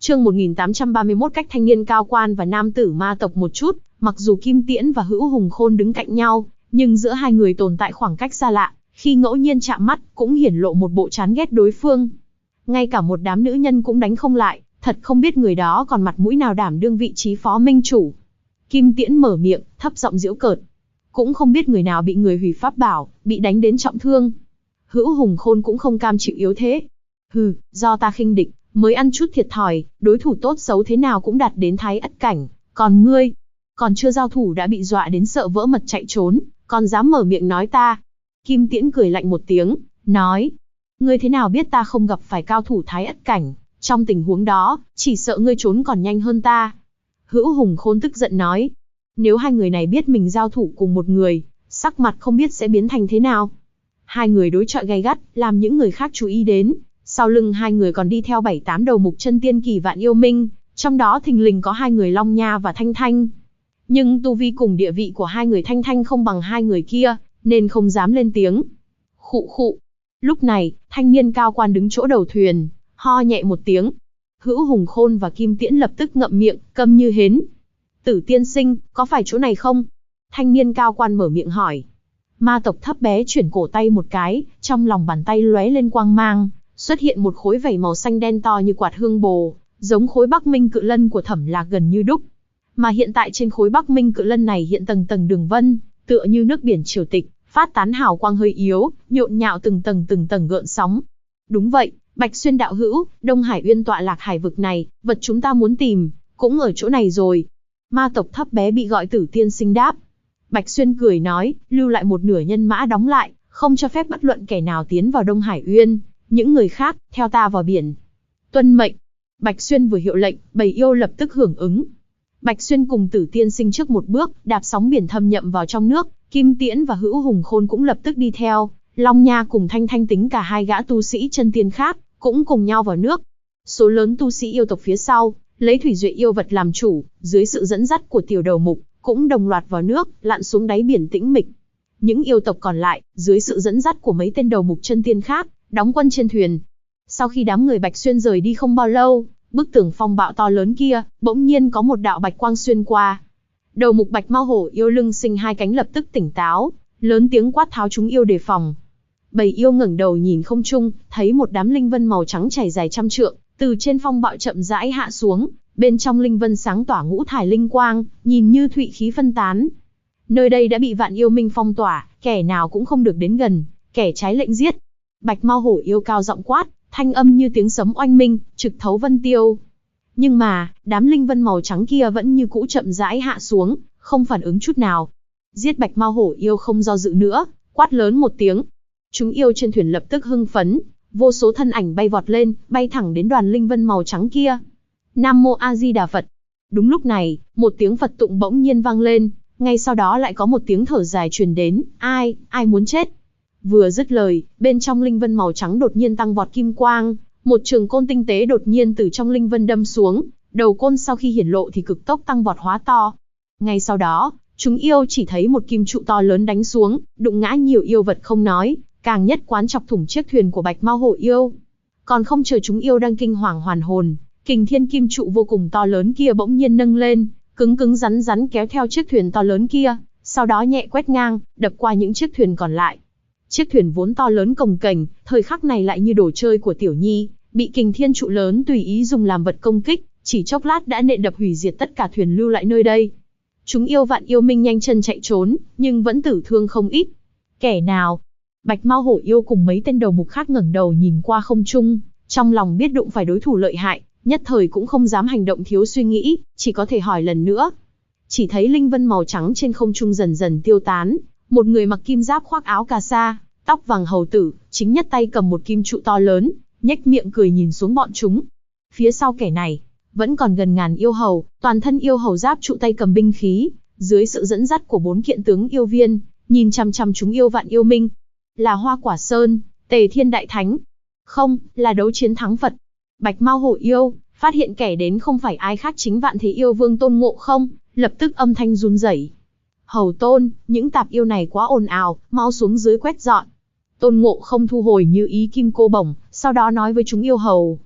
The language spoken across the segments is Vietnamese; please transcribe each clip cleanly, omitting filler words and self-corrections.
Chương 1831 cách thanh niên cao quan và nam tử ma tộc một chút, mặc dù Kim Tiễn và Hữu Hùng Khôn đứng cạnh nhau, nhưng giữa hai người tồn tại khoảng cách xa lạ, khi ngẫu nhiên chạm mắt cũng hiển lộ một bộ chán ghét đối phương. Ngay cả một đám nữ nhân cũng đánh không lại, thật không biết người đó còn mặt mũi nào đảm đương vị trí phó minh chủ. Kim Tiễn mở miệng, thấp giọng giễu cợt. Cũng không biết người nào bị người hủy pháp bảo, bị đánh đến trọng thương. Hữu Hùng Khôn cũng không cam chịu yếu thế. Hừ, do ta khinh địch, mới ăn chút thiệt thòi, đối thủ tốt xấu thế nào cũng đạt đến thái ất cảnh. Còn ngươi, còn chưa giao thủ đã bị dọa đến sợ vỡ mật chạy trốn, còn dám mở miệng nói ta. Kim Tiễn cười lạnh một tiếng, nói. Ngươi thế nào biết ta không gặp phải cao thủ thái ất cảnh, trong tình huống đó, chỉ sợ ngươi trốn còn nhanh hơn ta. Hữu Hùng Khôn tức giận nói. Nếu hai người này biết mình giao thủ cùng một người, sắc mặt không biết sẽ biến thành thế nào. Hai người đối chọi gay gắt, làm những người khác chú ý đến. Sau lưng hai người còn đi theo 7-8 đầu mục chân tiên kỳ vạn yêu minh, trong đó thình lình có hai người Long Nha và Thanh Thanh. Nhưng tu vi cùng địa vị của hai người Thanh Thanh không bằng hai người kia, nên không dám lên tiếng. Khụ khụ. Lúc này, thanh niên cao quan đứng chỗ đầu thuyền, ho nhẹ một tiếng. Hữu Hùng Khôn và Kim Tiễn lập tức ngậm miệng, câm như hến. Tử tiên sinh, có phải chỗ này không? Thanh niên cao quan mở miệng hỏi. Ma tộc thấp bé chuyển cổ tay một cái, trong lòng bàn tay lóe lên quang mang, xuất hiện một khối vảy màu xanh đen to như quạt hương bồ, giống khối Bắc Minh Cự Lân của Thẩm Lạc gần như đúc. Mà hiện tại trên khối Bắc Minh Cự Lân này hiện tầng tầng đường vân, tựa như nước biển triều tịch, phát tán hào quang hơi yếu, nhộn nhạo từng tầng gợn sóng. Đúng vậy, Bạch Xuyên đạo hữu, Đông Hải Uyên tọa lạc hải vực này, vật chúng ta muốn tìm, cũng ở chỗ này rồi. Ma tộc thấp bé bị gọi Tử tiên sinh đáp. Bạch Xuyên cười nói, lưu lại một nửa nhân mã đóng lại, không cho phép bất luận kẻ nào tiến vào Đông Hải Uyên. Những người khác, theo ta vào biển. Tuân mệnh. Bạch Xuyên vừa hiệu lệnh, bầy yêu lập tức hưởng ứng. Bạch Xuyên cùng Tử tiên sinh trước một bước, đạp sóng biển thâm nhậm vào trong nước. Kim Tiễn và Hữu Hùng Khôn cũng lập tức đi theo. Long Nha cùng Thanh Thanh tính cả hai gã tu sĩ chân tiên khác, cũng cùng nhau vào nước. Số lớn tu sĩ yêu tộc phía sau, lấy thủy duệ yêu vật làm chủ, dưới sự dẫn dắt của tiểu đầu mục, cũng đồng loạt vào nước, lặn xuống đáy biển tĩnh mịch. Những yêu tộc còn lại, dưới sự dẫn dắt của mấy tên đầu mục chân tiên khác, đóng quân trên thuyền. Sau khi đám người Bạch Xuyên rời đi không bao lâu, bức tường phong bạo to lớn kia, bỗng nhiên có một đạo bạch quang xuyên qua. Đầu mục Bạch Mao Hổ yêu lưng sinh hai cánh lập tức tỉnh táo, lớn tiếng quát tháo chúng yêu đề phòng. Bầy yêu ngẩng đầu nhìn không trung, thấy một đám linh vân màu trắng chảy dài trăm trượng, từ trên phong bạo chậm rãi hạ xuống, bên trong linh vân sáng tỏa ngũ thải linh quang, nhìn như thụy khí phân tán. Nơi đây đã bị vạn yêu minh phong tỏa, kẻ nào cũng không được đến gần, kẻ trái lệnh giết. Bạch Mao Hổ yêu cao giọng quát, thanh âm như tiếng sấm oanh minh, trực thấu vân tiêu. Nhưng mà, đám linh vân màu trắng kia vẫn như cũ chậm rãi hạ xuống, không phản ứng chút nào. Giết Bạch Mao Hổ yêu không do dự nữa, quát lớn một tiếng. Chúng yêu trên thuyền lập tức hưng phấn, vô số thân ảnh bay vọt lên, bay thẳng đến đoàn linh vân màu trắng kia. Nam Mô A Di Đà Phật. Đúng lúc này, một tiếng Phật tụng bỗng nhiên vang lên, ngay sau đó lại có một tiếng thở dài truyền đến, ai muốn chết. Vừa dứt lời, bên trong linh vân màu trắng đột nhiên tăng vọt kim quang, một trường côn tinh tế đột nhiên từ trong linh vân đâm xuống, đầu côn sau khi hiển lộ thì cực tốc tăng vọt hóa to. Ngay sau đó, chúng yêu chỉ thấy một kim trụ to lớn đánh xuống, đụng ngã nhiều yêu vật không nói, càng nhất quán chọc thủng chiếc thuyền của Bạch Mao Hổ yêu. Còn không chờ chúng yêu đang kinh hoàng hoàn hồn, kình thiên kim trụ vô cùng to lớn kia bỗng nhiên nâng lên, cứng rắn kéo theo chiếc thuyền to lớn kia, sau đó nhẹ quét ngang, đập qua những chiếc thuyền còn lại. Chiếc thuyền vốn to lớn cồng kềnh, thời khắc này lại như đồ chơi của tiểu nhi, bị kình thiên trụ lớn tùy ý dùng làm vật công kích, chỉ chốc lát đã nện đập hủy diệt tất cả thuyền lưu lại nơi đây. Chúng yêu vạn yêu minh nhanh chân chạy trốn, nhưng vẫn tử thương không ít. Kẻ nào? Bạch Mao Hổ yêu cùng mấy tên đầu mục khác ngẩng đầu nhìn qua không trung, trong lòng biết đụng phải đối thủ lợi hại, nhất thời cũng không dám hành động thiếu suy nghĩ, chỉ có thể hỏi lần nữa. Chỉ thấy linh vân màu trắng trên không trung dần dần tiêu tán, một người mặc kim giáp khoác áo cà sa, tóc vàng hầu tử, chính nhất tay cầm một kim trụ to lớn, nhếch miệng cười nhìn xuống bọn chúng. Phía sau kẻ này, vẫn còn gần ngàn yêu hầu, toàn thân yêu hầu giáp trụ tay cầm binh khí, dưới sự dẫn dắt của 4 kiện tướng yêu viên, nhìn chằm chằm chúng yêu vạn yêu minh. Là Hoa Quả Sơn, Tề Thiên Đại Thánh. Không, là Đấu Chiến Thắng Phật. Bạch Mao Hổ yêu, phát hiện kẻ đến không phải ai khác chính Vạn Thế Yêu Vương Tôn Ngộ Không, lập tức âm thanh run rẩy. Hầu Tôn, những tạp yêu này quá ồn ào, mau xuống dưới quét dọn. Tôn Ngộ Không thu hồi như ý kim cô bổng, sau đó nói với chúng yêu hầu.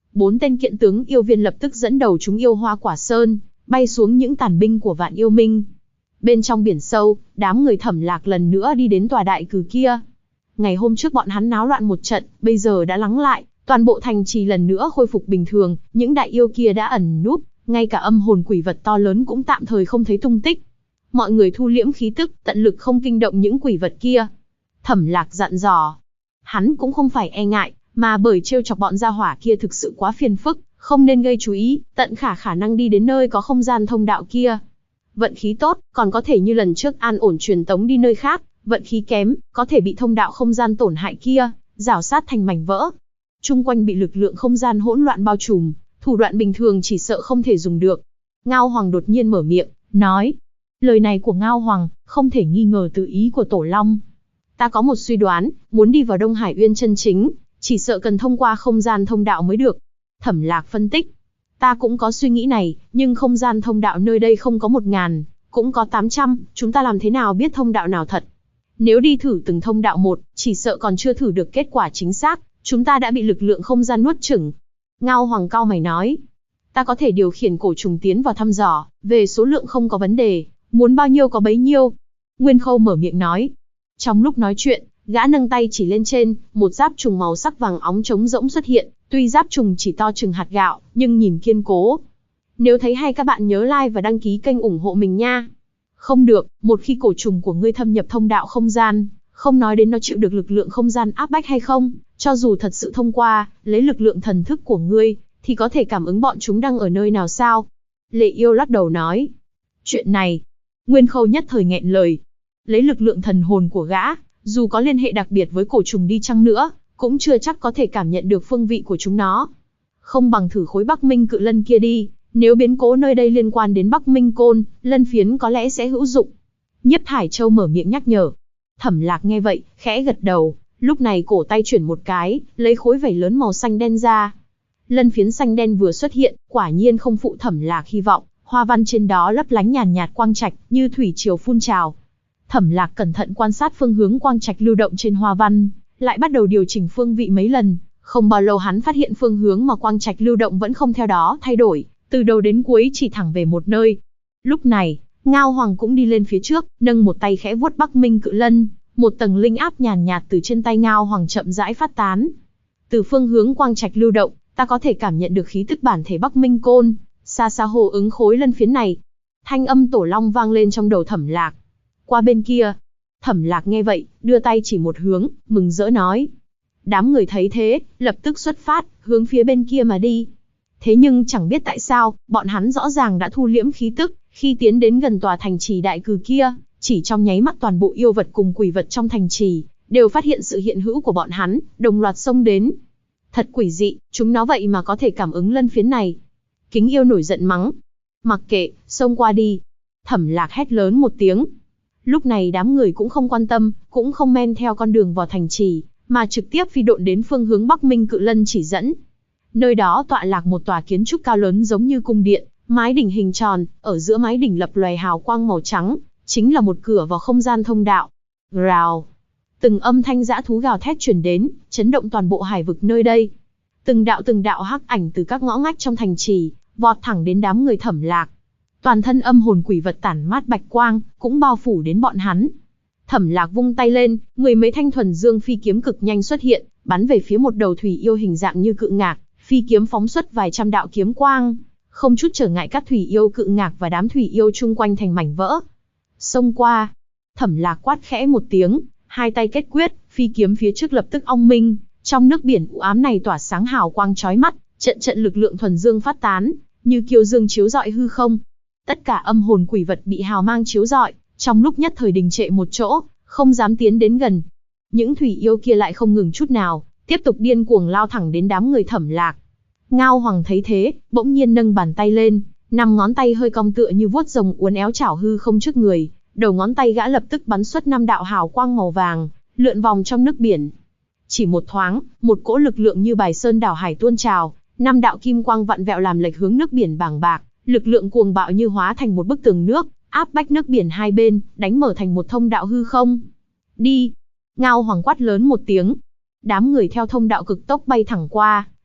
4 tên kiện tướng yêu viên lập tức dẫn đầu chúng yêu hoa quả sơn, bay xuống những tàn binh của Vạn Yêu Minh. Bên trong biển sâu, đám người Thẩm Lạc lần nữa đi đến tòa đại cử kia. Ngày hôm trước bọn hắn náo loạn một trận, bây giờ đã lắng lại, toàn bộ thành trì lần nữa khôi phục bình thường, những đại yêu kia đã ẩn núp, ngay cả âm hồn quỷ vật to lớn cũng tạm thời không thấy tung tích. Mọi người thu liễm khí tức, tận lực không kinh động những quỷ vật kia. Thẩm Lạc dặn dò. Hắn cũng không phải e ngại, mà bởi trêu chọc bọn gia hỏa kia thực sự quá phiền phức, không nên gây chú ý, tận khả năng đi đến nơi có không gian thông đạo kia. Vận khí tốt, còn có thể như lần trước an ổn truyền tống đi nơi khác, vận khí kém, có thể bị thông đạo không gian tổn hại kia, rào sát thành mảnh vỡ. Trung quanh bị lực lượng không gian hỗn loạn bao trùm, thủ đoạn bình thường chỉ sợ không thể dùng được. Ngao Hoàng đột nhiên mở miệng, nói. Lời này của Ngao Hoàng, không thể nghi ngờ từ ý của Tổ Long. Ta có một suy đoán, muốn đi vào Đông Hải Uyên chân chính, chỉ sợ cần thông qua không gian thông đạo mới được. Thẩm Lạc phân tích. Ta cũng có suy nghĩ này, nhưng không gian thông đạo nơi đây không có 1000, cũng có 800, chúng ta làm thế nào biết thông đạo nào thật? Nếu đi thử từng thông đạo một, chỉ sợ còn chưa thử được kết quả chính xác, chúng ta đã bị lực lượng không gian nuốt chửng. Ngao Hoàng cau mày nói. Ta có thể điều khiển cổ trùng tiến vào thăm dò, về số lượng không có vấn đề, muốn bao nhiêu có bấy nhiêu. Nguyên Khâu mở miệng nói. Trong lúc nói chuyện, gã nâng tay chỉ lên trên, một giáp trùng màu sắc vàng óng trống rỗng xuất hiện, tuy giáp trùng chỉ to chừng hạt gạo, nhưng nhìn kiên cố. Nếu thấy hay các bạn nhớ like và đăng ký kênh ủng hộ mình nha. Không được, một khi cổ trùng của ngươi thâm nhập thông đạo không gian, không nói đến nó chịu được lực lượng không gian áp bách hay không, cho dù thật sự thông qua, lấy lực lượng thần thức của ngươi, thì có thể cảm ứng bọn chúng đang ở nơi nào sao? Lệ Yêu lắc đầu nói. Chuyện này, Nguyên Khâu nhất thời nghẹn lời. Lấy lực lượng thần hồn của gã, dù có liên hệ đặc biệt với cổ trùng đi chăng nữa, cũng chưa chắc có thể cảm nhận được phương vị của chúng nó. Không bằng thử khối Bắc Minh Cự Lân kia đi, nếu biến cố nơi đây liên quan đến Bắc Minh Côn, lân phiến có lẽ sẽ hữu dụng. Nhiếp Thải Châu mở miệng nhắc nhở. Thẩm Lạc nghe vậy, khẽ gật đầu, lúc này cổ tay chuyển một cái, lấy khối vảy lớn màu xanh đen ra. Lân phiến xanh đen vừa xuất hiện, quả nhiên không phụ Thẩm Lạc hy vọng, hoa văn trên đó lấp lánh nhàn nhạt quang trạch, như thủy triều phun trào. Thẩm Lạc cẩn thận quan sát phương hướng quang trạch lưu động trên hoa văn, lại bắt đầu điều chỉnh phương vị mấy lần, không bao lâu hắn phát hiện phương hướng mà quang trạch lưu động vẫn không theo đó thay đổi, từ đầu đến cuối chỉ thẳng về một nơi. Lúc này, Ngao Hoàng cũng đi lên phía trước, nâng một tay khẽ vuốt Bắc Minh Cự Lân, một tầng linh áp nhàn nhạt từ trên tay Ngao Hoàng chậm rãi phát tán. Từ phương hướng quang trạch lưu động, ta có thể cảm nhận được khí tức bản thể Bắc Minh Côn, xa xa hô ứng khối lân phiến này. Thanh âm Tổ Long vang lên trong đầu Thẩm Lạc. Qua bên kia. Thẩm Lạc nghe vậy, đưa tay chỉ một hướng, mừng rỡ nói. Đám người thấy thế, lập tức xuất phát, hướng phía bên kia mà đi. Thế nhưng chẳng biết tại sao, bọn hắn rõ ràng đã thu liễm khí tức, khi tiến đến gần tòa thành trì đại cử kia, chỉ trong nháy mắt toàn bộ yêu vật cùng quỷ vật trong thành trì, đều phát hiện sự hiện hữu của bọn hắn, đồng loạt xông đến. Thật quỷ dị, chúng nó vậy mà có thể cảm ứng lân phiến này. Kính Yêu nổi giận mắng. Mặc kệ, xông qua đi. Thẩm Lạc hét lớn một tiếng. Lúc này đám người cũng không quan tâm, cũng không men theo con đường vào thành trì, mà trực tiếp phi độn đến phương hướng Bắc Minh Cự Lân chỉ dẫn. Nơi đó tọa lạc một tòa kiến trúc cao lớn giống như cung điện, mái đỉnh hình tròn, ở giữa mái đỉnh lập lòe hào quang màu trắng, chính là một cửa vào không gian thông đạo. Rào. Từng âm thanh dã thú gào thét truyền đến, chấn động toàn bộ hải vực nơi đây. Từng đạo hắc ảnh từ các ngõ ngách trong thành trì, vọt thẳng đến đám người Thẩm Lạc. Toàn thân âm hồn quỷ vật tản mát bạch quang, cũng bao phủ đến bọn hắn. Thẩm Lạc vung tay lên, mười mấy thanh thuần dương phi kiếm cực nhanh xuất hiện, bắn về phía một đầu thủy yêu hình dạng như cự ngạc, phi kiếm phóng xuất vài trăm đạo kiếm quang, không chút trở ngại các thủy yêu cự ngạc và đám thủy yêu chung quanh thành mảnh vỡ. Xông qua. Thẩm Lạc quát khẽ một tiếng, hai tay kết quyết, phi kiếm phía trước lập tức ong minh, trong nước biển u ám này tỏa sáng hào quang chói mắt, trận lực lượng thuần dương phát tán, như kiêu dương chiếu rọi hư không. Tất cả âm hồn quỷ vật bị hào mang chiếu rọi, trong lúc nhất thời đình trệ một chỗ, không dám tiến đến gần. Những thủy yêu kia lại không ngừng chút nào, tiếp tục điên cuồng lao thẳng đến đám người Thẩm Lạc. Ngao Hoàng thấy thế, bỗng nhiên nâng bàn tay lên, 5 ngón tay hơi cong tựa như vuốt rồng uốn éo chảo hư không trước người, đầu ngón tay gã lập tức bắn xuất 5 đạo hào quang màu vàng, lượn vòng trong nước biển. Chỉ một thoáng, một cỗ lực lượng như bài sơn đảo hải tuôn trào, 5 đạo kim quang vặn vẹo làm lệch hướng nước biển bàng bạc, lực lượng cuồng bạo như hóa thành một bức tường nước, áp bách nước biển hai bên, đánh mở thành một thông đạo hư không. Đi! Ngao Hoàng quát lớn một tiếng. Đám người theo thông đạo cực tốc bay thẳng qua,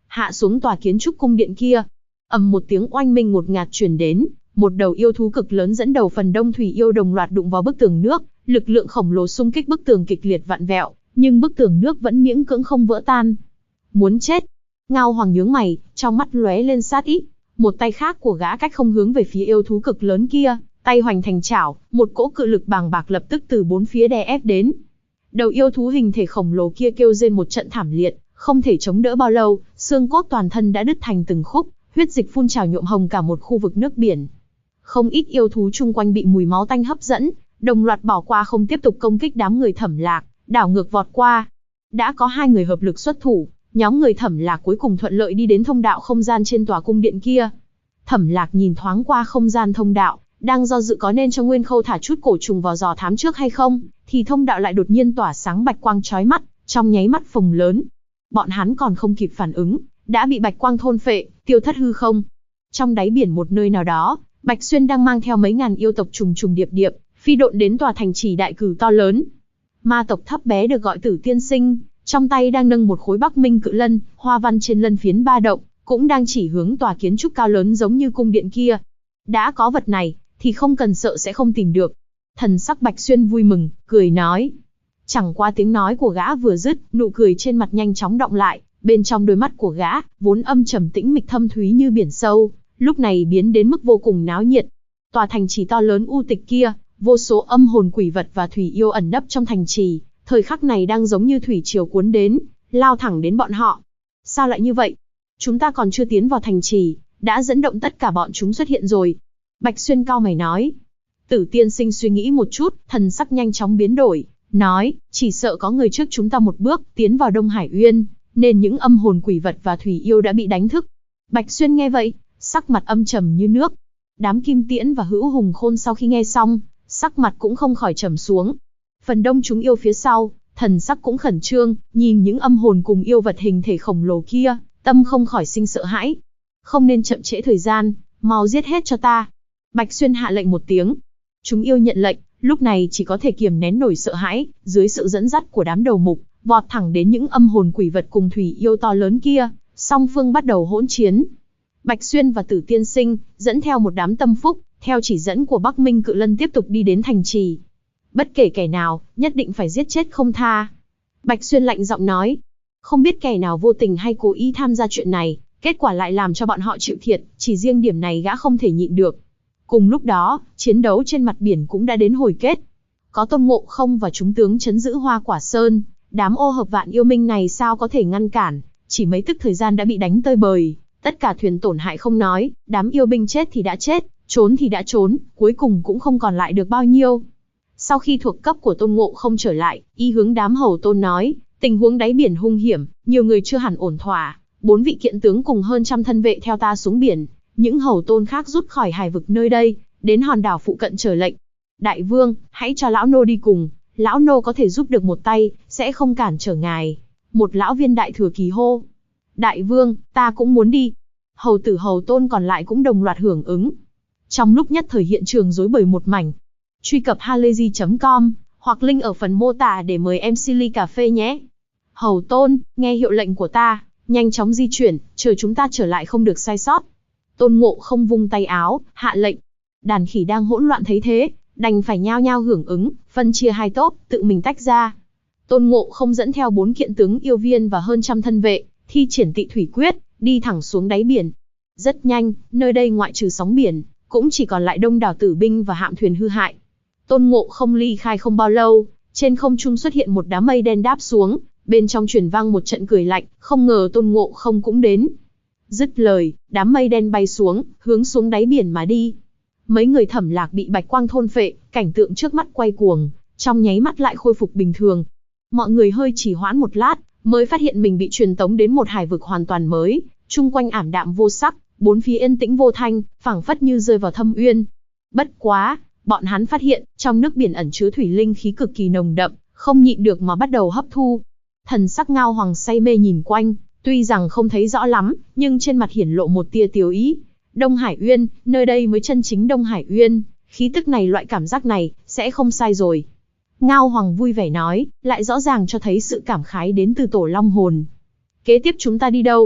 hạ xuống tòa kiến trúc cung điện kia. Ầm một tiếng oanh minh ngột ngạt truyền đến, một đầu yêu thú cực lớn dẫn đầu phần đông thủy yêu đồng loạt đụng vào bức tường nước, lực lượng khổng lồ xung kích bức tường kịch liệt vặn vẹo, nhưng bức tường nước vẫn miễn cưỡng không vỡ tan. Muốn chết. Ngao Hoàng nhướng mày, trong mắt lóe lên sát ý. Một tay khác của gã cách không hướng về phía yêu thú cực lớn kia, tay hoành thành chảo, một cỗ cự lực bàng bạc lập tức từ bốn phía đè ép đến. Đầu yêu thú hình thể khổng lồ kia kêu rên một trận thảm liệt, không thể chống đỡ bao lâu, xương cốt toàn thân đã đứt thành từng khúc, huyết dịch phun trào nhuộm hồng cả một khu vực nước biển. Không ít yêu thú chung quanh bị mùi máu tanh hấp dẫn, đồng loạt bỏ qua không tiếp tục công kích đám người Thẩm Lạc, đảo ngược vọt qua. Đã có hai người hợp lực xuất thủ, nhóm người Thẩm Lạc cuối cùng thuận lợi đi đến thông đạo không gian trên tòa cung điện kia. Thẩm Lạc nhìn thoáng qua không gian thông đạo, đang do dự có nên cho Nguyên Khâu thả chút cổ trùng vào dò thám trước hay không, thì thông đạo lại đột nhiên tỏa sáng bạch quang chói mắt, trong nháy mắt phồng lớn. Bọn hắn còn không kịp phản ứng, đã bị bạch quang thôn phệ, tiêu thất hư không. Trong đáy biển một nơi nào đó, Bạch Xuyên đang mang theo mấy ngàn yêu tộc trùng trùng điệp điệp, phi độn đến tòa thành trì đại cử to lớn. Ma tộc thấp bé được gọi Tử Tiên Sinh, trong tay đang nâng một khối Bắc Minh cự lân, hoa văn trên lân phiến ba động, cũng đang chỉ hướng tòa kiến trúc cao lớn giống như cung điện kia. Đã có vật này, thì không cần sợ sẽ không tìm được. Thần sắc Bạch Xuyên vui mừng, cười nói. Chẳng qua tiếng nói của gã vừa dứt, nụ cười trên mặt nhanh chóng đọng lại, bên trong đôi mắt của gã, vốn âm trầm tĩnh mịch thâm thúy như biển sâu, lúc này biến đến mức vô cùng náo nhiệt. Tòa thành trì to lớn u tịch kia, vô số âm hồn quỷ vật và thủy yêu ẩn nấp trong thành trì, thời khắc này đang giống như thủy triều cuốn đến, lao thẳng đến bọn họ. Sao lại như vậy? Chúng ta còn chưa tiến vào thành trì, đã dẫn động tất cả bọn chúng xuất hiện rồi. Bạch Xuyên cau mày nói. Tử Tiên Sinh suy nghĩ một chút, thần sắc nhanh chóng biến đổi, nói, chỉ sợ có người trước chúng ta một bước tiến vào Đông Hải Uyên, nên những âm hồn quỷ vật và thủy yêu đã bị đánh thức. Bạch Xuyên nghe vậy, sắc mặt âm trầm như nước. Đám Kim Tiễn và Hữu Hùng Khôn sau khi nghe xong, sắc mặt cũng không khỏi trầm xuống. Phần đông chúng yêu phía sau, thần sắc cũng khẩn trương, nhìn những âm hồn cùng yêu vật hình thể khổng lồ kia, tâm không khỏi sinh sợ hãi. Không nên chậm trễ thời gian, mau giết hết cho ta. Bạch Xuyên hạ lệnh một tiếng. Chúng yêu nhận lệnh, lúc này chỉ có thể kiềm nén nổi sợ hãi, dưới sự dẫn dắt của đám đầu mục, vọt thẳng đến những âm hồn quỷ vật cùng thủy yêu to lớn kia, song phương bắt đầu hỗn chiến. Bạch Xuyên và Tử Tiên Sinh, dẫn theo một đám tâm phúc, theo chỉ dẫn của Bắc Minh Cự Lân tiếp tục đi đến thành trì. Bất kể kẻ nào, nhất định phải giết chết không tha. Bạch Xuyên lạnh giọng nói. Không biết kẻ nào vô tình hay cố ý tham gia chuyện này, kết quả lại làm cho bọn họ chịu thiệt, chỉ riêng điểm này gã không thể nhịn được. Cùng lúc đó, chiến đấu trên mặt biển cũng đã đến hồi kết. Có Tôn Ngộ Không và chúng tướng trấn giữ Hoa Quả Sơn, đám ô hợp vạn yêu minh này sao có thể ngăn cản, chỉ mấy tức thời gian đã bị đánh tơi bời, tất cả thuyền tổn hại không nói, đám yêu binh chết thì đã chết, trốn thì đã trốn, cuối cùng cũng không còn lại được bao nhiêu. Sau khi thuộc cấp của Tôn Ngộ Không trở lại, y hướng đám hầu tôn nói, tình huống đáy biển hung hiểm, nhiều người chưa hẳn ổn thỏa, 4 vị kiện tướng cùng hơn trăm thân vệ theo ta xuống biển, những hầu tôn khác rút khỏi hải vực nơi đây, đến hòn đảo phụ cận chờ lệnh. Đại vương, hãy cho lão nô đi cùng, lão nô có thể giúp được một tay, sẽ không cản trở ngài. Một lão viên đại thừa kỳ hô. Đại vương, ta cũng muốn đi. Hầu tử hầu tôn còn lại cũng đồng loạt hưởng ứng. Trong lúc nhất thời hiện trường rối bời một mảnh. Truy cập halayzi.com hoặc link ở phần mô tả để mời em Silly cà phê nhé. Hầu tôn, nghe hiệu lệnh của ta, nhanh chóng di chuyển, chờ chúng ta trở lại không được sai sót. Tôn Ngộ Không vung tay áo, hạ lệnh. Đàn khỉ đang hỗn loạn thấy thế, đành phải nhao nhao hưởng ứng, phân chia hai tốp, tự mình tách ra. Tôn Ngộ Không dẫn theo 4 kiện tướng yêu viên và hơn trăm thân vệ, thi triển Tị Thủy Quyết, đi thẳng xuống đáy biển. Rất nhanh, nơi đây ngoại trừ sóng biển, cũng chỉ còn lại đông đảo tử binh và hạm thuyền hư hại. Tôn Ngộ Không ly khai không bao lâu, trên không trung xuất hiện một đám mây đen đáp xuống, bên trong truyền vang một trận cười lạnh, không ngờ Tôn Ngộ Không cũng đến. Dứt lời, đám mây đen bay xuống, hướng xuống đáy biển mà đi. Mấy người Thẩm Lạc bị bạch quang thôn phệ, cảnh tượng trước mắt quay cuồng, trong nháy mắt lại khôi phục bình thường. Mọi người hơi trì hoãn một lát, mới phát hiện mình bị truyền tống đến một hải vực hoàn toàn mới, chung quanh ảm đạm vô sắc, bốn phía yên tĩnh vô thanh, phảng phất như rơi vào thâm uyên. Bất quá, bọn hắn phát hiện, trong nước biển ẩn chứa thủy linh khí cực kỳ nồng đậm, không nhịn được mà bắt đầu hấp thu. Thần sắc Ngao Hoàng say mê nhìn quanh, tuy rằng không thấy rõ lắm, nhưng trên mặt hiển lộ một tia tiêu ý. Đông Hải Uyên, nơi đây mới chân chính Đông Hải Uyên, khí tức này loại cảm giác này, sẽ không sai rồi. Ngao Hoàng vui vẻ nói, lại rõ ràng cho thấy sự cảm khái đến từ tổ long hồn. Kế tiếp chúng ta đi đâu?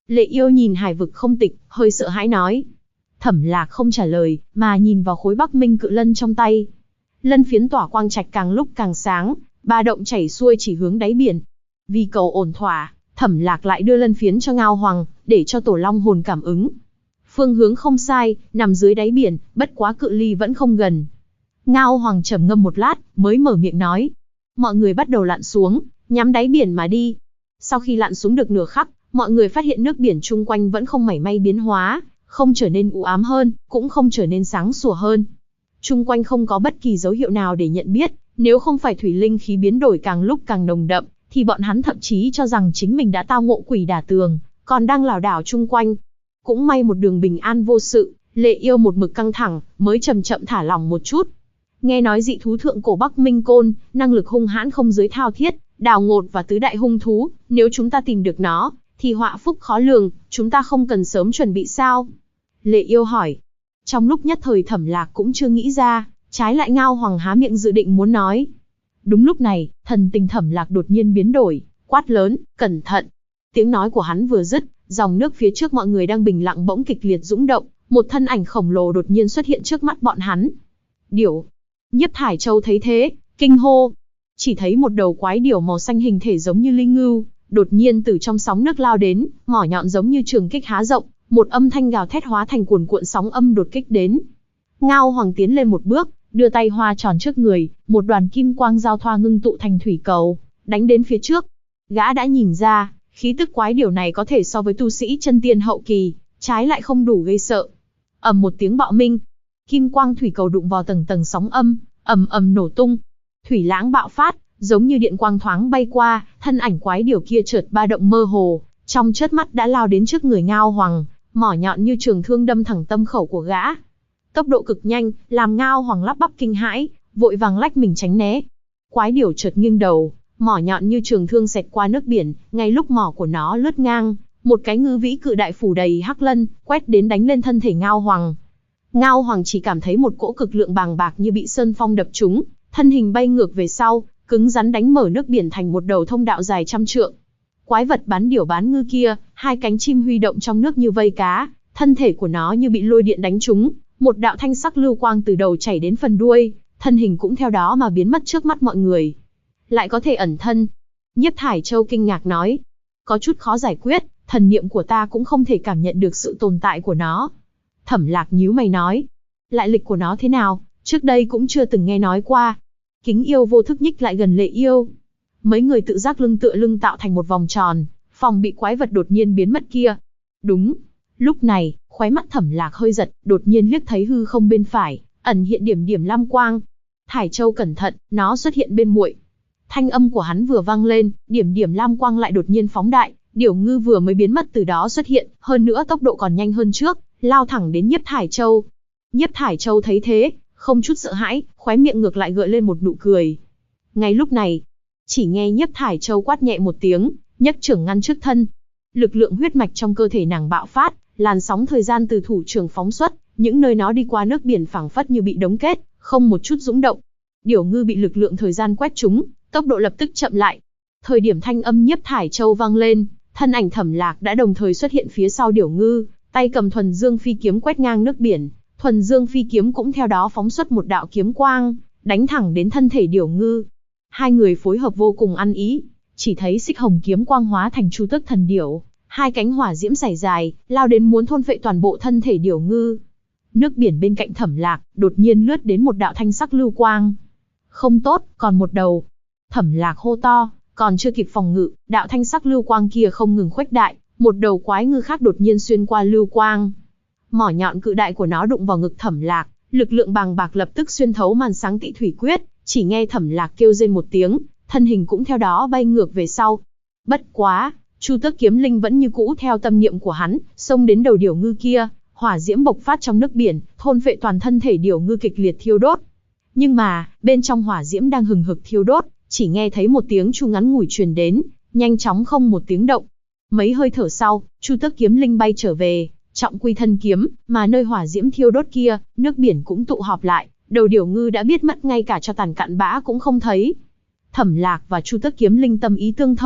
Lệ Yêu nhìn hải vực không tịch, hơi sợ hãi nói. Thẩm Lạc không trả lời, mà nhìn vào khối Bắc Minh cự lân trong tay. Lân phiến tỏa quang trạch càng lúc càng sáng, ba động chảy xuôi chỉ hướng đáy biển. Vì cầu ổn thỏa, Thẩm Lạc lại đưa lân phiến cho Ngao Hoàng, để cho Tổ Long hồn cảm ứng. Phương hướng không sai, nằm dưới đáy biển, bất quá cự ly vẫn không gần. Ngao Hoàng trầm ngâm một lát, mới mở miệng nói. Mọi người bắt đầu lặn xuống, nhắm đáy biển mà đi. Sau khi lặn xuống được nửa khắc, mọi người phát hiện nước biển chung quanh vẫn không mảy may biến hóa, không trở nên u ám hơn, cũng không trở nên sáng sủa hơn. Chung quanh không có bất kỳ dấu hiệu nào để nhận biết, nếu không phải thủy linh khí biến đổi càng lúc càng nồng đậm, thì bọn hắn thậm chí cho rằng chính mình đã tao ngộ quỷ đả tường, còn đang lảo đảo chung quanh. Cũng may một đường bình an vô sự, Lệ Yêu một mực căng thẳng, mới chậm chậm thả lỏng một chút. Nghe nói dị thú thượng cổ Bắc Minh Côn, năng lực hung hãn không dưới thao thiết, đào ngột và tứ đại hung thú, nếu chúng ta tìm được nó, thì họa phúc khó lường, chúng ta không cần sớm chuẩn bị sao? Lệ Yêu hỏi. Trong lúc nhất thời Thẩm Lạc cũng chưa nghĩ ra, trái lại Ngao Hoàng há miệng dự định muốn nói. Đúng lúc này, thần tình Thẩm Lạc đột nhiên biến đổi, quát lớn, cẩn thận. Tiếng nói của hắn vừa dứt, dòng nước phía trước mọi người đang bình lặng bỗng kịch liệt dũng động, một thân ảnh khổng lồ đột nhiên xuất hiện trước mắt bọn hắn. Điểu. Nhiếp Thải Châu thấy thế, kinh hô. Chỉ thấy một đầu quái điểu màu xanh hình thể giống như linh ngưu, đột nhiên từ trong sóng nước lao đến, mỏ nhọn giống như trường kích há rộng, một âm thanh gào thét hóa thành cuồn cuộn sóng âm đột kích đến. Ngao Hoàng tiến lên một bước, đưa tay hoa tròn trước người, một đoàn kim quang giao thoa ngưng tụ thành thủy cầu, đánh đến phía trước. Gã đã nhìn ra, khí tức quái điểu này có thể so với tu sĩ chân tiên hậu kỳ, trái lại không đủ gây sợ. Ầm một tiếng bạo minh, kim quang thủy cầu đụng vào tầng tầng sóng âm, ầm ầm nổ tung. Thủy lãng bạo phát, giống như điện quang thoáng bay qua, thân ảnh quái điểu kia chợt ba động mơ hồ, trong chớp mắt đã lao đến trước người Ngao Hoàng, mỏ nhọn như trường thương đâm thẳng tâm khẩu của gã. Tốc độ cực nhanh, làm Ngao Hoàng lắp bắp kinh hãi, vội vàng lách mình tránh né. Quái điểu chợt nghiêng đầu, mỏ nhọn như trường thương xẹt qua nước biển, ngay lúc mỏ của nó lướt ngang, một cái ngư vĩ cự đại phủ đầy hắc lân, quét đến đánh lên thân thể Ngao Hoàng. Ngao Hoàng chỉ cảm thấy một cỗ cực lượng bàng bạc như bị sơn phong đập trúng, thân hình bay ngược về sau, cứng rắn đánh mở nước biển thành một đầu thông đạo dài trăm trượng. Quái vật bán điểu bán ngư kia, hai cánh chim huy động trong nước như vây cá, thân thể của nó như bị lôi điện đánh trúng, một đạo thanh sắc lưu quang từ đầu chảy đến phần đuôi, thân hình cũng theo đó mà biến mất trước mắt mọi người. Lại có thể ẩn thân. Nhiếp Thải Châu kinh ngạc nói. Có chút khó giải quyết, thần niệm của ta cũng không thể cảm nhận được sự tồn tại của nó. Thẩm Lạc nhíu mày nói. Lại lịch của nó thế nào, trước đây cũng chưa từng nghe nói qua. Kính Yêu vô thức nhích lại gần Lệ Yêu. Mấy người tự giác lưng tựa lưng tạo thành một vòng tròn, phòng bị quái vật đột nhiên biến mất kia. Đúng. Lúc này, khóe mắt Thẩm Lạc hơi giật, đột nhiên liếc thấy hư không bên phải, ẩn hiện điểm điểm lam quang. Thải Châu cẩn thận, nó xuất hiện bên muội. Thanh âm của hắn vừa vang lên, điểm điểm lam quang lại đột nhiên phóng đại, điểu ngư vừa mới biến mất từ đó xuất hiện, hơn nữa tốc độ còn nhanh hơn trước, lao thẳng đến Nhiếp Thải Châu. Nhiếp Thải Châu thấy thế, không chút sợ hãi, khóe miệng ngược lại gợi lên một nụ cười. Ngay lúc này, chỉ nghe Nhiếp Thải Châu quát nhẹ một tiếng, nhấc trưởng ngăn trước thân. Lực lượng huyết mạch trong cơ thể nàng bạo phát, làn sóng thời gian từ thủ trưởng phóng xuất, những nơi nó đi qua nước biển phảng phất như bị đóng kết, không một chút dũng động. Điểu ngư bị lực lượng thời gian quét trúng, tốc độ lập tức chậm lại. Thời điểm thanh âm Nhiếp Thải Châu vang lên, thân ảnh Thẩm Lạc đã đồng thời xuất hiện phía sau điểu ngư, tay cầm thuần dương phi kiếm quét ngang nước biển. Thuần dương phi kiếm cũng theo đó phóng xuất một đạo kiếm quang, đánh thẳng đến thân thể điểu ngư. Hai người phối hợp vô cùng ăn ý, chỉ thấy xích hồng kiếm quang hóa thành chu tước thần điểu, hai cánh hỏa diễm sải dài, lao đến muốn thôn phệ toàn bộ thân thể điểu ngư. Nước biển bên cạnh Thẩm Lạc, đột nhiên lướt đến một đạo thanh sắc lưu quang. Không tốt, còn một đầu. Thẩm Lạc hô to, còn chưa kịp phòng ngự, đạo thanh sắc lưu quang kia không ngừng khuếch đại, một đầu quái ngư khác đột nhiên xuyên qua lưu quang. Mỏ nhọn cự đại của nó đụng vào ngực Thẩm Lạc, lực lượng bàng bạc lập tức xuyên thấu màn sáng Tị Thủy Quyết, chỉ nghe Thẩm Lạc kêu rên một tiếng, thân hình cũng theo đó bay ngược về sau. Bất quá, Chu Tước Kiếm Linh vẫn như cũ theo tâm niệm của hắn, xông đến đầu điểu ngư kia, hỏa diễm bộc phát trong nước biển, thôn phệ toàn thân thể điểu ngư kịch liệt thiêu đốt. Nhưng mà, bên trong hỏa diễm đang hừng hực thiêu đốt, chỉ nghe thấy một tiếng chu ngắn ngủi truyền đến, nhanh chóng không một tiếng động. Mấy hơi thở sau, Chu Tước Kiếm Linh bay trở về, trọng quy thân kiếm, mà nơi hỏa diễm thiêu đốt kia, nước biển cũng tụ họp lại, đầu điểu ngư đã biết mất ngay cả cho tàn cặn bã cũng không thấy. Thẩm Lạc và Chu Tước Kiếm Linh tâm ý tương thông,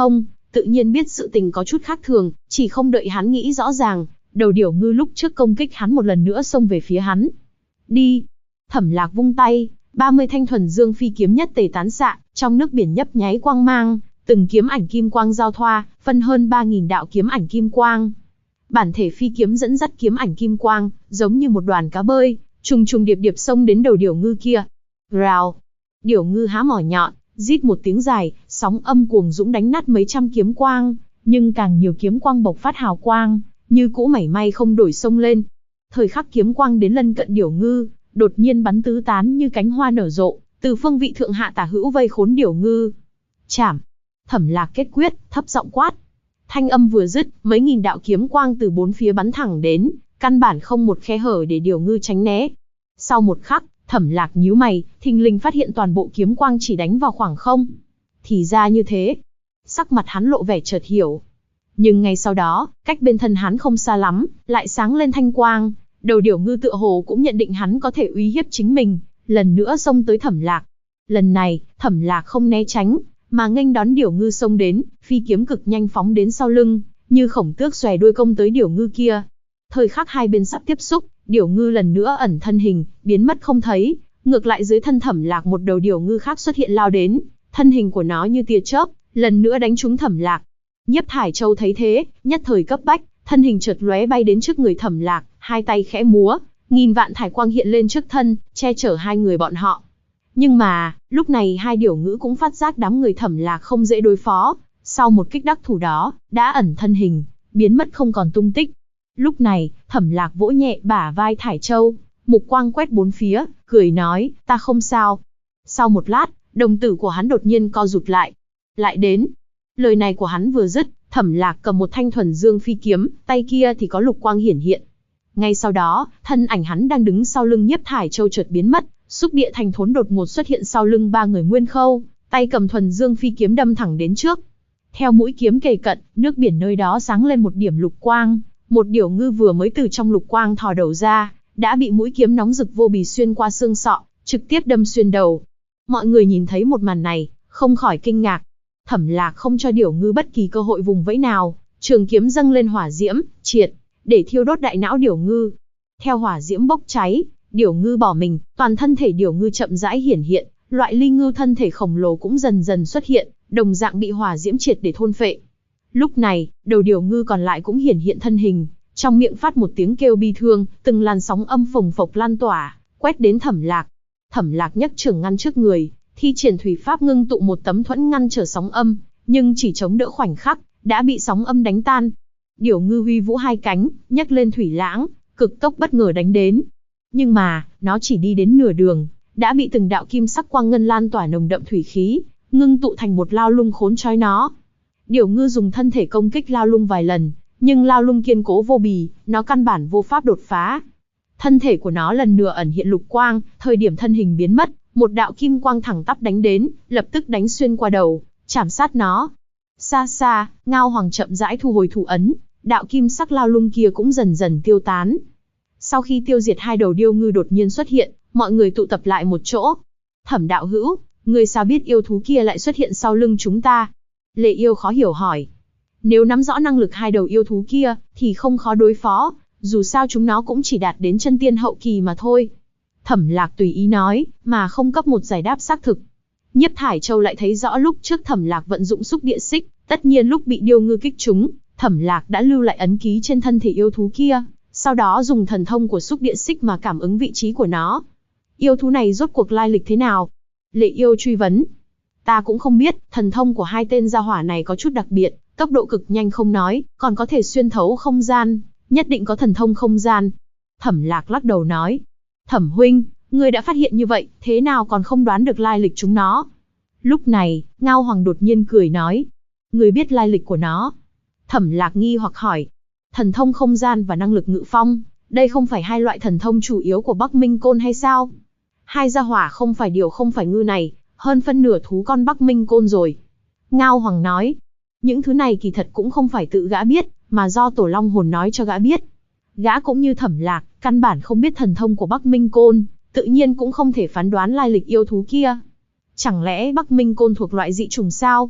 tự nhiên biết sự tình có chút khác thường, chỉ không đợi hắn nghĩ rõ ràng, đầu điểu ngư lúc trước công kích hắn một lần nữa xông về phía hắn. Đi! Thẩm Lạc vung tay, 30 thanh thuần dương phi kiếm nhất tề tán xạ, trong nước biển nhấp nháy quang mang, từng kiếm ảnh kim quang giao thoa, phân hơn 3000 đạo kiếm ảnh kim quang. Bản thể phi kiếm dẫn dắt kiếm ảnh kim quang, giống như một đoàn cá bơi, trùng trùng điệp điệp xông đến đầu điểu ngư kia. Rào! Điểu ngư há mỏ nhọn, rít một tiếng dài, sóng âm cuồng dũng đánh nát mấy trăm kiếm quang, nhưng càng nhiều kiếm quang bộc phát hào quang, như cũ mảy may không đổi xông lên. Thời khắc kiếm quang đến lân cận điểu ngư, đột nhiên bắn tứ tán như cánh hoa nở rộ, từ phương vị thượng hạ tả hữu vây khốn điểu ngư. Chảm! Thẩm Lạc kết quyết, thấp giọng quát. Thanh âm vừa dứt, mấy nghìn đạo kiếm quang từ bốn phía bắn thẳng đến, căn bản không một khe hở để điểu ngư tránh né. Sau một khắc, Thẩm Lạc nhíu mày, thình lình phát hiện toàn bộ kiếm quang chỉ đánh vào khoảng không. Thì ra như thế. Sắc mặt hắn lộ vẻ chợt hiểu. Nhưng ngay sau đó, cách bên thân hắn không xa lắm, lại sáng lên thanh quang. Đầu điểu ngư tựa hồ cũng nhận định hắn có thể uy hiếp chính mình, lần nữa xông tới Thẩm Lạc. Lần này, Thẩm Lạc không né tránh, mà nghênh đón điểu ngư xông đến, phi kiếm cực nhanh phóng đến sau lưng, như khổng tước xòe đuôi công tới điểu ngư kia. Thời khắc hai bên sắp tiếp xúc, điểu ngư lần nữa ẩn thân hình, biến mất không thấy, ngược lại dưới thân Thẩm Lạc một đầu điểu ngư khác xuất hiện lao đến, thân hình của nó như tia chớp, lần nữa đánh trúng Thẩm Lạc. Nhiếp Thải Châu thấy thế, nhất thời cấp bách, thân hình chợt lóe bay đến trước người Thẩm Lạc, hai tay khẽ múa, nghìn vạn thải quang hiện lên trước thân, che chở hai người bọn họ. Nhưng mà, lúc này hai điểu ngữ cũng phát giác đám người Thẩm Lạc không dễ đối phó, sau một kích đắc thủ đó, đã ẩn thân hình, biến mất không còn tung tích. Lúc này, Thẩm Lạc vỗ nhẹ bả vai Thải Châu, mục quang quét bốn phía, cười nói, ta không sao. Sau một lát, đồng tử của hắn đột nhiên co rụt lại. Lại đến. Lời này của hắn vừa dứt, Thẩm Lạc cầm một thanh thuần dương phi kiếm, tay kia thì có lục quang hiển hiện. Ngay sau đó, thân ảnh hắn đang đứng sau lưng Nhiếp Thải Châu chợt biến mất, xúc địa thành thốn đột ngột xuất hiện sau lưng ba người Nguyên Khâu, tay cầm thuần dương phi kiếm đâm thẳng đến trước. Theo mũi kiếm kề cận, nước biển nơi đó sáng lên một điểm lục quang, một điểu ngư vừa mới từ trong lục quang thò đầu ra, đã bị mũi kiếm nóng rực vô bì xuyên qua xương sọ, trực tiếp đâm xuyên đầu. Mọi người nhìn thấy một màn này, không khỏi kinh ngạc. Thẩm Lạc không cho điểu ngư bất kỳ cơ hội vùng vẫy nào, trường kiếm dâng lên hỏa diễm, triệt, để thiêu đốt đại não điểu ngư. Theo hỏa diễm bốc cháy, điểu ngư bỏ mình, toàn thân thể điểu ngư chậm rãi hiển hiện, loại ly ngư thân thể khổng lồ cũng dần dần xuất hiện, đồng dạng bị hỏa diễm triệt để thôn phệ. Lúc này, đầu điểu ngư còn lại cũng hiển hiện thân hình, trong miệng phát một tiếng kêu bi thương, từng làn sóng âm phồng phộc lan tỏa, quét đến Thẩm Lạc. Thẩm Lạc nhấc trường ngăn trước người, thi triển thủy pháp ngưng tụ một tấm thuẫn ngăn trở sóng âm, nhưng chỉ chống đỡ khoảnh khắc, đã bị sóng âm đánh tan. Điểu ngư huy vũ hai cánh, nhấc lên thủy lãng, cực tốc bất ngờ đánh đến. Nhưng mà, nó chỉ đi đến nửa đường, đã bị từng đạo kim sắc quang ngân lan tỏa nồng đậm thủy khí, ngưng tụ thành một lao lung khốn trói nó. Điểu ngư dùng thân thể công kích lao lung vài lần, nhưng lao lung kiên cố vô bì, nó căn bản vô pháp đột phá. Thân thể của nó lần nữa ẩn hiện lục quang, thời điểm thân hình biến mất, một đạo kim quang thẳng tắp đánh đến, lập tức đánh xuyên qua đầu, chảm sát nó. Xa xa, Ngao Hoàng chậm rãi thu hồi thủ ấn, đạo kim sắc lao lung kia cũng dần dần tiêu tán. Sau khi tiêu diệt hai đầu điêu ngư đột nhiên xuất hiện, mọi người tụ tập lại một chỗ. Thẩm đạo hữu, người sao biết yêu thú kia lại xuất hiện sau lưng chúng ta? Lệ Yêu khó hiểu hỏi. Nếu nắm rõ năng lực hai đầu yêu thú kia, thì không khó đối phó, dù sao chúng nó cũng chỉ đạt đến chân tiên hậu kỳ mà thôi. Thẩm Lạc tùy ý nói, mà không cấp một giải đáp xác thực. Nhiếp Thải Châu lại thấy rõ lúc trước Thẩm Lạc vận dụng xúc địa xích, tất nhiên lúc bị điêu ngư kích trúng, Thẩm Lạc đã lưu lại ấn ký trên thân thể yêu thú kia, sau đó dùng thần thông của xúc địa xích mà cảm ứng vị trí của nó. Yêu thú này rốt cuộc lai lịch thế nào? Lệ Yêu truy vấn. Ta cũng không biết, thần thông của hai tên gia hỏa này có chút đặc biệt, tốc độ cực nhanh không nói, còn có thể xuyên thấu không gian, nhất định có thần thông không gian. Thẩm Lạc lắc đầu nói. Thẩm huynh, ngươi đã phát hiện như vậy, thế nào còn không đoán được lai lịch chúng nó? Lúc này, Ngao Hoàng đột nhiên cười nói. Ngươi biết lai lịch của nó? Thẩm Lạc nghi hoặc hỏi. Thần thông không gian và năng lực ngự phong, đây không phải hai loại thần thông chủ yếu của Bắc Minh Côn hay sao? Hai gia hỏa không phải điều không phải ngư này, hơn phân nửa thú con Bắc Minh Côn rồi. Ngao Hoàng nói. Những thứ này kỳ thật cũng không phải tự gã biết, mà do Tổ Long Hồn nói cho gã biết. Gã cũng như Thẩm Lạc, căn bản không biết thần thông của Bắc Minh Côn, tự nhiên cũng không thể phán đoán lai lịch yêu thú kia. Chẳng lẽ Bắc Minh Côn thuộc loại dị chủng sao?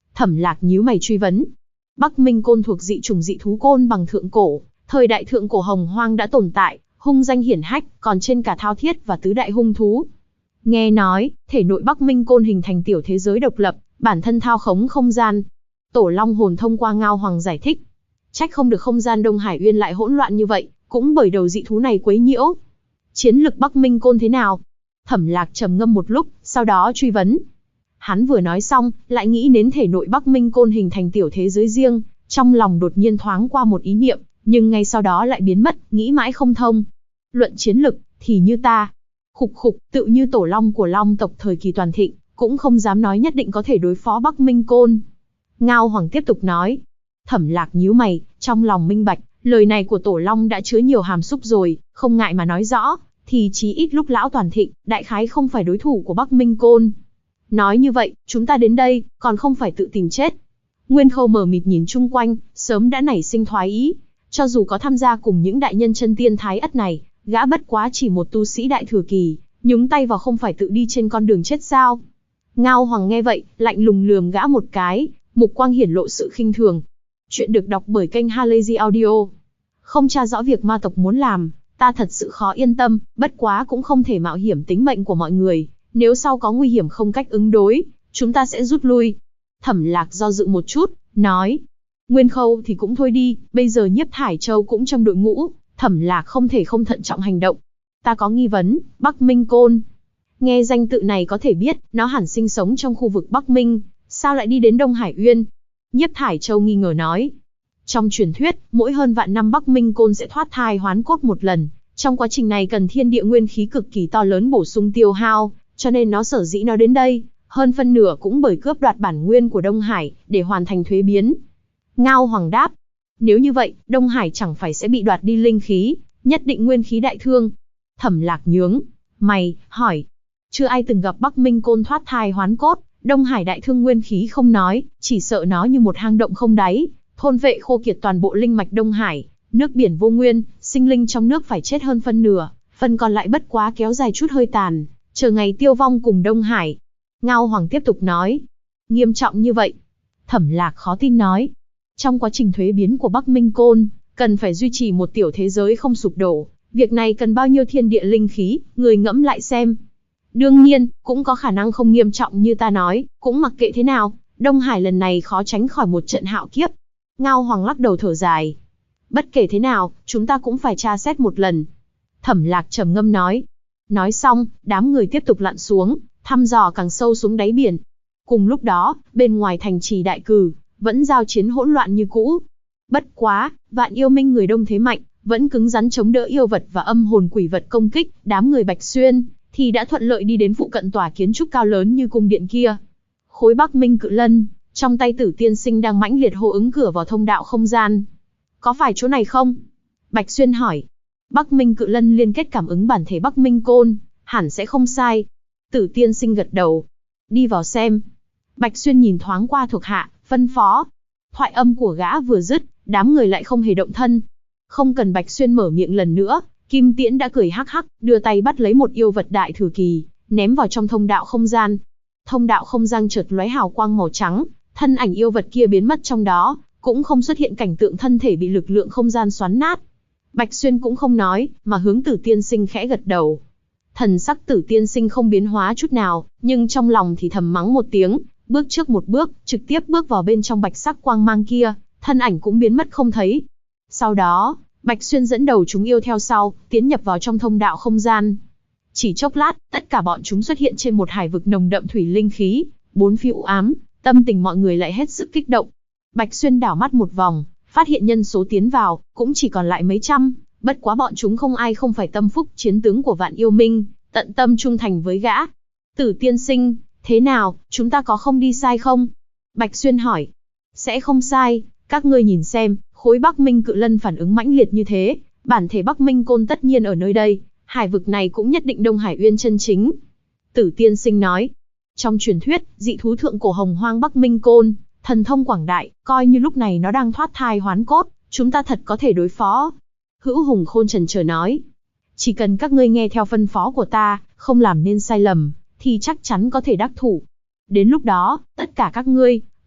Thẩm Lạc nhíu mày truy vấn. Bắc Minh Côn thuộc dị chủng dị thú côn bằng thượng cổ, thời đại thượng cổ hồng hoang đã tồn tại, hung danh hiển hách, còn trên cả thao thiết và tứ đại hung thú. Nghe nói, thể nội Bắc Minh Côn hình thành tiểu thế giới độc lập, bản thân thao khống không gian. Tổ Long Hồn thông qua Ngao Hoàng giải thích. Trách không được không gian Đông Hải Uyên lại hỗn loạn như vậy, cũng bởi đầu dị thú này quấy nhiễu. Chiến lực Bắc Minh Côn thế nào? Thẩm Lạc trầm ngâm một lúc, sau đó truy vấn. Hắn vừa nói xong, lại nghĩ đến thể nội Bắc Minh Côn hình thành tiểu thế giới riêng, trong lòng đột nhiên thoáng qua một ý niệm, nhưng ngay sau đó lại biến mất, nghĩ mãi không thông. Luận chiến lực, thì như ta. Khục khục, tự như tổ long của Long tộc thời kỳ toàn thịnh, cũng không dám nói nhất định có thể đối phó Bắc Minh Côn. Ngao Hoàng tiếp tục nói. Thẩm Lạc nhíu mày, trong lòng minh bạch, lời này của tổ long đã chứa nhiều hàm xúc rồi, không ngại mà nói rõ, thì chí ít lúc lão toàn thịnh, đại khái không phải đối thủ của Bắc Minh Côn. Nói như vậy, chúng ta đến đây, còn không phải tự tìm chết. Nguyên Khâu mờ mịt nhìn chung quanh, sớm đã nảy sinh thoái ý. Cho dù có tham gia cùng những đại nhân chân tiên thái ất này, gã bất quá chỉ một tu sĩ đại thừa kỳ, nhúng tay vào không phải tự đi trên con đường chết sao. Ngao Hoàng nghe vậy, lạnh lùng lườm gã một cái, mục quang hiển lộ sự khinh thường. Chuyện được đọc bởi kênh Halazy Audio. Không tra rõ việc ma tộc muốn làm, ta thật sự khó yên tâm, bất quá cũng không thể mạo hiểm tính mệnh của mọi người. Nếu sau có nguy hiểm không cách ứng đối, chúng ta sẽ rút lui. Thẩm Lạc do dự một chút, nói. Nguyên Khâu thì cũng thôi đi, bây giờ Nhiếp Thải Châu cũng trong đội ngũ, Thẩm Lạc không thể không thận trọng hành động. Ta có nghi vấn, Bắc Minh Côn. Nghe danh tự này có thể biết, nó hẳn sinh sống trong khu vực Bắc Minh, sao lại đi đến Đông Hải Uyên? Nhiếp Thải Châu nghi ngờ nói. Trong truyền thuyết, mỗi hơn vạn năm Bắc Minh Côn sẽ thoát thai hoán cốt một lần. Trong quá trình này cần thiên địa nguyên khí cực kỳ to lớn bổ sung tiêu hao, cho nên nó sở dĩ nó đến đây, hơn phân nửa cũng bởi cướp đoạt bản nguyên của Đông Hải, để hoàn thành thuế biến. Ngao Hoàng đáp. Nếu như vậy, Đông Hải chẳng phải sẽ bị đoạt đi linh khí, nhất định nguyên khí đại thương. Thẩm Lạc nhướng mày, hỏi. Chưa ai từng gặp Bắc Minh Côn thoát thai hoán cốt, Đông Hải đại thương nguyên khí không nói, chỉ sợ nó như một hang động không đáy, thôn vệ khô kiệt toàn bộ linh mạch Đông Hải, nước biển vô nguyên, sinh linh trong nước phải chết hơn phân nửa, phần còn lại bất quá kéo dài chút hơi tàn, chờ ngày tiêu vong cùng Đông Hải. Ngao Hoàng tiếp tục nói. Nghiêm trọng như vậy? Thẩm Lạc khó tin nói. Trong quá trình thuế biến của Bắc Minh Côn, cần phải duy trì một tiểu thế giới không sụp đổ, việc này cần bao nhiêu thiên địa linh khí, người ngẫm lại xem. Đương nhiên, cũng có khả năng không nghiêm trọng như ta nói, cũng mặc kệ thế nào, Đông Hải lần này khó tránh khỏi một trận hạo kiếp. Ngao Hoàng lắc đầu thở dài. Bất kể thế nào, chúng ta cũng phải tra xét một lần. Thẩm Lạc trầm ngâm nói. Nói xong, đám người tiếp tục lặn xuống, thăm dò càng sâu xuống đáy biển. Cùng lúc đó, bên ngoài thành trì Đại Cử, vẫn giao chiến hỗn loạn như cũ. Bất quá, Vạn Yêu Minh người đông thế mạnh, vẫn cứng rắn chống đỡ yêu vật và âm hồn quỷ vật công kích. Đám người Bạch Xuyên thì đã thuận lợi đi đến phụ cận tòa kiến trúc cao lớn như cung điện kia. Khối Bắc Minh Cự Lân, trong tay Tử Tiên Sinh đang mãnh liệt hô ứng cửa vào thông đạo không gian. Có phải chỗ này không? Bạch Xuyên hỏi. Bắc Minh Cự Lân liên kết cảm ứng bản thể Bắc Minh Côn, hẳn sẽ không sai. Tử Tiên Sinh gật đầu. Đi vào xem. Bạch Xuyên nhìn thoáng qua thuộc hạ, phân phó. Thoại âm của gã vừa dứt, đám người lại không hề động thân. Không cần Bạch Xuyên mở miệng lần nữa, Kim Tiễn đã cười hắc hắc, đưa tay bắt lấy một yêu vật đại thừa kỳ, ném vào trong thông đạo không gian. Thông đạo không gian chợt lóe hào quang màu trắng, thân ảnh yêu vật kia biến mất trong đó, cũng không xuất hiện cảnh tượng thân thể bị lực lượng không gian xoắn nát. Bạch Xuyên cũng không nói, mà hướng Tử Tiên Sinh khẽ gật đầu. Thần sắc Tử Tiên Sinh không biến hóa chút nào, nhưng trong lòng thì thầm mắng một tiếng, bước trước một bước, trực tiếp bước vào bên trong bạch sắc quang mang kia, thân ảnh cũng biến mất không thấy. Sau đó, Bạch Xuyên dẫn đầu chúng yêu theo sau, tiến nhập vào trong thông đạo không gian. Chỉ chốc lát, tất cả bọn chúng xuất hiện trên một hải vực nồng đậm thủy linh khí, bốn phía u ám, tâm tình mọi người lại hết sức kích động. Bạch Xuyên đảo mắt một vòng, phát hiện nhân số tiến vào, cũng chỉ còn lại mấy trăm, bất quá bọn chúng không ai không phải tâm phúc chiến tướng của Vạn Yêu Minh, tận tâm trung thành với gã. Tử Tiên Sinh, thế nào, chúng ta có không đi sai không? Bạch Xuyên hỏi. Sẽ không sai, các ngươi nhìn xem, khối Bắc Minh Cự Lân phản ứng mãnh liệt như thế, bản thể Bắc Minh Côn tất nhiên ở nơi đây, hải vực này cũng nhất định Đông Hải Uyên chân chính. Tử Tiên Sinh nói. Trong truyền thuyết, dị thú thượng cổ hồng hoang Bắc Minh Côn, thần thông quảng đại, coi như lúc này nó đang thoát thai hoán cốt, chúng ta thật có thể đối phó. Hữu Hùng Khôn chần chờ nói. Chỉ cần các ngươi nghe theo phân phó của ta, không làm nên sai lầm, thì chắc chắn có thể đắc thủ. Đến lúc đó, tất cả các ngươi,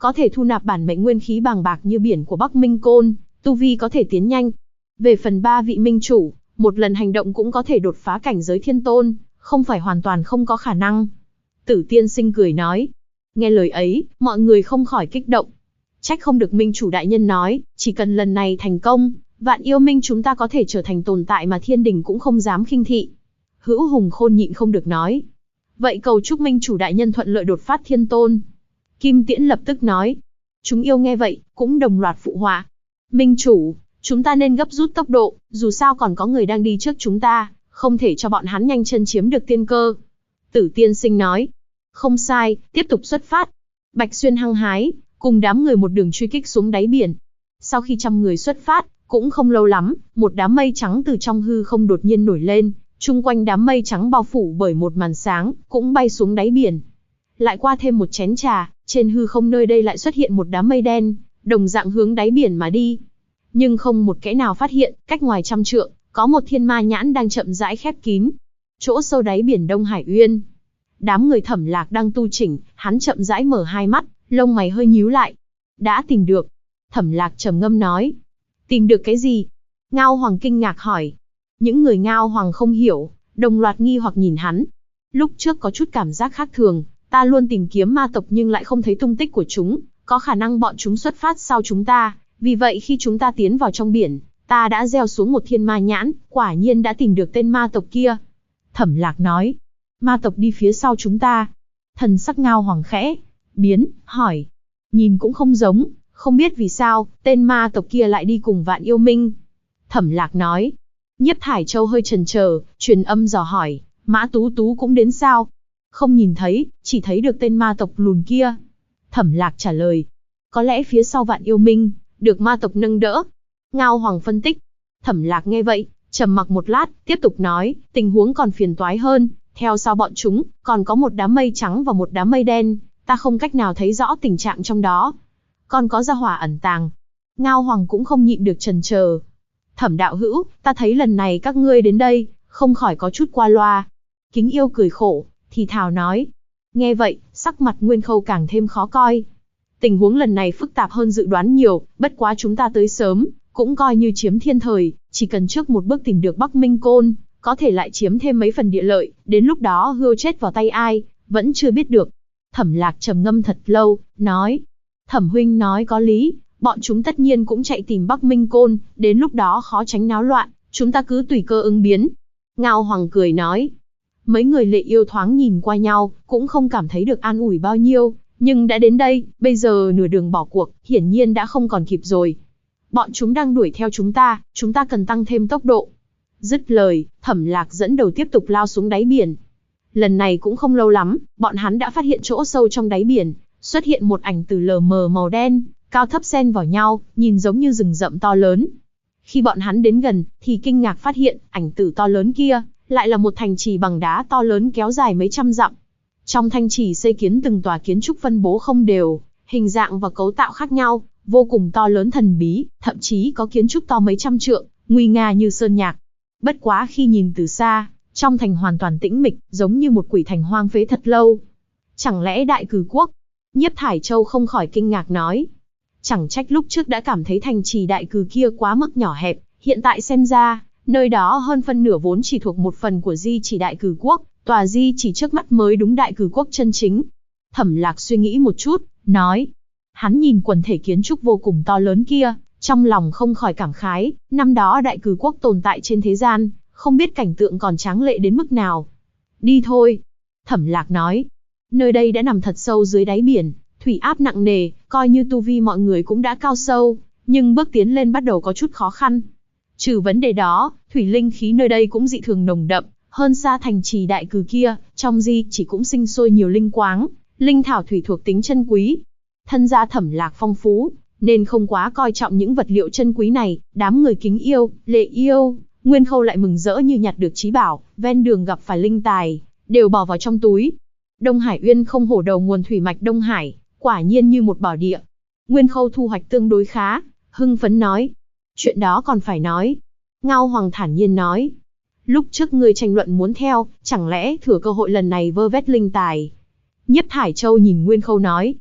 có thể thu nạp bản mệnh nguyên khí bàng bạc như biển của Bắc Minh Côn, tu vi có thể tiến nhanh. Về phần ba vị minh chủ, một lần hành động cũng có thể đột phá cảnh giới thiên tôn, không phải hoàn toàn không có khả năng. Tử tiên sinh cười nói. Nghe lời ấy, mọi người không khỏi kích động. Trách không được minh chủ đại nhân nói, chỉ cần lần này thành công, Vạn Yêu Minh chúng ta có thể trở thành tồn tại mà thiên đình cũng không dám khinh thị. Hữu Hùng Khôn nhịn không được nói. Vậy cầu chúc minh chủ đại nhân thuận lợi đột phát thiên tôn. Kim Tiễn lập tức nói. Chúng yêu nghe vậy, cũng đồng loạt phụ họa. Minh chủ, chúng ta nên gấp rút tốc độ, dù sao còn có người đang đi trước chúng ta, không thể cho bọn hắn nhanh chân chiếm được tiên cơ. Tử tiên sinh nói. Không sai, tiếp tục xuất phát. Bạch Xuyên hăng hái, cùng đám người một đường truy kích xuống đáy biển. Sau khi 100 người xuất phát, cũng không lâu lắm, một đám mây trắng từ trong hư không đột nhiên nổi lên, chung quanh đám mây trắng bao phủ bởi một màn sáng, cũng bay xuống đáy biển. Lại qua thêm một chén trà, trên hư không nơi đây lại xuất hiện một đám mây đen, đồng dạng hướng đáy biển mà đi. Nhưng không một kẻ nào phát hiện, cách ngoài 100 trượng, có một thiên ma nhãn đang chậm rãi khép kín. Chỗ sâu đáy biển Đông Hải Uyên. Đám người Thẩm Lạc đang tu chỉnh, hắn chậm rãi mở hai mắt, lông mày hơi nhíu lại. Đã tìm được. Thẩm Lạc trầm ngâm nói. Tìm được cái gì? Ngao Hoàng kinh ngạc hỏi. Những người Ngao Hoàng không hiểu, đồng loạt nghi hoặc nhìn hắn. Lúc trước có chút cảm giác khác thường, ta luôn tìm kiếm ma tộc nhưng lại không thấy tung tích của chúng, có khả năng bọn chúng xuất phát sau chúng ta, vì vậy khi chúng ta tiến vào trong biển, ta đã gieo xuống một thiên ma nhãn, quả nhiên đã tìm được tên ma tộc kia. Thẩm Lạc nói. Ma tộc đi phía sau chúng ta. Thần sắc Ngao Hoàng khẽ biến, hỏi. Nhìn cũng không giống, không biết vì sao, tên ma tộc kia lại đi cùng Vạn Yêu Minh. Thẩm Lạc nói. Nhiếp Thải Châu hơi chần chờ, truyền âm dò hỏi, Mã Tú Tú cũng đến sao? Không nhìn thấy, chỉ thấy được tên ma tộc lùn kia. Thẩm Lạc trả lời. Có lẽ phía sau Vạn Yêu Minh, được ma tộc nâng đỡ. Ngao Hoàng phân tích. Thẩm Lạc nghe vậy, trầm mặc một lát, tiếp tục nói, tình huống còn phiền toái hơn. Theo sau bọn chúng, còn có một đám mây trắng và một đám mây đen, ta không cách nào thấy rõ tình trạng trong đó. Còn có gia hỏa ẩn tàng. Ngao Hoàng cũng không nhịn được chần chờ. Thẩm đạo hữu, ta thấy lần này các ngươi đến đây, không khỏi có chút qua loa. Kính Yêu cười khổ, thì thào nói. Nghe vậy, sắc mặt Nguyên Khâu càng thêm khó coi. Tình huống lần này phức tạp hơn dự đoán nhiều, bất quá chúng ta tới sớm, cũng coi như chiếm thiên thời, chỉ cần trước một bước tìm được Bắc Minh Côn, có thể lại chiếm thêm mấy phần địa lợi, đến lúc đó hươu chết vào tay ai, vẫn chưa biết được. Thẩm Lạc trầm ngâm thật lâu, nói. Thẩm huynh nói có lý, bọn chúng tất nhiên cũng chạy tìm Bắc Minh Côn, đến lúc đó khó tránh náo loạn, chúng ta cứ tùy cơ ứng biến. Ngao Hoàng cười nói. Mấy người Lệ Yêu thoáng nhìn qua nhau, cũng không cảm thấy được an ủi bao nhiêu, nhưng đã đến đây, bây giờ nửa đường bỏ cuộc, hiển nhiên đã không còn kịp rồi. Bọn chúng đang đuổi theo chúng ta cần tăng thêm tốc độ. Dứt lời, Thẩm Lạc dẫn đầu tiếp tục lao xuống đáy biển. Lần này cũng không lâu lắm, bọn hắn đã phát hiện chỗ sâu trong đáy biển, xuất hiện một ảnh tử lờ mờ màu đen, cao thấp xen vào nhau, nhìn giống như rừng rậm to lớn. Khi bọn hắn đến gần, thì kinh ngạc phát hiện, ảnh tử to lớn kia, lại là một thành trì bằng đá to lớn kéo dài mấy trăm dặm. Trong thanh trì xây kiến từng tòa kiến trúc phân bố không đều, hình dạng và cấu tạo khác nhau, vô cùng to lớn thần bí, thậm chí có kiến trúc to mấy trăm trượng, nguy nga như sơn nhạc. Bất quá khi nhìn từ xa, trong thành hoàn toàn tĩnh mịch, giống như một quỷ thành hoang phế thật lâu. Chẳng lẽ Đại Cử Quốc? Nhiếp Thải Châu không khỏi kinh ngạc nói. Chẳng trách lúc trước đã cảm thấy thành trì Đại Cử kia quá mức nhỏ hẹp, hiện tại xem ra, nơi đó hơn phân nửa vốn chỉ thuộc một phần của di chỉ Đại Cử Quốc, tòa di chỉ trước mắt mới đúng Đại Cử Quốc chân chính. Thẩm Lạc suy nghĩ một chút, nói. Hắn nhìn quần thể kiến trúc vô cùng to lớn kia, trong lòng không khỏi cảm khái, năm đó Đại Cử Quốc tồn tại trên thế gian, không biết cảnh tượng còn tráng lệ đến mức nào. Đi thôi. Thẩm Lạc nói. Nơi đây đã nằm thật sâu dưới đáy biển, thủy áp nặng nề, coi như tu vi mọi người cũng đã cao sâu, nhưng bước tiến lên bắt đầu có chút khó khăn. Trừ vấn đề đó, thủy linh khí nơi đây cũng dị thường nồng đậm, hơn xa thành trì Đại Cử kia, trong di chỉ cũng sinh sôi nhiều linh quáng, linh thảo thủy thuộc tính chân quý. Thân gia Thẩm Lạc phong phú, nên không quá coi trọng những vật liệu chân quý này, đám người Kính Yêu, Lệ Yêu, Nguyên Khâu lại mừng rỡ như nhặt được trí bảo, ven đường gặp phải linh tài, đều bỏ vào trong túi. Đông Hải Uyên không hổ đầu nguồn thủy mạch Đông Hải, quả nhiên như một bảo địa. Nguyên Khâu thu hoạch tương đối khá, hưng phấn nói. Chuyện đó còn phải nói. Ngao Hoàng thản nhiên nói. Lúc trước ngươi tranh luận muốn theo, chẳng lẽ thừa cơ hội lần này vơ vét linh tài? Nhiếp Thải Châu nhìn Nguyên Khâu nói.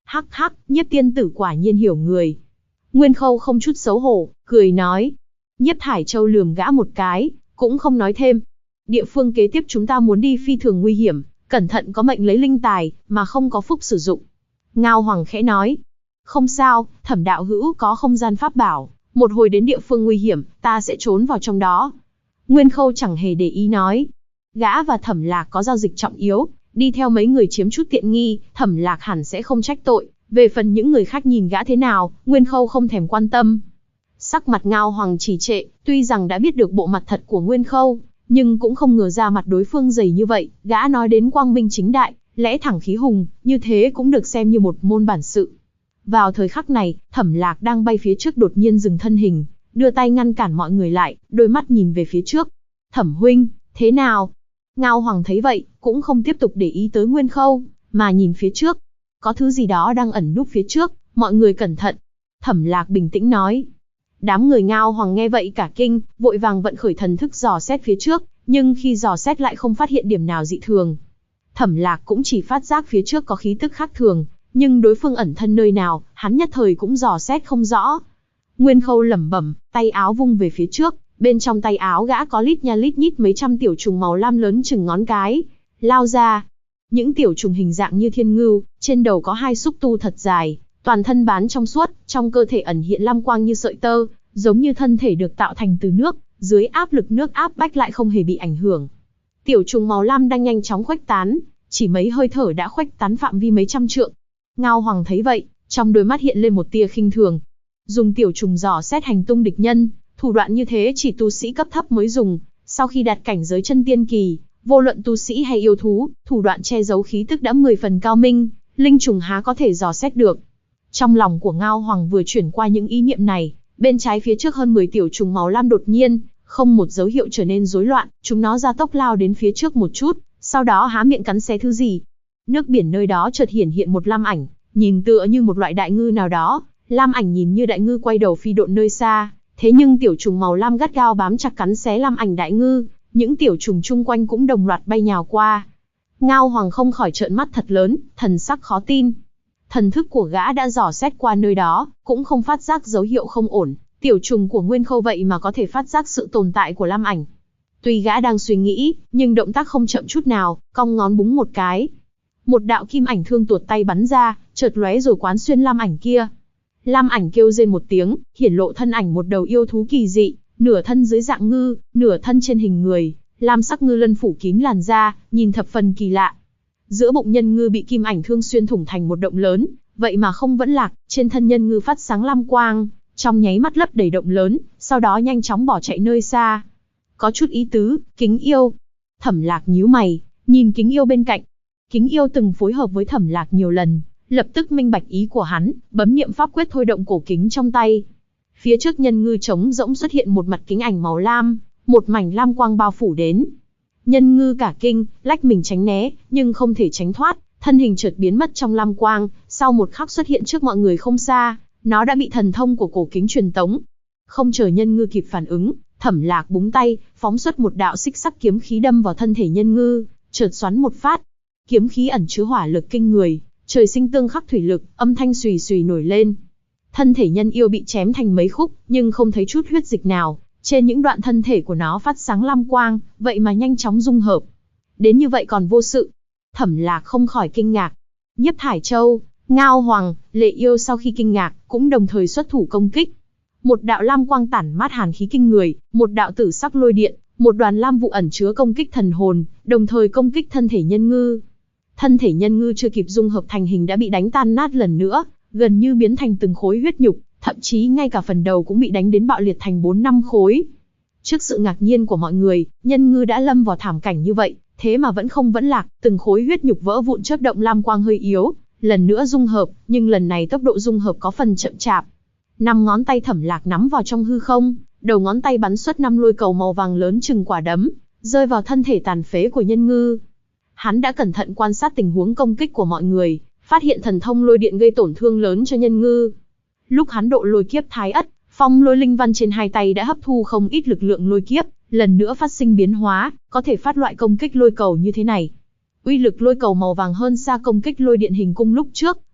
Hắc hắc, Nhiếp tiên tử quả nhiên hiểu người. Nguyên Khâu không chút xấu hổ, cười nói. Nhiếp Thải Châu lườm gã một cái, cũng không nói thêm. Địa phương kế tiếp chúng ta muốn đi phi thường nguy hiểm, cẩn thận có mệnh lấy linh tài, mà không có phúc sử dụng. Ngao Hoàng khẽ nói. Không sao, Thẩm đạo hữu có không gian pháp bảo, một hồi đến địa phương nguy hiểm, ta sẽ trốn vào trong đó. Nguyên Khâu chẳng hề để ý nói. Gã và Thẩm Lạc có giao dịch trọng yếu, đi theo mấy người chiếm chút tiện nghi, Thẩm Lạc hẳn sẽ không trách tội. Về phần những người khác nhìn gã thế nào, Nguyên Khâu không thèm quan tâm. Sắc mặt Ngao Hoàng trì trệ, tuy rằng đã biết được bộ mặt thật của Nguyên Khâu, nhưng cũng không ngờ ra mặt đối phương dày như vậy. Gã nói đến quang minh chính đại, lẽ thẳng khí hùng, như thế cũng được xem như một môn bản sự. Vào thời khắc này, Thẩm Lạc đang bay phía trước đột nhiên dừng thân hình, đưa tay ngăn cản mọi người lại, đôi mắt nhìn về phía trước. Thẩm huynh, thế nào? Ngao Hoàng thấy vậy, cũng không tiếp tục để ý tới Nguyên Khâu, mà nhìn phía trước. Có thứ gì đó đang ẩn núp phía trước, mọi người cẩn thận. Thẩm Lạc bình tĩnh nói. Đám người Ngao Hoàng nghe vậy cả kinh, vội vàng vận khởi thần thức dò xét phía trước, nhưng khi dò xét lại không phát hiện điểm nào dị thường. Thẩm Lạc cũng chỉ phát giác phía trước có khí tức khác thường, nhưng đối phương ẩn thân nơi nào, hắn nhất thời cũng dò xét không rõ. Nguyên Khâu lẩm bẩm, tay áo vung về phía trước, bên trong tay áo gã có lít nha lít nhít mấy trăm tiểu trùng màu lam lớn chừng ngón cái, lao ra. Những tiểu trùng hình dạng như thiên ngưu, trên đầu có hai xúc tu thật dài, toàn thân bán trong suốt, trong cơ thể ẩn hiện lam quang như sợi tơ, giống như thân thể được tạo thành từ nước, dưới áp lực nước áp bách lại không hề bị ảnh hưởng. Tiểu trùng màu lam đang nhanh chóng khuếch tán, chỉ mấy hơi thở đã khuếch tán phạm vi mấy trăm trượng. Ngao Hoàng thấy vậy, trong đôi mắt hiện lên một tia khinh thường. Dùng tiểu trùng dò xét hành tung địch nhân, thủ đoạn như thế chỉ tu sĩ cấp thấp mới dùng, sau khi đạt cảnh giới chân tiên kỳ, vô luận tu sĩ hay yêu thú, thủ đoạn che giấu khí tức đã 10 phần cao minh, linh trùng há có thể dò xét được. Trong lòng của Ngao Hoàng vừa chuyển qua những ý niệm này, bên trái phía trước hơn 10 tiểu trùng màu lam đột nhiên, không một dấu hiệu trở nên rối loạn, chúng nó ra tốc lao đến phía trước một chút, sau đó há miệng cắn xé thứ gì. Nước biển nơi đó chợt hiển hiện một lam ảnh, nhìn tựa như một loại đại ngư nào đó, lam ảnh nhìn như đại ngư quay đầu phi độn nơi xa, thế nhưng tiểu trùng màu lam gắt gao bám chặt cắn xé lam ảnh đại ngư, những tiểu trùng chung quanh cũng đồng loạt bay nhào qua. Ngao Hoàng không khỏi trợn mắt thật lớn, thần sắc khó tin. Thần thức của gã đã dò xét qua nơi đó, cũng không phát giác dấu hiệu không ổn, tiểu trùng của Nguyên Khâu vậy mà có thể phát giác sự tồn tại của lam ảnh. Tuy gã đang suy nghĩ, nhưng động tác không chậm chút nào, cong ngón búng một cái. Một đạo kim ảnh thương tuột tay bắn ra, chợt lóe rồi quán xuyên lam ảnh kia. Lam ảnh kêu rên một tiếng, hiển lộ thân ảnh một đầu yêu thú kỳ dị, nửa thân dưới dạng ngư, nửa thân trên hình người, lam sắc ngư lân phủ kín làn da, nhìn thập phần kỳ lạ. Giữa bụng nhân ngư bị kim ảnh thương xuyên thủng thành một động lớn, vậy mà không vẫn lạc, trên thân nhân ngư phát sáng lam quang, trong nháy mắt lấp đầy động lớn, sau đó nhanh chóng bỏ chạy nơi xa. Có chút ý tứ, Kính Yêu. Thẩm Lạc nhíu mày, nhìn Kính Yêu bên cạnh. Kính Yêu từng phối hợp với Thẩm Lạc nhiều lần, lập tức minh bạch ý của hắn, bấm niệm pháp quyết thôi động cổ kính trong tay. Phía trước nhân ngư trống rỗng xuất hiện một mặt kính ảnh màu lam, một mảnh lam quang bao phủ đến. Nhân ngư cả kinh, lách mình tránh né, nhưng không thể tránh thoát, thân hình chợt biến mất trong lam quang, sau một khắc xuất hiện trước mọi người không xa, nó đã bị thần thông của cổ kính truyền tống. Không chờ nhân ngư kịp phản ứng, Thẩm Lạc búng tay, phóng xuất một đạo xích sắc kiếm khí đâm vào thân thể nhân ngư, chợt xoắn một phát. Kiếm khí ẩn chứa hỏa lực kinh người, trời sinh tương khắc thủy lực, âm thanh xùy xùy nổi lên. Thân thể nhân yêu bị chém thành mấy khúc, nhưng không thấy chút huyết dịch nào. Trên những đoạn thân thể của nó phát sáng lam quang, vậy mà nhanh chóng dung hợp. Đến như vậy còn vô sự. Thẩm Lạc không khỏi kinh ngạc. Nhiếp Thải Châu, Ngao Hoàng, Lệ Yêu sau khi kinh ngạc, cũng đồng thời xuất thủ công kích. Một đạo lam quang tản mát hàn khí kinh người, một đạo tử sắc lôi điện, một đoàn lam vụ ẩn chứa công kích thần hồn, đồng thời công kích thân thể nhân ngư. Thân thể nhân ngư chưa kịp dung hợp thành hình đã bị đánh tan nát lần nữa, gần như biến thành từng khối huyết nhục, thậm chí ngay cả phần đầu cũng bị đánh đến bạo liệt thành 4-5 khối. Trước sự ngạc nhiên của mọi người, nhân ngư đã lâm vào thảm cảnh như vậy, thế mà vẫn không vẫn lạc, từng khối huyết nhục vỡ vụn chớp động lam quang hơi yếu, lần nữa dung hợp, nhưng lần này tốc độ dung hợp có phần chậm chạp. 5 ngón tay Thẩm Lạc nắm vào trong hư không, đầu ngón tay bắn xuất 5 lôi cầu màu vàng lớn chừng quả đấm, rơi vào thân thể tàn phế của nhân ngư. Hắn đã cẩn thận quan sát tình huống công kích của mọi người, phát hiện thần thông lôi điện gây tổn thương lớn cho nhân ngư. Lúc hắn độ lôi kiếp thái ất, phong lôi linh văn trên hai tay đã hấp thu không ít lực lượng lôi kiếp, lần nữa phát sinh biến hóa, có thể phát loại công kích lôi cầu như thế này. Uy lực lôi cầu màu vàng hơn xa công kích lôi điện hình cung lúc trước,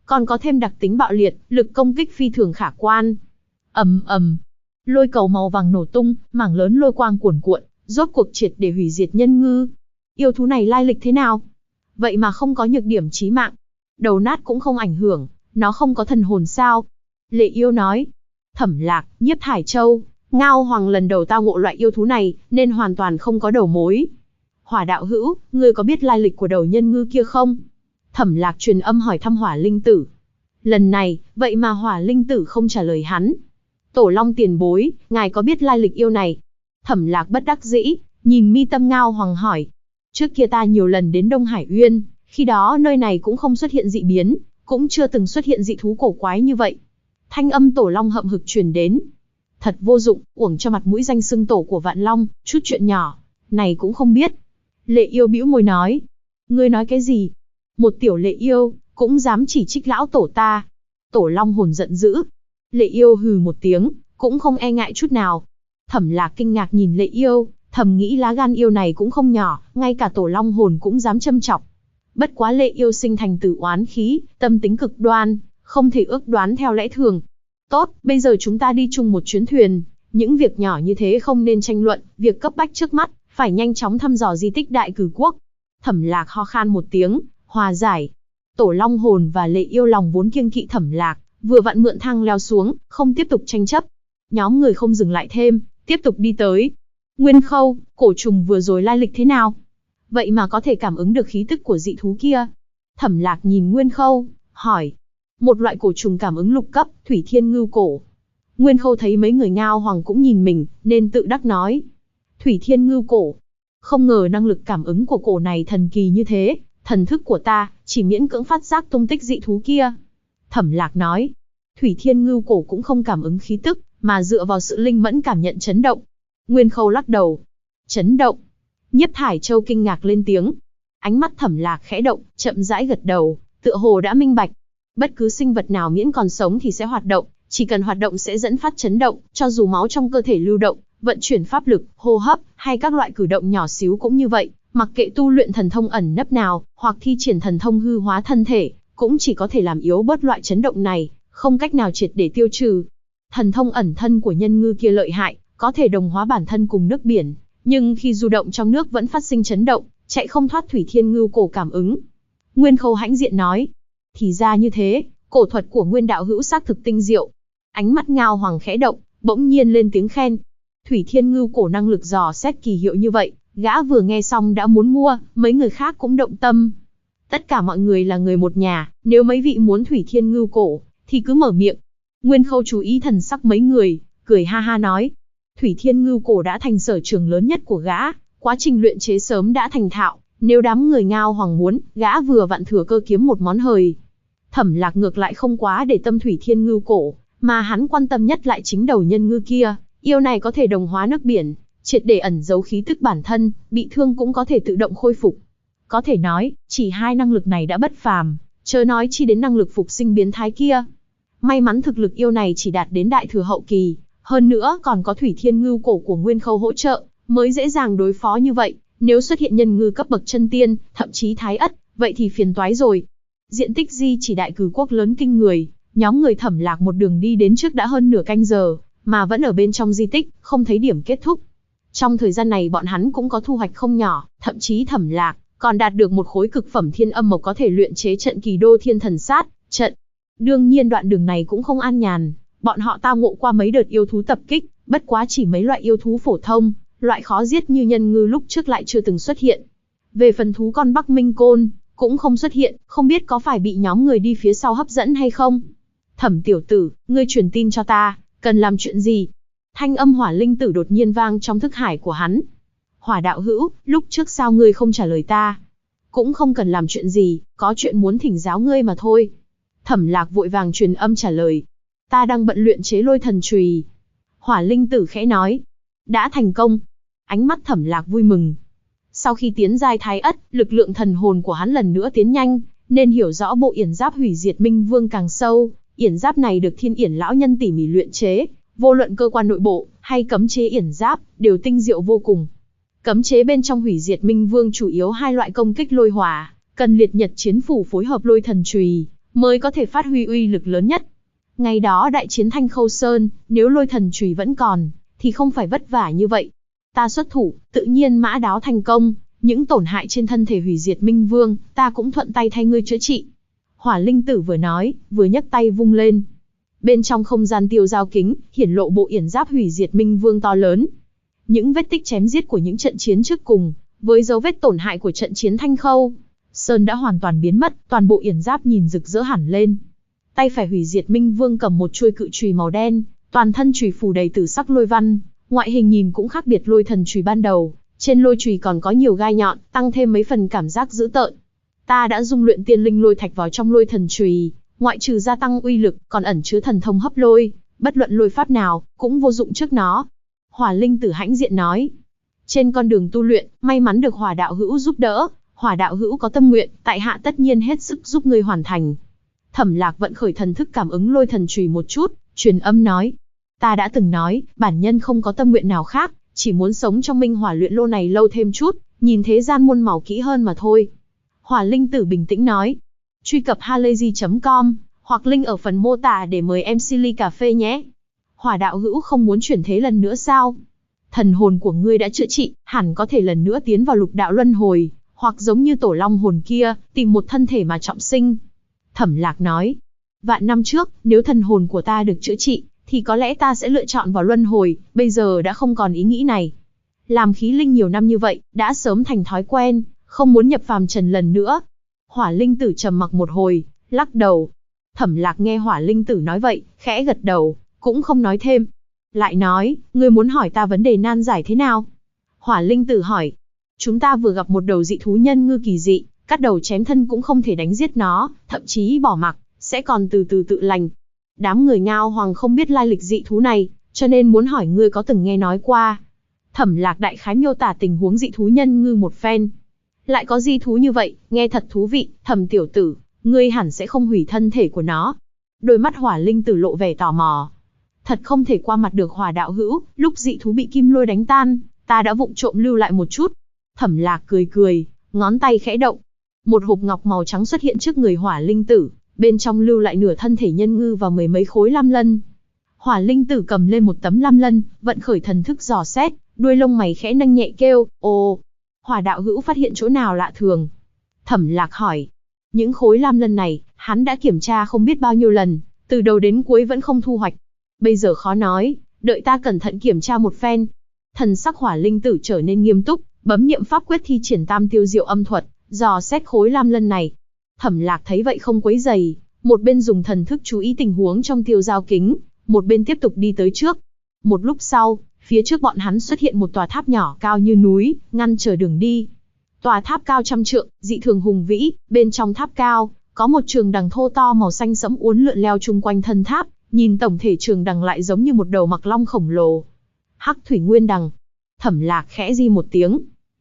còn có thêm đặc tính bạo liệt, lực công kích phi thường khả quan. Ầm ầm, lôi cầu màu vàng nổ tung, mảng lớn lôi quang cuồn cuộn, rốt cuộc triệt để hủy diệt nhân ngư. Yêu thú này lai lịch thế nào? Vậy mà không có nhược điểm chí mạng. Đầu nát cũng không ảnh hưởng, nó không có thần hồn sao? Lệ Yêu nói. Thẩm Lạc, Nhiếp Thải Châu, Ngao Hoàng lần đầu tao ngộ loại yêu thú này, nên hoàn toàn không có đầu mối. Hỏa đạo hữu, ngươi có biết lai lịch của đầu nhân ngư kia không? Thẩm Lạc truyền âm hỏi thăm Hỏa Linh Tử. Lần này, vậy mà Hỏa Linh Tử không trả lời hắn. Tổ Long tiền bối, ngài có biết lai lịch yêu này? Thẩm Lạc bất đắc dĩ, nhìn mi tâm Ngao Hoàng hỏi. Trước kia ta nhiều lần đến Đông Hải Uyên, khi đó nơi này cũng không xuất hiện dị biến, cũng chưa từng xuất hiện dị thú cổ quái như vậy. Thanh âm Tổ Long hậm hực truyền đến. Thật vô dụng, uổng cho mặt mũi danh xưng tổ của Vạn Long, chút chuyện nhỏ này cũng không biết. Lệ Yêu bĩu môi nói. Ngươi nói cái gì? Một tiểu Lệ Yêu, cũng dám chỉ trích lão tổ ta. Tổ Long hồn giận dữ. Lệ Yêu hừ một tiếng, cũng không e ngại chút nào. Thẩm Lạc kinh ngạc nhìn Lệ Yêu, thầm nghĩ lá gan yêu này cũng không nhỏ, ngay cả Tổ Long hồn cũng dám châm chọc. Bất quá Lệ Yêu sinh thành tử oán khí, tâm tính cực đoan, không thể ước đoán theo lẽ thường. Tốt, bây giờ chúng ta đi chung một chuyến thuyền, những việc nhỏ như thế không nên tranh luận, việc cấp bách trước mắt, phải nhanh chóng thăm dò di tích Đại Cử Quốc. Thẩm Lạc ho khan một tiếng, hòa giải. Tổ Long hồn và Lệ Yêu lòng vốn kiêng kỵ Thẩm Lạc, vừa vặn mượn thang leo xuống, không tiếp tục tranh chấp. Nhóm người không dừng lại thêm, tiếp tục đi tới. Nguyên Khâu, cổ trùng vừa rồi lai lịch thế nào? Vậy mà có thể cảm ứng được khí tức của dị thú kia. Thẩm Lạc nhìn Nguyên Khâu, hỏi. Một loại cổ trùng cảm ứng lục cấp, Thủy Thiên Ngưu cổ. Nguyên Khâu thấy mấy người Ngao Hoàng cũng nhìn mình, nên tự đắc nói. Thủy Thiên Ngưu cổ. Không ngờ năng lực cảm ứng của cổ này thần kỳ như thế, thần thức của ta, chỉ miễn cưỡng phát giác tung tích dị thú kia. Thẩm Lạc nói. Thủy Thiên Ngưu cổ cũng không cảm ứng khí tức, mà dựa vào sự linh mẫn cảm nhận chấn động. Nguyên Khâu lắc đầu. Chấn động. Nhiếp Thải Châu kinh ngạc lên tiếng. Ánh mắt Thẩm Lạc khẽ động, chậm rãi gật đầu, tựa hồ đã minh bạch. Bất cứ sinh vật nào miễn còn sống thì sẽ hoạt động, chỉ cần hoạt động sẽ dẫn phát chấn động, cho dù máu trong cơ thể lưu động, vận chuyển pháp lực, hô hấp, hay các loại cử động nhỏ xíu cũng như vậy, mặc kệ tu luyện thần thông ẩn nấp nào, hoặc thi triển thần thông hư hóa thân thể, cũng chỉ có thể làm yếu bớt loại chấn động này, không cách nào triệt để tiêu trừ. Thần thông ẩn thân của nhân ngư kia lợi hại, có thể đồng hóa bản thân cùng nước biển, nhưng khi du động trong nước vẫn phát sinh chấn động, chạy không thoát Thủy Thiên Ngưu cổ cảm ứng. Nguyên Khâu hãnh diện nói. Thì ra như thế, cổ thuật của Nguyên đạo hữu xác thực tinh diệu. Ánh mắt Ngao Hoàng khẽ động, bỗng nhiên lên tiếng khen. Thủy Thiên Ngưu cổ năng lực dò xét kỳ hiệu như vậy, gã vừa nghe xong đã muốn mua, mấy người khác cũng động tâm. Tất cả mọi người là người một nhà, nếu mấy vị muốn Thủy Thiên Ngưu cổ, thì cứ mở miệng. Nguyên Khâu chú ý thần sắc mấy người, cười ha ha nói. Thủy Thiên Ngưu cổ đã thành sở trường lớn nhất của gã, quá trình luyện chế sớm đã thành thạo, nếu đám người Ngao Hoàng muốn, gã vừa vặn thừa cơ kiếm một món hời. Thẩm Lạc ngược lại không quá để tâm Thủy Thiên Ngưu cổ, mà hắn quan tâm nhất lại chính đầu nhân ngư kia, yêu này có thể đồng hóa nước biển, triệt để ẩn giấu khí tức bản thân, bị thương cũng có thể tự động khôi phục. Có thể nói, chỉ hai năng lực này đã bất phàm, chớ nói chi đến năng lực phục sinh biến thái kia. May mắn thực lực yêu này chỉ đạt đến đại thừa hậu kỳ, hơn nữa còn có Thủy Thiên Ngưu cổ của Nguyên Khâu hỗ trợ, mới dễ dàng đối phó như vậy. Nếu xuất hiện nhân ngư cấp bậc chân tiên, thậm chí thái ất, vậy thì phiền toái rồi. Diện tích di chỉ Đại Cử Quốc lớn kinh người, nhóm người Thẩm Lạc một đường đi đến trước đã hơn nửa canh giờ, mà vẫn ở bên trong di tích, không thấy điểm kết thúc. Trong thời gian này bọn hắn cũng có thu hoạch không nhỏ, thậm chí Thẩm Lạc còn đạt được một khối cực phẩm thiên âm mộc có thể luyện chế trận Kỳ Đô Thiên Thần Sát trận. Đương nhiên đoạn đường này cũng không an nhàn, bọn họ tao ngộ qua mấy đợt yêu thú tập kích, bất quá chỉ mấy loại yêu thú phổ thông, loại khó giết như nhân ngư lúc trước lại chưa từng xuất hiện. Về phần thú con Bắc Minh Côn, cũng không xuất hiện, không biết có phải bị nhóm người đi phía sau hấp dẫn hay không. Thẩm tiểu tử, ngươi truyền tin cho ta, cần làm chuyện gì? Thanh âm Hỏa Linh Tử đột nhiên vang trong thức hải của hắn. Hỏa đạo hữu, lúc trước sao ngươi không trả lời ta? Cũng không cần làm chuyện gì, có chuyện muốn thỉnh giáo ngươi mà thôi. Thẩm Lạc vội vàng truyền âm trả lời. Ta đang bận luyện chế Lôi Thần Chùy. Hỏa Linh Tử khẽ nói. Đã thành công. Ánh mắt Thẩm Lạc vui mừng. Sau khi tiến giai thái ất, lực lượng thần hồn của hắn lần nữa tiến nhanh, nên hiểu rõ bộ yển giáp hủy diệt minh vương càng sâu. Yển giáp này được Thiên Yển lão nhân tỉ mỉ luyện chế, vô luận cơ quan nội bộ hay cấm chế yển giáp đều tinh diệu vô cùng. Cấm chế bên trong hủy diệt minh vương chủ yếu hai loại công kích lôi hỏa, cần liệt nhật chiến phủ phối hợp Lôi Thần Chùy, mới có thể phát huy uy lực lớn nhất. Ngày đó đại chiến Thanh Khâu Sơn, nếu lôi thần chùy vẫn còn, thì không phải vất vả như vậy. Ta xuất thủ, tự nhiên mã đáo thành công, những tổn hại trên thân thể hủy diệt Minh Vương, ta cũng thuận tay thay ngươi chữa trị. Hỏa Linh Tử vừa nói, vừa nhấc tay vung lên. Bên trong không gian tiêu giao kính, hiển lộ bộ yển giáp hủy diệt Minh Vương to lớn. Những vết tích chém giết của những trận chiến trước cùng, với dấu vết tổn hại của trận chiến Thanh Khâu Sơn đã hoàn toàn biến mất, toàn bộ yển giáp nhìn rực rỡ hẳn lên. Tay phải hủy diệt Minh Vương cầm một chuôi cự chùy màu đen, toàn thân chùy phủ đầy tử sắc lôi văn, ngoại hình nhìn cũng khác biệt lôi thần chùy ban đầu, trên lôi chùy còn có nhiều gai nhọn, tăng thêm mấy phần cảm giác dữ tợn. Ta đã dung luyện tiên linh lôi thạch vào trong lôi thần chùy, ngoại trừ gia tăng uy lực, còn ẩn chứa thần thông hấp lôi, bất luận lôi pháp nào cũng vô dụng trước nó. Hỏa Linh Tử hãnh diện nói. Trên con đường tu luyện, may mắn được Hỏa đạo hữu giúp đỡ, Hỏa đạo hữu có tâm nguyện, tại hạ tất nhiên hết sức giúp ngươi hoàn thành. Thẩm Lạc vận khởi thần thức cảm ứng lôi thần chùy một chút, truyền âm nói. Ta đã từng nói, bản nhân không có tâm nguyện nào khác, chỉ muốn sống trong minh hỏa luyện lô này lâu thêm chút, nhìn thế gian muôn màu kỹ hơn mà thôi. Hỏa Linh Tử bình tĩnh nói. Truy cập halayzi.com, hoặc link ở phần mô tả để mời MC ly cà phê nhé. Hỏa đạo hữu không muốn chuyển thế lần nữa sao? Thần hồn của ngươi đã chữa trị, hẳn có thể lần nữa tiến vào lục đạo luân hồi, hoặc giống như tổ long hồn kia, tìm một thân thể mà trọng sinh. Thẩm Lạc nói. Vạn năm trước, nếu thần hồn của ta được chữa trị, thì có lẽ ta sẽ lựa chọn vào luân hồi, bây giờ đã không còn ý nghĩ này. Làm khí linh nhiều năm như vậy, đã sớm thành thói quen, không muốn nhập phàm trần lần nữa. Hỏa Linh Tử trầm mặc một hồi, lắc đầu. Thẩm Lạc nghe Hỏa Linh Tử nói vậy, khẽ gật đầu, cũng không nói thêm. Lại nói, ngươi muốn hỏi ta vấn đề nan giải thế nào? Hỏa Linh Tử hỏi. Chúng ta vừa gặp một đầu dị thú nhân ngư kỳ dị, cắt đầu chém thân cũng không thể đánh giết nó, thậm chí bỏ mặc, sẽ còn từ từ tự lành. Đám người Ngao Hoàng không biết lai lịch dị thú này, cho nên muốn hỏi ngươi có từng nghe nói qua. Thẩm Lạc đại khái miêu tả tình huống dị thú nhân ngư một phen. Lại có dị thú như vậy, nghe thật thú vị, Thẩm tiểu tử, ngươi hẳn sẽ không hủy thân thể của nó. Đôi mắt Hỏa Linh Tử lộ vẻ tò mò. Thật không thể qua mặt được Hỏa đạo hữu, lúc dị thú bị kim lôi đánh tan, ta đã vụng trộm lưu lại một chút. Thẩm Lạc cười cười, ngón tay khẽ động. Một hộp ngọc màu trắng xuất hiện trước người Hỏa Linh Tử, bên trong lưu lại nửa thân thể nhân ngư và mười mấy khối lam lân. Hỏa Linh Tử cầm lên một tấm lam lân, vận khởi thần thức dò xét, đuôi lông mày khẽ nâng nhẹ kêu, ồ. Hỏa đạo hữu phát hiện chỗ nào lạ thường? Thẩm Lạc hỏi. Những khối lam lân này, hắn đã kiểm tra không biết bao nhiêu lần, từ đầu đến cuối vẫn không thu hoạch. Bây giờ khó nói, đợi ta cẩn thận kiểm tra một phen. Thần sắc Hỏa Linh Tử trở nên nghiêm túc, bấm niệm pháp quyết thi triển Tam Tiêu Diệu Âm Thuật, dò xét khối lam lân này. Thẩm Lạc thấy vậy không quấy rầy, một bên dùng thần thức chú ý tình huống trong tiêu giao kính, một bên tiếp tục đi tới trước. Một lúc sau, phía trước bọn hắn xuất hiện một tòa tháp nhỏ cao như núi, ngăn trở đường đi. Tòa tháp cao trăm trượng, dị thường hùng vĩ, bên trong tháp cao, có một trường đằng thô to màu xanh sẫm uốn lượn leo chung quanh thân tháp, nhìn tổng thể trường đằng lại giống như một đầu mặc long khổng lồ. Hắc Thủy Nguyên Đằng. Thẩm Lạc khẽ di một tiếng.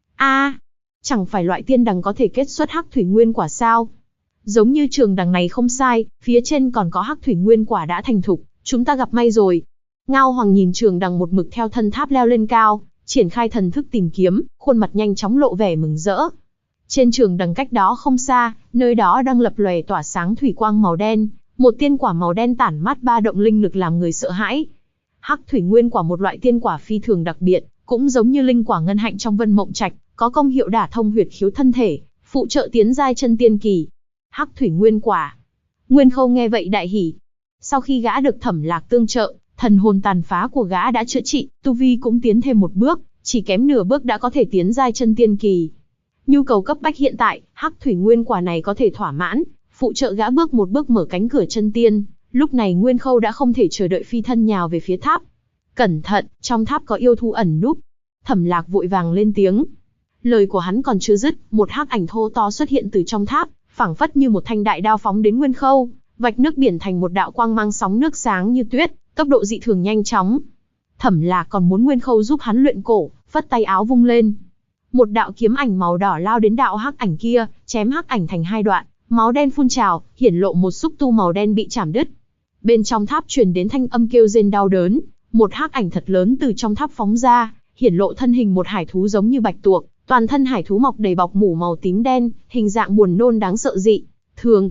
A, chẳng phải loại tiên đằng có thể kết xuất Hắc Thủy Nguyên quả sao? Giống như trường đằng này không sai, phía trên còn có Hắc Thủy Nguyên quả đã thành thục, chúng ta gặp may rồi. Ngao Hoàng nhìn trường đằng một mực theo thân tháp leo lên cao, triển khai thần thức tìm kiếm, khuôn mặt nhanh chóng lộ vẻ mừng rỡ. Trên trường đằng cách đó không xa, nơi đó đang lập lòe tỏa sáng thủy quang màu đen, một tiên quả màu đen tản mát ba động linh lực làm người sợ hãi. Hắc Thủy Nguyên quả một loại tiên quả phi thường đặc biệt, cũng giống như linh quả ngân hạnh trong Vân Mộng Trạch, có công hiệu đả thông huyệt khiếu thân thể, phụ trợ tiến giai chân tiên kỳ. Hắc Thủy Nguyên quả. Nguyên Khâu nghe vậy đại hỉ. Sau khi gã được Thẩm Lạc tương trợ, thần hồn tàn phá của gã đã chữa trị, tu vi cũng tiến thêm một bước, chỉ kém nửa bước đã có thể tiến giai chân tiên kỳ. Nhu cầu cấp bách hiện tại, Hắc Thủy Nguyên quả này có thể thỏa mãn, phụ trợ gã bước một bước mở cánh cửa chân tiên. Lúc này Nguyên Khâu đã không thể chờ đợi phi thân nhào về phía tháp. Cẩn thận, trong tháp có yêu thú ẩn núp. Thẩm Lạc vội vàng lên tiếng. Lời của hắn còn chưa dứt, một hắc ảnh thô to xuất hiện từ trong tháp, phảng phất như một thanh đại đao phóng đến Nguyên Khâu, vạch nước biển thành một đạo quang mang sóng nước sáng như tuyết, tốc độ dị thường nhanh chóng. Thẩm Lạc còn muốn Nguyên Khâu giúp hắn luyện cổ, phất tay áo vung lên. Một đạo kiếm ảnh màu đỏ lao đến đạo hắc ảnh kia, chém hắc ảnh thành hai đoạn, máu đen phun trào, hiển lộ một xúc tu màu đen bị chảm đứt. Bên trong tháp truyền đến thanh âm kêu rên đau đớn, một hắc ảnh thật lớn từ trong tháp phóng ra, hiển lộ thân hình một hải thú giống như bạch tuộc, toàn thân hải thú mọc đầy bọc mủ màu tím đen, hình dạng buồn nôn đáng sợ dị thường.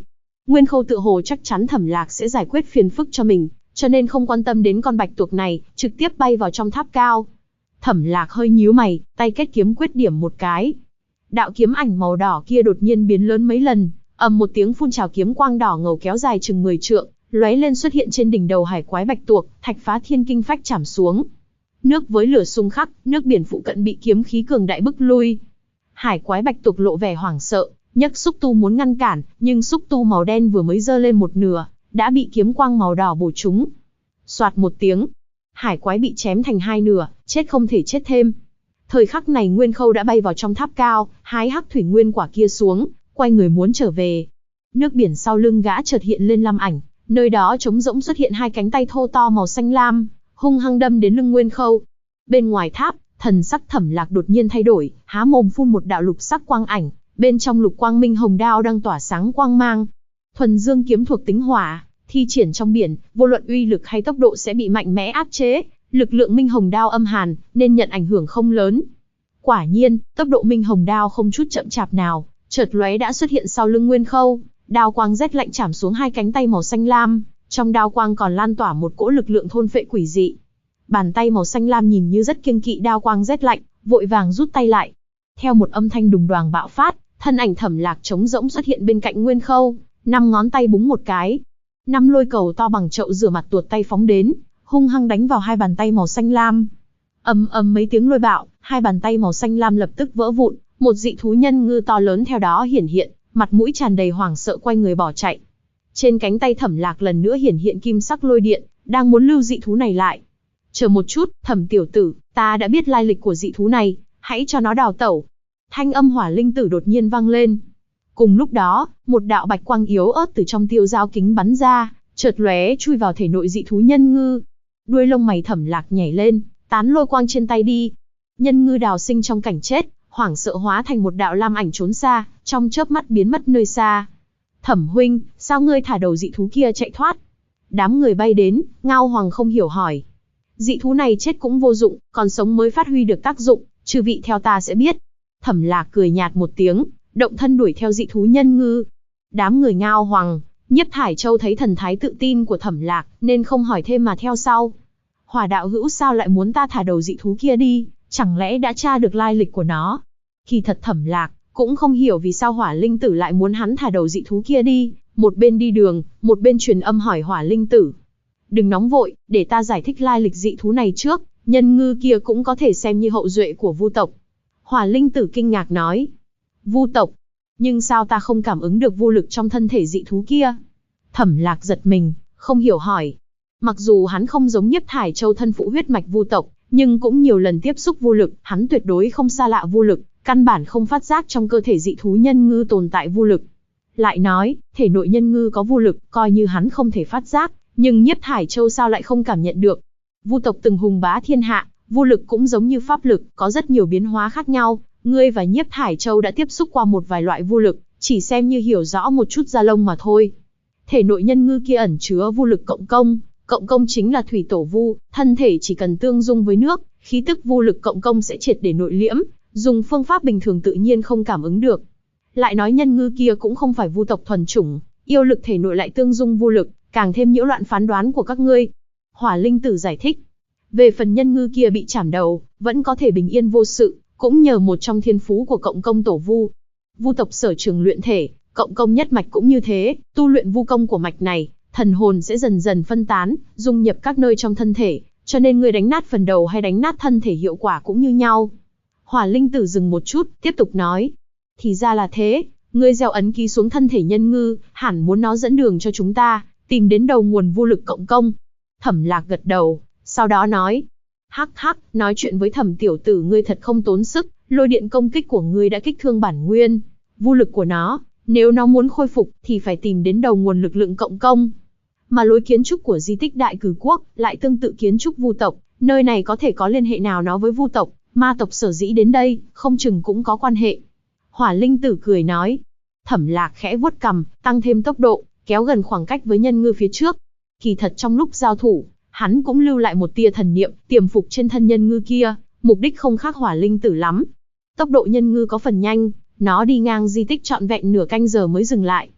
Nguyên Khâu tựa hồ chắc chắn Thẩm Lạc sẽ giải quyết phiền phức cho mình, cho nên không quan tâm đến con bạch tuộc này, trực tiếp bay vào trong tháp cao. Thẩm Lạc hơi nhíu mày, tay kết kiếm quyết điểm một cái. Đạo kiếm ảnh màu đỏ kia đột nhiên biến lớn mấy lần, ầm một tiếng phun trào kiếm quang đỏ ngầu kéo dài chừng 10 trượng, lóe lên xuất hiện trên đỉnh đầu hải quái bạch tuộc, thạch phá thiên kinh phách chảm xuống. Nước với lửa xung khắc, nước biển phụ cận bị kiếm khí cường đại bức lui. Hải quái bạch tuộc lộ vẻ hoảng sợ, nhấc xúc tu muốn ngăn cản, nhưng xúc tu màu đen vừa mới giơ lên một nửa, đã bị kiếm quang màu đỏ bổ trúng. Soạt một tiếng, hải quái bị chém thành hai nửa, chết không thể chết thêm. Thời khắc này Nguyên Khâu đã bay vào trong tháp cao, hái hắc thủy nguyên quả kia xuống, quay người muốn trở về. Nước biển sau lưng gã chợt hiện lên lam ảnh, nơi đó trống rỗng xuất hiện hai cánh tay thô to màu xanh lam, hung hăng đâm đến lưng Nguyên Khâu. Bên ngoài tháp, thần sắc Thẩm Lạc đột nhiên thay đổi, há mồm phun một đạo lục sắc quang ảnh, bên trong lục quang minh hồng đao đang tỏa sáng quang mang. Thuần dương kiếm thuộc tính hỏa, thi triển trong biển, vô luận uy lực hay tốc độ sẽ bị mạnh mẽ áp chế, lực lượng minh hồng đao âm hàn, nên nhận ảnh hưởng không lớn. Quả nhiên, tốc độ minh hồng đao không chút chậm chạp nào, chợt lóe đã xuất hiện sau lưng Nguyên Khâu, đao quang rét lạnh chảm xuống hai cánh tay màu xanh lam, trong đao quang còn lan tỏa một cỗ lực lượng thôn phệ quỷ dị. Bàn tay màu xanh lam nhìn như rất kiêng kỵ đao quang rét lạnh, vội vàng rút tay lại. Theo một âm thanh đùng đoàng bạo phát, thân ảnh Thẩm Lạc trống rỗng xuất hiện bên cạnh Nguyên Khâu, 5 ngón tay búng một cái. 5 lôi cầu to bằng chậu rửa mặt tuột tay phóng đến, hung hăng đánh vào hai bàn tay màu xanh lam. Ầm ầm mấy tiếng lôi bạo, hai bàn tay màu xanh lam lập tức vỡ vụn, một dị thú nhân ngư to lớn theo đó hiển hiện, mặt mũi tràn đầy hoảng sợ quay người bỏ chạy. Trên cánh tay Thẩm Lạc lần nữa hiển hiện kim sắc lôi điện, đang muốn lưu dị thú này lại. Chờ một chút, Thẩm tiểu tử, ta đã biết lai lịch của dị thú này, hãy cho nó đào tẩu. Thanh âm Hỏa Linh Tử đột nhiên vang lên. Cùng lúc đó, một đạo bạch quang yếu ớt từ trong tiêu dao kính bắn ra, chợt lóe chui vào thể nội dị thú nhân ngư. Đuôi lông mày Thẩm Lạc nhảy lên, tán lôi quang trên tay đi. Nhân ngư đào sinh trong cảnh chết, hoảng sợ hóa thành một đạo lam ảnh trốn xa, trong chớp mắt biến mất nơi xa. Thẩm huynh, sao ngươi thả đầu dị thú kia chạy thoát? Đám người bay đến, Ngao Hoàng không hiểu hỏi. Dị thú này chết cũng vô dụng, còn sống mới phát huy được tác dụng, chư vị theo ta sẽ biết. Thẩm Lạc cười nhạt một tiếng, động thân đuổi theo dị thú nhân ngư. Đám người Ngao Hoàng, Nhiếp Thải Châu thấy thần thái tự tin của Thẩm Lạc, nên không hỏi thêm mà theo sau. Hỏa đạo hữu sao lại muốn ta thả đầu dị thú kia đi, chẳng lẽ đã tra được lai lịch của nó? Kỳ thật Thẩm Lạc cũng không hiểu vì sao Hỏa Linh Tử lại muốn hắn thả đầu dị thú kia đi, một bên đi đường, một bên truyền âm hỏi Hỏa Linh Tử. Đừng nóng vội, để ta giải thích lai lịch dị thú này trước, nhân ngư kia cũng có thể xem như hậu duệ của Vu tộc. Hỏa Linh Tử kinh ngạc nói. Vu tộc? Nhưng sao ta không cảm ứng được vô lực trong thân thể dị thú kia? Thẩm Lạc giật mình, không hiểu hỏi. Mặc dù hắn không giống Nhiếp Thải Châu thân phụ huyết mạch Vu tộc, nhưng cũng nhiều lần tiếp xúc vô lực, hắn tuyệt đối không xa lạ vô lực, căn bản không phát giác trong cơ thể dị thú nhân ngư tồn tại vô lực. Lại nói, thể nội nhân ngư có vô lực, coi như hắn không thể phát giác, nhưng Nhiếp Thải Châu sao lại không cảm nhận được? Vu tộc từng hùng bá thiên hạ, vô lực cũng giống như pháp lực, có rất nhiều biến hóa khác nhau. Ngươi và Nhiếp Thải Châu đã tiếp xúc qua một vài loại vô lực, chỉ xem như hiểu rõ một chút da lông mà thôi. Thể nội nhân ngư kia ẩn chứa vô lực cộng công chính là thủy tổ vu, thân thể chỉ cần tương dung với nước, khí tức vô lực cộng công sẽ triệt để nội liễm, dùng phương pháp bình thường tự nhiên không cảm ứng được. Lại nói nhân ngư kia cũng không phải vu tộc thuần chủng, yêu lực thể nội lại tương dung vô lực, càng thêm nhiễu loạn phán đoán của các ngươi. Hỏa Linh Tử giải thích. Về phần nhân ngư kia bị chảm đầu, vẫn có thể bình yên vô sự, cũng nhờ một trong thiên phú của cộng công tổ vu. Vu tộc sở trường luyện thể, cộng công nhất mạch cũng như thế, tu luyện vu công của mạch này, thần hồn sẽ dần dần phân tán, dung nhập các nơi trong thân thể, cho nên người đánh nát phần đầu hay đánh nát thân thể hiệu quả cũng như nhau. Hỏa Linh Tử dừng một chút, tiếp tục nói. Thì ra là thế, ngươi gieo ấn ký xuống thân thể nhân ngư, hẳn muốn nó dẫn đường cho chúng ta, tìm đến đầu nguồn vô lực cộng công. Thẩm Lạc gật đầu, sau đó nói. Hắc hắc, nói chuyện với Thẩm tiểu tử ngươi thật không tốn sức, lôi điện công kích của ngươi đã kích thương bản nguyên. Vô lực của nó, nếu nó muốn khôi phục thì phải tìm đến đầu nguồn lực lượng cộng công. Mà lối kiến trúc của di tích Đại Cử Quốc lại tương tự kiến trúc Vu tộc, nơi này có thể có liên hệ nào nó với Vu tộc, ma tộc sở dĩ đến đây, không chừng cũng có quan hệ. Hỏa Linh Tử cười nói. Thẩm Lạc khẽ vuốt cằm, tăng thêm tốc độ, kéo gần khoảng cách với nhân ngư phía trước. Kỳ thật trong lúc giao thủ, hắn cũng lưu lại một tia thần niệm, tiềm phục trên thân nhân ngư kia, mục đích không khác Hỏa Linh Tử lắm. Tốc độ nhân ngư có phần nhanh, nó đi ngang di tích trọn vẹn nửa canh giờ mới dừng lại.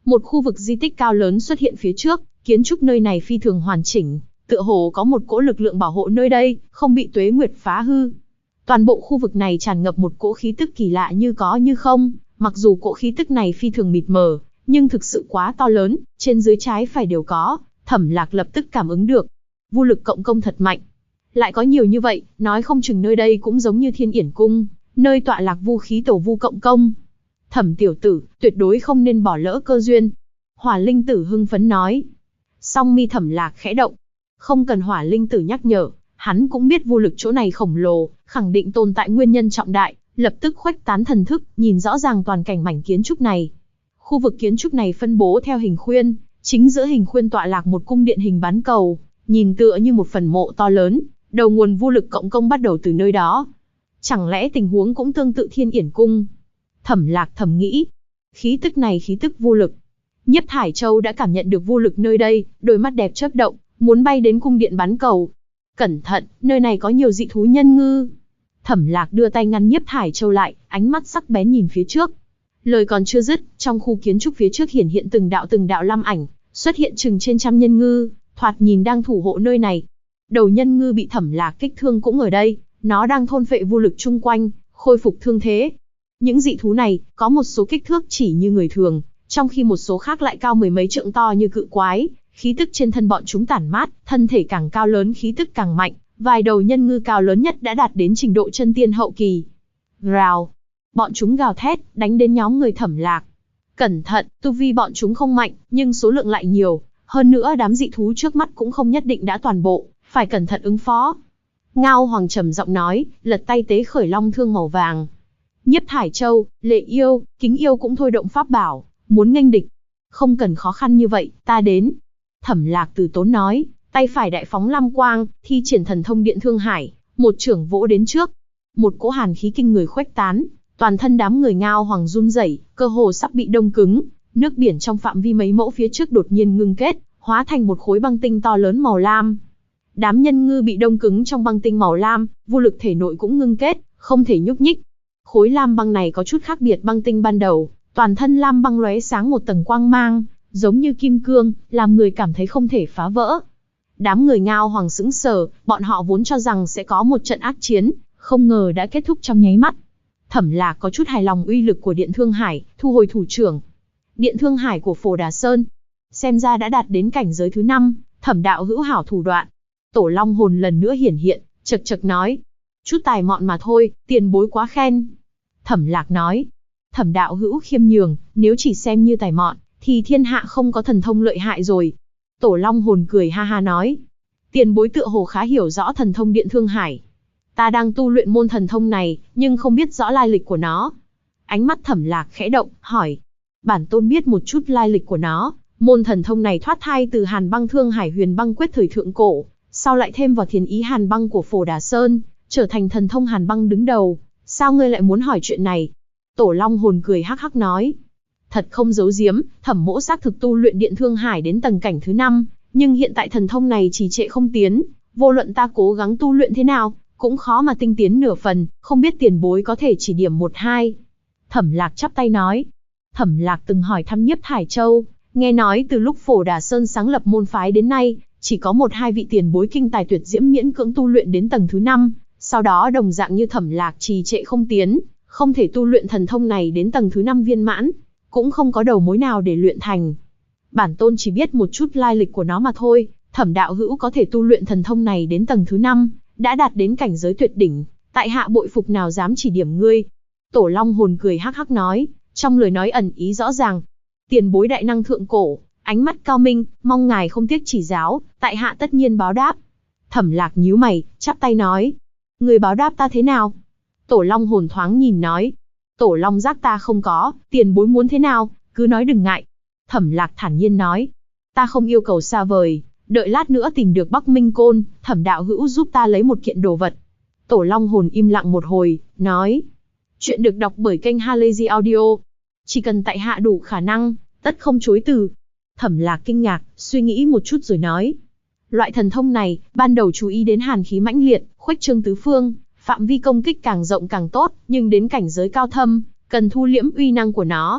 Một khu vực di tích cao lớn xuất hiện phía trước, kiến trúc nơi này phi thường hoàn chỉnh, tựa hồ có một cỗ lực lượng bảo hộ nơi đây, không bị tuế nguyệt phá hư. Toàn bộ khu vực này tràn ngập một cỗ khí tức kỳ lạ như có như không, mặc dù cỗ khí tức này phi thường mịt mờ, nhưng thực sự quá to lớn, trên dưới trái phải đều có, Thẩm Lạc lập tức cảm ứng được. Vô lực cộng công thật mạnh. Lại có nhiều như vậy, nói không chừng nơi đây cũng giống như Thiên Yển Cung, nơi tọa lạc vu khí tổ vu cộng công. Thẩm tiểu tử, tuyệt đối không nên bỏ lỡ cơ duyên. Hỏa Linh Tử hưng phấn nói. Song mi Thẩm Lạc khẽ động. Không cần Hỏa Linh Tử nhắc nhở, hắn cũng biết vô lực chỗ này khổng lồ, khẳng định tồn tại nguyên nhân trọng đại, lập tức khuếch tán thần thức, nhìn rõ ràng toàn cảnh mảnh kiến trúc này. Khu vực kiến trúc này phân bố theo hình khuyên, chính giữa hình khuyên tọa lạc một cung điện hình bán cầu, nhìn tựa như một phần mộ to lớn, đầu nguồn vô lực cộng công bắt đầu từ nơi đó. Chẳng lẽ tình huống cũng tương tự Thiên Yển Cung? Thẩm Lạc thầm nghĩ. Khí tức này khí tức vô lực. Nhiếp Thải Châu đã cảm nhận được vô lực nơi đây, đôi mắt đẹp chớp động, muốn bay đến cung điện bán cầu. Cẩn thận, nơi này có nhiều dị thú nhân ngư. Thẩm Lạc đưa tay ngăn Nhiếp Thải Châu lại, ánh mắt sắc bén nhìn phía trước. Lời còn chưa dứt, trong khu kiến trúc phía trước hiện từng đạo lam ảnh, xuất hiện chừng trên trăm nhân ngư, thoạt nhìn đang thủ hộ nơi này. Đầu nhân ngư bị Thẩm Lạc kích thương cũng ở đây, nó đang thôn phệ vô lực chung quanh, khôi phục thương thế. Những dị thú này, có một số kích thước chỉ như người thường, trong khi một số khác lại cao mười mấy trượng to như cự quái, khí tức trên thân bọn chúng tản mát, thân thể càng cao lớn khí tức càng mạnh, vài đầu nhân ngư cao lớn nhất đã đạt đến trình độ chân tiên hậu kỳ. Rào! Bọn chúng gào thét, đánh đến nhóm người Thẩm Lạc. Cẩn thận, tu vi bọn chúng không mạnh, nhưng số lượng lại nhiều, hơn nữa đám dị thú trước mắt cũng không nhất định đã toàn bộ, phải cẩn thận ứng phó. Ngao Hoàng trầm giọng nói, lật tay tế khởi long thương màu vàng. Nhiếp Thải Châu, Lệ Yêu, Kính Yêu cũng thôi động pháp bảo, muốn nghênh địch. Không cần khó khăn như vậy, ta đến. Thẩm Lạc từ tốn nói, tay phải đại phóng lam quang, thi triển thần thông điện thương hải, một chưởng vỗ đến trước. Một cỗ hàn khí kinh người khuếch tán, toàn thân đám người Ngao Hoàng run rẩy, cơ hồ sắp bị đông cứng. Nước biển trong phạm vi mấy mẫu phía trước đột nhiên ngưng kết, hóa thành một khối băng tinh to lớn màu lam. Đám nhân ngư bị đông cứng trong băng tinh màu lam, vô lực thể nội cũng ngưng kết, không thể nhúc nhích. Khối lam băng này có chút khác biệt băng tinh ban đầu, toàn thân lam băng lóe sáng một tầng quang mang, giống như kim cương, làm người cảm thấy không thể phá vỡ. Đám người Ngao Hoàng sững sờ, bọn họ vốn cho rằng sẽ có một trận ác chiến, không ngờ đã kết thúc trong nháy mắt. Thẩm Lạc có chút hài lòng uy lực của Điện Thương Hải, thu hồi thủ trưởng. Điện Thương Hải của Phổ Đà Sơn, xem ra đã đạt đến cảnh giới thứ 5, Thẩm đạo hữu hảo thủ đoạn. Tổ Long hồn lần nữa hiển hiện, chậc chậc nói, chút tài mọn mà thôi, tiền bối quá khen. Thẩm Lạc nói, Thẩm đạo hữu khiêm nhường, nếu chỉ xem như tài mọn, thì thiên hạ không có thần thông lợi hại rồi. Tổ Long hồn cười ha ha nói, tiền bối tựa hồ khá hiểu rõ thần thông Điện Thương Hải. Ta đang tu luyện môn thần thông này, nhưng không biết rõ lai lịch của nó. Ánh mắt Thẩm Lạc khẽ động, hỏi, bản tôn biết một chút lai lịch của nó. Môn thần thông này thoát thai từ Hàn Băng Thương Hải Huyền Băng Quyết thời thượng cổ, sau lại thêm vào Thiền Ý Hàn Băng của Phổ Đà Sơn, trở thành thần thông Hàn Băng đứng đầu. Sao ngươi lại muốn hỏi chuyện này? Tổ Long hồn cười hắc hắc nói, thật không giấu giếm, Thẩm mỗ xác thực tu luyện Điện Thương Hải đến tầng cảnh thứ 5, nhưng hiện tại thần thông này trì trệ không tiến, vô luận ta cố gắng tu luyện thế nào, cũng khó mà tinh tiến nửa phần, không biết tiền bối có thể chỉ điểm một hai. Thẩm Lạc chắp tay nói, Thẩm Lạc từng hỏi thăm Nhiếp Thải Châu, nghe nói từ lúc Phổ Đà Sơn sáng lập môn phái đến nay, chỉ có một hai vị tiền bối kinh tài tuyệt diễm miễn cưỡng tu luyện đến tầng thứ 5, sau đó đồng dạng như Thẩm Lạc trì trệ không tiến, không thể tu luyện thần thông này đến tầng thứ 5 viên mãn, cũng không có đầu mối nào để luyện thành. Bản tôn chỉ biết một chút lai lịch của nó mà thôi, Thẩm đạo hữu có thể tu luyện thần thông này đến tầng thứ 5, đã đạt đến cảnh giới tuyệt đỉnh, tại hạ bội phục nào dám chỉ điểm ngươi. Tổ Long hồn cười hắc hắc nói, trong lời nói ẩn ý rõ ràng. Tiền bối đại năng thượng cổ, ánh mắt cao minh, mong ngài không tiếc chỉ giáo, tại hạ tất nhiên báo đáp. Thẩm Lạc nhíu mày, chắp tay nói, người báo đáp ta thế nào? Tổ Long hồn thoáng nhìn nói, Tổ Long giác ta không có, tiền bối muốn thế nào, cứ nói đừng ngại. Thẩm Lạc thản nhiên nói, ta không yêu cầu xa vời, đợi lát nữa tìm được Bắc Minh Côn, Thẩm đạo hữu giúp ta lấy một kiện đồ vật. Tổ Long hồn im lặng một hồi, nói, chuyện được đọc bởi kênh Halazy Audio. Chỉ cần tại hạ đủ khả năng, tất không chối từ. Thẩm Lạc kinh ngạc, suy nghĩ một chút rồi nói, loại thần thông này, ban đầu chú ý đến hàn khí mãnh liệt, khuếch trương tứ phương, phạm vi công kích càng rộng càng tốt, nhưng đến cảnh giới cao thâm, cần thu liễm uy năng của nó.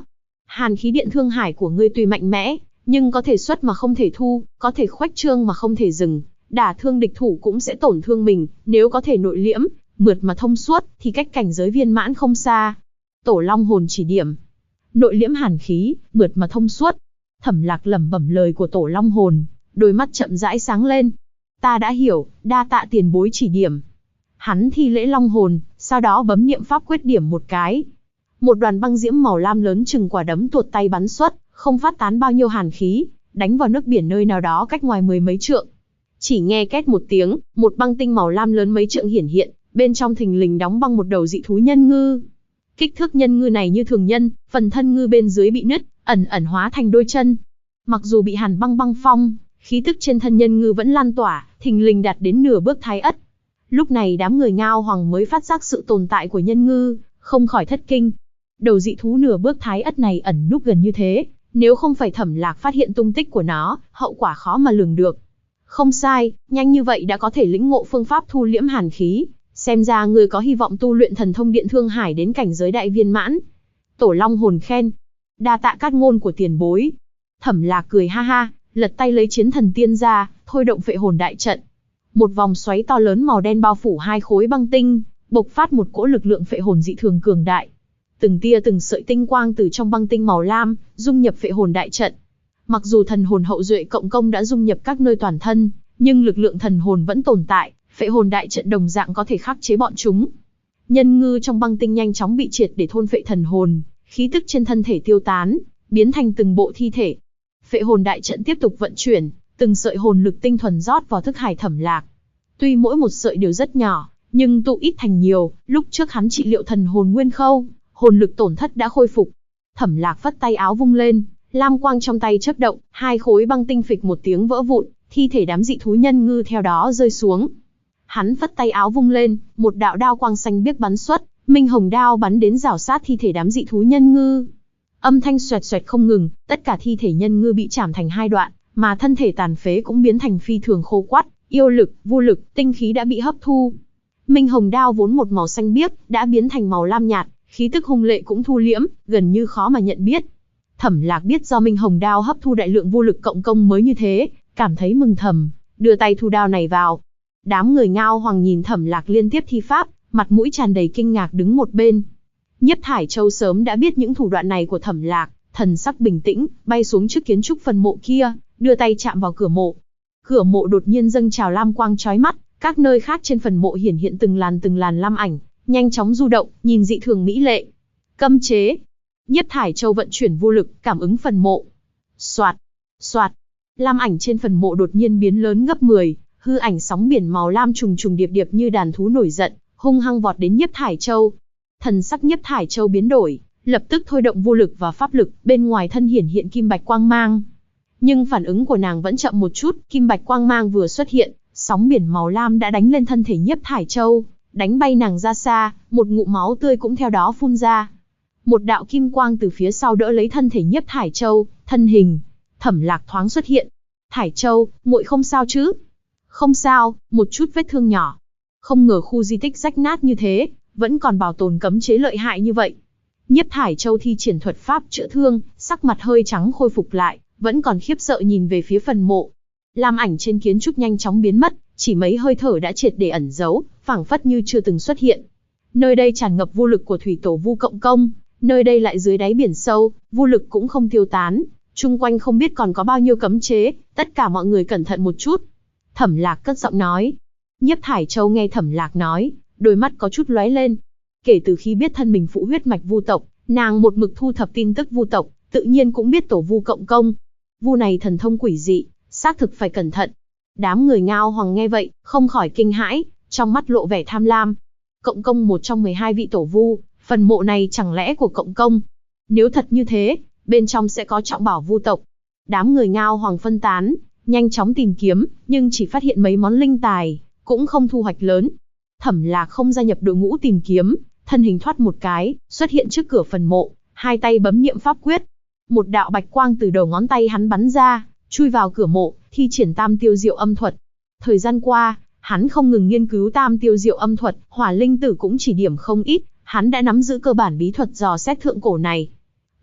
Hàn khí điện thương hải của ngươi tuy mạnh mẽ, nhưng có thể xuất mà không thể thu, có thể khuếch trương mà không thể dừng, đả thương địch thủ cũng sẽ tổn thương mình, nếu có thể nội liễm, mượt mà thông suốt, thì cách cảnh giới viên mãn không xa. Tổ Long hồn chỉ điểm. Nội liễm hàn khí, mượt mà thông suốt. Thẩm Lạc lẩm bẩm lời của Tổ Long hồn, đôi mắt chậm rãi sáng lên. Ta đã hiểu, đa tạ tiền bối chỉ điểm. Hắn thi lễ Long hồn, sau đó bấm niệm pháp quyết điểm một cái. Một đoàn băng diễm màu lam lớn chừng quả đấm tuột tay bắn xuất, không phát tán bao nhiêu hàn khí, đánh vào nước biển nơi nào đó cách ngoài 10 mấy trượng. Chỉ nghe két một tiếng, một băng tinh màu lam lớn mấy trượng hiển hiện, bên trong thình lình đóng băng một đầu dị thú nhân ngư. Kích thước nhân ngư này như thường nhân, phần thân ngư bên dưới bị nứt, ẩn ẩn hóa thành đôi chân. Mặc dù bị hàn băng băng phong, khí tức trên thân nhân ngư vẫn lan tỏa, thình lình đạt đến nửa bước thái ất. Lúc này đám người Ngao Hoàng mới phát giác sự tồn tại của nhân ngư, không khỏi thất kinh. Đầu dị thú nửa bước thái ất này ẩn núp gần như thế, nếu không phải Thẩm Lạc phát hiện tung tích của nó, hậu quả khó mà lường được. Không sai, nhanh như vậy đã có thể lĩnh ngộ phương pháp thu liễm hàn khí, xem ra người có hy vọng tu luyện thần thông điện thương hải đến cảnh giới đại viên mãn. Tổ Long hồn khen, đa tạ cát ngôn của tiền bối. Thẩm Lạc cười ha ha, lật tay lấy chiến thần tiên ra, thôi động phệ hồn đại trận. Một vòng xoáy to lớn màu đen bao phủ hai khối băng tinh, bộc phát một cỗ lực lượng phệ hồn dị thường cường đại. Từng tia từng sợi tinh quang từ trong băng tinh màu lam, dung nhập phệ hồn đại trận. Mặc dù thần hồn hậu duệ cộng công đã dung nhập các nơi toàn thân, nhưng lực lượng thần hồn vẫn tồn tại, phệ hồn đại trận đồng dạng có thể khắc chế bọn chúng. Nhân ngư trong băng tinh nhanh chóng bị triệt để thôn phệ thần hồn, khí tức trên thân thể tiêu tán, biến thành từng bộ thi thể. Phệ hồn đại trận tiếp tục vận chuyển, từng sợi hồn lực tinh thuần rót vào thức hải Thẩm Lạc. Tuy mỗi một sợi đều rất nhỏ, nhưng tụ ít thành nhiều, lúc trước hắn trị liệu thần hồn nguyên khâu, hồn lực tổn thất đã khôi phục. Thẩm Lạc phất tay áo vung lên, lam quang trong tay chớp động, hai khối băng tinh phịch một tiếng vỡ vụn, thi thể đám dị thú nhân ngư theo đó rơi xuống. Hắn phất tay áo vung lên, một đạo đao quang xanh biếc bắn xuất, minh hồng đao bắn đến rảo sát thi thể đám dị thú nhân ngư. Âm thanh xoẹt xoẹt không ngừng, tất cả thi thể nhân ngư bị chảm thành hai đoạn, mà thân thể tàn phế cũng biến thành phi thường khô quắt, yêu lực, vô lực, tinh khí đã bị hấp thu. Minh hồng đao vốn một màu xanh biếc, đã biến thành màu lam nhạt, khí tức hung lệ cũng thu liễm, gần như khó mà nhận biết. Thẩm Lạc biết do Minh hồng đao hấp thu đại lượng vô lực cộng công mới như thế, cảm thấy mừng thầm, đưa tay thu đao này vào. Đám người Ngao Hoàng nhìn Thẩm Lạc liên tiếp thi pháp, mặt mũi tràn đầy kinh ngạc đứng một bên. Nhiếp Thải Châu sớm đã biết những thủ đoạn này của Thẩm Lạc, thần sắc bình tĩnh, bay xuống trước kiến trúc phần mộ kia, đưa tay chạm vào cửa mộ. Cửa mộ đột nhiên dâng trào lam quang chói mắt, các nơi khác trên phần mộ hiển hiện từng làn lam ảnh, nhanh chóng du động, nhìn dị thường mỹ lệ. Cấm chế. Nhiếp Thải Châu vận chuyển vô lực, cảm ứng phần mộ. Soạt, soạt. Lam ảnh trên phần mộ đột nhiên biến lớn gấp 10, hư ảnh sóng biển màu lam trùng trùng điệp điệp như đàn thú nổi giận, hung hăng vọt đến Nhiếp Thải Châu. Thần sắc Nhiếp Thải Châu biến đổi, lập tức thôi động vô lực và pháp lực, bên ngoài thân hiển hiện kim bạch quang mang. Nhưng phản ứng của nàng vẫn chậm một chút, kim bạch quang mang vừa xuất hiện, sóng biển màu lam đã đánh lên thân thể Nhiếp Thải Châu, đánh bay nàng ra xa, một ngụm máu tươi cũng theo đó phun ra. Một đạo kim quang từ phía sau đỡ lấy thân thể Nhiếp Thải Châu, thân hình Thẩm Lạc thoáng xuất hiện. Thải Châu, muội không sao chứ? Không sao, một chút vết thương nhỏ. Không ngờ khu di tích rách nát như thế, vẫn còn bảo tồn cấm chế lợi hại như vậy. Nhiếp Thải Châu thi triển thuật pháp chữa thương, sắc mặt hơi trắng khôi phục lại, vẫn còn khiếp sợ nhìn về phía phần mộ. Lam ảnh trên kiến trúc nhanh chóng biến mất, chỉ mấy hơi thở đã triệt để ẩn giấu, phảng phất như chưa từng xuất hiện. Nơi đây tràn ngập vô lực của thủy tổ Vu Cộng Công, nơi đây lại dưới đáy biển sâu, vô lực cũng không tiêu tán, chung quanh không biết còn có bao nhiêu cấm chế, tất cả mọi người cẩn thận một chút. Thẩm Lạc cất giọng nói. Nhiếp Thải Châu nghe Thẩm Lạc nói, đôi mắt có chút lóe lên. Kể từ khi biết thân mình phụ huyết mạch Vu tộc, nàng một mực thu thập tin tức Vu tộc, tự nhiên cũng biết tổ Vu Cộng Công. Vu này thần thông quỷ dị, xác thực phải cẩn thận. Đám người Ngao Hoàng nghe vậy, không khỏi kinh hãi, trong mắt lộ vẻ tham lam. Cộng Công một trong 12 vị tổ Vu, phần mộ này chẳng lẽ của Cộng Công? Nếu thật như thế, bên trong sẽ có trọng bảo Vu tộc. Đám người Ngao Hoàng phân tán, nhanh chóng tìm kiếm, nhưng chỉ phát hiện mấy món linh tài, cũng không thu hoạch lớn. Thẩm Lạc không gia nhập đội ngũ tìm kiếm, thân hình thoát một cái, xuất hiện trước cửa phần mộ, hai tay bấm niệm pháp quyết. Một đạo bạch quang từ đầu ngón tay hắn bắn ra, chui vào cửa mộ, thi triển Tam Tiêu Diệu Âm Thuật. Thời gian qua, hắn không ngừng nghiên cứu Tam Tiêu Diệu Âm Thuật, Hỏa Linh Tử cũng chỉ điểm không ít, hắn đã nắm giữ cơ bản bí thuật dò xét thượng cổ này.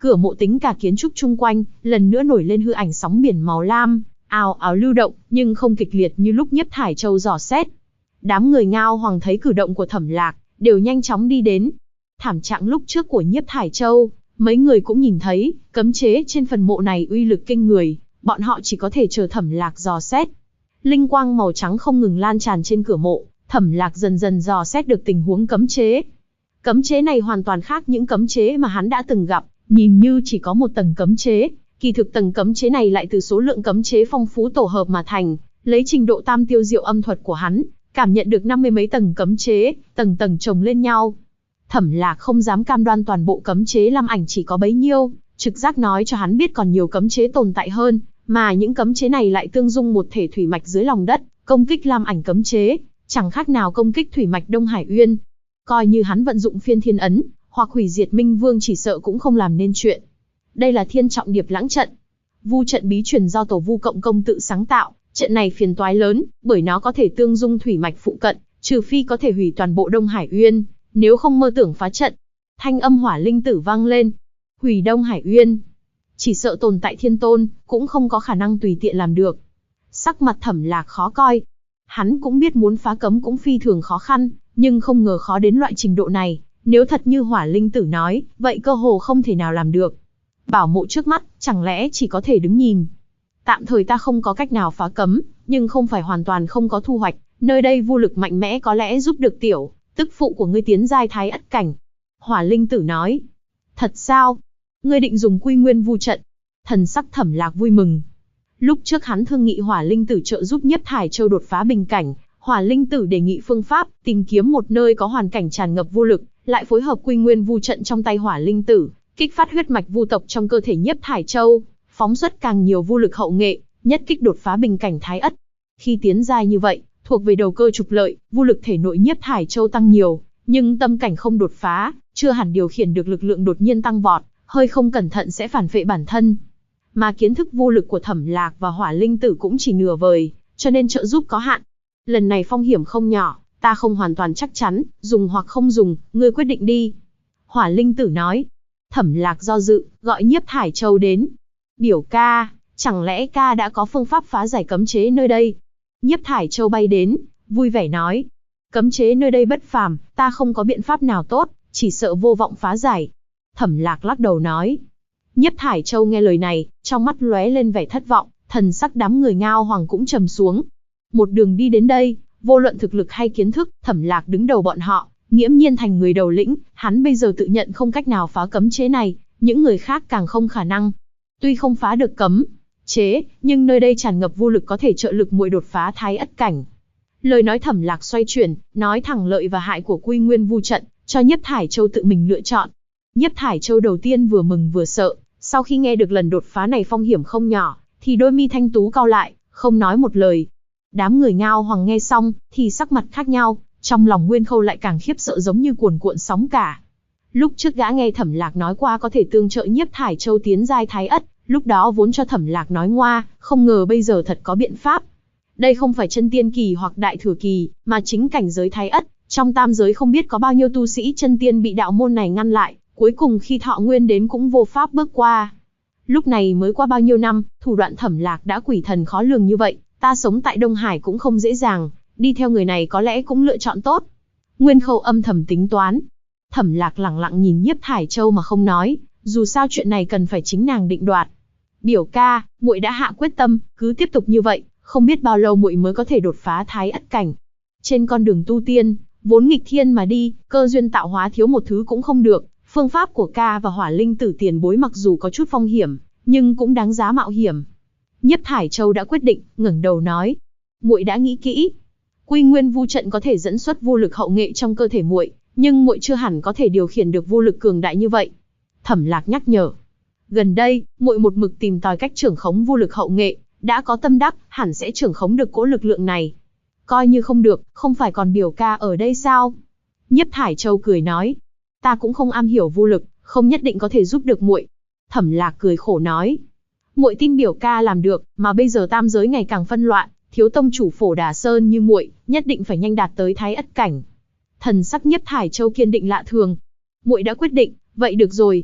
Cửa mộ tính cả kiến trúc chung quanh, lần nữa nổi lên hư ảnh sóng biển màu lam, ào ào lưu động, nhưng không kịch liệt như lúc Nhiếp Thải Châu dò xét. Đám người Ngao Hoàng thấy cử động của Thẩm Lạc, đều nhanh chóng đi đến. Thảm trạng lúc trước của Nhiếp Thải Châu, mấy người cũng nhìn thấy, cấm chế trên phần mộ này uy lực kinh người, bọn họ chỉ có thể chờ Thẩm Lạc dò xét. Linh quang màu trắng không ngừng lan tràn trên cửa mộ, Thẩm Lạc dần dần dò xét được tình huống cấm chế. Cấm chế này hoàn toàn khác những cấm chế mà hắn đã từng gặp, nhìn như chỉ có một tầng cấm chế, kỳ thực tầng cấm chế này lại từ số lượng cấm chế phong phú tổ hợp mà thành, lấy trình độ tam tiêu diệu âm thuật của hắn, cảm nhận được 50 mấy tầng cấm chế, tầng tầng chồng lên nhau. Thẩm Lạc không dám cam đoan toàn bộ cấm chế Lam Ảnh chỉ có bấy nhiêu, trực giác nói cho hắn biết còn nhiều cấm chế tồn tại hơn, mà những cấm chế này lại tương dung một thể thủy mạch dưới lòng đất, công kích Lam Ảnh cấm chế, chẳng khác nào công kích thủy mạch Đông Hải Uyên. Coi như hắn vận dụng Phiên Thiên Ấn, hoặc hủy diệt Minh Vương chỉ sợ cũng không làm nên chuyện. Đây là Thiên Trọng Điệp Lãng trận. Vu trận bí truyền do Tổ Vu Cộng Công tự sáng tạo, trận này phiền toái lớn, bởi nó có thể tương dung thủy mạch phụ cận, trừ phi có thể hủy toàn bộ Đông Hải Uyên, nếu không mơ tưởng phá trận. Thanh âm Hỏa Linh Tử vang lên. Hủy Đông Hải Uyên, chỉ sợ tồn tại thiên tôn, cũng không có khả năng tùy tiện làm được. Sắc mặt Thẩm Lạc khó coi. Hắn cũng biết muốn phá cấm cũng phi thường khó khăn, nhưng không ngờ khó đến loại trình độ này. Nếu thật như Hỏa Linh Tử nói, vậy cơ hồ không thể nào làm được. Bảo mộ trước mắt, chẳng lẽ chỉ có thể đứng nhìn. Tạm thời ta không có cách nào phá cấm, nhưng không phải hoàn toàn không có thu hoạch. Nơi đây vu lực mạnh mẽ có lẽ giúp được tiểu tức phụ của ngươi tiến giai Thái Ất cảnh. Hỏa Linh Tử nói. Thật sao? Ngươi định dùng Quy Nguyên Vu trận? Thần sắc Thẩm Lạc vui mừng. Lúc trước hắn thương nghị Hỏa Linh Tử trợ giúp Nhiếp Thải Châu đột phá bình cảnh. Hỏa Linh Tử đề nghị phương pháp, tìm kiếm một nơi có hoàn cảnh tràn ngập vô lực, lại phối hợp Quy Nguyên Vu trận trong tay Hỏa Linh Tử, kích phát huyết mạch vu tộc trong cơ thể Nhiếp Thải Châu, phóng xuất càng nhiều vu lực hậu nghệ, nhất kích đột phá bình cảnh Thái Ất. Khi tiến giai như vậy, thuộc về đầu cơ trục lợi, vu lực thể nội Nhiếp Thải Châu tăng nhiều, nhưng tâm cảnh không đột phá, chưa hẳn điều khiển được lực lượng đột nhiên tăng vọt, hơi không cẩn thận sẽ phản phệ bản thân. Mà kiến thức vô lực của Thẩm Lạc và Hỏa Linh Tử cũng chỉ nửa vời, cho nên trợ giúp có hạn. Lần này phong hiểm không nhỏ, ta không hoàn toàn chắc chắn, dùng hoặc không dùng, ngươi quyết định đi. Hỏa Linh Tử nói. Thẩm Lạc do dự, gọi Nhiếp Thải Châu đến. Biểu ca, chẳng lẽ ca đã có phương pháp phá giải cấm chế nơi đây? Nhiếp Thải Châu bay đến, vui vẻ nói. Cấm chế nơi đây bất phàm, ta không có biện pháp nào tốt, chỉ sợ vô vọng phá giải. Thẩm Lạc lắc đầu nói. Nhiếp Thải Châu nghe lời này, trong mắt lóe lên vẻ thất vọng, thần sắc đám người Ngao Hoàng cũng trầm xuống. Một đường đi đến đây, vô luận thực lực hay kiến thức, Thẩm Lạc đứng đầu bọn họ, nghiễm nhiên thành người đầu lĩnh, hắn bây giờ tự nhận không cách nào phá cấm chế này, những người khác càng không khả năng. Tuy không phá được cấm chế, nhưng nơi đây tràn ngập vô lực có thể trợ lực muội đột phá Thái Ất cảnh. Lời nói Thẩm Lạc xoay chuyển, nói thẳng lợi và hại của Quy Nguyên Vu trận, cho Nhiếp Thải Châu tự mình lựa chọn. Nhiếp Thải Châu đầu tiên vừa mừng vừa sợ, sau khi nghe được lần đột phá này phong hiểm không nhỏ, thì đôi mi thanh tú cau lại, không nói một lời. Đám người Ngao Hoàng nghe xong, thì sắc mặt khác nhau, trong lòng Nguyên Khâu lại càng khiếp sợ giống như cuồn cuộn sóng cả. Lúc trước gã nghe Thẩm Lạc nói qua có thể tương trợ Nhiếp Thải Châu tiến giai Thái Ất, lúc đó vốn cho Thẩm Lạc nói ngoa, không ngờ bây giờ thật có biện pháp. Đây không phải chân tiên kỳ hoặc đại thừa kỳ, mà chính cảnh giới Thái Ất, trong tam giới không biết có bao nhiêu tu sĩ chân tiên bị đạo môn này ngăn lại, cuối cùng khi thọ nguyên đến cũng vô pháp bước qua. Lúc này mới qua bao nhiêu năm, thủ đoạn Thẩm Lạc đã quỷ thần khó lường như vậy, ta sống tại Đông Hải cũng không dễ dàng, đi theo người này có lẽ cũng lựa chọn tốt. Nguyên Khâu âm thầm tính toán. Thẩm Lạc lẳng lặng nhìn Nhiếp Thải Châu mà không nói, dù sao chuyện này cần phải chính nàng định đoạt. Biểu ca, muội đã hạ quyết tâm, cứ tiếp tục như vậy, không biết bao lâu muội mới có thể đột phá Thái Ất cảnh. Trên con đường tu tiên, vốn nghịch thiên mà đi, cơ duyên tạo hóa thiếu một thứ cũng không được. Phương pháp của ca và Hỏa Linh Tử tiền bối mặc dù có chút phong hiểm, nhưng cũng đáng giá mạo hiểm. Nhiếp Thải Châu đã quyết định, ngẩng đầu nói: muội đã nghĩ kỹ. Quy Nguyên Vu trận có thể dẫn xuất vô lực hậu nghệ trong cơ thể muội, nhưng muội chưa hẳn có thể điều khiển được vô lực cường đại như vậy. Thẩm Lạc nhắc nhở. Gần đây, muội một mực tìm tòi cách trưởng khống vô lực hậu nghệ, đã có tâm đắc, hẳn sẽ trưởng khống được cỗ lực lượng này. Coi như không được, không phải còn biểu ca ở đây sao? Nhiếp Thải Châu cười nói. Ta cũng không am hiểu vô lực, không nhất định có thể giúp được muội. Thẩm Lạc cười khổ nói. Muội tin biểu ca làm được, mà bây giờ tam giới ngày càng phân loạn, thiếu tông chủ Phổ Đà Sơn như muội, nhất định phải nhanh đạt tới Thái Ất cảnh. Thần sắc Nhiếp Thải Châu kiên định lạ thường. Muội đã quyết định, vậy được rồi.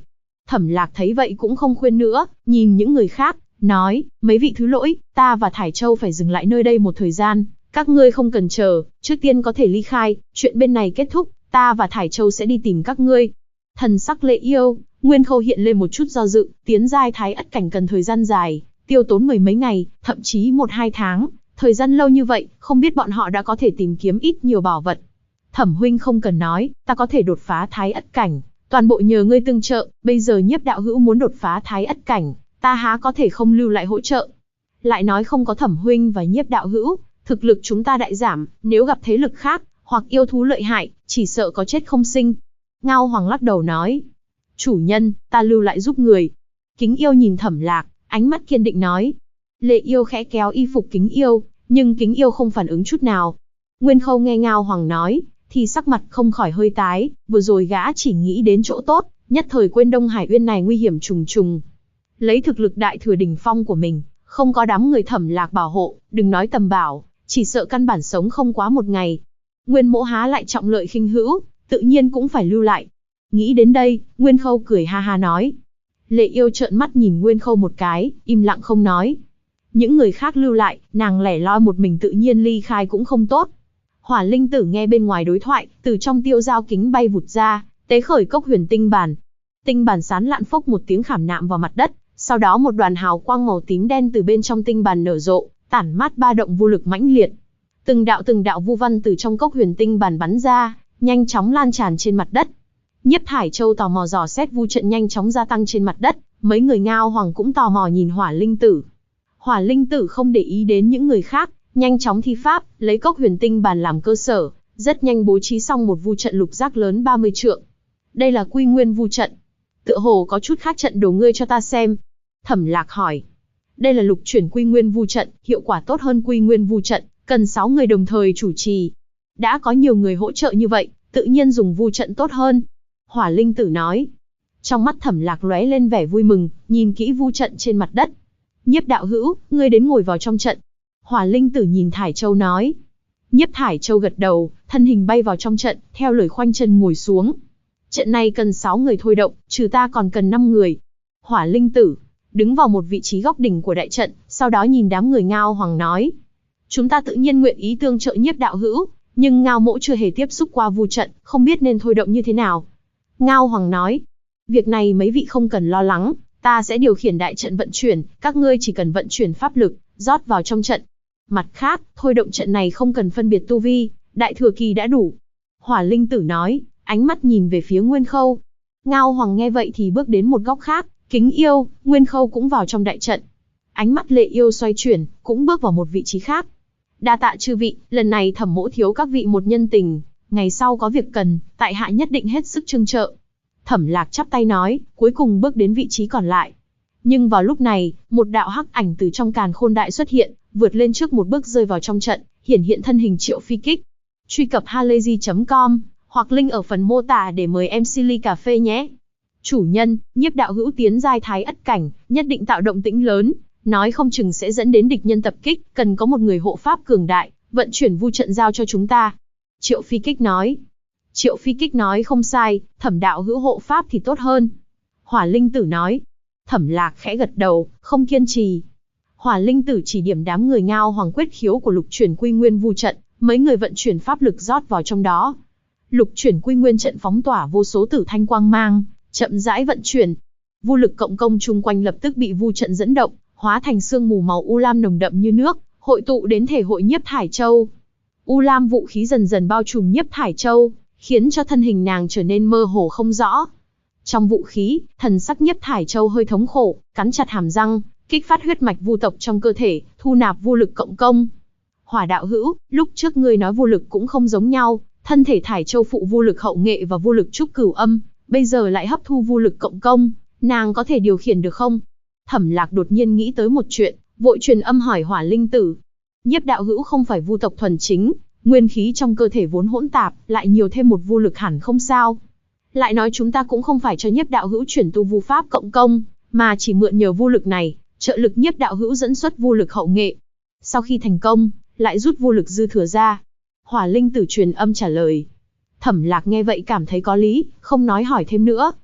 Thẩm Lạc thấy vậy cũng không khuyên nữa, nhìn những người khác, nói, mấy vị thứ lỗi, ta và Thải Châu phải dừng lại nơi đây một thời gian, các ngươi không cần chờ, trước tiên có thể ly khai, chuyện bên này kết thúc, ta và Thải Châu sẽ đi tìm các ngươi. Thần sắc Lệ Yêu, Nguyên Khâu hiện lên một chút do dự, tiến giai Thái Ất cảnh cần thời gian dài, tiêu tốn mười mấy ngày, thậm chí 1-2 tháng, thời gian lâu như vậy, không biết bọn họ đã có thể tìm kiếm ít nhiều bảo vật. Thẩm huynh không cần nói, ta có thể đột phá Thái Ất cảnh, toàn bộ nhờ ngươi tương trợ, bây giờ Nhiếp đạo hữu muốn đột phá Thái Ất cảnh, ta há có thể không lưu lại hỗ trợ. Lại nói không có Thẩm huynh và Nhiếp đạo hữu, thực lực chúng ta đại giảm, nếu gặp thế lực khác, hoặc yêu thú lợi hại, chỉ sợ có chết không sinh. Ngao Hoàng lắc đầu nói, chủ nhân, ta lưu lại giúp người. Kính Yêu nhìn Thẩm Lạc, ánh mắt kiên định nói. Lệ Yêu khẽ kéo y phục Kính Yêu, nhưng Kính Yêu không phản ứng chút nào. Nguyên Khâu nghe Ngao Hoàng nói, thì sắc mặt không khỏi hơi tái, vừa rồi gã chỉ nghĩ đến chỗ tốt, nhất thời quên Đông Hải Uyên này nguy hiểm trùng trùng. Lấy thực lực đại thừa đỉnh phong của mình, không có đám người Thẩm Lạc bảo hộ, đừng nói tầm bảo, chỉ sợ căn bản sống không quá một ngày. Nguyên Mỗ há lại trọng lợi khinh hữu, tự nhiên cũng phải lưu lại. Nghĩ đến đây, Nguyên Khâu cười ha ha nói. Lệ Yêu trợn mắt nhìn Nguyên Khâu một cái, im lặng không nói. Những người khác lưu lại, nàng lẻ loi một mình tự nhiên ly khai cũng không tốt. Hỏa Linh Tử nghe bên ngoài đối thoại, từ trong tiêu dao kính bay vụt ra, tế khởi cốc huyền tinh bản. Tinh bản sán lạn phốc một tiếng khảm nạm vào mặt đất, sau đó một đoàn hào quang màu tím đen từ bên trong tinh bản nở rộ, tản mát ba động vô lực mãnh liệt. Từng đạo vu văn từ trong cốc huyền tinh bản bắn ra, nhanh chóng lan tràn trên mặt đất. Nhiếp Thải Châu tò mò dò xét vu trận nhanh chóng gia tăng trên mặt đất, mấy người Ngao Hoàng cũng tò mò nhìn Hỏa Linh Tử. Hỏa Linh Tử không để ý đến những người khác, nhanh chóng thi pháp, lấy cốc huyền tinh bản làm cơ sở, rất nhanh bố trí xong một vu trận lục giác lớn 30 trượng. Đây là Quy Nguyên vu trận. Tựa hồ có chút khác trận đồ ngươi cho ta xem. Thẩm Lạc hỏi. Đây là lục chuyển Quy Nguyên vu trận, hiệu quả tốt hơn Quy Nguyên vu trận, cần 6 người đồng thời chủ trì. Đã có nhiều người hỗ trợ như vậy, tự nhiên dùng vu trận tốt hơn. Hỏa Linh Tử nói. Trong mắt Thẩm Lạc lóe lên vẻ vui mừng, nhìn kỹ vu trận trên mặt đất. Nhiếp đạo hữu, ngươi đến ngồi vào trong trận. Hỏa Linh Tử nhìn Thải Châu nói. Nhiếp Thải Châu gật đầu, thân hình bay vào trong trận, theo lời khoanh chân ngồi xuống. Trận này cần 6 người thôi động, trừ ta còn cần 5 người. Hỏa Linh Tử đứng vào một vị trí góc đỉnh của đại trận, sau đó nhìn đám người Ngao Hoàng nói. Chúng ta tự nhiên nguyện ý tương trợ Nhiếp đạo hữu, nhưng Ngao mỗ chưa hề tiếp xúc qua vu trận, không biết nên thôi động như thế nào. Ngao Hoàng nói. Việc này mấy vị không cần lo lắng, ta sẽ điều khiển đại trận vận chuyển, các ngươi chỉ cần vận chuyển pháp lực, rót vào trong trận. Mặt khác, thôi động trận này không cần phân biệt tu vi, đại thừa kỳ đã đủ. Hỏa Linh Tử nói, ánh mắt nhìn về phía Nguyên Khâu. Ngao Hoàng nghe vậy thì bước đến một góc khác, Kính Yêu, Nguyên Khâu cũng vào trong đại trận. Ánh mắt Lệ Yêu xoay chuyển, cũng bước vào một vị trí khác. Đa tạ chư vị, lần này Thẩm mỗ thiếu các vị một nhân tình, ngày sau có việc cần, tại hạ nhất định hết sức chưng trợ. Thẩm Lạc chắp tay nói, cuối cùng bước đến vị trí còn lại. Nhưng vào lúc này, một đạo hắc ảnh từ trong càn khôn đại xuất hiện, vượt lên trước một bước rơi vào trong trận, hiển hiện thân hình Triệu Phi Kích. Truy cập halayzi.com hoặc link ở phần mô tả để mời em Silly Cà Phê nhé. Chủ nhân, Nhiếp đạo hữu tiến giai Thái Ất cảnh, nhất định tạo động tĩnh lớn, nói không chừng sẽ dẫn đến địch nhân tập kích, cần có một người hộ pháp cường đại, vận chuyển vu trận giao cho chúng ta. Triệu Phi Kích nói. Triệu Phi Kích nói không sai, Thẩm đạo hữu hộ pháp thì tốt hơn. Hỏa Linh Tử nói. Thẩm Lạc khẽ gật đầu, không kiên trì. Hỏa Linh Tử chỉ điểm đám người Ngao Hoàng quyết khiếu của lục chuyển Quy Nguyên vu trận, mấy người vận chuyển pháp lực rót vào trong đó. Lục chuyển Quy Nguyên trận phóng tỏa vô số tử thanh quang mang, chậm rãi vận chuyển. Vu lực cộng công chung quanh lập tức bị vu trận dẫn động, hóa thành sương mù màu u lam nồng đậm như nước, hội tụ đến thể hội Nhiếp Thải Châu. U lam vũ khí dần dần bao trùm Nhiếp Thải Châu, khiến cho thân hình nàng trở nên mơ hồ không rõ. Trong vũ khí, thần sắc Nhiếp Thải Châu hơi thống khổ, cắn chặt hàm răng, kích phát huyết mạch vu tộc trong cơ thể, thu nạp vu lực cộng công. Hỏa đạo hữu, lúc trước ngươi nói vu lực cũng không giống nhau, thân thể Thải Châu phụ vu lực hậu nghệ và vu lực trúc cửu âm, bây giờ lại hấp thu vu lực cộng công, nàng có thể điều khiển được không? Thẩm Lạc đột nhiên nghĩ tới một chuyện, vội truyền âm hỏi Hỏa Linh Tử. Nhiếp đạo hữu không phải vu tộc thuần chính, nguyên khí trong cơ thể vốn hỗn tạp, lại nhiều thêm một vu lực hẳn không sao. Lại nói chúng ta cũng không phải cho Nhiếp đạo hữu chuyển tu vu pháp cộng công, mà chỉ mượn nhờ vu lực này, trợ lực Nhiếp đạo hữu dẫn xuất vu lực hậu nghệ. Sau khi thành công, lại rút vu lực dư thừa ra. Hỏa Linh Tử truyền âm trả lời. Thẩm Lạc nghe vậy cảm thấy có lý, không nói hỏi thêm nữa.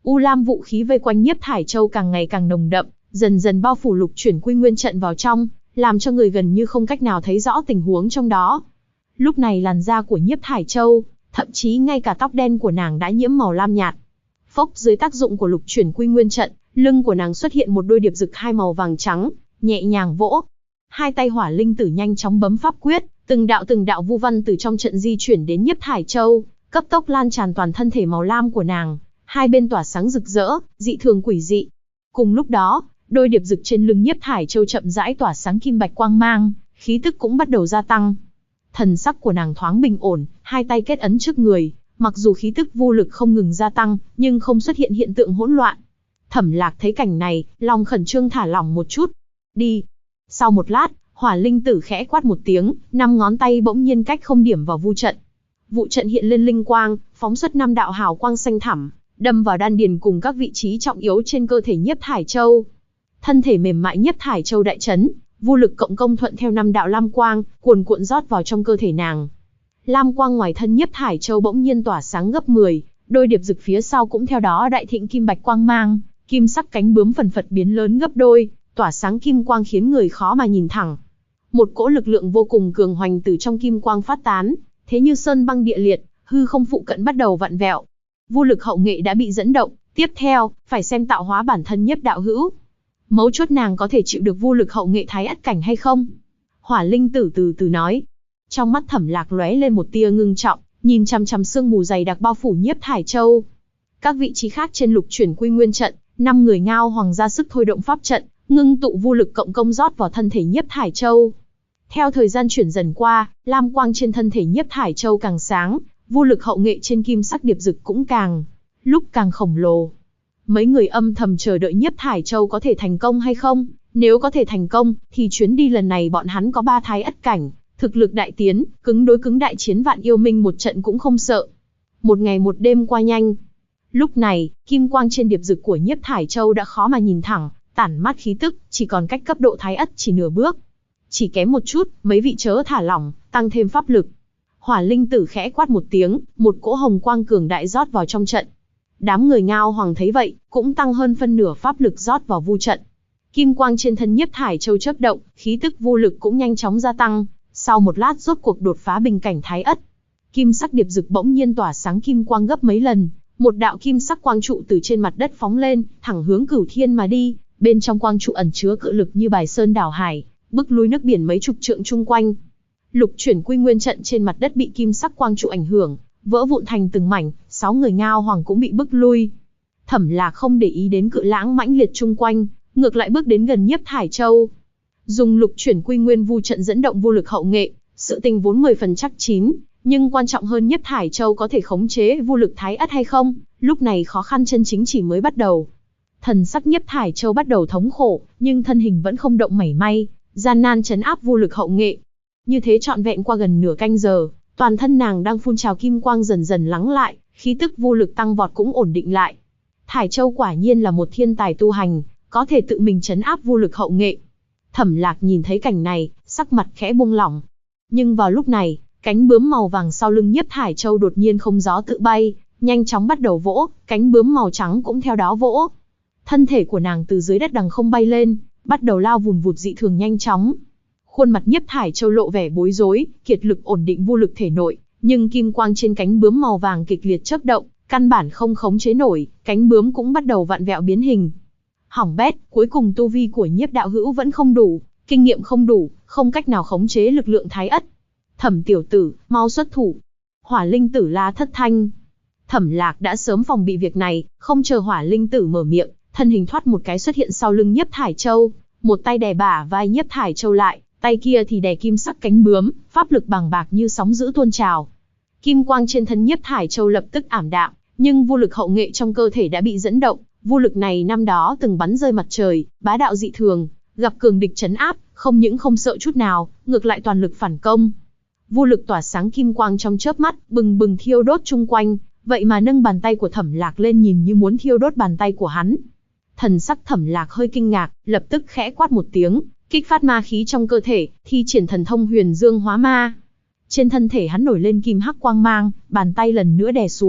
U lam vũ khí vây quanh Nhiếp Thải Châu càng ngày càng nồng đậm, dần dần bao phủ Lục Chuyển Quy Nguyên trận vào trong, làm cho người gần như không cách nào thấy rõ tình huống trong đó. Lúc này làn da của Nhiếp Thải Châu, thậm chí ngay cả tóc đen của nàng đã nhiễm màu lam nhạt. Phốc, dưới tác dụng của Lục Chuyển Quy Nguyên trận, lưng của nàng xuất hiện một đôi điệp dực hai màu vàng trắng, nhẹ nhàng vỗ. Hai tay Hỏa Linh Tử nhanh chóng bấm pháp quyết, từng đạo vu văn từ trong trận di chuyển đến Nhiếp Thải Châu, cấp tốc lan tràn toàn thân thể màu lam của nàng, hai bên tỏa sáng rực rỡ, dị thường quỷ dị. Cùng lúc đó, đôi điệp dực trên lưng Nhiếp Thải Châu chậm rãi tỏa sáng kim bạch quang mang, khí tức cũng bắt đầu gia tăng. Thần sắc của nàng thoáng bình ổn, hai tay kết ấn trước người, mặc dù khí tức vô lực không ngừng gia tăng, nhưng không xuất hiện hiện tượng hỗn loạn. Thẩm Lạc thấy cảnh này, lòng khẩn trương thả lỏng một chút. Đi. Sau một lát, Hỏa Linh Tử khẽ quát một tiếng, 5 ngón tay bỗng nhiên cách không điểm vào vu trận. Vụ trận hiện lên linh quang, phóng xuất 5 đạo hào quang xanh thẳm, đâm vào đan điền cùng các vị trí trọng yếu trên cơ thể Nhiếp Thải Châu. Thân thể mềm mại Nhiếp Thải Châu đại chấn, vô lực cộng công thuận theo 5 đạo lam quang, cuồn cuộn rót vào trong cơ thể nàng. Lam quang ngoài thân Nhiếp Thải Châu bỗng nhiên tỏa sáng gấp 10, đôi điệp dực phía sau cũng theo đó đại thịnh kim bạch quang mang, kim sắc cánh bướm phần phật biến lớn gấp đôi, tỏa sáng kim quang khiến người khó mà nhìn thẳng. Một cỗ lực lượng vô cùng cường hoành từ trong kim quang phát tán, thế như sơn băng địa liệt, hư không phụ cận bắt đầu vặn vẹo. Vô lực hậu nghệ đã bị dẫn động, tiếp theo, phải xem tạo hóa bản thân Nhiếp đạo hữu. Mấu chốt nàng có thể chịu được vô lực hậu nghệ thái ất cảnh hay không? Hỏa Linh Tử từ từ nói. Trong mắt Thẩm Lạc lóe lên một tia ngưng trọng, nhìn chằm chằm sương mù dày đặc bao phủ Nhiếp Thải Châu. Các vị trí khác trên Lục Chuyển Quy Nguyên trận, 5 người Ngao Hoàng ra sức thôi động pháp trận, ngưng tụ vô lực cộng công rót vào thân thể Nhiếp Thải Châu. Theo thời gian chuyển dần qua, lam quang trên thân thể Nhiếp Thải Châu càng sáng, vô lực hậu nghệ trên kim sắc điệp dực cũng càng lúc càng khổng lồ. Mấy người âm thầm chờ đợi Nhiếp Thải Châu có thể thành công hay không. Nếu có thể thành công, thì chuyến đi lần này bọn hắn có 3 thái ất cảnh, thực lực đại tiến, cứng đối cứng đại chiến vạn yêu minh một trận cũng không sợ. Một ngày một đêm qua nhanh. Lúc này, kim quang trên điệp dực của Nhiếp Thải Châu đã khó mà nhìn thẳng, tản mát khí tức, chỉ còn cách cấp độ thái ất chỉ nửa bước. Chỉ kém một chút, mấy vị chớ thả lỏng, tăng thêm pháp lực. Hỏa Linh Tử khẽ quát một tiếng, một cỗ hồng quang cường đại rót vào trong trận. Đám người Ngao Hoàng thấy vậy, cũng tăng hơn phân nửa pháp lực rót vào vu trận. Kim quang trên thân Nhiếp Thải Châu chớp động, khí tức vô lực cũng nhanh chóng gia tăng, sau một lát rốt cuộc đột phá bình cảnh thái ất. Kim sắc điệp dực bỗng nhiên tỏa sáng kim quang gấp mấy lần, một đạo kim sắc quang trụ từ trên mặt đất phóng lên, thẳng hướng Cửu Thiên mà đi, bên trong quang trụ ẩn chứa cự lực như bài sơn đảo hải, bức lui nước biển mấy chục trượng chung quanh. Lục Chuyển Quy Nguyên trận trên mặt đất bị kim sắc quang trụ ảnh hưởng, vỡ vụn thành từng mảnh, 6 người Ngao Hoàng cũng bị bức lui. Thẩm Lạc không để ý đến cự lãng mãnh liệt chung quanh, ngược lại bước đến gần Nhiếp Thải Châu. Dùng Lục Chuyển Quy Nguyên vu trận dẫn động vô lực hậu nghệ, sự tình vốn 10 phần chắc chín, nhưng quan trọng hơn Nhiếp Thải Châu có thể khống chế vô lực thái ất hay không, lúc này khó khăn chân chính chỉ mới bắt đầu. Thần sắc Nhiếp Thải Châu bắt đầu thống khổ, nhưng thân hình vẫn không động mảy may, gian nan trấn áp vô lực hậu nghệ. Như thế trọn vẹn qua gần nửa canh giờ, toàn thân nàng đang phun trào kim quang dần dần lắng lại, khí tức vô lực tăng vọt cũng ổn định lại. Thải Châu quả nhiên là một thiên tài tu hành, có thể tự mình trấn áp vô lực hậu nghệ. Thẩm Lạc nhìn thấy cảnh này, sắc mặt khẽ buông lỏng. Nhưng vào lúc này, cánh bướm màu vàng sau lưng Nhiếp Thải Châu đột nhiên không gió tự bay, nhanh chóng bắt đầu vỗ, cánh bướm màu trắng cũng theo đó vỗ. Thân thể của nàng từ dưới đất đằng không bay lên, bắt đầu lao vùn vụt dị thường nhanh chóng. Khuôn mặt Nhiếp Thải Châu lộ vẻ bối rối, kiệt lực ổn định vô lực thể nội, nhưng kim quang trên cánh bướm màu vàng kịch liệt chớp động, căn bản không khống chế nổi, cánh bướm cũng bắt đầu vặn vẹo biến hình. Hỏng bét, cuối cùng tu vi của Nhiếp đạo hữu vẫn không đủ, kinh nghiệm không đủ, không cách nào khống chế lực lượng thái ất. Thẩm tiểu tử, mau xuất thủ. Hỏa Linh Tử la thất thanh. Thẩm Lạc đã sớm phòng bị việc này, không chờ Hỏa Linh Tử mở miệng, thân hình thoát một cái xuất hiện sau lưng Nhiếp Thải Châu, một tay đè bả vai Nhiếp Thải Châu lại, tay kia thì đè kim sắc cánh bướm, pháp lực bàng bạc như sóng dữ tuôn trào. Kim quang trên thân Nhiếp Thải Châu lập tức ảm đạm, nhưng vô lực hậu nghệ trong cơ thể đã bị dẫn động, vô lực này năm đó từng bắn rơi mặt trời, bá đạo dị thường, gặp cường địch trấn áp, không những không sợ chút nào, ngược lại toàn lực phản công. Vô lực tỏa sáng kim quang trong chớp mắt, bừng bừng thiêu đốt chung quanh, vậy mà nâng bàn tay của Thẩm Lạc lên nhìn như muốn thiêu đốt bàn tay của hắn. Thần sắc Thẩm Lạc hơi kinh ngạc, lập tức khẽ quát một tiếng, kích phát ma khí trong cơ thể, thi triển thần thông Huyền Dương Hóa Ma. Trên thân thể hắn nổi lên kim hắc quang mang, bàn tay lần nữa đè xuống,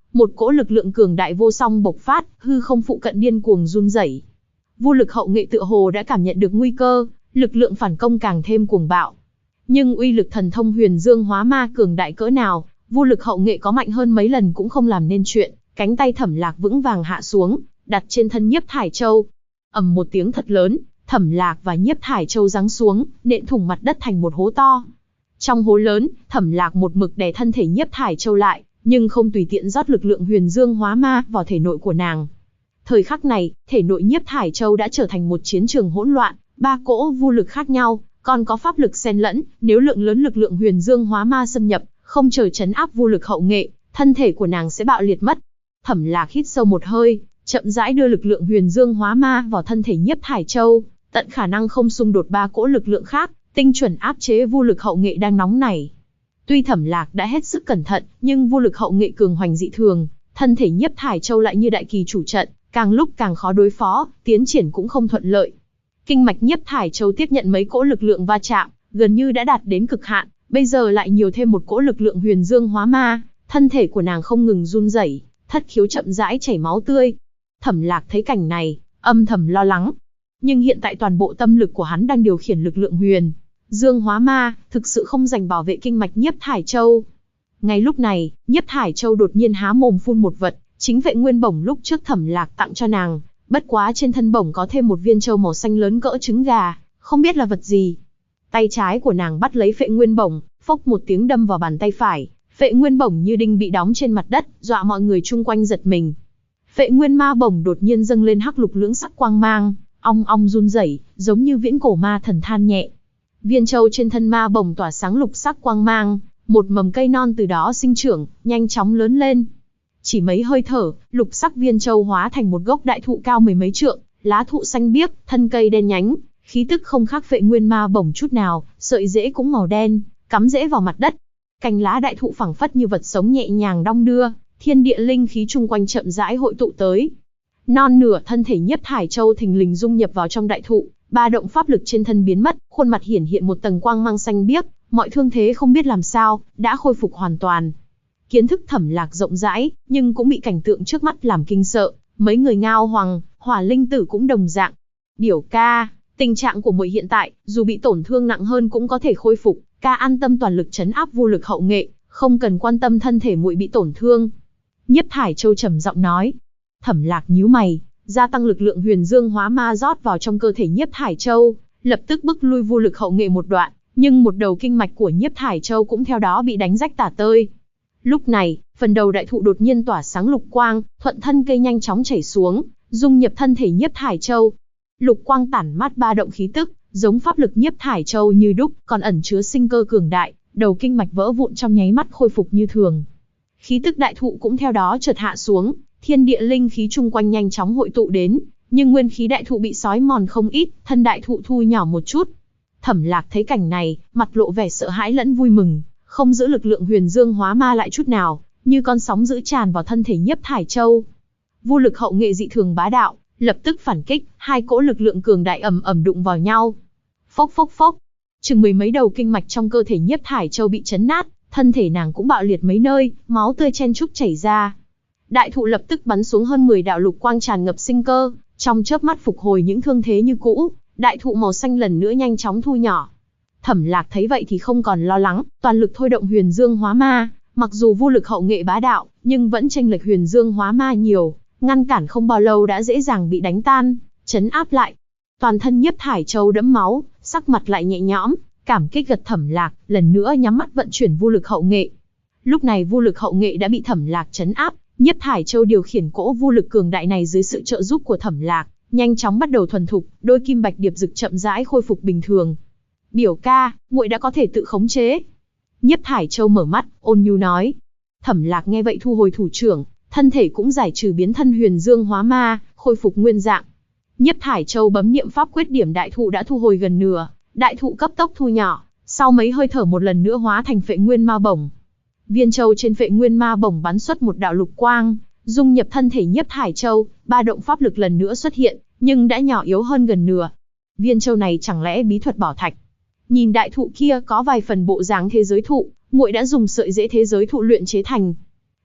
một cỗ lực lượng cường đại vô song bộc phát, hư không phụ cận điên cuồng run rẩy. Vô Lực Hậu Nghệ tựa hồ đã cảm nhận được nguy cơ, lực lượng phản công càng thêm cuồng bạo. Nhưng uy lực thần thông Huyền Dương Hóa Ma cường đại cỡ nào, Vô Lực Hậu Nghệ có mạnh hơn mấy lần cũng không làm nên chuyện. Cánh tay Thẩm Lạc vững vàng hạ xuống, đặt trên thân Nhiếp Thải Châu. Ầm một tiếng thật lớn, Thẩm Lạc và Nhiếp Thải Châu giáng xuống, nện thủng mặt đất thành một hố to. Trong hố lớn, Thẩm Lạc một mực đè thân thể Nhiếp Thải Châu lại, nhưng không tùy tiện rót lực lượng Huyền Dương Hóa Ma vào thể nội của nàng. Thời khắc này, thể nội Nhiếp Thải Châu đã trở thành một chiến trường hỗn loạn, ba cỗ vô lực khác nhau, còn có pháp lực xen lẫn, nếu lượng lớn lực lượng Huyền Dương Hóa Ma xâm nhập, không chờ trấn áp Vô Lực Hậu Nghệ, thân thể của nàng sẽ bạo liệt mất. Thẩm Lạc hít sâu một hơi, chậm rãi đưa lực lượng Huyền Dương Hóa Ma vào thân thể Nhiếp Thải Châu, tận khả năng không xung đột ba cỗ lực lượng khác, tinh chuẩn áp chế Vô Lực Hậu Nghệ đang nóng nảy. Tuy Thẩm Lạc đã hết sức cẩn thận, nhưng Vô Lực Hậu Nghệ cường hoành dị thường, thân thể Nhiếp Thải Châu lại như đại kỳ chủ trận, càng lúc càng khó đối phó, tiến triển cũng không thuận lợi. Kinh mạch Nhiếp Thải Châu tiếp nhận mấy cỗ lực lượng va chạm, gần như đã đạt đến cực hạn, bây giờ lại nhiều thêm một cỗ lực lượng Huyền Dương Hóa Ma, thân thể của nàng không ngừng run rẩy, thất khiếu chậm rãi chảy máu tươi. Thẩm Lạc thấy cảnh này, âm thầm lo lắng. Nhưng hiện tại toàn bộ tâm lực của hắn đang điều khiển lực lượng Huyền Dương Hóa Ma, thực sự không dành bảo vệ kinh mạch Nhiếp Thải Châu. Ngay lúc này, Nhiếp Thải Châu đột nhiên há mồm phun một vật, chính Vệ Nguyên Bổng lúc trước Thẩm Lạc tặng cho nàng, bất quá trên thân bổng có thêm một viên châu màu xanh lớn cỡ trứng gà, không biết là vật gì. Tay trái của nàng bắt lấy Vệ Nguyên Bổng, phốc một tiếng đâm vào bàn tay phải, Vệ Nguyên Bổng như đinh bị đóng trên mặt đất, dọa mọi người chung quanh giật mình. Vệ Nguyên Ma Bổng đột nhiên dâng lên hắc lục lưỡng sắc quang mang, ong ong run rẩy, giống như viễn cổ ma thần than nhẹ. Viên châu trên thân ma bổng tỏa sáng lục sắc quang mang, một mầm cây non từ đó sinh trưởng, nhanh chóng lớn lên. Chỉ mấy hơi thở, lục sắc viên châu hóa thành một gốc đại thụ cao mười mấy trượng, lá thụ xanh biếc, thân cây đen nhánh, khí tức không khác Vệ Nguyên Ma Bổng chút nào, sợi rễ cũng màu đen, cắm rễ vào mặt đất. Cành lá đại thụ phẳng phất như vật sống nhẹ nhàng đong đưa, thiên địa linh khí chung quanh chậm rãi hội tụ tới. Non nửa thân thể Nhiếp Thải Châu thình lình dung nhập vào trong đại thụ, ba động pháp lực trên thân biến mất, khuôn mặt hiển hiện một tầng quang mang xanh biếc, mọi thương thế không biết làm sao, đã khôi phục hoàn toàn. Kiến thức Thẩm Lạc rộng rãi, nhưng cũng bị cảnh tượng trước mắt làm kinh sợ, mấy người Ngao Hoàng, Hỏa Linh Tử cũng đồng dạng. Biểu ca, tình trạng của muội hiện tại, dù bị tổn thương nặng hơn cũng có thể khôi phục, ca an tâm toàn lực trấn áp Vô Lực Hậu Nghệ, không cần quan tâm thân thể muội bị tổn thương. Nhiếp Thải Châu trầm giọng nói. Thẩm Lạc nhíu mày, gia tăng lực lượng Huyền Dương Hóa Ma rót vào trong cơ thể Nhiếp Thải Châu, lập tức bức lui Vô Lực Hậu Nghệ một đoạn, nhưng một đầu kinh mạch của Nhiếp Thải Châu cũng theo đó bị đánh rách tả tơi. Lúc này, phần đầu đại thụ đột nhiên tỏa sáng lục quang, thuận thân cây nhanh chóng chảy xuống, dung nhập thân thể Nhiếp Thải Châu. Lục quang tản mát ba động khí tức, giống pháp lực Nhiếp Thải Châu như đúc, còn ẩn chứa sinh cơ cường đại, đầu kinh mạch vỡ vụn trong nháy mắt khôi phục như thường. Khí tức đại thụ cũng theo đó chợt hạ xuống, thiên địa linh khí chung quanh nhanh chóng hội tụ đến, nhưng nguyên khí đại thụ bị xói mòn không ít, thân đại thụ thu nhỏ một chút. Thẩm Lạc thấy cảnh này, mặt lộ vẻ sợ hãi lẫn vui mừng, không giữ lực lượng Huyền Dương Hóa Ma lại chút nào, như con sóng dữ tràn vào thân thể Nhiếp Thải Châu. Vô Lực Hậu Nghệ dị thường bá đạo, lập tức phản kích, hai cỗ lực lượng cường đại ầm ầm đụng vào nhau. Phốc phốc phốc, chừng mười mấy đầu kinh mạch trong cơ thể Nhiếp Thải Châu bị chấn nát, thân thể nàng cũng bạo liệt mấy nơi, máu tươi chen chúc chảy ra. Đại thụ lập tức bắn xuống hơn 10 đạo lục quang tràn ngập sinh cơ, trong chớp mắt phục hồi những thương thế như cũ, đại thụ màu xanh lần nữa nhanh chóng thu nhỏ. Thẩm Lạc thấy vậy thì không còn lo lắng, toàn lực thôi động Huyền Dương Hóa Ma, mặc dù Vô Lực Hậu Nghệ bá đạo, nhưng vẫn chênh lệch Huyền Dương Hóa Ma nhiều, ngăn cản không bao lâu đã dễ dàng bị đánh tan, trấn áp lại. Toàn thân Nhiếp Thải Châu đẫm máu, sắc mặt lại nhẹ nhõm, cảm kích gật Thẩm Lạc, lần nữa nhắm mắt vận chuyển Vô Lực Hậu Nghệ. Lúc này Vô Lực Hậu Nghệ đã bị Thẩm Lạc trấn áp, Nhiếp Thải Châu điều khiển cỗ vô lực cường đại này dưới sự trợ giúp của Thẩm Lạc, nhanh chóng bắt đầu thuần thục, đôi kim bạch điệp dực chậm rãi khôi phục bình thường. Biểu ca, muội đã có thể tự khống chế. Nhiếp Thải Châu mở mắt, ôn nhu nói. Thẩm Lạc nghe vậy thu hồi thủ trưởng, thân thể cũng giải trừ biến thân Huyền Dương Hóa Ma, khôi phục nguyên dạng. Nhiếp Thải Châu bấm niệm pháp quyết điểm đại thụ đã thu hồi gần nửa, đại thụ cấp tốc thu nhỏ, sau mấy hơi thở một lần nữa hóa thành Vệ Nguyên Ma Bổng. Viên châu trên Vệ Nguyên Ma Bổng bắn xuất một đạo lục quang, dung nhập thân thể Nhiếp Thải Châu, ba động pháp lực lần nữa xuất hiện, nhưng đã nhỏ yếu hơn gần nửa. Viên châu này chẳng lẽ bí thuật bảo thạch? Nhìn đại thụ kia có vài phần bộ dáng thế giới thụ, muội đã dùng sợi rễ thế giới thụ luyện chế thành.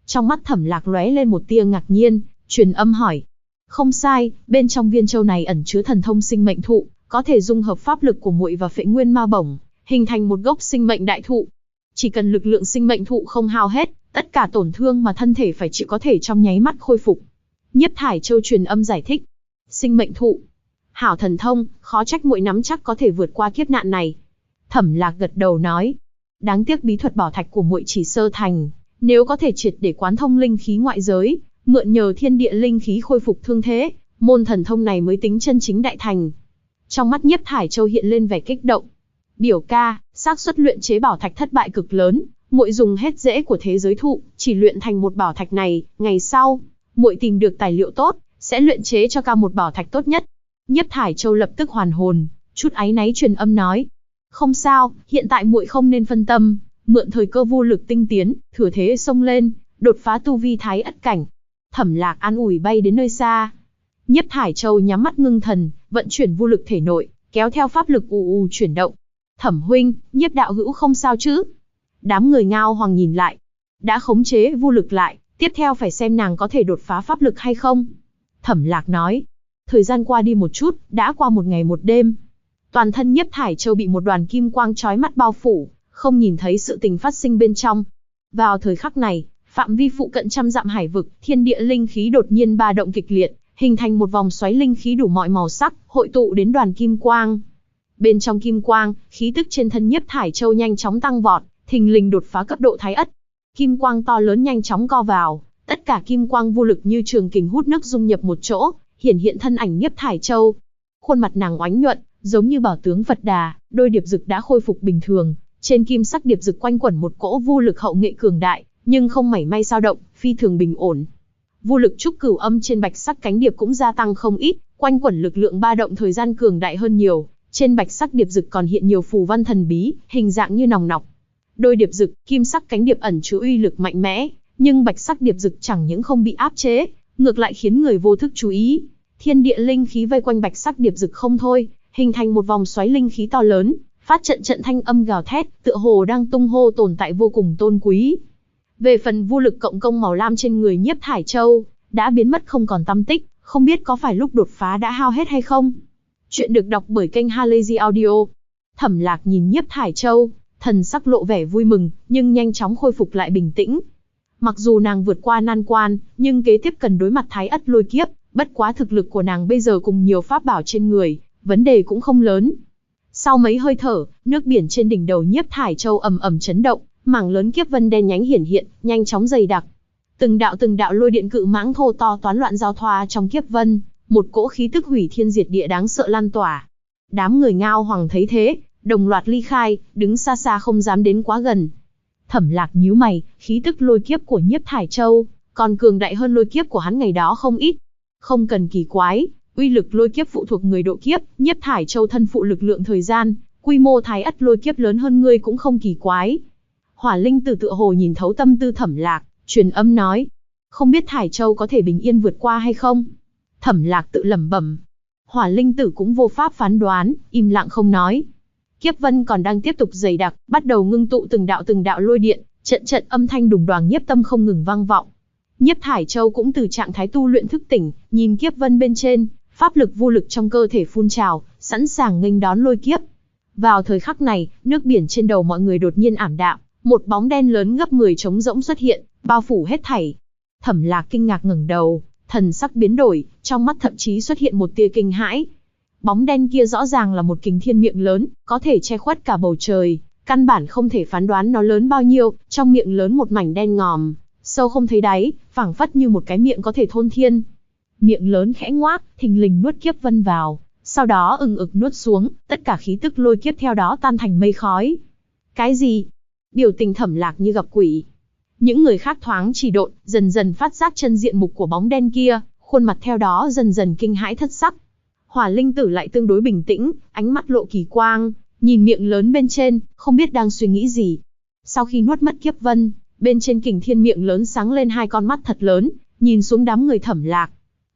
Trong mắt Thẩm Lạc lóe lên một tia ngạc nhiên, truyền âm hỏi. Không sai, bên trong viên châu này ẩn chứa thần thông sinh mệnh thụ, có thể dung hợp pháp lực của muội và Phệ Nguyên Ma Bổng, hình thành một gốc sinh mệnh đại thụ. Chỉ cần lực lượng sinh mệnh thụ không hao hết, tất cả tổn thương mà thân thể phải chịu có thể trong nháy mắt khôi phục. Nhiếp Thải Châu truyền âm giải thích. Sinh mệnh thụ. Hảo thần thông, khó trách muội nắm chắc có thể vượt qua kiếp nạn này. Thẩm Lạc gật đầu nói. Đáng tiếc bí thuật bảo thạch của muội chỉ sơ thành, nếu có thể triệt để quán thông linh khí ngoại giới, mượn nhờ thiên địa linh khí khôi phục thương thế, môn thần thông này mới tính chân chính đại thành. Trong mắt Nhiếp Thải Châu hiện lên vẻ kích động. Biểu ca, xác suất luyện chế bảo thạch thất bại cực lớn, muội dùng hết rễ của thế giới thụ, chỉ luyện thành một bảo thạch này, ngày sau, muội tìm được tài liệu tốt, sẽ luyện chế cho ca một bảo thạch tốt nhất. Nhiếp Thải Châu lập tức hoàn hồn, chút áy náy truyền âm nói. Không sao, hiện tại muội không nên phân tâm, mượn thời cơ vô lực tinh tiến, thừa thế xông lên, đột phá tu vi thái ất cảnh. Thẩm Lạc an ủi bay đến nơi xa. Nhiếp Thải Châu nhắm mắt ngưng thần, vận chuyển vô lực thể nội, kéo theo pháp lực ù ù chuyển động. Thẩm huynh, Nhiếp đạo hữu không sao chứ? Đám người Ngao Hoàng nhìn lại. Đã khống chế vô lực lại, tiếp theo phải xem nàng có thể đột phá pháp lực hay không. Thẩm Lạc nói. Thời gian qua đi một chút, đã qua một ngày một đêm. Toàn thân Nhiếp Thải Châu bị một đoàn kim quang chói mắt bao phủ, không nhìn thấy sự tình phát sinh bên trong. Vào thời khắc này, phạm vi phụ cận trăm dặm hải vực, thiên địa linh khí đột nhiên ba động kịch liệt, hình thành một vòng xoáy linh khí đủ mọi màu sắc, hội tụ đến đoàn kim quang. Bên trong kim quang, khí tức trên thân Nhiếp Thải Châu nhanh chóng tăng vọt, thình lình đột phá cấp độ thái ất. Kim quang to lớn nhanh chóng co vào, tất cả kim quang vô lực như trường kình hút nước dung nhập một chỗ, hiển hiện thân ảnh Nhiếp Thải Châu. Khuôn mặt nàng oánh nhuận, giống như bảo tướng Phật Đà, đôi điệp dực đã khôi phục bình thường, trên kim sắc điệp dực quanh quẩn một cỗ vô lực hậu nghệ cường đại, nhưng không mảy may dao động, phi thường bình ổn. Vô lực trúc cửu âm trên bạch sắc cánh điệp cũng gia tăng không ít, quanh quẩn lực lượng ba động thời gian cường đại hơn nhiều, trên bạch sắc điệp dực còn hiện nhiều phù văn thần bí, hình dạng như nòng nọc. Đôi điệp dực, kim sắc cánh điệp ẩn chứa uy lực mạnh mẽ, nhưng bạch sắc điệp dực chẳng những không bị áp chế, ngược lại khiến người vô thức chú ý. Thiên địa linh khí vây quanh bạch sắc điệp dực không thôi, hình thành một vòng xoáy linh khí to lớn, phát trận trận thanh âm gào thét, tựa hồ đang tung hô tồn tại vô cùng tôn quý. Về phần vô lực cộng công màu lam trên người Nhiếp Thải Châu, đã biến mất không còn tăm tích, không biết có phải lúc đột phá đã hao hết hay không. Chuyện được đọc bởi kênh Halazy Audio. Thẩm Lạc nhìn Nhiếp Thải Châu, thần sắc lộ vẻ vui mừng, nhưng nhanh chóng khôi phục lại bình tĩnh. Mặc dù nàng vượt qua nan quan, nhưng kế tiếp cần đối mặt thái ất lôi kiếp, bất quá thực lực của nàng bây giờ cùng nhiều pháp bảo trên người, vấn đề cũng không lớn. Sau mấy hơi thở, nước biển trên đỉnh đầu Nhiếp Thải Châu ầm ầm chấn động, mảng lớn kiếp vân đen nhánh hiển hiện, nhanh chóng dày đặc. Từng đạo lôi điện cự mãng thô to toán loạn giao thoa trong kiếp vân, một cỗ khí tức hủy thiên diệt địa đáng sợ lan tỏa. Đám người Ngao Hoàng thấy thế, đồng loạt ly khai, đứng xa xa không dám đến quá gần. Thẩm Lạc nhíu mày, khí tức lôi kiếp của Nhiếp Thải Châu còn cường đại hơn lôi kiếp của hắn ngày đó không ít. Không cần kỳ quái, uy lực lôi kiếp phụ thuộc người độ kiếp, Nhiếp Thải Châu thân phụ lực lượng thời gian, quy mô thái ất lôi kiếp lớn hơn ngươi cũng không kỳ quái. Hỏa Linh Tử tựa hồ nhìn thấu tâm tư Thẩm Lạc, truyền âm nói, không biết Thải Châu có thể bình yên vượt qua hay không? Thẩm Lạc tự lẩm bẩm. Hỏa Linh Tử cũng vô pháp phán đoán, im lặng không nói. Kiếp vân còn đang tiếp tục dày đặc, bắt đầu ngưng tụ từng đạo lôi điện, trận âm thanh đùng đoàng nhiếp tâm không ngừng vang vọng. Nhiếp Thải Châu cũng từ trạng thái tu luyện thức tỉnh, nhìn kiếp vân bên trên, pháp lực vô lực trong cơ thể phun trào, sẵn sàng nghênh đón lôi kiếp. Vào thời khắc này, nước biển trên đầu mọi người đột nhiên ảm đạm, một bóng đen lớn gấp 10 trống rỗng xuất hiện, bao phủ hết thảy. Thẩm Lạc kinh ngạc ngẩng đầu, thần sắc biến đổi, trong mắt thậm chí xuất hiện một tia kinh hãi. Bóng đen kia rõ ràng là một kình thiên miệng lớn, có thể che khuất cả bầu trời, căn bản không thể phán đoán nó lớn bao nhiêu, trong miệng lớn một mảnh đen ngòm, sâu không thấy đáy, phảng phất như một cái miệng có thể thôn thiên. Miệng lớn khẽ ngoác, thình lình nuốt kiếp vân vào, sau đó ực nuốt xuống, tất cả khí tức lôi kiếp theo đó tan thành mây khói. Cái gì? Biểu tình Thẩm Lạc như gặp quỷ. Những người khác thoáng chỉ độn, dần dần phát giác chân diện mục của bóng đen kia, khuôn mặt theo đó dần dần kinh hãi thất sắc. Hỏa Linh Tử lại tương đối bình tĩnh, ánh mắt lộ kỳ quang, nhìn miệng lớn bên trên, không biết đang suy nghĩ gì. Sau khi nuốt mất kiếp vân, bên trên kình thiên miệng lớn sáng lên hai con mắt thật lớn, nhìn xuống đám người Thẩm Lạc.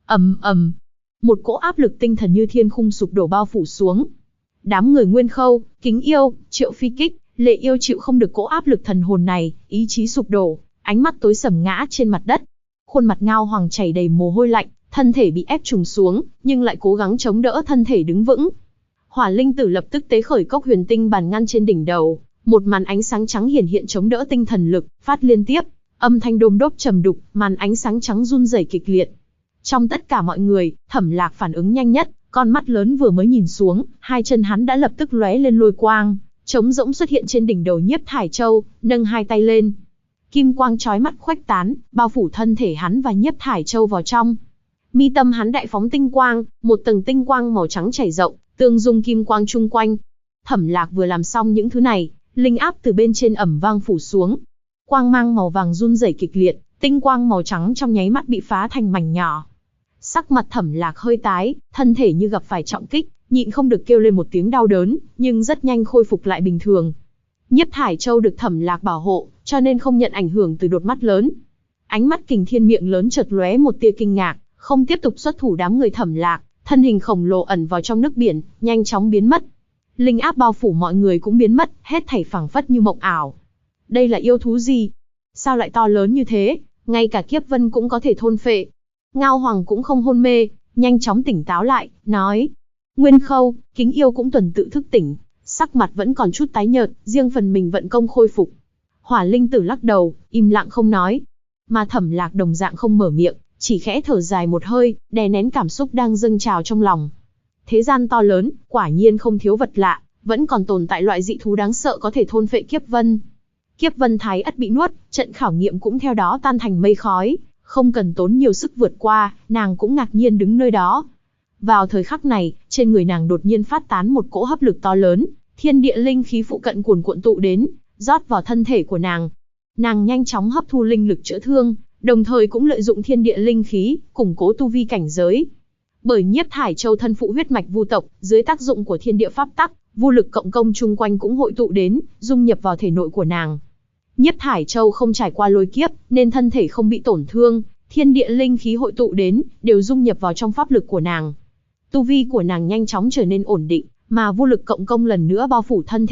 Ầm, một cỗ áp lực tinh thần như thiên khung sụp đổ bao phủ xuống. Đám người Nguyên Khâu, Kính Yêu, Triệu Phi Kích, Lệ Yêu chịu không được cỗ áp lực thần hồn này, ý chí sụp đổ, ánh mắt tối sầm ngã trên mặt đất. Khuôn mặt Ngao Hoàng chảy đầy mồ hôi lạnh, thân thể bị ép trùng xuống, nhưng lại cố gắng chống đỡ thân thể đứng vững. Hỏa Linh Tử lập tức tế khởi cốc huyền tinh bàn ngăn trên đỉnh đầu, một màn ánh sáng trắng hiển hiện chống đỡ tinh thần lực, phát liên tiếp, âm thanh đôm đốp trầm đục, màn ánh sáng trắng run rẩy kịch liệt. Trong tất cả mọi người, Thẩm Lạc phản ứng nhanh nhất, con mắt lớn vừa mới nhìn xuống, hai chân hắn đã lập tức lóe lên lôi quang, trống rỗng xuất hiện trên đỉnh đầu Nhiếp Thải Châu, nâng hai tay lên. Kim quang chói mắt khuếch tán, bao phủ thân thể hắn và Nhiếp Thải Châu vào trong. Mi tâm hắn đại phóng tinh quang, một tầng tinh quang màu trắng chảy rộng, tương dung kim quang chung quanh. Thẩm Lạc vừa làm xong những thứ này, linh áp từ bên trên ầm vang phủ xuống. Quang mang màu vàng run rẩy kịch liệt, tinh quang màu trắng trong nháy mắt bị phá thành mảnh nhỏ. Sắc mặt Thẩm Lạc hơi tái, thân thể như gặp phải trọng kích, nhịn không được kêu lên một tiếng đau đớn, nhưng rất nhanh khôi phục lại bình thường. Nhiếp Thải Châu được Thẩm Lạc bảo hộ, cho nên không nhận ảnh hưởng từ đột mắt lớn. Ánh mắt Kình Thiên miệng lớn chợt lóe một tia kinh ngạc, không tiếp tục xuất thủ đám người Thẩm Lạc, thân hình khổng lồ ẩn vào trong nước biển, nhanh chóng biến mất. Linh áp bao phủ mọi người cũng biến mất, hết thảy phảng phất như mộng ảo. Đây là yêu thú gì? Sao lại to lớn như thế, ngay cả Kiếp Vân cũng có thể thôn phệ. Ngao Hoàng cũng không hôn mê, nhanh chóng tỉnh táo lại, nói. Nguyên Khâu, Kính Yêu cũng tuần tự thức tỉnh, sắc mặt vẫn còn chút tái nhợt, riêng phần mình vận công khôi phục. Hỏa Linh Tử lắc đầu, im lặng không nói. Mà Thẩm Lạc đồng dạng không mở miệng, chỉ khẽ thở dài một hơi, đè nén cảm xúc đang dâng trào trong lòng. Thế gian to lớn, quả nhiên không thiếu vật lạ, vẫn còn tồn tại loại dị thú đáng sợ có thể thôn phệ Kiếp Vân. Kiếp Vân Thái ất bị nuốt, trận khảo nghiệm cũng theo đó tan thành mây khói, không cần tốn nhiều sức vượt qua, nàng cũng ngạc nhiên đứng nơi đó. Vào thời khắc này, trên người nàng đột nhiên phát tán một cỗ hấp lực to lớn, thiên địa linh khí phụ cận cuồn cuộn tụ đến, rót vào thân thể của nàng. Nàng nhanh chóng hấp thu linh lực chữa thương, đồng thời cũng lợi dụng thiên địa linh khí, củng cố tu vi cảnh giới. Bởi Nhiếp Thải Châu thân phụ huyết mạch vu tộc, dưới tác dụng của thiên địa pháp tắc, vô lực cộng công chung quanh cũng hội tụ đến, dung nhập vào thể nội của nàng. Nhiếp Thải Châu không trải qua lôi kiếp, nên thân thể không bị tổn thương, thiên địa linh khí hội tụ đến, đều dung nhập vào trong pháp lực của nàng. Tu vi của nàng nhanh chóng trở nên ổn định, mà vô lực cộng công lần nữa bao phủ thân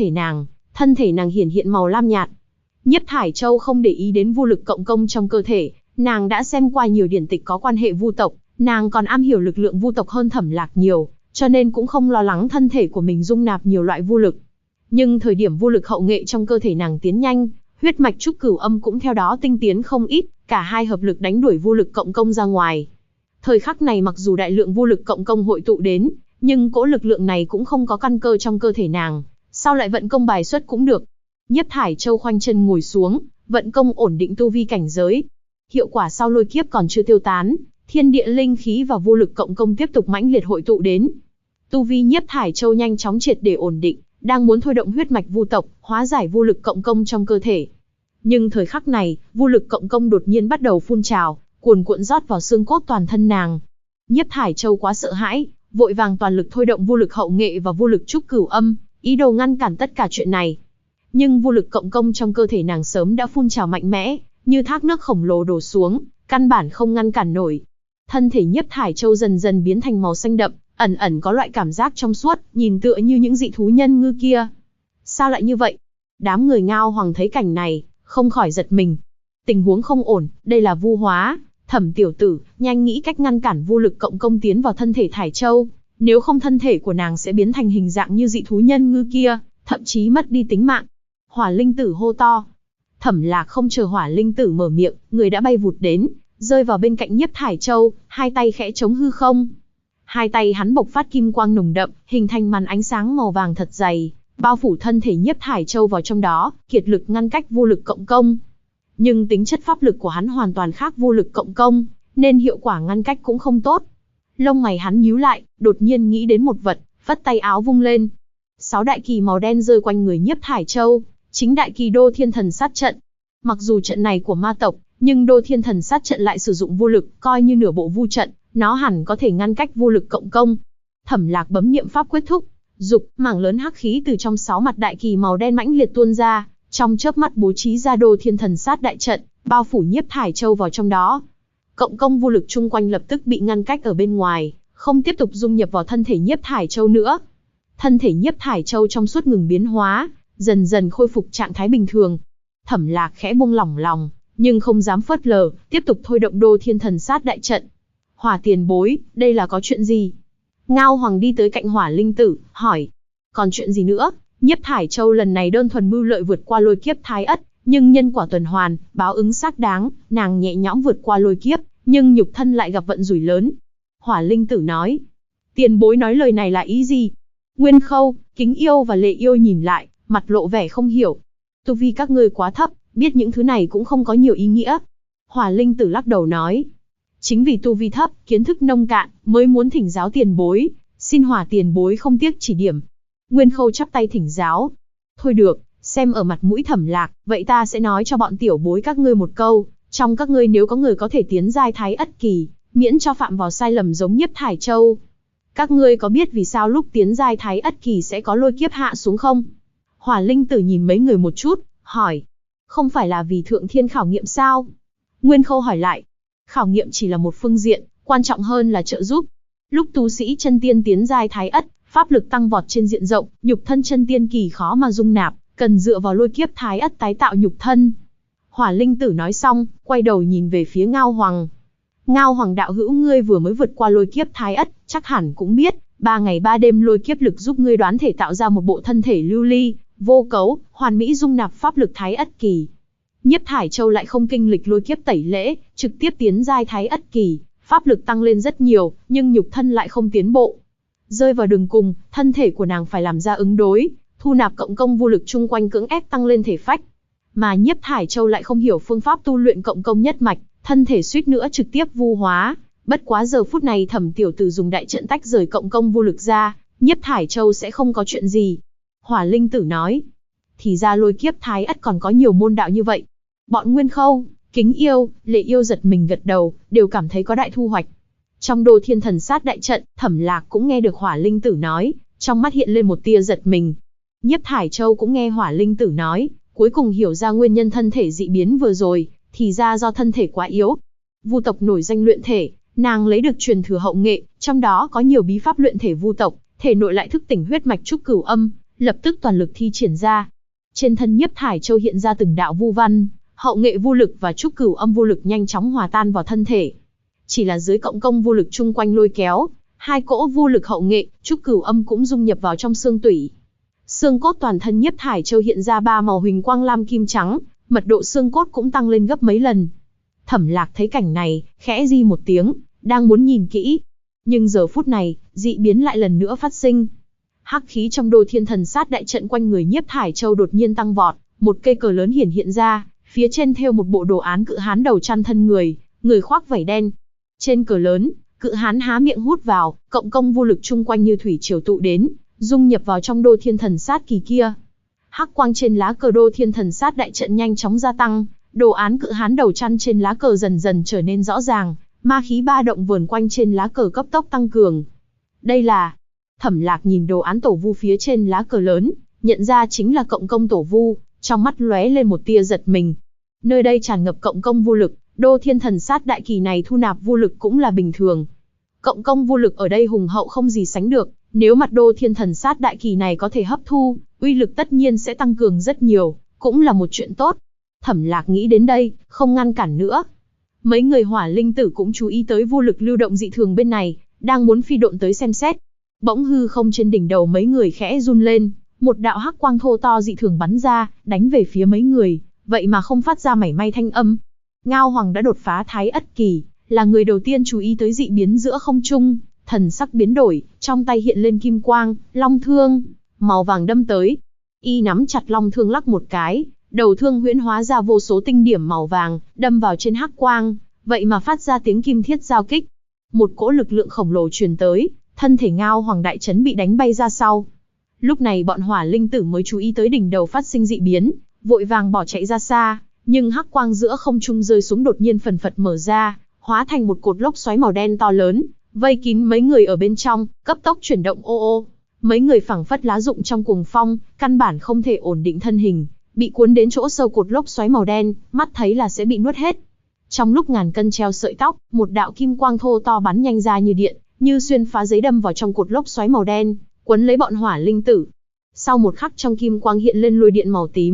thể nàng hiển hiện màu lam nhạt. Nhiếp Thải Châu không để ý đến vô lực cộng công trong cơ thể, nàng đã xem qua nhiều điển tịch có quan hệ vu tộc, nàng còn am hiểu lực lượng vu tộc hơn Thẩm Lạc nhiều, cho nên cũng không lo lắng thân thể của mình dung nạp nhiều loại vô lực. Nhưng thời điểm vô lực hậu nghệ trong cơ thể nàng tiến nhanh, huyết mạch trúc cửu âm cũng theo đó tinh tiến không ít, cả hai hợp lực đánh đuổi vô lực cộng công ra ngoài. Thời khắc này mặc dù đại lượng vô lực cộng công hội tụ đến, nhưng cỗ lực lượng này cũng không có căn cơ trong cơ thể nàng, sao lại vận công bài xuất cũng được. Nhiếp Thải Châu khoanh chân ngồi xuống, vận công ổn định tu vi cảnh giới. Hiệu quả sau lôi kiếp còn chưa tiêu tán, thiên địa linh khí và vô lực cộng công tiếp tục mãnh liệt hội tụ đến. Tu vi Nhiếp Thải Châu nhanh chóng triệt để ổn định, đang muốn thôi động huyết mạch vu tộc, hóa giải vô lực cộng công trong cơ thể. Nhưng thời khắc này, vô lực cộng công đột nhiên bắt đầu phun trào, cuồn cuộn rót vào xương cốt toàn thân nàng. Nhiếp Thải Châu quá sợ hãi, vội vàng toàn lực thôi động vô lực hậu nghệ và vô lực trúc cửu âm, ý đồ ngăn cản tất cả chuyện này. Nhưng vô lực cộng công trong cơ thể nàng sớm đã phun trào mạnh mẽ, như thác nước khổng lồ đổ xuống, căn bản không ngăn cản nổi. Thân thể Nhiếp Thải Châu dần dần biến thành màu xanh đậm, ẩn ẩn có loại cảm giác trong suốt, nhìn tựa như những dị thú nhân ngư kia. Sao lại như vậy? Đám người Ngao Hoàng thấy cảnh này, không khỏi giật mình. Tình huống không ổn, đây là vu hóa. Thẩm tiểu tử, nhanh nghĩ cách ngăn cản vô lực cộng công tiến vào thân thể Thải Châu, nếu không thân thể của nàng sẽ biến thành hình dạng như dị thú nhân ngư kia, thậm chí mất đi tính mạng. Hỏa Linh Tử hô to. Thẩm Lạc không chờ Hỏa Linh Tử mở miệng, người đã bay vụt đến, rơi vào bên cạnh Nhiếp Thải Châu, hai tay khẽ chống hư không. Hai tay hắn bộc phát kim quang nồng đậm, hình thành màn ánh sáng màu vàng thật dày, bao phủ thân thể Nhiếp Thải Châu vào trong đó, kiệt lực ngăn cách vô lực cộng công. Nhưng tính chất pháp lực của hắn hoàn toàn khác vô lực cộng công, nên hiệu quả ngăn cách cũng không tốt. Lông mày hắn nhíu lại, đột nhiên nghĩ đến một vật, phất tay áo vung lên. 6 đại kỳ màu đen rơi quanh người Nhiếp Thải Châu, chính đại kỳ Đô Thiên Thần Sát Trận. Mặc dù trận này của ma tộc, nhưng Đô Thiên Thần Sát Trận lại sử dụng vô lực, coi như nửa bộ vu trận, nó hẳn có thể ngăn cách vô lực cộng công. Thẩm Lạc bấm niệm pháp quyết thúc dục, mảng lớn hắc khí từ trong 6 mặt đại kỳ màu đen mãnh liệt tuôn ra, trong chớp mắt bố trí ra Đô Thiên Thần Sát đại trận, bao phủ Nhiếp Thải Châu vào trong đó. Cộng công vô lực chung quanh lập tức bị ngăn cách ở bên ngoài, không tiếp tục dung nhập vào thân thể Nhiếp Thải Châu nữa. Thân thể Nhiếp Thải Châu trong suốt ngừng biến hóa, dần dần khôi phục trạng thái bình thường. Thẩm Lạc khẽ buông lỏng lòng, nhưng không dám phớt lờ, tiếp tục thôi động Đô Thiên Thần Sát đại trận. Hỏa tiền bối, đây là có chuyện gì? Ngao Hoàng đi tới cạnh Hỏa Linh Tử, hỏi. Còn chuyện gì nữa? Nhiếp Thải Châu lần này đơn thuần mưu lợi vượt qua lôi kiếp Thái Ất, nhưng nhân quả tuần hoàn, báo ứng xác đáng, nàng nhẹ nhõm vượt qua lôi kiếp, nhưng nhục thân lại gặp vận rủi lớn. Hỏa Linh Tử nói. Tiền bối nói lời này là ý gì? Nguyên Khâu, Kính Yêu và Lệ Yêu nhìn lại, mặt lộ vẻ không hiểu. Tu vi các ngươi quá thấp, biết những thứ này cũng không có nhiều ý nghĩa. Hỏa Linh Tử lắc đầu nói. Chính vì tu vi thấp, kiến thức nông cạn, mới muốn thỉnh giáo tiền bối, xin Hỏa tiền bối không tiếc chỉ điểm. Nguyên Khâu chắp tay thỉnh giáo. Thôi được, xem ở mặt mũi Thẩm Lạc, vậy ta sẽ nói cho bọn tiểu bối các ngươi một câu, trong các ngươi nếu có người có thể tiến giai Thái Ất kỳ, miễn cho phạm vào sai lầm giống Nhiếp Thải Châu. Các ngươi có biết vì sao lúc tiến giai Thái Ất kỳ sẽ có lôi kiếp hạ xuống không? Hỏa Linh Tử nhìn mấy người một chút, hỏi. Không phải là vì thượng thiên khảo nghiệm sao? Nguyên Khâu hỏi lại. Khảo nghiệm chỉ là một phương diện, quan trọng hơn là trợ giúp. Lúc tu sĩ chân tiên tiến giai Thái Ất, pháp lực tăng vọt trên diện rộng, nhục thân chân tiên kỳ khó mà dung nạp, cần dựa vào lôi kiếp Thái Ất tái tạo nhục thân. Hỏa Linh Tử nói xong, quay đầu nhìn về phía Ngao Hoàng. Ngao Hoàng đạo hữu, ngươi vừa mới vượt qua lôi kiếp Thái Ất, chắc hẳn cũng biết, 3 ngày 3 đêm lôi kiếp lực giúp ngươi đoán thể tạo ra một bộ thân thể lưu ly, vô cấu, hoàn mỹ dung nạp pháp lực Thái Ất kỳ. Nhiếp Thải Châu lại không kinh lịch lôi kiếp tẩy lễ, trực tiếp tiến giai Thái Ất kỳ, pháp lực tăng lên rất nhiều, nhưng nhục thân lại không tiến bộ. Rơi vào đường cùng, thân thể của nàng phải làm ra ứng đối, thu nạp cộng công vô lực chung quanh cưỡng ép tăng lên thể phách. Mà Nhiếp Thải Châu lại không hiểu phương pháp tu luyện cộng công nhất mạch, thân thể suýt nữa trực tiếp vu hóa. Bất quá giờ phút này Thẩm tiểu tử dùng đại trận tách rời cộng công vô lực ra, Nhiếp Thải Châu sẽ không có chuyện gì. Hỏa Linh Tử nói. Thì ra lôi kiếp Thái Ất còn có nhiều môn đạo như vậy. Bọn Nguyên Khâu, Kính Yêu, Lệ Yêu giật mình gật đầu, đều cảm thấy có đại thu hoạch. Trong Đô Thiên Thần Sát đại trận, Thẩm Lạc cũng nghe được Hỏa Linh Tử nói, trong mắt hiện lên một tia giật mình. Nhiếp Thải Châu cũng nghe Hỏa Linh Tử nói, cuối cùng hiểu ra nguyên nhân thân thể dị biến vừa rồi, thì ra do thân thể quá yếu. Vu tộc nổi danh luyện thể, nàng lấy được truyền thừa hậu nghệ, trong đó có nhiều bí pháp luyện thể vu tộc, thể nội lại thức tỉnh huyết mạch trúc cửu âm, lập tức toàn lực thi triển ra. Trên thân Nhiếp Thải Châu hiện ra từng đạo vu văn, hậu nghệ vô lực và trúc cửu âm vô lực nhanh chóng hòa tan vào thân thể. Chỉ là dưới cộng công vô lực chung quanh lôi kéo, hai cỗ vô lực hậu nghệ, trúc cửu âm cũng dung nhập vào trong xương tủy. Xương cốt toàn thân Nhiếp Thải Châu hiện ra 3 màu huỳnh quang lam kim trắng, mật độ xương cốt cũng tăng lên gấp mấy lần. Thẩm Lạc thấy cảnh này, khẽ di một tiếng, đang muốn nhìn kỹ. Nhưng giờ phút này, dị biến lại lần nữa phát sinh. Hắc khí trong Đô Thiên Thần Sát đại trận quanh người Nhiếp Thải Châu đột nhiên tăng vọt, một cây cờ lớn hiện ra, phía trên thêu một bộ đồ án cự hán đầu chăn thân người, người khoác vảy đen. Trên cờ lớn, cự hán há miệng hút vào, cộng công vô lực chung quanh như thủy triều tụ đến, dung nhập vào trong Đô Thiên Thần Sát kỳ kia. Hắc quang trên lá cờ Đô Thiên Thần Sát đại trận nhanh chóng gia tăng, đồ án cự hán đầu chăn trên lá cờ dần dần trở nên rõ ràng, ma khí ba động vờn quanh trên lá cờ cấp tốc tăng cường. Đây là... Thẩm Lạc nhìn đồ án tổ vu phía trên lá cờ lớn, nhận ra chính là cộng công tổ vu, trong mắt lóe lên một tia giật mình. Nơi đây tràn ngập cộng công vô lực, Đô Thiên Thần Sát đại kỳ này thu nạp vô lực cũng là bình thường. Cộng công vô lực ở đây hùng hậu không gì sánh được, nếu mặt Đô Thiên Thần Sát đại kỳ này có thể hấp thu, uy lực tất nhiên sẽ tăng cường rất nhiều, cũng là một chuyện tốt. Thẩm Lạc nghĩ đến đây, không ngăn cản nữa. Mấy người Hỏa Linh Tử cũng chú ý tới vô lực lưu động dị thường bên này, đang muốn phi độn tới xem xét. Bỗng hư không trên đỉnh đầu mấy người khẽ run lên, một đạo hắc quang thô to dị thường bắn ra, đánh về phía mấy người, vậy mà không phát ra mảy may thanh âm. Ngao Hoàng đã đột phá Thái Ất kỳ, là người đầu tiên chú ý tới dị biến giữa không trung, thần sắc biến đổi, trong tay hiện lên kim quang, long thương, màu vàng đâm tới. Y nắm chặt long thương lắc một cái, đầu thương huyễn hóa ra vô số tinh điểm màu vàng, đâm vào trên hắc quang, vậy mà phát ra tiếng kim thiết giao kích. Một cỗ lực lượng khổng lồ truyền tới, thân thể Ngao Hoàng đại trấn bị đánh bay ra sau. Lúc này bọn Hỏa Linh Tử mới chú ý tới đỉnh đầu phát sinh dị biến, vội vàng bỏ chạy ra xa, nhưng hắc quang giữa không trung rơi xuống đột nhiên phần phật mở ra, hóa thành một cột lốc xoáy màu đen to lớn, vây kín mấy người ở bên trong, cấp tốc chuyển động ô ô. Mấy người phảng phất lá rụng trong cuồng phong, căn bản không thể ổn định thân hình, bị cuốn đến chỗ sâu cột lốc xoáy màu đen, mắt thấy là sẽ bị nuốt hết. Trong lúc ngàn cân treo sợi tóc, một đạo kim quang thô to bắn nhanh ra như điện, như xuyên phá giấy đâm vào trong cột lốc xoáy màu đen, quấn lấy bọn Hỏa Linh Tử. Sau một khắc trong kim quang hiện lên lôi điện màu tím,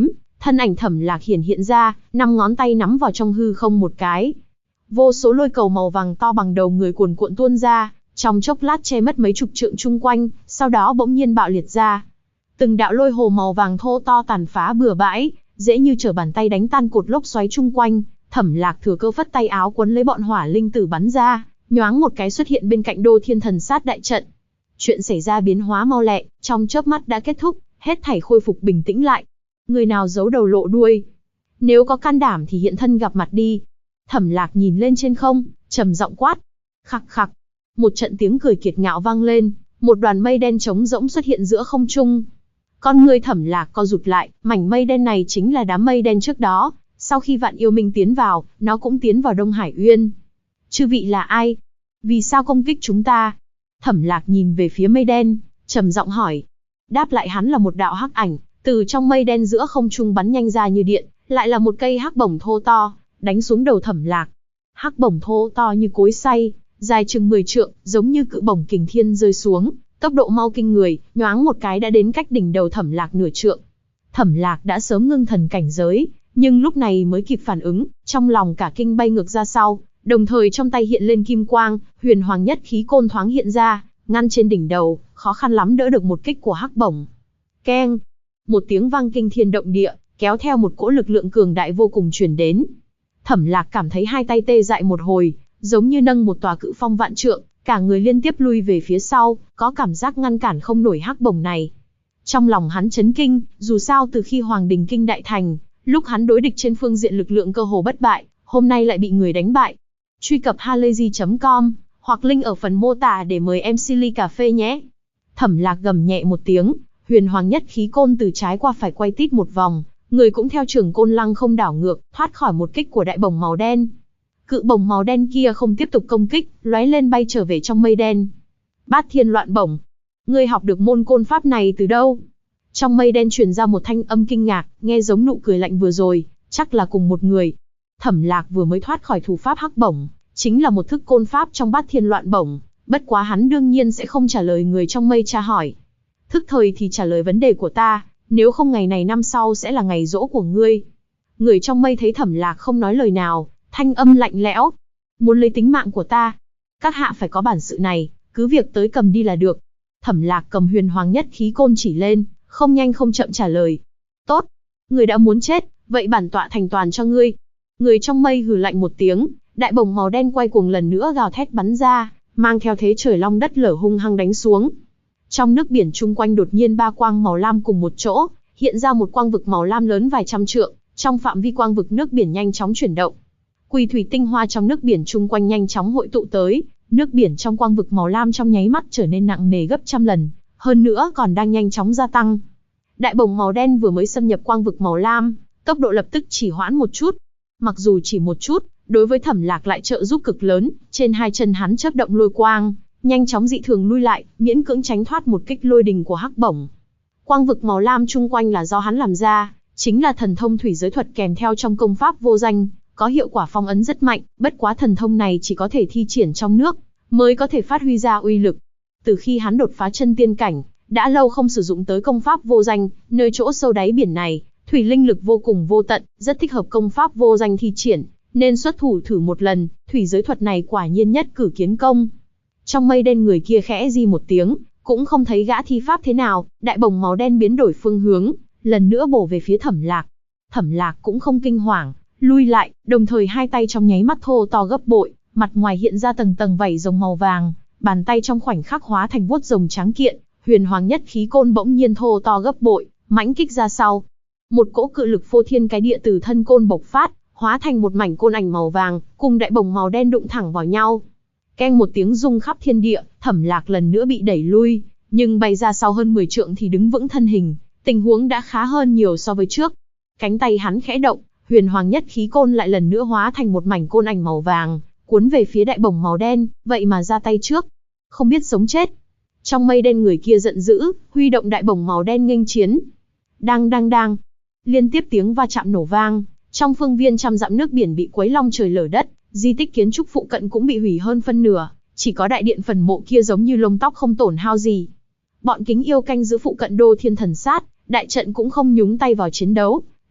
Thân ảnh Thẩm Lạc hiện ra, 5 ngón tay nắm vào trong hư không một cái. Vô số lôi cầu màu vàng to bằng đầu người cuồn cuộn tuôn ra, trong chốc lát che mất mấy chục trượng chung quanh, sau đó bỗng nhiên bạo liệt ra. Từng đạo lôi hồ màu vàng thô to tàn phá bừa bãi, dễ như trở bàn tay đánh tan cột lốc xoáy chung quanh. Thẩm Lạc thừa cơ phất tay áo quấn lấy bọn hỏa linh tử bắn ra, nhoáng một cái xuất hiện bên cạnh Đô Thiên Thần Sát đại trận. Chuyện xảy ra biến hóa mau lẹ, trong chớp mắt đã kết thúc, hết thảy khôi phục bình tĩnh lại. Người nào giấu đầu lộ đuôi, nếu có can đảm thì hiện thân gặp mặt đi. Thẩm Lạc nhìn lên trên không, trầm giọng quát. Khặc khặc, một trận tiếng cười kiệt ngạo vang lên, một đoàn mây đen trống rỗng xuất hiện giữa không trung. Con người Thẩm Lạc co rụt lại, mảnh mây đen này chính là đám mây đen trước đó, sau khi Vạn Yêu Minh tiến vào, nó cũng tiến vào Đông Hải Uyên. Chư vị là ai? Vì sao công kích chúng ta? Thẩm Lạc nhìn về phía mây đen, trầm giọng hỏi. Đáp lại hắn là một đạo hắc ảnh, từ trong mây đen giữa không trung bắn nhanh ra như điện, lại là một cây hắc bổng thô to, đánh xuống đầu Thẩm Lạc. Hắc bổng thô to như cối xay, dài chừng 10 trượng, giống như cự bổng kình thiên rơi xuống, tốc độ mau kinh người, nhoáng một cái đã đến cách đỉnh đầu Thẩm Lạc nửa trượng. Thẩm Lạc đã sớm ngưng thần cảnh giới, nhưng lúc này mới kịp phản ứng, trong lòng cả kinh bay ngược ra sau, đồng thời trong tay hiện lên kim quang, huyền hoàng nhất khí côn thoáng hiện ra, ngăn trên đỉnh đầu, khó khăn lắm đỡ được một kích của hắc bổng. Keng! Một tiếng vang kinh thiên động địa, kéo theo một cỗ lực lượng cường đại vô cùng truyền đến. Thẩm Lạc cảm thấy hai tay tê dại một hồi, giống như nâng một tòa cự phong vạn trượng, cả người liên tiếp lui về phía sau, có cảm giác ngăn cản không nổi hắc bổng này. Trong lòng hắn chấn kinh, dù sao từ khi Hoàng Đình Kinh đại thành, lúc hắn đối địch trên phương diện lực lượng cơ hồ bất bại, hôm nay lại bị người đánh bại. Truy cập halayzi.com hoặc link ở phần mô tả để mời em Silly cà phê nhé. Thẩm Lạc gầm nhẹ một tiếng, huyền hoàng nhất khí côn từ trái qua phải quay tít một vòng, người cũng theo trường côn lăng không đảo ngược, thoát khỏi một kích của đại bổng màu đen. Cự bổng màu đen kia không tiếp tục công kích, lóe lên bay trở về trong mây đen. Bát Thiên Loạn Bổng, ngươi học được môn côn pháp này từ đâu? Trong mây đen truyền ra một thanh âm kinh ngạc, nghe giống nụ cười lạnh vừa rồi, chắc là cùng một người. Thẩm Lạc vừa mới thoát khỏi thủ pháp hắc bổng, chính là một thức côn pháp trong Bát Thiên Loạn Bổng, bất quá hắn đương nhiên sẽ không trả lời người trong mây tra hỏi. Thức thời thì trả lời vấn đề của ta, nếu không ngày này năm sau sẽ là ngày giỗ của ngươi. Người trong mây thấy Thẩm Lạc không nói lời nào, thanh âm lạnh lẽo. Muốn lấy tính mạng của ta, các hạ phải có bản sự này, cứ việc tới cầm đi là được. Thẩm Lạc cầm huyền hoàng nhất khí côn chỉ lên, không nhanh không chậm trả lời. Tốt, người đã muốn chết, vậy bản tọa thành toàn cho ngươi. Người trong mây hừ lạnh một tiếng, đại bổng màu đen quay cuồng lần nữa gào thét bắn ra, mang theo thế trời long đất lở hung hăng đánh xuống. Trong nước biển chung quanh đột nhiên ba quang màu lam cùng một chỗ, hiện ra một quang vực màu lam lớn vài trăm trượng, trong phạm vi quang vực nước biển nhanh chóng chuyển động. Quỳ thủy tinh hoa trong nước biển chung quanh nhanh chóng hội tụ tới, nước biển trong quang vực màu lam trong nháy mắt trở nên nặng nề gấp trăm lần, hơn nữa còn đang nhanh chóng gia tăng. Đại bổng màu đen vừa mới xâm nhập quang vực màu lam, tốc độ lập tức chỉ hoãn một chút. Mặc dù chỉ một chút, đối với Thẩm Lạc lại trợ giúp cực lớn, trên hai chân hắn chớp động lôi quang, nhanh chóng dị thường lui lại, miễn cưỡng tránh thoát một kích lôi đình của hắc bổng. Quang vực màu lam chung quanh là do hắn làm ra, chính là thần thông thủy giới thuật kèm theo trong công pháp vô danh, có hiệu quả phong ấn rất mạnh, bất quá thần thông này chỉ có thể thi triển trong nước, mới có thể phát huy ra uy lực. Từ khi hắn đột phá chân tiên cảnh, đã lâu không sử dụng tới công pháp vô danh, nơi chỗ sâu đáy biển này, thủy linh lực vô cùng vô tận, rất thích hợp công pháp vô danh thi triển, nên xuất thủ thử một lần, thủy giới thuật này quả nhiên nhất cử kiến công. Trong mây đen người kia khẽ di một tiếng, cũng không thấy gã thi pháp thế nào, đại bổng màu đen biến đổi phương hướng, lần nữa bổ về phía Thẩm Lạc. Thẩm Lạc cũng không kinh hoàng, lui lại, đồng thời hai tay trong nháy mắt thô to gấp bội, mặt ngoài hiện ra tầng tầng vảy rồng màu vàng, bàn tay trong khoảnh khắc hóa thành vuốt rồng trắng kiện, huyền hoàng nhất khí côn bỗng nhiên thô to gấp bội, mãnh kích ra sau. Một cỗ cự lực phô thiên cái địa từ thân côn bộc phát, hóa thành một mảnh côn ảnh màu vàng, cùng đại bổng màu đen đụng thẳng vào nhau. Keng một tiếng rung khắp thiên địa, Thẩm Lạc lần nữa bị đẩy lui, nhưng bay ra sau hơn 10 trượng thì đứng vững thân hình, tình huống đã khá hơn nhiều so với trước. Cánh tay hắn khẽ động, huyền hoàng nhất khí côn lại lần nữa hóa thành một mảnh côn ảnh màu vàng, cuốn về phía đại bổng màu đen, vậy mà ra tay trước, không biết sống chết. Trong mây đen người kia giận dữ, huy động đại bổng màu đen nghênh chiến. Đang đang đang, liên tiếp tiếng va chạm nổ vang, trong phương viên trăm dặm nước biển bị quấy long trời lở đất, di tích kiến trúc phụ cận cũng bị hủy hơn phân nửa, chỉ có đại điện phần mộ kia giống như lông tóc không tổn hao gì. Bọn kính yêu canh giữ phụ cận Đô Thiên Thần Sát, đại trận cũng không nhúng tay vào chiến đấu,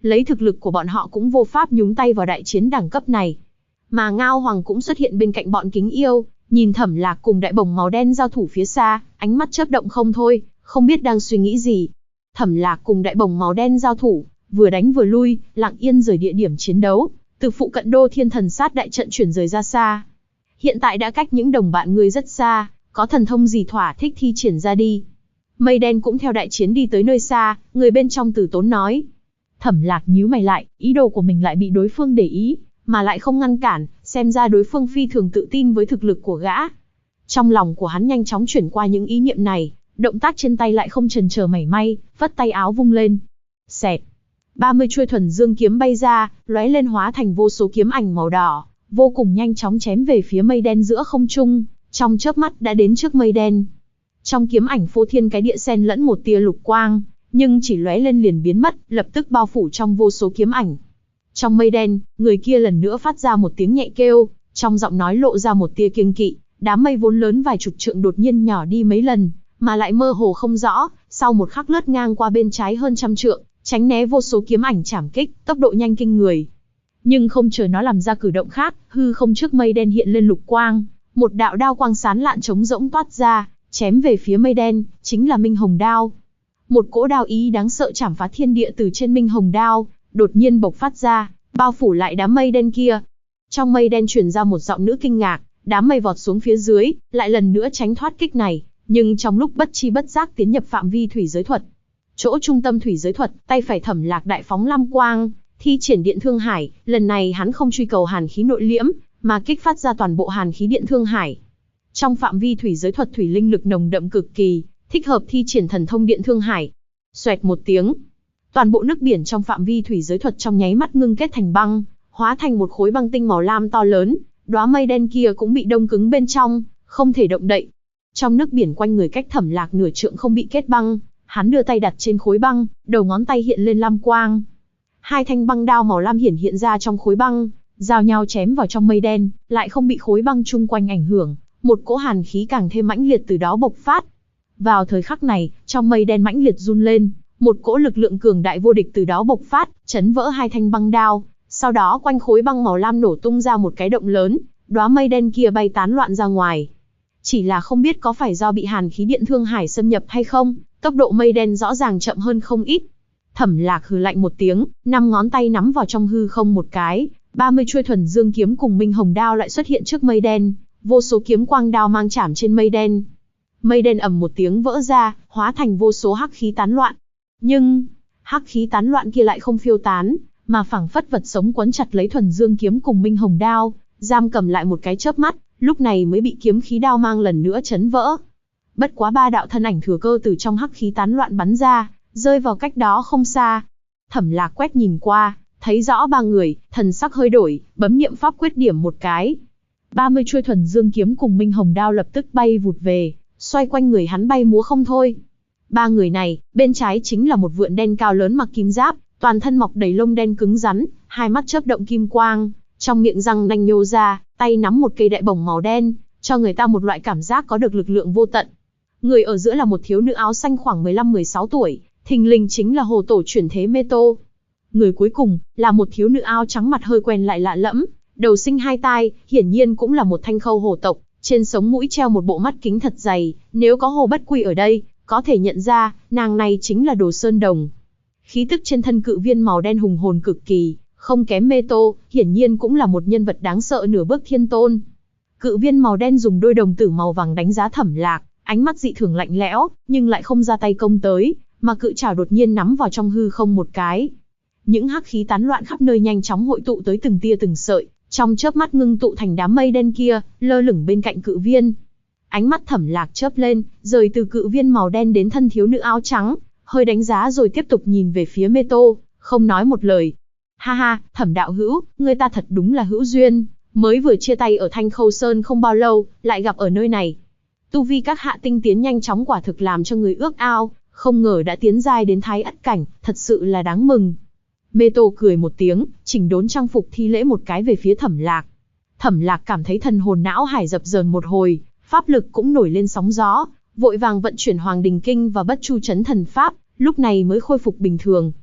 Lấy thực lực của bọn họ cũng vô pháp nhúng tay vào đại chiến đẳng cấp này. Mà Ngao Hoàng cũng xuất hiện bên cạnh bọn Kính Yêu, nhìn Thẩm Lạc cùng đại bổng màu đen giao thủ phía xa, ánh mắt chớp động không thôi, không biết đang suy nghĩ gì. Thẩm Lạc cùng đại bổng màu đen giao thủ, vừa đánh vừa lui, lặng yên rời địa điểm chiến đấu, từ phụ cận Đô Thiên Thần Sát đại trận chuyển rời ra xa. Hiện tại đã cách những đồng bạn ngươi rất xa, có thần thông gì thỏa thích thi triển ra đi. Mây đen cũng theo đại chiến đi tới nơi xa, người bên trong Từ Tốn nói. Thẩm Lạc nhíu mày lại, ý đồ của mình lại bị đối phương để ý, mà lại không ngăn cản, xem ra đối phương phi thường tự tin với thực lực của gã. Trong lòng của hắn nhanh chóng chuyển qua những ý niệm này, động tác trên tay lại không chần chờ mảy may, vất tay áo vung lên. Xẹt. 30 chuôi thuần dương kiếm bay ra, lóe lên hóa thành vô số kiếm ảnh màu đỏ, vô cùng nhanh chóng chém về phía mây đen giữa không trung, trong chớp mắt đã đến trước mây đen. Trong kiếm ảnh phô thiên cái địa xen lẫn một tia lục quang, nhưng chỉ lóe lên liền biến mất, lập tức bao phủ trong vô số kiếm ảnh. Trong mây đen, người kia lần nữa phát ra một tiếng nhẹ kêu, trong giọng nói lộ ra một tia kiêng kỵ, đám mây vốn lớn vài chục trượng đột nhiên nhỏ đi mấy lần, mà lại mơ hồ không rõ, sau một khắc lướt ngang qua bên trái hơn trăm trượng, tránh né vô số kiếm ảnh chảm kích, tốc độ nhanh kinh người. Nhưng không chờ nó làm ra cử động khác, hư không trước mây đen hiện lên lục quang, một đạo đao quang sáng lạn trống rỗng toát ra, chém về phía mây đen, chính là Minh Hồng Đao. Một cỗ đao ý đáng sợ chảm phá thiên địa từ trên Minh Hồng Đao, đột nhiên bộc phát ra, bao phủ lại đám mây đen kia. Trong mây đen truyền ra một giọng nữ kinh ngạc, đám mây vọt xuống phía dưới, lại lần nữa tránh thoát kích này, nhưng trong lúc bất chi bất giác tiến nhập phạm vi thủy giới thuật. Chỗ trung tâm thủy giới thuật, tay phải Thẩm Lạc đại phóng lam quang, thi triển Điện Thương Hải, lần này hắn không truy cầu hàn khí nội liễm, mà kích phát ra toàn bộ hàn khí Điện Thương Hải. Trong phạm vi thủy giới thuật thủy linh lực nồng đậm cực kỳ, thích hợp thi triển thần thông Điện Thương Hải. Xoẹt một tiếng, toàn bộ nước biển trong phạm vi thủy giới thuật trong nháy mắt ngưng kết thành băng, hóa thành một khối băng tinh màu lam to lớn, đóa mây đen kia cũng bị đông cứng bên trong, không thể động đậy. Trong nước biển quanh người cách Thẩm Lạc nửa trượng không bị kết băng, hắn đưa tay đặt trên khối băng, đầu ngón tay hiện lên lam quang. Hai thanh băng đao màu lam hiện ra trong khối băng, giao nhau chém vào trong mây đen, lại không bị khối băng chung quanh ảnh hưởng, một cỗ hàn khí càng thêm mãnh liệt từ đó bộc phát. Vào thời khắc này, trong mây đen mãnh liệt run lên, một cỗ lực lượng cường đại vô địch từ đó bộc phát, chấn vỡ hai thanh băng đao, sau đó quanh khối băng màu lam nổ tung ra một cái động lớn, đóa mây đen kia bay tán loạn ra ngoài. Chỉ là không biết có phải do bị hàn khí Điện Thương Hải xâm nhập hay không, tốc độ mây đen rõ ràng chậm hơn không ít. Thẩm Lạc hừ lạnh một tiếng, 5 ngón tay nắm vào trong hư không một cái, 30 chuôi thuần dương kiếm cùng Minh Hồng Đao lại xuất hiện trước mây đen, vô số kiếm quang đao mang chảm trên mây đen. Mây đen ầm một tiếng vỡ ra, hóa thành vô số hắc khí tán loạn. Nhưng, hắc khí tán loạn kia lại không phiêu tán, mà phảng phất vật sống quấn chặt lấy thuần dương kiếm cùng Minh Hồng Đao, giam cầm lại một cái chớp mắt, lúc này mới bị kiếm khí đao mang lần nữa chấn vỡ. Bất quá 3 đạo thân ảnh thừa cơ từ trong hắc khí tán loạn bắn ra, rơi vào cách đó không xa. Thẩm Lạc quét nhìn qua, thấy rõ 3 người, thần sắc hơi đổi, bấm niệm pháp quyết điểm một cái. 30 chuôi thuần dương kiếm cùng Minh Hồng Đao lập tức bay vụt về, xoay quanh người hắn bay múa không thôi. 3 người này, bên trái chính là một vượn đen cao lớn mặc kim giáp, toàn thân mọc đầy lông đen cứng rắn, hai mắt chớp động kim quang, trong miệng răng nanh nhô ra, tay nắm một cây đại bổng màu đen, cho người ta một loại cảm giác có được lực lượng vô tận. Người ở giữa là một thiếu nữ áo xanh khoảng 15-16 tuổi, thình lình chính là hồ tổ chuyển thế Mê Tô. Người cuối cùng là một thiếu nữ áo trắng mặt hơi quen lại lạ lẫm, đầu sinh 2 tai, hiển nhiên cũng là một thanh khâu hồ tộc, trên sống mũi treo một bộ mắt kính thật dày, nếu có Hồ Bất Quy ở đây, có thể nhận ra, nàng này chính là Đồ Sơn Đồng. Khí tức trên thân cự viên màu đen hùng hồn cực kỳ, không kém Mê Tô, hiển nhiên cũng là một nhân vật đáng sợ nửa bước thiên tôn. Cự viên màu đen dùng đôi đồng tử màu vàng đánh giá Thẩm Lạc, ánh mắt dị thường lạnh lẽo, nhưng lại không ra tay công tới, mà cự trảo đột nhiên nắm vào trong hư không một cái. Những hắc khí tán loạn khắp nơi nhanh chóng hội tụ tới từng tia từng sợi, trong chớp mắt ngưng tụ thành đám mây đen kia, lơ lửng bên cạnh cự viên. Ánh mắt Thẩm Lạc chớp lên, rời từ cự viên màu đen đến thân thiếu nữ áo trắng, hơi đánh giá rồi tiếp tục nhìn về phía Mê Tô, không nói một lời. Ha ha, Thẩm đạo hữu, ngươi ta thật đúng là hữu duyên, mới vừa chia tay ở Thanh Khâu Sơn không bao lâu, lại gặp ở nơi này. Tu vi các hạ tinh tiến nhanh chóng quả thực làm cho người ước ao, không ngờ đã tiến giai đến Thái Ất cảnh, thật sự là đáng mừng. Mê Tô cười một tiếng, chỉnh đốn trang phục thi lễ một cái về phía Thẩm Lạc. Thẩm Lạc cảm thấy thần hồn não hải dập dờn một hồi, pháp lực cũng nổi lên sóng gió, vội vàng vận chuyển Hoàng Đình Kinh và Bất Chu Chấn Thần Pháp, lúc này mới khôi phục bình thường.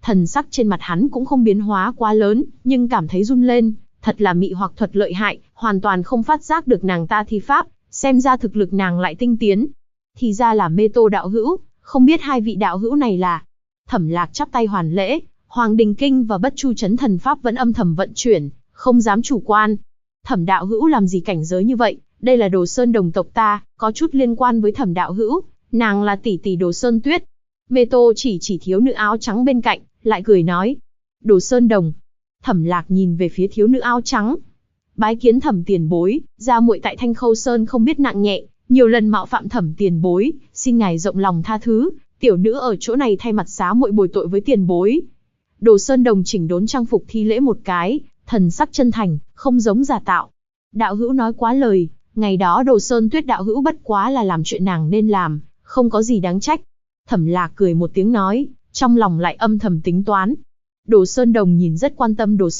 Thần sắc trên mặt hắn cũng không biến hóa quá lớn, nhưng cảm thấy run lên, thật là mị hoặc thuật lợi hại, hoàn toàn không phát giác được nàng ta thi pháp, xem ra thực lực nàng lại tinh tiến. Thì ra là Mê Tô đạo hữu, không biết hai vị đạo hữu này là. Thẩm Lạc chắp tay hoàn lễ, Hoàng Đình Kinh và Bất Chu Chấn thần pháp vẫn âm thầm vận chuyển, không dám chủ quan. Thẩm đạo hữu làm gì cảnh giới như vậy, đây là Đồ Sơn đồng tộc ta, có chút liên quan với Thẩm đạo hữu, nàng là tỷ tỷ Đồ Sơn Tuyết. Mê Tô chỉ thiếu nữ áo trắng bên cạnh, lại cười nói, Đồ Sơn đồng. Thẩm Lạc nhìn về phía thiếu nữ áo trắng. Bái kiến Thẩm tiền bối, gia muội tại Thanh Khâu Sơn không biết nặng nhẹ, nhiều lần mạo phạm Thẩm tiền bối, xin ngài rộng lòng tha thứ, tiểu nữ ở chỗ này thay mặt xá muội bồi tội với tiền bối. Đồ Sơn đồng chỉnh đốn trang phục thi lễ một cái, thần sắc chân thành, không giống giả tạo. Đạo hữu nói quá lời, ngày đó Đồ Sơn Tuyết đạo hữu bất quá là làm chuyện nàng nên làm, không có gì đáng trách. Thẩm Lạc cười một tiếng nói, trong lòng lại âm thầm tính toán. Đồ Sơn đồng nhìn rất quan tâm Đồ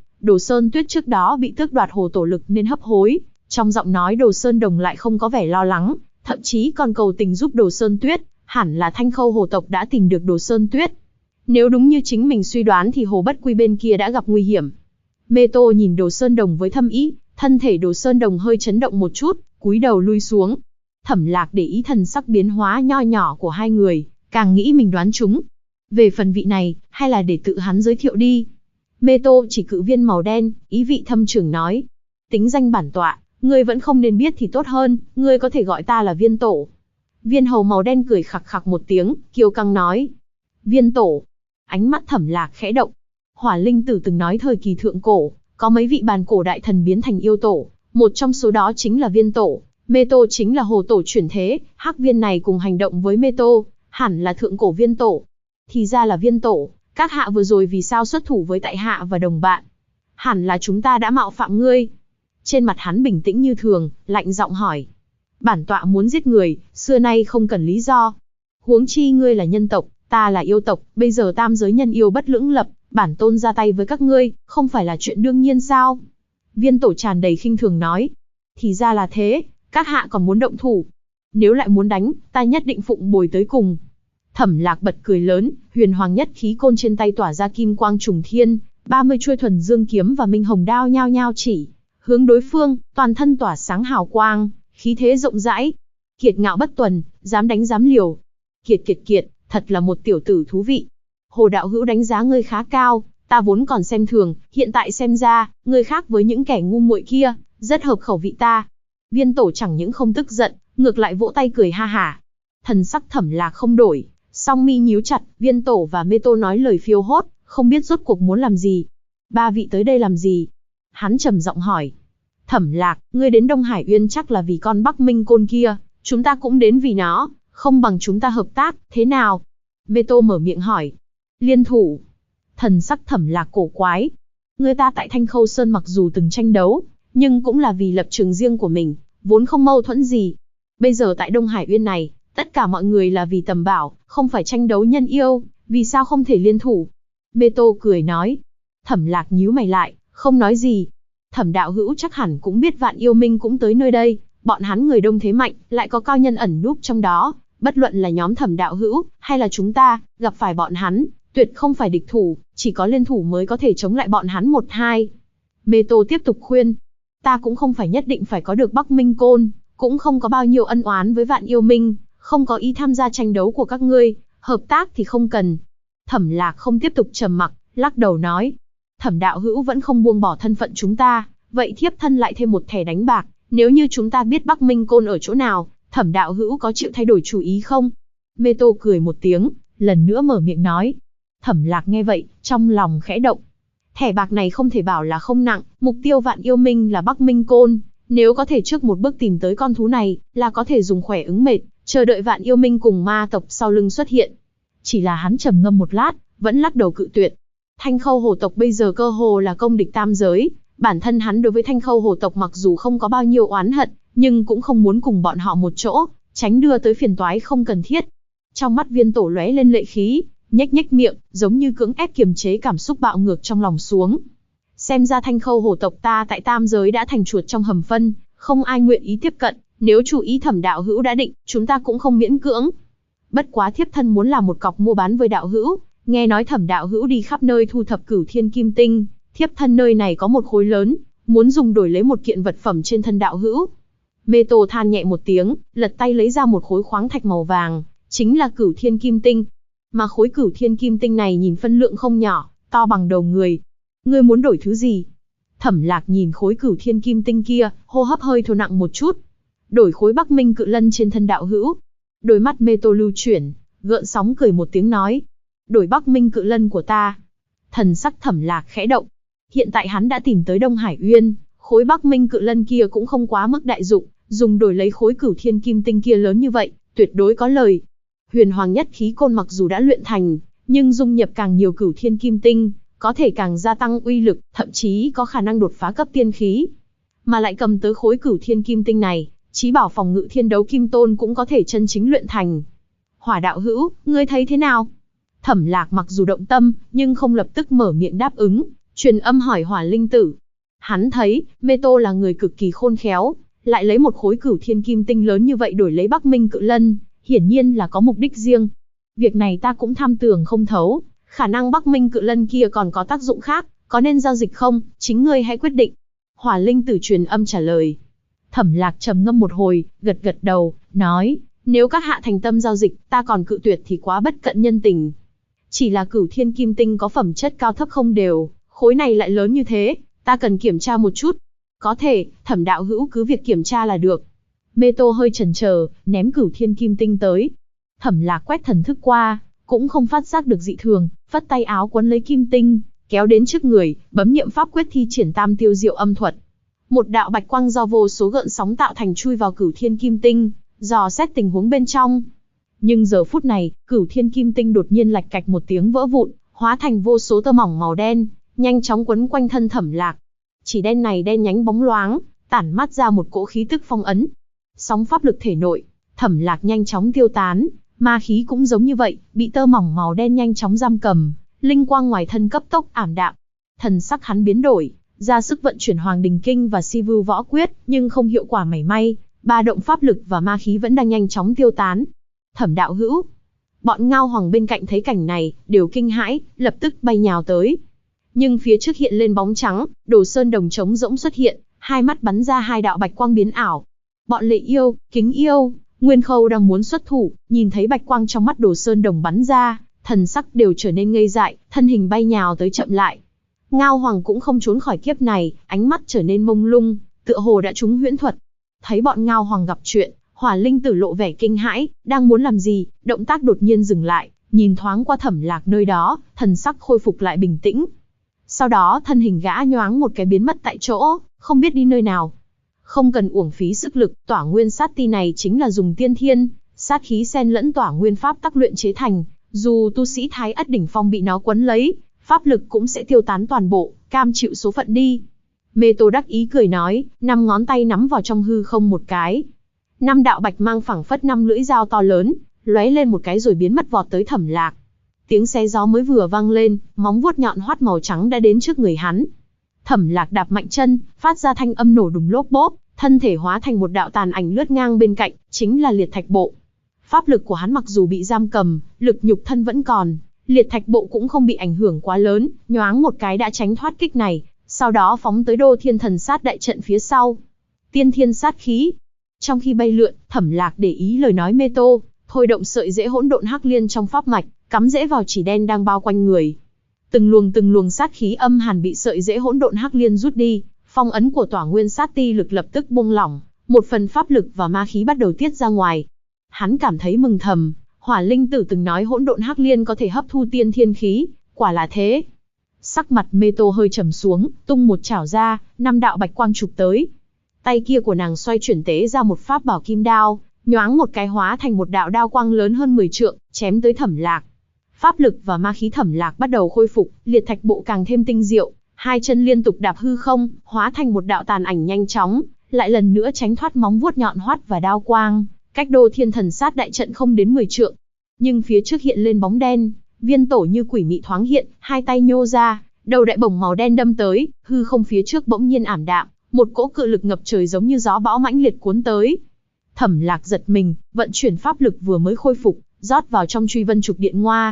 Sơn Tuyết trước đó bị tước đoạt hồ tổ lực nên hấp hối, trong giọng nói Đồ Sơn đồng lại không có vẻ lo lắng, thậm chí còn cầu tình giúp Đồ Sơn Tuyết, hẳn là Thanh Khâu hồ tộc đã tìm được Đồ Sơn Tuyết. Nếu đúng như chính mình suy đoán thì Hồ Bất Quy bên kia đã gặp nguy hiểm. Mê Tô nhìn Đồ Sơn đồng với thâm ý, thân thể Đồ Sơn đồng hơi chấn động một chút, cúi đầu lui xuống. Thẩm Lạc để ý thần sắc biến hóa nho nhỏ của hai người, càng nghĩ mình đoán chúng. Về phần vị này, hay là để tự hắn giới thiệu đi. Mê Tô chỉ cự viên màu đen, ý vị thâm trường nói. Tính danh bản tọa, ngươi vẫn không nên biết thì tốt hơn, ngươi có thể gọi ta là Viên Tổ. Viên hầu màu đen cười khặc khặc một tiếng, kiêu căng nói. Viên Tổ. Ánh mắt Thẩm Lạc khẽ động. Hỏa Linh Tử từng nói thời kỳ thượng cổ, có mấy vị bàn cổ đại thần biến thành yêu tổ, một trong số đó chính là Viên Tổ. Mê Tô chính là hồ tổ chuyển thế, hắc viên này cùng hành động với Mê Tô, hẳn là thượng cổ Viên Tổ. Thì ra là Viên Tổ, các hạ vừa rồi vì sao xuất thủ với tại hạ và đồng bạn? Hẳn là chúng ta đã mạo phạm ngươi. Trên mặt hắn bình tĩnh như thường, lạnh giọng hỏi. Bản tọa muốn giết người, xưa nay không cần lý do. Huống chi ngươi là nhân tộc, ta là yêu tộc, bây giờ tam giới nhân yêu bất lưỡng lập, bản tôn ra tay với các ngươi, không phải là chuyện đương nhiên sao? Viên Tổ tràn đầy khinh thường nói. Thì ra là thế, các hạ còn muốn động thủ. Nếu lại muốn đánh, ta nhất định phụng bồi tới cùng. Thẩm Lạc bật cười lớn, huyền hoàng nhất khí côn trên tay tỏa ra kim quang trùng thiên, 30 chuôi thuần dương kiếm và minh hồng đao nhao nhao chỉ hướng đối phương, toàn thân tỏa sáng hào quang, khí thế rộng rãi. Kiệt ngạo bất tuần, dám đánh dám liều. Kiệt, thật là một tiểu tử thú vị. Hồ đạo hữu đánh giá ngươi khá cao, ta vốn còn xem thường, hiện tại xem ra, ngươi khác với những kẻ ngu muội kia, rất hợp khẩu vị ta. Viên Tổ chẳng những không tức giận, ngược lại vỗ tay cười ha hả. Thần sắc Thẩm Lạc không đổi, song mi nhíu chặt, Viên Tổ và Mê Tô nói lời phiêu hốt, không biết rốt cuộc muốn làm gì. Ba vị tới đây làm gì? Hắn trầm giọng hỏi. Thẩm Lạc, ngươi đến Đông Hải Uyên chắc là vì con Bắc Minh Côn kia, chúng ta cũng đến vì nó, không bằng chúng ta hợp tác, thế nào? Mê Tô mở miệng hỏi. Liên thủ. Thần sắc Thẩm Lạc cổ quái. Người ta tại Thanh Khâu Sơn mặc dù từng tranh đấu, nhưng cũng là vì lập trường riêng của mình, vốn không mâu thuẫn gì. Bây giờ tại Đông Hải Uyên này, tất cả mọi người là vì tầm bảo, không phải tranh đấu nhân yêu, vì sao không thể liên thủ? Mê Tô cười nói. Thẩm Lạc nhíu mày lại, không nói gì. Thẩm đạo hữu chắc hẳn cũng biết Vạn Yêu Minh cũng tới nơi đây, bọn hắn người đông thế mạnh, lại có cao nhân ẩn núp trong đó, bất luận là nhóm Thẩm đạo hữu, hay là chúng ta, gặp phải bọn hắn, tuyệt không phải địch thủ, chỉ có liên thủ mới có thể chống lại bọn hắn một hai. Mê Tô tiếp tục khuyên. Ta cũng không phải nhất định phải có được Bắc Minh Côn, cũng không có bao nhiêu ân oán với Vạn Yêu Minh, không có ý tham gia tranh đấu của các ngươi, hợp tác thì không cần. Thẩm Lạc không tiếp tục trầm mặc, lắc đầu nói. Thẩm đạo hữu vẫn không buông bỏ thân phận chúng ta, vậy thiếp thân lại thêm một thẻ đánh bạc, nếu như chúng ta biết Bắc Minh Côn ở chỗ nào, Thẩm đạo hữu có chịu thay đổi chủ ý không? Mê Tô cười một tiếng, lần nữa mở miệng nói. Thẩm Lạc nghe vậy, trong lòng khẽ động. Thẻ bạc này không thể bảo là không nặng, mục tiêu Vạn Yêu Minh là Bắc Minh Côn, nếu có thể trước một bước tìm tới con thú này, là có thể dùng khỏe ứng mệt, chờ đợi Vạn Yêu Minh cùng ma tộc sau lưng xuất hiện. Chỉ là hắn trầm ngâm một lát, vẫn lắc đầu cự tuyệt. Thanh Khâu hồ tộc bây giờ cơ hồ là công địch tam giới, bản thân hắn đối với Thanh Khâu hồ tộc mặc dù không có bao nhiêu oán hận, nhưng cũng không muốn cùng bọn họ một chỗ, tránh đưa tới phiền toái không cần thiết. Trong mắt Viên Tổ lóe lên lệ khí, nhếch nhếch miệng, giống như cưỡng ép kiềm chế cảm xúc bạo ngược trong lòng xuống. Xem ra Thanh Khâu hồ tộc ta tại tam giới đã thành chuột trong hầm phân, không ai nguyện ý tiếp cận, nếu chủ ý Thẩm đạo hữu đã định, chúng ta cũng không miễn cưỡng. Bất quá thiếp thân muốn làm một cọc mua bán với đạo hữu, Nghe nói Thẩm đạo hữu đi khắp nơi thu thập Cửu Thiên Kim Tinh, thiếp thân nơi này có một khối lớn, muốn dùng đổi lấy một kiện vật phẩm trên thân đạo hữu. Mê Tô than nhẹ một tiếng, lật tay lấy ra một khối khoáng thạch màu vàng, chính là Cửu Thiên Kim Tinh. Mà khối Cửu Thiên Kim Tinh này nhìn phân lượng không nhỏ, to bằng đầu người. Ngươi muốn đổi thứ gì? Thẩm Lạc nhìn khối Cửu Thiên Kim Tinh kia, hô hấp hơi thô nặng một chút. Đổi khối Bắc Minh Cự Lân trên thân đạo hữu. Đôi mắt Mê Tô lưu chuyển, gợn sóng cười một tiếng nói. Đổi Bắc Minh Cự Lân của ta. Thần sắc Thẩm Lạc khẽ động. Hiện tại hắn đã tìm tới Đông Hải Uyên, khối Bắc Minh Cự Lân kia cũng không quá mức đại dụng, dùng đổi lấy khối Cửu Thiên Kim Tinh kia lớn như vậy, tuyệt đối có lời. Huyền Hoàng Nhất Khí Côn mặc dù đã luyện thành, nhưng dung nhập càng nhiều Cửu Thiên Kim Tinh, có thể càng gia tăng uy lực, thậm chí có khả năng đột phá cấp tiên khí. Mà lại cầm tới khối Cửu Thiên Kim Tinh này, chí bảo phòng ngự Thiên Đấu Kim Tôn cũng có thể chân chính luyện thành. Hỏa đạo hữu, ngươi thấy thế nào? Thẩm Lạc mặc dù động tâm, nhưng không lập tức mở miệng đáp ứng, truyền âm hỏi Hỏa Linh Tử. Hắn thấy, Mê Tô là người cực kỳ khôn khéo, lại lấy một khối Cửu Thiên Kim Tinh lớn như vậy đổi lấy Bắc Minh Cự Lân, hiển nhiên là có mục đích riêng. Việc này ta cũng tham tưởng không thấu, khả năng Bắc Minh Cự Lân kia còn có tác dụng khác, có nên giao dịch không, chính ngươi hãy quyết định. Hỏa Linh Tử truyền âm trả lời. Thẩm Lạc trầm ngâm một hồi, gật gật đầu, nói, nếu các hạ thành tâm giao dịch, ta còn cự tuyệt thì quá bất cận nhân tình. Chỉ là Cửu Thiên Kim Tinh có phẩm chất cao thấp không đều, khối này lại lớn như thế, ta cần kiểm tra một chút. Có thể, Thẩm đạo hữu cứ việc kiểm tra là được. Mê Tô hơi chần chờ, ném Cửu Thiên Kim Tinh tới. Thẩm Lạc quét thần thức qua, cũng không phát giác được dị thường, phất tay áo quấn lấy kim tinh, kéo đến trước người, bấm niệm pháp quyết thi triển Tam Tiêu Diệu Âm Thuật. Một đạo bạch quang do vô số gợn sóng tạo thành chui vào Cửu Thiên Kim Tinh, dò xét tình huống bên trong. Nhưng giờ phút này, Cửu Thiên Kim Tinh đột nhiên lạch cạch một tiếng vỡ vụn, hóa thành vô số tơ mỏng màu đen, nhanh chóng quấn quanh thân Thẩm Lạc. Chỉ đen này đen nhánh bóng loáng, tản mát ra một cỗ khí tức phong ấn. Sóng pháp lực thể nội, Thẩm Lạc nhanh chóng tiêu tán, ma khí cũng giống như vậy, bị tơ mỏng màu đen nhanh chóng giam cầm, linh quang ngoài thân cấp tốc ảm đạm. Thần sắc hắn biến đổi, ra sức vận chuyển Hoàng Đình Kinh và Si Vưu Võ Quyết, nhưng không hiệu quả mảy may, ba động pháp lực và ma khí vẫn đang nhanh chóng tiêu tán. Thẩm đạo hữu, bọn Ngao Hoàng bên cạnh thấy cảnh này, đều kinh hãi, lập tức bay nhào tới. Nhưng phía trước hiện lên bóng trắng, Đồ Sơn Đồng trống rỗng xuất hiện, hai mắt bắn ra hai đạo bạch quang biến ảo. Bọn Lệ Yêu, Kính Yêu, Nguyên Khâu đang muốn xuất thủ, nhìn thấy bạch quang trong mắt Đồ Sơn Đồng bắn ra, thần sắc đều trở nên ngây dại, thân hình bay nhào tới chậm lại. Ngao Hoàng cũng không trốn khỏi kiếp này, ánh mắt trở nên mông lung, tựa hồ đã trúng huyễn thuật. Thấy bọn Ngao Hoàng gặp chuyện, Hỏa Linh Tử lộ vẻ kinh hãi, đang muốn làm gì, động tác đột nhiên dừng lại, nhìn thoáng qua Thẩm Lạc nơi đó, thần sắc khôi phục lại bình tĩnh. Sau đó thân hình gã nhoáng một cái biến mất tại chỗ, không biết đi nơi nào. Không cần uổng phí sức lực, Tỏa Nguyên Sát Ti này chính là dùng tiên thiên, sát khí xen lẫn Tỏa Nguyên Pháp tắc luyện chế thành, dù tu sĩ Thái Ất đỉnh phong bị nó quấn lấy, pháp lực cũng sẽ tiêu tán toàn bộ, cam chịu số phận đi. Mê Tô đắc ý cười nói, năm ngón tay nắm vào trong hư không một cái. Năm đạo bạch mang phẳng phất năm lưỡi dao to lớn, lóe lên một cái rồi biến mất vọt tới Thẩm Lạc. Tiếng xé gió mới vừa vang lên, móng vuốt nhọn hoắt màu trắng đã đến trước người hắn. Thẩm Lạc đạp mạnh chân, phát ra thanh âm nổ đùng lốp bốp, thân thể hóa thành một đạo tàn ảnh lướt ngang bên cạnh, chính là Liệt Thạch Bộ. Pháp lực của hắn mặc dù bị giam cầm, lực nhục thân vẫn còn, Liệt Thạch Bộ cũng không bị ảnh hưởng quá lớn, nhoáng một cái đã tránh thoát kích này, sau đó phóng tới Đô Thiên Thần Sát đại trận phía sau. Tiên thiên sát khí. Trong khi bay lượn, Thẩm Lạc để ý lời nói Mê Tô, thôi động sợi rễ hỗn độn hắc liên trong pháp mạch, cắm rễ vào chỉ đen đang bao quanh người. Từng luồng sát khí âm hàn bị sợi rễ hỗn độn hắc liên rút đi, phong ấn của Tỏa Nguyên Sát Ti lực lập tức buông lỏng, một phần pháp lực và ma khí bắt đầu tiết ra ngoài. Hắn cảm thấy mừng thầm, Hỏa Linh Tử từng nói hỗn độn hắc liên có thể hấp thu tiên thiên khí, quả là thế. Sắc mặt Mê Tô hơi trầm xuống, tung một chảo ra, năm đạo bạch quang chụp tới. Tay kia của nàng xoay chuyển tế ra một pháp bảo kim đao, nhoáng một cái hóa thành một đạo đao quang lớn hơn 10 trượng, chém tới Thẩm Lạc. Pháp lực và ma khí Thẩm Lạc bắt đầu khôi phục, Liệt Thạch Bộ càng thêm tinh diệu, hai chân liên tục đạp hư không, hóa thành một đạo tàn ảnh nhanh chóng, lại lần nữa tránh thoát móng vuốt nhọn hoắt và đao quang, cách Đô Thiên Thần Sát đại trận không đến 10 trượng. Nhưng phía trước hiện lên bóng đen, Viên Tổ như quỷ mị thoáng hiện, hai tay nhô ra, đầu đại bổng màu đen đâm tới, hư không phía trước bỗng nhiên ảm đạm, một cỗ cự lực ngập trời giống như gió bão mãnh liệt cuốn tới. Thẩm Lạc giật mình, vận chuyển pháp lực vừa mới khôi phục, rót vào trong Truy Vân Trục Điện Ngoa.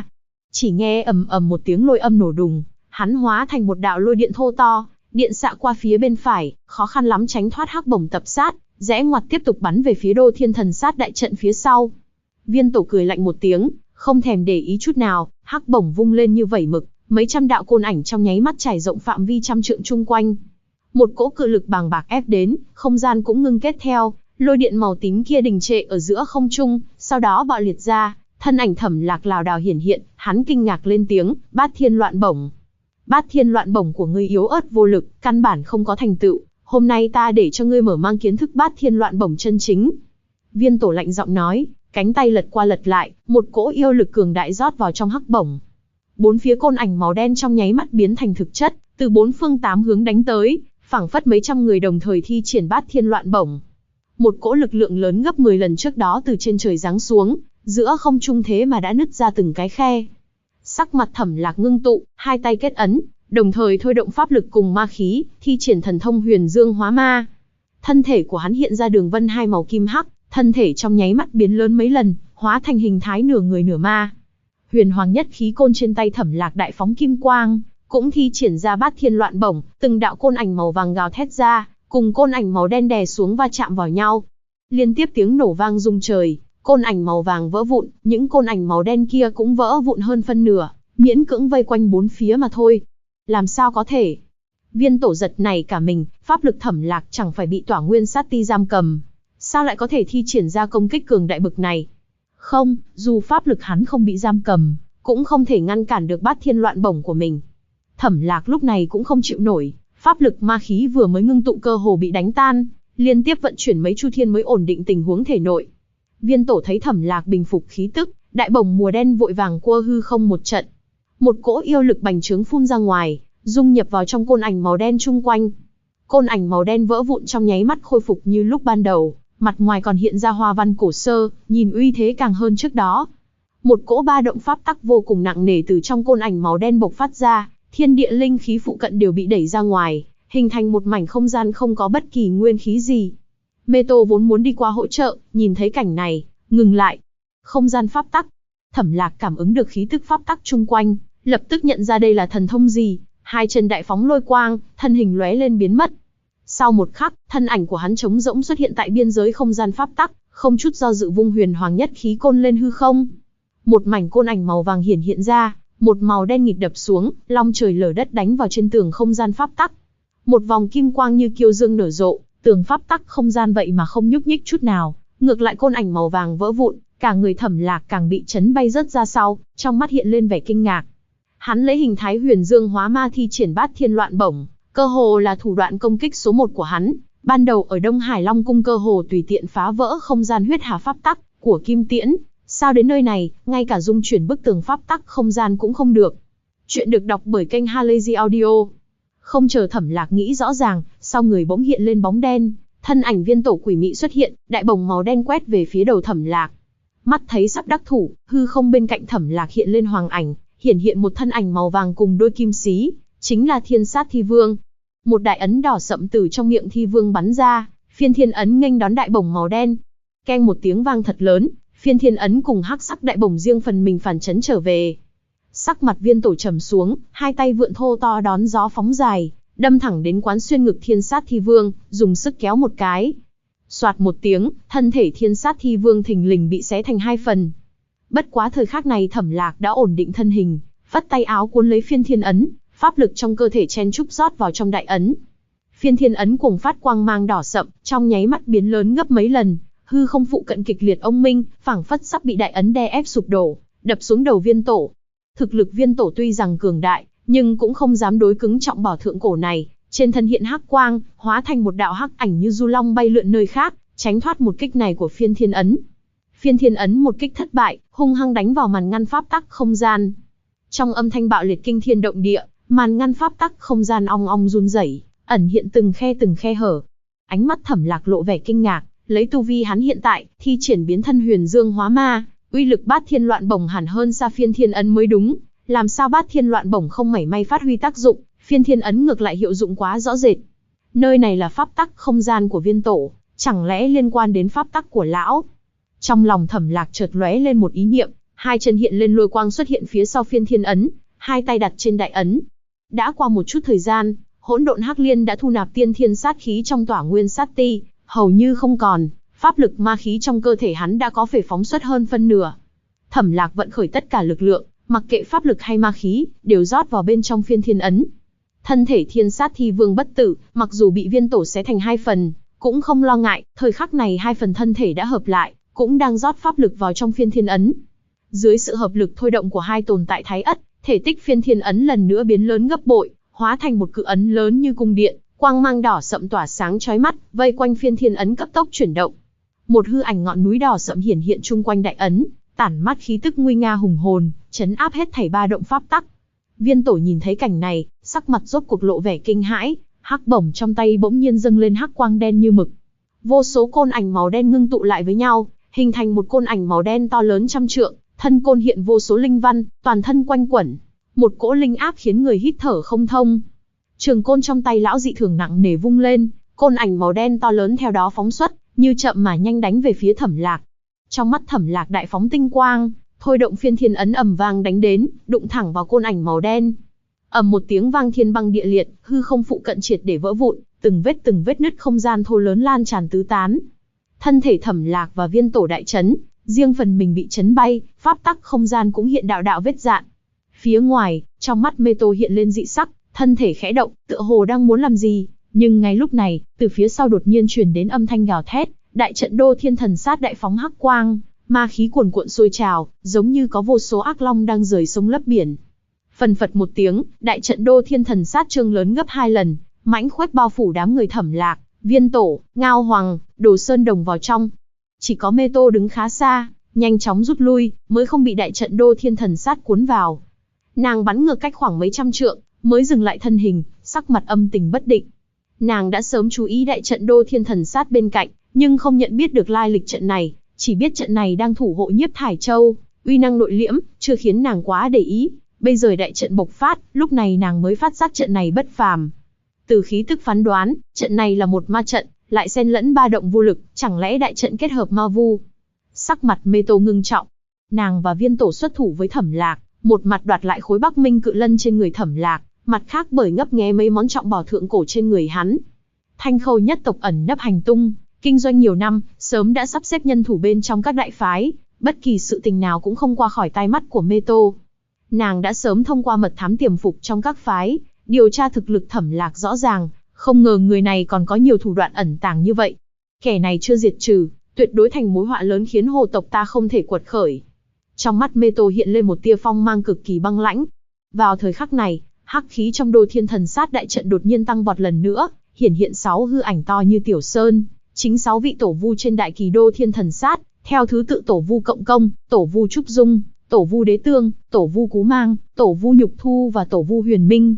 Chỉ nghe ầm ầm một tiếng lôi âm nổ đùng, hắn hóa thành một đạo lôi điện thô to, điện xạ qua phía bên phải, khó khăn lắm tránh thoát hắc bổng tập sát, rẽ ngoặt tiếp tục bắn về phía Đô Thiên Thần Sát đại trận phía sau. Viên Tổ cười lạnh một tiếng, không thèm để ý chút nào, hắc bổng vung lên như vẩy mực, mấy trăm đạo côn ảnh trong nháy mắt trải rộng phạm vi trăm trượng chung quanh. Một cỗ cự lực bàng bạc ép đến, không gian cũng ngưng kết theo, lôi điện màu tím kia đình trệ ở giữa không trung, sau đó bạo liệt ra, thân ảnh Thẩm Lạc lảo đảo hiển hiện, hắn kinh ngạc lên tiếng, Bát Thiên Loạn Bổng. Bát Thiên Loạn Bổng của ngươi yếu ớt vô lực, căn bản không có thành tựu, hôm nay ta để cho ngươi mở mang kiến thức Bát Thiên Loạn Bổng chân chính. Viên Tổ lạnh giọng nói, cánh tay lật qua lật lại, một cỗ yêu lực cường đại rót vào trong hắc bổng. Bốn phía côn ảnh màu đen trong nháy mắt biến thành thực chất, từ bốn phương tám hướng đánh tới, phảng phất mấy trăm người đồng thời thi triển Bát Thiên Loạn Bổng. Một cỗ lực lượng lớn gấp 10 lần trước đó từ trên trời giáng xuống, giữa không trung thế mà đã nứt ra từng cái khe. Sắc mặt Thẩm Lạc ngưng tụ, hai tay kết ấn, đồng thời thôi động pháp lực cùng ma khí, thi triển thần thông Huyền Dương Hóa Ma. Thân thể của hắn hiện ra đường vân hai màu kim hắc, thân thể trong nháy mắt biến lớn mấy lần, hóa thành hình thái nửa người nửa ma. Huyền Hoàng Nhất Khí Côn trên tay Thẩm Lạc đại phóng kim quang, cũng thi triển ra Bát Thiên Loạn Bổng, từng đạo côn ảnh màu vàng gào thét ra, cùng côn ảnh màu đen đè xuống va chạm vào nhau. Liên tiếp tiếng nổ vang rung trời, côn ảnh màu vàng vỡ vụn, những côn ảnh màu đen kia cũng vỡ vụn hơn phân nửa, miễn cưỡng vây quanh bốn phía mà thôi. Làm sao có thể? Viên Tổ giật nảy cả mình, pháp lực Thẩm Lạc chẳng phải bị Tỏa Nguyên Sát Ti giam cầm, sao lại có thể thi triển ra công kích cường đại bực này? Không, dù pháp lực hắn không bị giam cầm, cũng không thể ngăn cản được Bát Thiên Loạn Bổng của mình. Thẩm Lạc lúc này cũng không chịu nổi, pháp lực ma khí vừa mới ngưng tụ cơ hồ bị đánh tan, liên tiếp vận chuyển mấy chu thiên mới ổn định tình huống thể nội. Viên Tổ thấy Thẩm Lạc bình phục khí tức, đại bổng mùa đen vội vàng cua hư không một trận. Một cỗ yêu lực bành trướng phun ra ngoài, dung nhập vào trong côn ảnh màu đen chung quanh. Côn ảnh màu đen vỡ vụn trong nháy mắt khôi phục như lúc ban đầu, mặt ngoài còn hiện ra hoa văn cổ sơ, nhìn uy thế càng hơn trước đó. Một cỗ ba động pháp tắc vô cùng nặng nề từ trong côn ảnh màu đen bộc phát ra, thiên địa linh khí phụ cận đều bị đẩy ra ngoài, hình thành một mảnh không gian không có bất kỳ nguyên khí gì. Mê Tô vốn muốn đi qua hỗ trợ, nhìn thấy cảnh này, ngừng lại. Không gian pháp tắc. Thẩm Lạc cảm ứng được khí tức pháp tắc chung quanh, lập tức nhận ra đây là thần thông gì, hai chân đại phóng lôi quang, thân hình lóe lên biến mất. Sau một khắc, thân ảnh của hắn trống rỗng xuất hiện tại biên giới không gian pháp tắc, không chút do dự vung Huyền Hoàng Nhất Khí Côn lên hư không. Một mảnh côn ảnh màu vàng hiện ra, một màu đen nghịt đập xuống, long trời lở đất đánh vào trên tường không gian pháp tắc. Một vòng kim quang như kiêu dương nở rộ, tường pháp tắc không gian vậy mà không nhúc nhích chút nào, ngược lại côn ảnh màu vàng vỡ vụn, cả người Thẩm Lạc càng bị chấn bay rớt ra sau, trong mắt hiện lên vẻ kinh ngạc. Hắn lấy hình thái Huyền Dương Hóa Ma thi triển Bát Thiên Loạn Bổng, cơ hồ là thủ đoạn công kích số 1 của hắn. Ban đầu ở Đông Hải Long Cung cơ hồ tùy tiện phá vỡ không gian huyết hà pháp tắc của Kim Tiễn, sao đến nơi này, ngay cả dung chuyển bức tường pháp tắc không gian cũng không được. Chuyện được đọc bởi kênh Halazy Audio. Không chờ Thẩm Lạc nghĩ rõ ràng, sau người bỗng hiện lên bóng đen, thân ảnh Viên Tổ quỷ mị xuất hiện, đại bổng màu đen quét về phía đầu Thẩm Lạc. Mắt thấy sắp đắc thủ, hư không bên cạnh Thẩm Lạc hiện lên hoàng ảnh, hiện một thân ảnh màu vàng cùng đôi kim xí, chính là Thiên Sát Thi Vương. Một đại ấn đỏ sậm từ trong miệng Thi Vương bắn ra, phiên thiên ấn nghênh đón đại bổng màu đen. Keng một tiếng vang thật lớn, phiên thiên ấn cùng hắc sắc đại bổng riêng phần mình phản chấn trở về. Sắc mặt Viên Tổ trầm xuống, hai tay vượn thô to đón gió phóng dài, đâm thẳng đến quán xuyên ngực Thiên Sát Thi Vương, dùng sức kéo một cái. Soạt một tiếng, thân thể Thiên Sát Thi Vương thình lình bị xé thành hai phần. Bất quá thời khắc này Thẩm Lạc đã ổn định thân hình, vắt tay áo cuốn lấy phiên thiên ấn, pháp lực trong cơ thể chen chúc rót vào trong đại ấn. Phiên thiên ấn cùng phát quang mang đỏ sậm, trong nháy mắt biến lớn gấp mấy lần, hư không phụ cận kịch liệt ông minh, phảng phất sắp bị đại ấn đè ép sụp đổ, đập xuống đầu Viên Tổ. Thực lực Viên Tổ tuy rằng cường đại, nhưng cũng không dám đối cứng trọng bảo thượng cổ này, trên thân hiện hắc quang, hóa thành một đạo hắc ảnh như du long bay lượn nơi khác, tránh thoát một kích này của phiên thiên ấn. Phiên thiên ấn một kích thất bại, hung hăng đánh vào màn ngăn pháp tắc không gian. Trong âm thanh bạo liệt kinh thiên động địa, màn ngăn pháp tắc không gian ong ong run rẩy, ẩn hiện từng khe hở. Ánh mắt Thẩm Lạc lộ vẻ kinh ngạc, lấy tu vi hắn hiện tại, thi triển biến thân Huyền Dương Hóa Ma, uy lực Bát Thiên Loạn Bổng hẳn hơn xa phiên thiên ấn mới đúng. Làm sao Bát Thiên Loạn Bổng không mảy may phát huy tác dụng, phiên thiên ấn ngược lại hiệu dụng quá rõ rệt. Nơi này là pháp tắc không gian của Viên Tổ, chẳng lẽ liên quan đến pháp tắc của lão? Trong lòng Thẩm Lạc chợt lóe lên một ý niệm, hai chân hiện lên lôi quang xuất hiện phía sau phiên thiên ấn, hai tay đặt trên đại ấn. Đã qua một chút thời gian, hỗn độn hắc liên đã thu nạp tiên thiên sát khí trong tỏa nguyên sát ti, hầu như không còn, pháp lực ma khí trong cơ thể hắn đã có thể phóng xuất hơn phân nửa. Thẩm Lạc vận khởi tất cả lực lượng, mặc kệ pháp lực hay ma khí, đều rót vào bên trong phiên thiên ấn. Thân thể thiên sát thi vương bất tử, mặc dù bị viên tổ xé thành hai phần, cũng không lo ngại, thời khắc này hai phần thân thể đã hợp lại, cũng đang rót pháp lực vào trong phiên thiên ấn. Dưới sự hợp lực thôi động của hai tồn tại thái ất, thể tích phiên thiên ấn lần nữa biến lớn gấp bội, hóa thành một cự ấn lớn như cung điện, quang mang đỏ sậm tỏa sáng chói mắt, vây quanh phiên thiên ấn cấp tốc chuyển động. Một hư ảnh ngọn núi đỏ sậm hiển hiện chung quanh đại ấn, tản mát khí tức nguy nga hùng hồn, chấn áp hết thảy ba động pháp tắc. Viên tổ nhìn thấy cảnh này, sắc mặt rốt cuộc lộ vẻ kinh hãi, hắc bổng trong tay bỗng nhiên dâng lên hắc quang đen như mực. Vô số côn ảnh màu đen ngưng tụ lại với nhau, hình thành một côn ảnh màu đen to lớn trăm trượng, thân côn hiện vô số linh văn, toàn thân quanh quẩn. Một cỗ linh áp khiến người hít thở không thông. Trường côn trong tay lão dị thường nặng nề vung lên, côn ảnh màu đen to lớn theo đó phóng xuất, như chậm mà nhanh đánh về phía Thẩm Lạc. Trong mắt Thẩm Lạc đại phóng tinh quang, thôi động phiên thiên ấn ầm vang đánh đến, đụng thẳng vào côn ảnh màu đen. Ầm một tiếng vang thiên băng địa liệt, hư không phụ cận triệt để vỡ vụn, từng vết nứt không gian thô lớn lan tràn tứ tán. Thân thể Thẩm Lạc và viên tổ đại chấn, riêng phần mình bị chấn bay, pháp tắc không gian cũng hiện đạo đạo vết rạn. Phía ngoài, trong mắt Mê Tô hiện lên dị sắc, thân thể khẽ động, tựa hồ đang muốn làm gì, nhưng ngay lúc này, từ phía sau đột nhiên truyền đến âm thanh gào thét, đại trận Đô Thiên Thần Sát đại phóng hắc quang, ma khí cuồn cuộn sôi trào, giống như có vô số ác long đang rời sông lấp biển. Phần phật một tiếng, đại trận Đô Thiên Thần Sát trương lớn gấp 2 lần, mãnh khuếch bao phủ đám người Thẩm Lạc, Viên Tổ, Ngao Hoàng, Đồ Sơn Đồng vào trong. Chỉ có Mê Tô đứng khá xa, nhanh chóng rút lui, mới không bị đại trận Đô Thiên Thần Sát cuốn vào. Nàng bắn ngược cách khoảng mấy trăm trượng, mới dừng lại thân hình, sắc mặt âm tình bất định. Nàng đã sớm chú ý đại trận Đô Thiên Thần Sát bên cạnh, nhưng không nhận biết được lai lịch trận này, chỉ biết trận này đang thủ hộ Nhiếp Thải Châu, uy năng nội liễm, chưa khiến nàng quá để ý. Bây giờ đại trận bộc phát, lúc này nàng mới phát giác trận này bất phàm. Từ khí tức phán đoán, trận này là một ma trận, lại xen lẫn ba động vô lực, chẳng lẽ đại trận kết hợp ma vu? Sắc mặt Mê Tô ngưng trọng. Nàng và Viên Tổ xuất thủ với Thẩm Lạc, một mặt đoạt lại khối Bắc Minh cự lân trên người Thẩm Lạc, mặt khác bởi ngấp nghé mấy món trọng bảo thượng cổ trên người hắn. Thanh Khâu nhất tộc ẩn nấp hành tung, kinh doanh nhiều năm, sớm đã sắp xếp nhân thủ bên trong các đại phái, bất kỳ sự tình nào cũng không qua khỏi tai mắt của Mê Tô. Nàng đã sớm thông qua mật thám tiềm phục trong các phái, điều tra thực lực Thẩm Lạc rõ ràng, không ngờ người này còn có nhiều thủ đoạn ẩn tàng như vậy. Kẻ này chưa diệt trừ, tuyệt đối thành mối họa lớn khiến hồ tộc ta không thể quật khởi. Trong mắt Mê Tô hiện lên một tia phong mang cực kỳ băng lãnh. Vào thời khắc này, hắc khí trong Đô Thiên Thần Sát đại trận đột nhiên tăng vọt lần nữa, hiển hiện 6 hư ảnh to như tiểu sơn, chính 6 vị tổ vu trên đại kỳ Đô Thiên Thần Sát, theo thứ tự Tổ vu Cộng Công, Tổ vu Trúc Dung, Tổ vu Đế Tương, Tổ vu Cú Mang, Tổ vu Nhục Thu và Tổ vu Huyền Minh.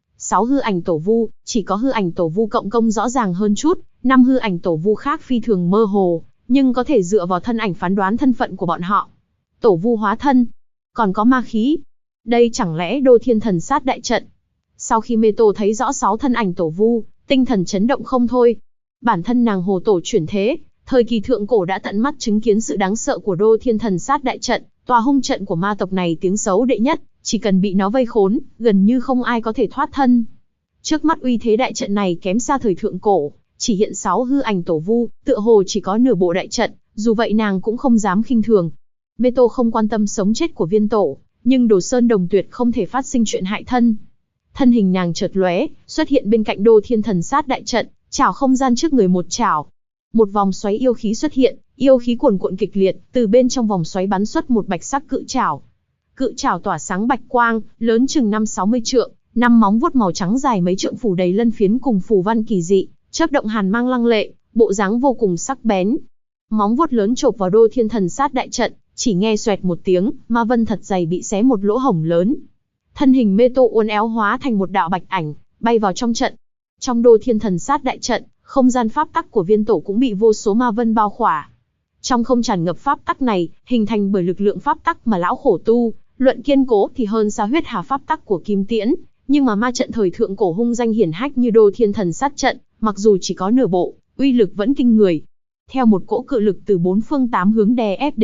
6 hư ảnh tổ vu, chỉ có hư ảnh Tổ vu Cộng Công rõ ràng hơn chút, 5 hư ảnh tổ vu khác phi thường mơ hồ, nhưng có thể dựa vào thân ảnh phán đoán thân phận của bọn họ. Tổ vu hóa thân, còn có ma khí. Đây chẳng lẽ Đô Thiên Thần Sát đại trận? Sau khi Mê Tô thấy rõ 6 thân ảnh tổ vu, tinh thần chấn động không thôi. Bản thân nàng hồ tổ chuyển thế, thời kỳ thượng cổ đã tận mắt chứng kiến sự đáng sợ của Đô Thiên Thần Sát đại trận, tòa hung trận của ma tộc này tiếng xấu đệ nhất, chỉ cần bị nó vây khốn, gần như không ai có thể thoát thân. Trước mắt uy thế đại trận này kém xa thời thượng cổ, chỉ hiện 6 hư ảnh tổ vu, tựa hồ chỉ có nửa bộ đại trận, dù vậy nàng cũng không dám khinh thường. Mê Tô không quan tâm sống chết của Viên Tổ, nhưng Đồ Sơn Đồng tuyệt không thể phát sinh chuyện hại thân. Thân hình nàng chợt lóe, xuất hiện bên cạnh Đô Thiên Thần Sát đại trận, chảo không gian trước người một chảo. Một vòng xoáy yêu khí xuất hiện, yêu khí cuồn cuộn kịch liệt, từ bên trong vòng xoáy bắn xuất một bạch sắc cự chảo. Cự chảo tỏa sáng bạch quang, lớn chừng 5-60 trượng, 5 móng vuốt màu trắng dài mấy trượng phủ đầy lân phiến cùng phù văn kỳ dị, chớp động hàn mang lăng lệ, bộ dáng vô cùng sắc bén. Móng vuốt lớn chộp vào Đô Thiên Thần Sát đại trận, chỉ nghe xoẹt một tiếng, ma vân thật dày bị xé một lỗ hổng lớn. Thân hình Mê Tô uốn éo hóa thành một đạo bạch ảnh, bay vào trong trận. Trong Đô Thiên Thần Sát đại trận, không gian pháp tắc của Viên Tổ cũng bị vô số ma vân bao khỏa. Trong không tràn ngập pháp tắc này, hình thành bởi lực lượng pháp tắc mà lão khổ tu, luận kiên cố thì hơn xa huyết hà pháp tắc của Kim Tiễn, nhưng mà ma trận thời thượng cổ hung danh hiển hách như Đô Thiên Thần Sát trận, mặc dù chỉ có nửa bộ, uy lực vẫn kinh người. Theo một cỗ cự lực từ 4 phương 8 hướng đè ép đến,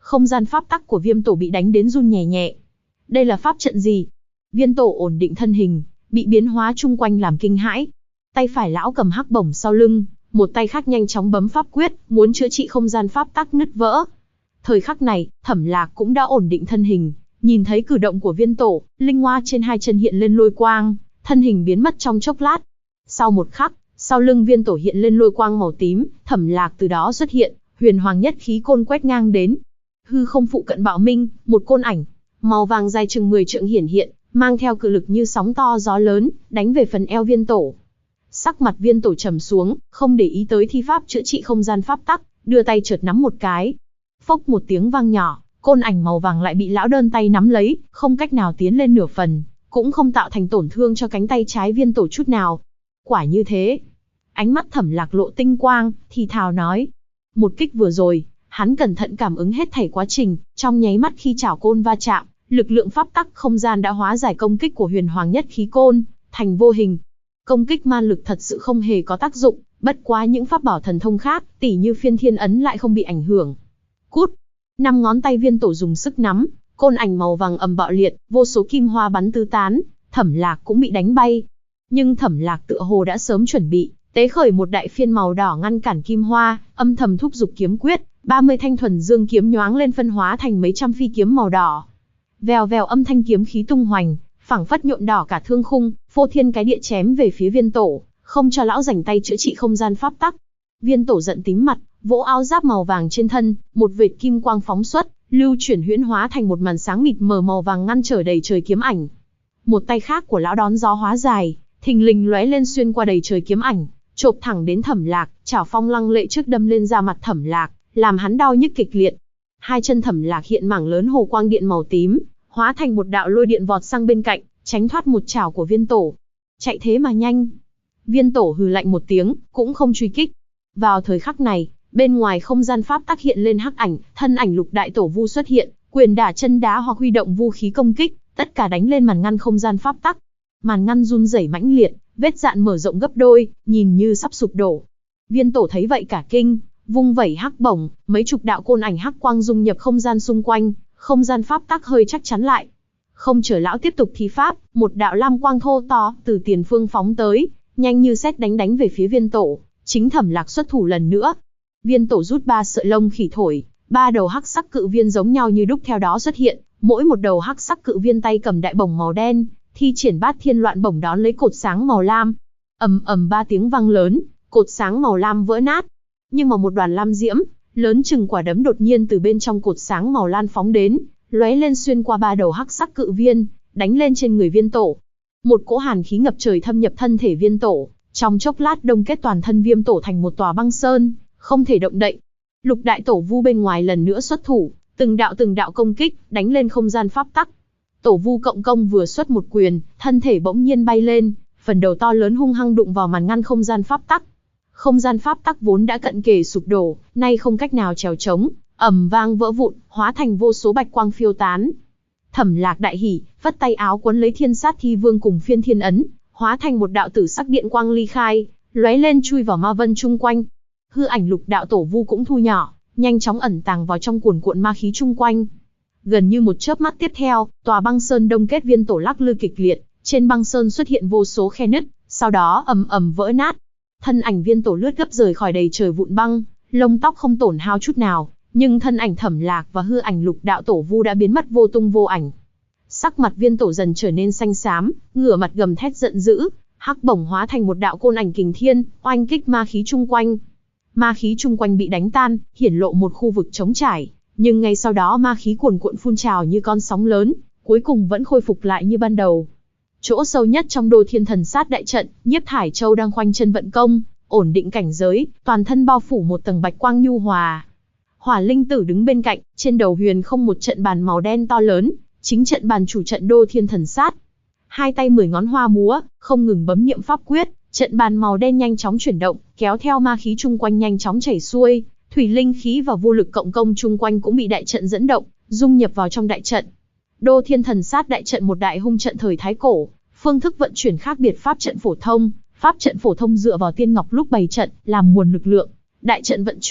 Không gian pháp tắc của Viêm Tổ bị đánh đến run nhẹ nhẹ. Đây là pháp trận gì? Viêm Tổ ổn định thân hình, bị biến hóa chung quanh làm kinh hãi. Tay phải lão cầm hắc bổng sau lưng, một tay khác nhanh chóng bấm pháp quyết, muốn chữa trị không gian pháp tắc nứt vỡ. Thời khắc này, Thẩm Lạc cũng đã ổn định thân hình, nhìn thấy cử động của Viên Tổ, linh hoa trên hai chân hiện lên lôi quang, thân hình biến mất trong chốc lát. Sau một khắc, sau lưng Viên Tổ hiện lên lôi quang màu tím, Thẩm Lạc từ đó xuất hiện, huyền hoàng nhất khí côn quét ngang đến. Hư không phụ cận bạo minh, một côn ảnh màu vàng dài chừng 10 trượng hiển hiện, mang theo cự lực như sóng to gió lớn, đánh về phần eo Viên Tổ. Sắc mặt Viên Tổ trầm xuống, không để ý tới thi pháp chữa trị không gian pháp tắc, đưa tay chợt nắm một cái. Phốc một tiếng vang nhỏ, côn ảnh màu vàng lại bị lão đơn tay nắm lấy, không cách nào tiến lên nửa phần, cũng không tạo thành tổn thương cho cánh tay trái Viên Tổ chút nào. Quả như thế. Ánh mắt Thẩm Lạc lộ tinh quang, thì thào nói. Một kích vừa rồi, hắn cẩn thận cảm ứng hết thảy quá trình, trong nháy mắt khi chảo côn va chạm, lực lượng pháp tắc không gian đã hóa giải công kích của huyền hoàng nhất khí côn, thành vô hình. Công kích man lực thật sự không hề có tác dụng, bất quá những pháp bảo thần thông khác, tỉ như phiên thiên ấn lại không bị ảnh hưởng. Cút! 5 ngón tay Viên Tổ dùng sức nắm, côn ảnh màu vàng ầm bạo liệt, vô số kim hoa bắn tứ tán, Thẩm Lạc cũng bị đánh bay. Nhưng Thẩm Lạc tựa hồ đã sớm chuẩn bị, tế khởi một đại phiên màu đỏ ngăn cản kim hoa, âm thầm thúc giục kiếm quyết, 30 thanh thuần dương kiếm nhoáng lên phân hóa thành mấy trăm phi kiếm màu đỏ. Vèo vèo âm thanh kiếm khí tung hoành, phảng phất nhuộm đỏ cả thương khung, phô thiên cái địa chém về phía Viên Tổ, không cho lão rảnh tay chữa trị không gian pháp tắc. Viên Tổ giận tím mặt, vỗ áo giáp màu vàng trên thân, một vệt kim quang phóng xuất, lưu chuyển huyễn hóa thành một màn sáng mịt mờ màu vàng ngăn trở đầy trời kiếm ảnh. Một tay khác của lão đón gió hóa dài, thình lình lóe lên xuyên qua đầy trời kiếm ảnh, chộp thẳng đến Thẩm Lạc, chảo phong lăng lệ trước đâm lên da mặt Thẩm Lạc, làm hắn đau nhức kịch liệt. Hai chân Thẩm Lạc hiện mảng lớn hồ quang điện màu tím, hóa thành một đạo lôi điện vọt sang bên cạnh, tránh thoát một chảo của Viên Tổ. Chạy thế mà nhanh. Viên Tổ hừ lạnh một tiếng, cũng không truy kích. Vào thời khắc này, bên ngoài không gian pháp tắc hiện lên hắc ảnh, thân ảnh Lục Đại Tổ Vu xuất hiện, quyền đả chân đá hoặc huy động vũ khí công kích, tất cả đánh lên màn ngăn không gian pháp tắc. Màn ngăn run rẩy mãnh liệt, vết dạn mở rộng gấp đôi, nhìn như sắp sụp đổ. Viên Tổ thấy vậy cả kinh, vung vẩy hắc bổng, mấy chục đạo côn ảnh hắc quang dung nhập không gian xung quanh, không gian pháp tắc hơi chắc chắn lại. Không chờ lão tiếp tục thi pháp, một đạo lam quang thô to từ tiền phương phóng tới, nhanh như sét đánh về phía Viên Tổ. Chính Thẩm Lạc xuất thủ lần nữa. Viên Tổ rút 3 sợi lông khỉ thổi, 3 đầu hắc sắc cự viên giống nhau như đúc theo đó xuất hiện, mỗi một đầu hắc sắc cự viên tay cầm đại bổng màu đen, thi triển Bát Thiên Loạn bổng đón lấy cột sáng màu lam. Ầm ầm 3 tiếng vang lớn, cột sáng màu lam vỡ nát. Nhưng mà một đoàn lam diễm lớn chừng quả đấm đột nhiên từ bên trong cột sáng màu lam phóng đến, lóe lên xuyên qua 3 đầu hắc sắc cự viên, đánh lên trên người Viên Tổ. Một cỗ hàn khí ngập trời thâm nhập thân thể Viên Tổ, trong chốc lát đông kết toàn thân Viêm Tổ thành một tòa băng sơn, không thể động đậy. Lục Đại Tổ Vu bên ngoài lần nữa xuất thủ, từng đạo công kích, đánh lên không gian pháp tắc. Tổ Vu cộng công vừa xuất một quyền, thân thể bỗng nhiên bay lên, phần đầu to lớn hung hăng đụng vào màn ngăn không gian pháp tắc. Không gian pháp tắc vốn đã cận kề sụp đổ, nay không cách nào trèo trống, ầm vang vỡ vụn, hóa thành vô số bạch quang phiêu tán. Thẩm Lạc đại hỉ, vất tay áo quấn lấy Thiên Sát Thi Vương cùng phiên thiên ấn, hóa thành một đạo tử sắc điện quang ly khai, lóe lên chui vào ma vân chung quanh. Hư ảnh Lục Đạo Tổ Vu cũng thu nhỏ, nhanh chóng ẩn tàng vào trong cuồn cuộn ma khí chung quanh. Gần như một chớp mắt tiếp theo, tòa băng sơn đông kết Viên Tổ lắc lư kịch liệt, trên băng sơn xuất hiện vô số khe nứt, sau đó ầm ầm vỡ nát. Thân ảnh Viên Tổ lướt gấp rời khỏi đầy trời vụn băng, lông tóc không tổn hao chút nào, nhưng thân ảnh Thẩm Lạc và hư ảnh Lục Đạo Tổ Vu đã biến mất vô tung vô ảnh. Sắc mặt Viên Tổ dần trở nên xanh xám, ngửa mặt gầm thét giận dữ, hắc bổng hóa thành một đạo côn ảnh kình thiên, oanh kích ma khí chung quanh. Ma khí chung quanh bị đánh tan, hiển lộ một khu vực trống trải, nhưng ngay sau đó ma khí cuồn cuộn phun trào như con sóng lớn, cuối cùng vẫn khôi phục lại như ban đầu. Chỗ sâu nhất trong Đô Thiên Thần Sát đại trận, Nhiếp Thải Châu đang khoanh chân vận công, ổn định cảnh giới, toàn thân bao phủ một tầng bạch quang nhu hòa. Hỏa Linh Tử đứng bên cạnh, trên đầu huyền không một trận bàn màu đen to lớn, chính trận bàn chủ trận Đô Thiên Thần Sát. Hai tay 10 ngón hoa múa, không ngừng bấm niệm pháp quyết, trận bàn màu đen nhanh chóng chuyển động, kéo theo ma khí chung quanh nhanh chóng chảy xuôi, thủy linh khí và vô lực cộng công chung quanh cũng bị đại trận dẫn động, dung nhập vào trong đại trận. Đô Thiên Thần Sát đại trận một đại hung trận thời thái cổ, phương thức vận chuyển khác biệt pháp trận phổ thông. Pháp trận phổ thông dựa vào tiên ngọc lúc bày trận, làm nguồn lực lượng. Đại trận vận chuyển,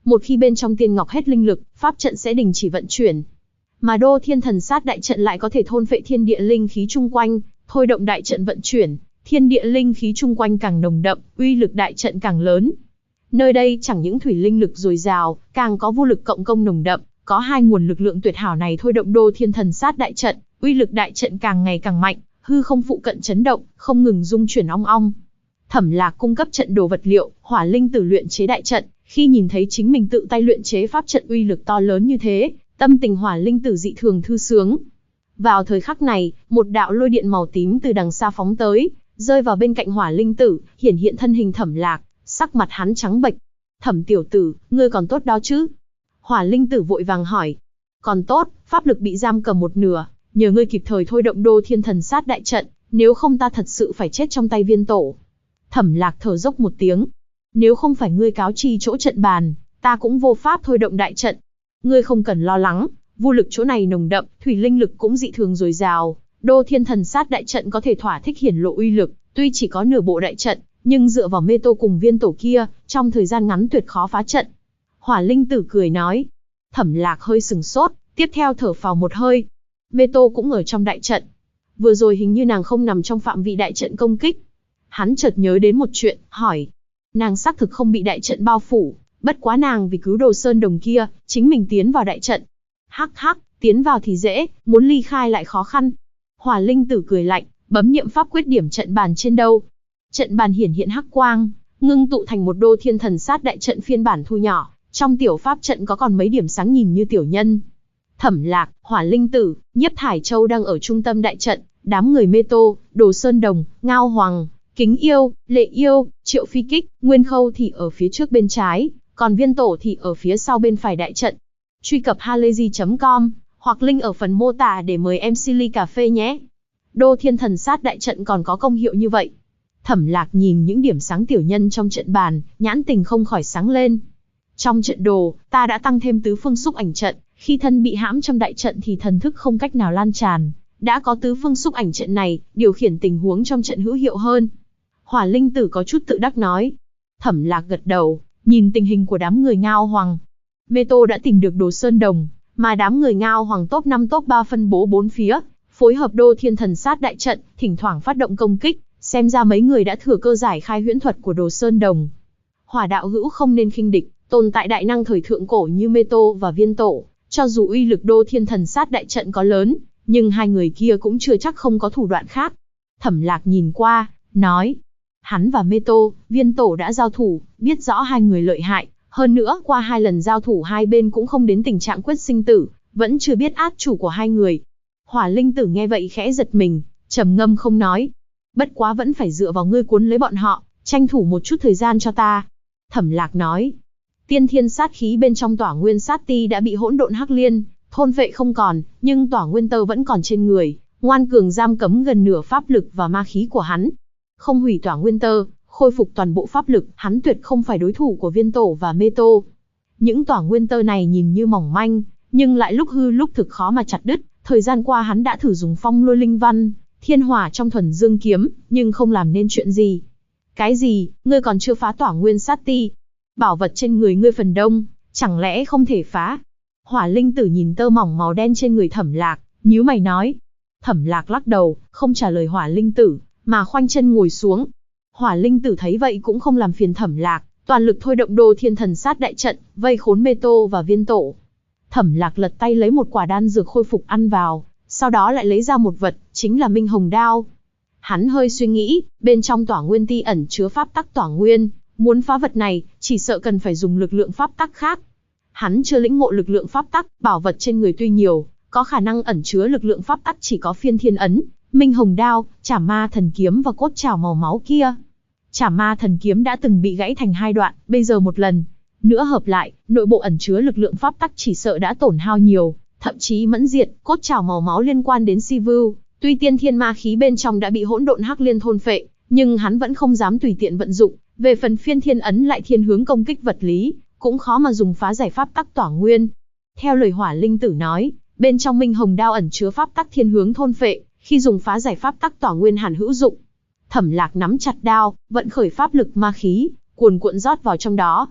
Một khi bên trong tiên ngọc hết linh lực, pháp trận sẽ đình chỉ vận chuyển. Mà Đô Thiên Thần Sát đại trận lại có thể thôn phệ thiên địa linh khí chung quanh, thôi động đại trận vận chuyển, thiên địa linh khí chung quanh càng nồng đậm, uy lực đại trận càng lớn. Nơi đây chẳng những thủy linh lực dồi dào, càng có vô lực cộng công nồng đậm, có hai nguồn lực lượng tuyệt hảo này thôi động Đô Thiên Thần Sát đại trận, uy lực đại trận càng ngày càng mạnh, hư không phụ cận chấn động, không ngừng rung chuyển ong ong. Thẩm Lạc cung cấp trận đồ vật liệu, hỏa linh tử luyện chế đại trận, khi nhìn thấy chính mình tự tay luyện chế pháp trận uy lực to lớn như thế, tâm tình hỏa linh tử dị thường thư sướng. Vào thời khắc này, một đạo lôi điện màu tím từ đằng xa phóng tới, rơi vào bên cạnh hỏa linh tử, hiển hiện thân hình Thẩm Lạc, sắc mặt hắn trắng bệch. Thẩm tiểu tử, ngươi còn tốt đó chứ? Hỏa linh tử vội vàng hỏi. Còn tốt, pháp lực bị giam cầm một nửa, nhờ ngươi kịp thời thôi động Đô Thiên Thần Sát đại trận, nếu không ta thật sự phải chết trong tay viên tổ. Thẩm Lạc thở dốc một tiếng. Nếu không phải ngươi cáo chi chỗ trận bàn, ta cũng vô pháp thôi động đại trận. Ngươi không cần lo lắng, vô lực chỗ này nồng đậm, thủy linh lực cũng dị thường dồi dào. Đô Thiên Thần Sát đại trận có thể thỏa thích hiển lộ uy lực, tuy chỉ có nửa bộ đại trận, nhưng dựa vào mê tô cùng viên tổ kia, trong thời gian ngắn tuyệt khó phá trận. Hỏa linh tử cười nói. Thẩm Lạc hơi sừng sốt, tiếp theo thở phào một hơi. Mê tô cũng ở trong đại trận. Vừa rồi hình như nàng không nằm trong phạm vi đại trận công kích. Hắn chợt nhớ đến một chuyện, hỏi. Nàng xác thực không bị đại trận bao phủ, bất quá nàng vì cứu Đồ Sơn Đồng kia, chính mình tiến vào đại trận. Hắc hắc, tiến vào thì dễ, muốn ly khai lại khó khăn. Hỏa linh tử cười lạnh, bấm niệm pháp quyết điểm trận bàn trên đâu. Trận bàn hiển hiện hắc quang, ngưng tụ thành một Đô Thiên Thần Sát đại trận phiên bản thu nhỏ, trong tiểu pháp trận có còn mấy điểm sáng nhìn như tiểu nhân. Thẩm Lạc, Hỏa linh tử, Nhiếp Thải Châu đang ở trung tâm đại trận, đám người Mê Tô, Đồ Sơn Đồng, Ngao Hoàng, Kính Yêu, Lệ Yêu, Triệu Phi Kích, Nguyên Khâu thì ở phía trước bên trái, còn Viên Tổ thì ở phía sau bên phải đại trận. Truy cập halayzi.com hoặc link ở phần mô tả để mời em Silly Cà Phê nhé. Đô Thiên Thần Sát đại trận còn có công hiệu như vậy. Thẩm Lạc nhìn những điểm sáng tiểu nhân trong trận bàn, nhãn tình không khỏi sáng lên. Trong trận đồ, ta đã tăng thêm tứ phương xúc ảnh trận, khi thân bị hãm trong đại trận thì thần thức không cách nào lan tràn. Đã có tứ phương xúc ảnh trận này, điều khiển tình huống trong trận hữu hiệu hơn. Hỏa linh tử có chút tự đắc nói. Thẩm Lạc gật đầu, nhìn tình hình của đám người Ngao Hoàng. Mê Tô đã tìm được Đồ Sơn Đồng, mà đám người Ngao Hoàng top 5 top 3 phân bố bốn phía, phối hợp Đô Thiên Thần Sát đại trận, thỉnh thoảng phát động công kích, xem ra mấy người đã thừa cơ giải khai huyễn thuật của Đồ Sơn Đồng. Hỏa đạo hữu không nên khinh địch, tồn tại đại năng thời thượng cổ như Mê Tô và Viên Tổ, cho dù uy lực Đô Thiên Thần Sát đại trận có lớn, nhưng hai người kia cũng chưa chắc không có thủ đoạn khác. Thẩm Lạc nhìn qua, nói. Hắn và Mê Tô, Viên Tổ đã giao thủ, biết rõ hai người lợi hại. Hơn nữa, qua hai lần giao thủ hai bên cũng không đến tình trạng quyết sinh tử, vẫn chưa biết át chủ của hai người. Hỏa linh tử nghe vậy khẽ giật mình, trầm ngâm không nói. Bất quá vẫn phải dựa vào ngươi cuốn lấy bọn họ, tranh thủ một chút thời gian cho ta. Thẩm Lạc nói. Tiên thiên sát khí bên trong Tỏa Nguyên Sát Ti đã bị hỗn độn hắc liên thôn vệ không còn, nhưng Tỏa Nguyên Tơ vẫn còn trên người, ngoan cường giam cấm gần nửa pháp lực và ma khí của hắn. Không hủy Tỏa Nguyên Tơ, khôi phục toàn bộ pháp lực, hắn tuyệt không phải đối thủ của Viên Tổ và Mê Tô. Những Tỏa Nguyên Tơ này nhìn như mỏng manh, nhưng lại lúc hư lúc thực khó mà chặt đứt. Thời gian qua hắn đã thử dùng Phong Lôi Linh Văn, Thiên Hỏa trong Thuần Dương Kiếm, nhưng không làm nên chuyện gì. Cái gì, ngươi còn chưa phá Tỏa Nguyên Sát Ti? Bảo vật trên người ngươi phần đông, chẳng lẽ không thể phá? Hỏa linh tử nhìn tơ mỏng màu đen trên người Thẩm Lạc, nhíu mày nói. Thẩm Lạc lắc đầu, không trả lời Hỏa linh tử, mà khoanh chân ngồi xuống. Hỏa linh tử thấy vậy cũng không làm phiền Thẩm Lạc, toàn lực thôi động Đô Thiên Thần Sát đại trận, vây khốn Mê Tô và Viên Tổ. Thẩm Lạc lật tay lấy một quả đan dược khôi phục ăn vào, sau đó lại lấy ra một vật, chính là Minh Hồng Đao. Hắn hơi suy nghĩ, bên trong Tỏa Nguyên Ti ẩn chứa pháp tắc Tỏa Nguyên, muốn phá vật này, chỉ sợ cần phải dùng lực lượng pháp tắc khác. Hắn chưa lĩnh ngộ lực lượng pháp tắc, bảo vật trên người tuy nhiều, có khả năng ẩn chứa lực lượng pháp tắc chỉ có Phiên Thiên Ấn, Minh Hồng Đao, Trảm Ma Thần Kiếm và cốt trảo màu máu kia. Trảm Ma Thần Kiếm đã từng bị gãy thành hai đoạn, bây giờ một lần nữa hợp lại, nội bộ ẩn chứa lực lượng pháp tắc chỉ sợ đã tổn hao nhiều, thậm chí mẫn diệt. Cốt trảo màu máu liên quan đến Si Vưu, tuy tiên thiên ma khí bên trong đã bị hỗn độn hắc liên thôn phệ, nhưng hắn vẫn không dám tùy tiện vận dụng. Về phần Phiên Thiên Ấn lại thiên hướng công kích vật lý, cũng khó mà dùng phá giải pháp tắc Tỏa Nguyên. Theo lời Hỏa linh tử nói, bên trong Minh Hồng Đao ẩn chứa pháp tắc thiên hướng thôn phệ, khi dùng phá giải pháp tắc Tỏa Nguyên hẳn hữu dụng. Thẩm Lạc nắm chặt đao, vận khởi pháp lực ma khí, cuồn cuộn rót vào trong đó.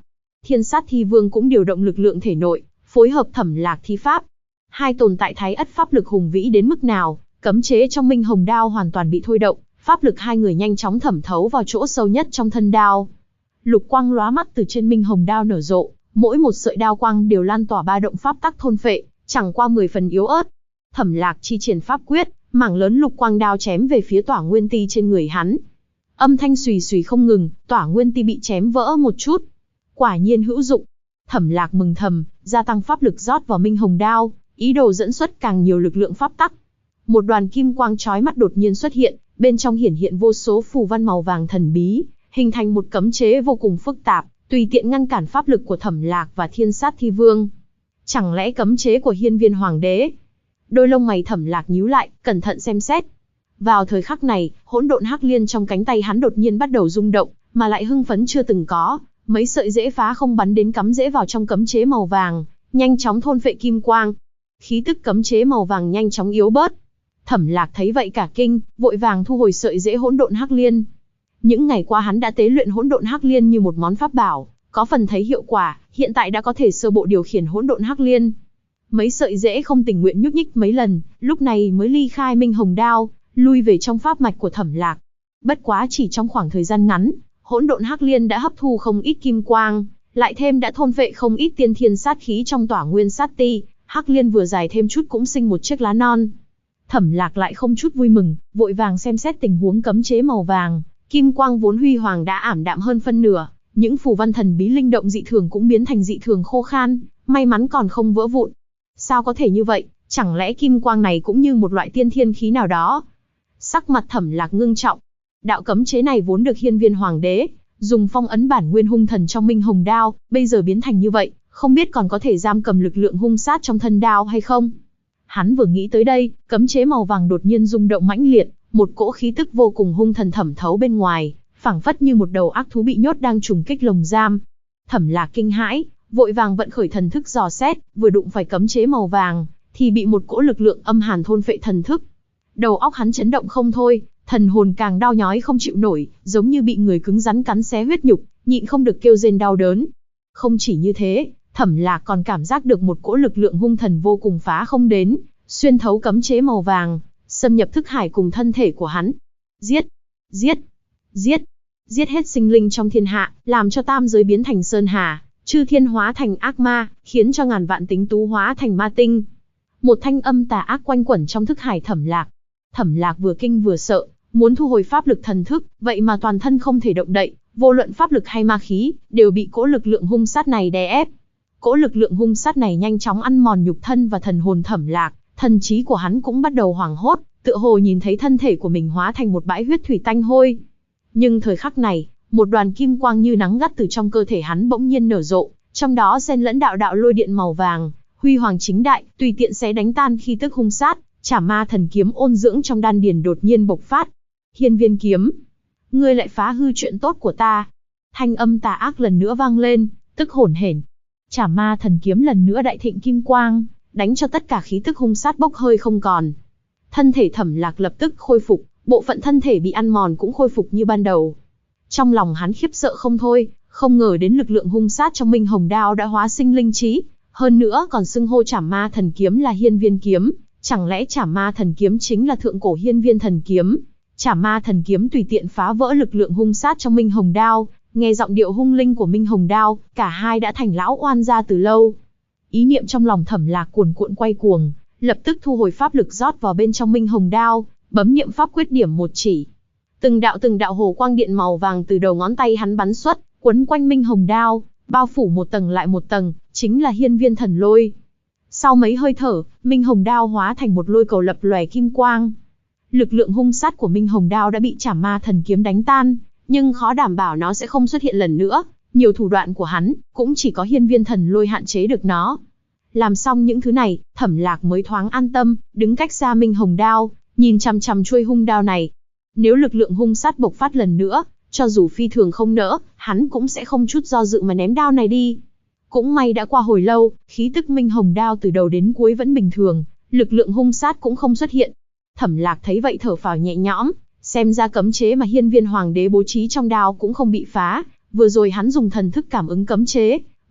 Thiên Sát Thi Vương cũng điều động lực lượng thể nội, phối hợp Thẩm Lạc thi pháp. Hai tồn tại thái ất pháp lực hùng vĩ đến mức nào, cấm chế trong Minh Hồng Đao hoàn toàn bị thôi động, pháp lực hai người nhanh chóng thẩm thấu vào chỗ sâu nhất trong thân đao. Lục quang lóa mắt từ trên Minh Hồng Đao nở rộ, mỗi một sợi đao quang đều lan tỏa ba động pháp tắc thôn phệ, chẳng qua 10 phần yếu ớt. Thẩm Lạc chi triển pháp quyết, mảng lớn lục quang đao chém về phía Tỏa Nguyên Ti trên người hắn. Âm thanh xùy xùy không ngừng, Tỏa Nguyên Ti bị chém vỡ một chút. Quả nhiên hữu dụng. Thẩm Lạc mừng thầm, gia tăng pháp lực rót vào Minh Hồng Đao, ý đồ dẫn xuất càng nhiều lực lượng pháp tắc. Một đoàn kim quang chói mắt đột nhiên xuất hiện, bên trong hiển hiện vô số phù văn màu vàng thần bí, hình thành một cấm chế vô cùng phức tạp, tùy tiện ngăn cản pháp lực của Thẩm Lạc và Thiên Sát Thi Vương. Chẳng lẽ cấm chế của Hiên Viên Hoàng đế? Đôi lông mày Thẩm Lạc nhíu lại, cẩn thận xem xét. Vào thời khắc này, hỗn độn hắc liên trong cánh tay hắn đột nhiên bắt đầu rung động, mà lại hưng phấn chưa từng có, mấy sợi rễ phá không bắn đến cắm rễ vào trong cấm chế màu vàng, nhanh chóng thôn phệ kim quang. Khí tức cấm chế màu vàng nhanh chóng yếu bớt. Thẩm Lạc thấy vậy cả kinh, vội vàng thu hồi sợi rễ hỗn độn hắc liên. Những ngày qua hắn đã tế luyện hỗn độn hắc liên như một món pháp bảo, có phần thấy hiệu quả, hiện tại đã có thể sơ bộ điều khiển hỗn độn hắc liên. Mấy sợi rễ không tình nguyện nhúc nhích mấy lần, lúc này mới ly khai Minh Hồng Đao, lui về trong pháp mạch của Thẩm Lạc. Bất quá chỉ trong khoảng thời gian ngắn, hỗn độn hắc liên đã hấp thu không ít kim quang, lại thêm đã thôn phệ không ít tiên thiên sát khí trong Tỏa Nguyên Sát Ti, hắc liên vừa dài thêm chút cũng sinh một chiếc lá non. Thẩm Lạc lại không chút vui mừng, vội vàng xem xét tình huống cấm chế màu vàng, kim quang vốn huy hoàng đã ảm đạm hơn phân nửa, những phù văn thần bí linh động dị thường cũng biến thành dị thường khô khan, may mắn còn không vỡ vụn. Sao có thể như vậy, chẳng lẽ kim quang này cũng như một loại tiên thiên khí nào đó? Sắc mặt Thẩm Lạc ngưng trọng. Đạo cấm chế này vốn được Hiên Viên Hoàng đế dùng phong ấn bản nguyên hung thần trong Minh Hồng Đao, bây giờ biến thành như vậy, không biết còn có thể giam cầm lực lượng hung sát trong thân đao hay không? Hắn vừa nghĩ tới đây, cấm chế màu vàng đột nhiên rung động mãnh liệt, một cỗ khí tức vô cùng hung thần thẩm thấu bên ngoài, phảng phất như một đầu ác thú bị nhốt đang trùng kích lồng giam. Thẩm Lạc kinh hãi, vội vàng vận khởi thần thức dò xét, vừa đụng phải cấm chế màu vàng, thì bị một cỗ lực lượng âm hàn thôn phệ thần thức. Đầu óc hắn chấn động không thôi, thần hồn càng đau nhói không chịu nổi, giống như bị người cứng rắn cắn xé huyết nhục, nhịn không được kêu rên đau đớn. Không chỉ như thế, Thẩm Lạc còn cảm giác được một cỗ lực lượng hung thần vô cùng phá không đến, xuyên thấu cấm chế màu vàng, xâm nhập thức hải cùng thân thể của hắn. Giết, giết, giết, giết hết sinh linh trong thiên hạ, làm cho tam giới biến thành sơn hà, chư thiên hóa thành ác ma, khiến cho ngàn vạn tính tú hóa thành ma tinh. Một thanh âm tà ác quanh quẩn trong thức hải Thẩm Lạc. Thẩm Lạc vừa kinh vừa sợ, muốn thu hồi pháp lực thần thức, vậy mà toàn thân không thể động đậy, vô luận pháp lực hay ma khí, đều bị cỗ lực lượng hung sát này đè ép. Cỗ lực lượng hung sát này nhanh chóng ăn mòn nhục thân và thần hồn Thẩm Lạc, thần trí của hắn cũng bắt đầu hoảng hốt, tựa hồ nhìn thấy thân thể của mình hóa thành một bãi huyết thủy tanh hôi. Nhưng thời khắc này, một đoàn kim quang như nắng gắt từ trong cơ thể hắn bỗng nhiên nở rộ, trong đó xen lẫn đạo đạo lôi điện màu vàng, huy hoàng chính đại, tùy tiện xé đánh tan khí tức hung sát. Chảm Ma Thần Kiếm ôn dưỡng trong đan điền đột nhiên bộc phát. Hiên Viên kiếm, ngươi lại phá hư chuyện tốt của ta. Thanh âm tà ác lần nữa vang lên, tức hổn hển. Chảm Ma Thần Kiếm lần nữa đại thịnh kim quang, đánh cho tất cả khí tức hung sát bốc hơi không còn. Thân thể Thẩm Lạc lập tức khôi phục, bộ phận thân thể bị ăn mòn cũng khôi phục như ban đầu. Trong lòng hắn khiếp sợ không thôi, không ngờ đến lực lượng hung sát trong Minh Hồng Đao đã hóa sinh linh trí, hơn nữa còn xưng hô Chảm Ma Thần Kiếm là Hiên Viên kiếm. Chẳng lẽ Chảm Ma Thần Kiếm chính là thượng cổ Hiên Viên thần kiếm? Chảm Ma Thần Kiếm tùy tiện phá vỡ lực lượng hung sát trong Minh Hồng Đao, nghe giọng điệu hung linh của Minh Hồng Đao, cả hai đã thành lão oan gia từ lâu. Ý niệm trong lòng Thẩm Lạc cuồn cuộn quay cuồng, lập tức thu hồi pháp lực rót vào bên trong Minh Hồng Đao, bấm niệm pháp quyết điểm một chỉ. Từng đạo hồ quang điện màu vàng từ đầu ngón tay hắn bắn xuất, quấn quanh Minh Hồng Đao, bao phủ một tầng lại một tầng, chính là Hiên Viên thần lôi. Sau mấy hơi thở, Minh Hồng Đao hóa thành một lôi cầu lập lòe kim quang. Lực lượng hung sát của Minh Hồng Đao đã bị Chảm Ma Thần Kiếm đánh tan, nhưng khó đảm bảo nó sẽ không xuất hiện lần nữa. Nhiều thủ đoạn của hắn, cũng chỉ có Hiên Viên thần lôi hạn chế được nó. Làm xong những thứ này, Thẩm Lạc mới thoáng an tâm, đứng cách xa Minh Hồng Đao, nhìn chằm chằm chuôi hung đao này. Nếu lực lượng hung sát bộc phát lần nữa, cho dù phi thường không nỡ, hắn cũng sẽ không chút do dự mà ném đao này đi. Cũng may đã qua hồi lâu, khí tức Minh Hồng Đao từ đầu đến cuối vẫn bình thường, lực lượng hung sát cũng không xuất hiện. Thẩm Lạc thấy vậy thở phào nhẹ nhõm, xem ra cấm chế mà Hiên Viên Hoàng đế bố trí trong đao cũng không bị phá, vừa rồi hắn dùng thần thức cảm ứng cấm chế,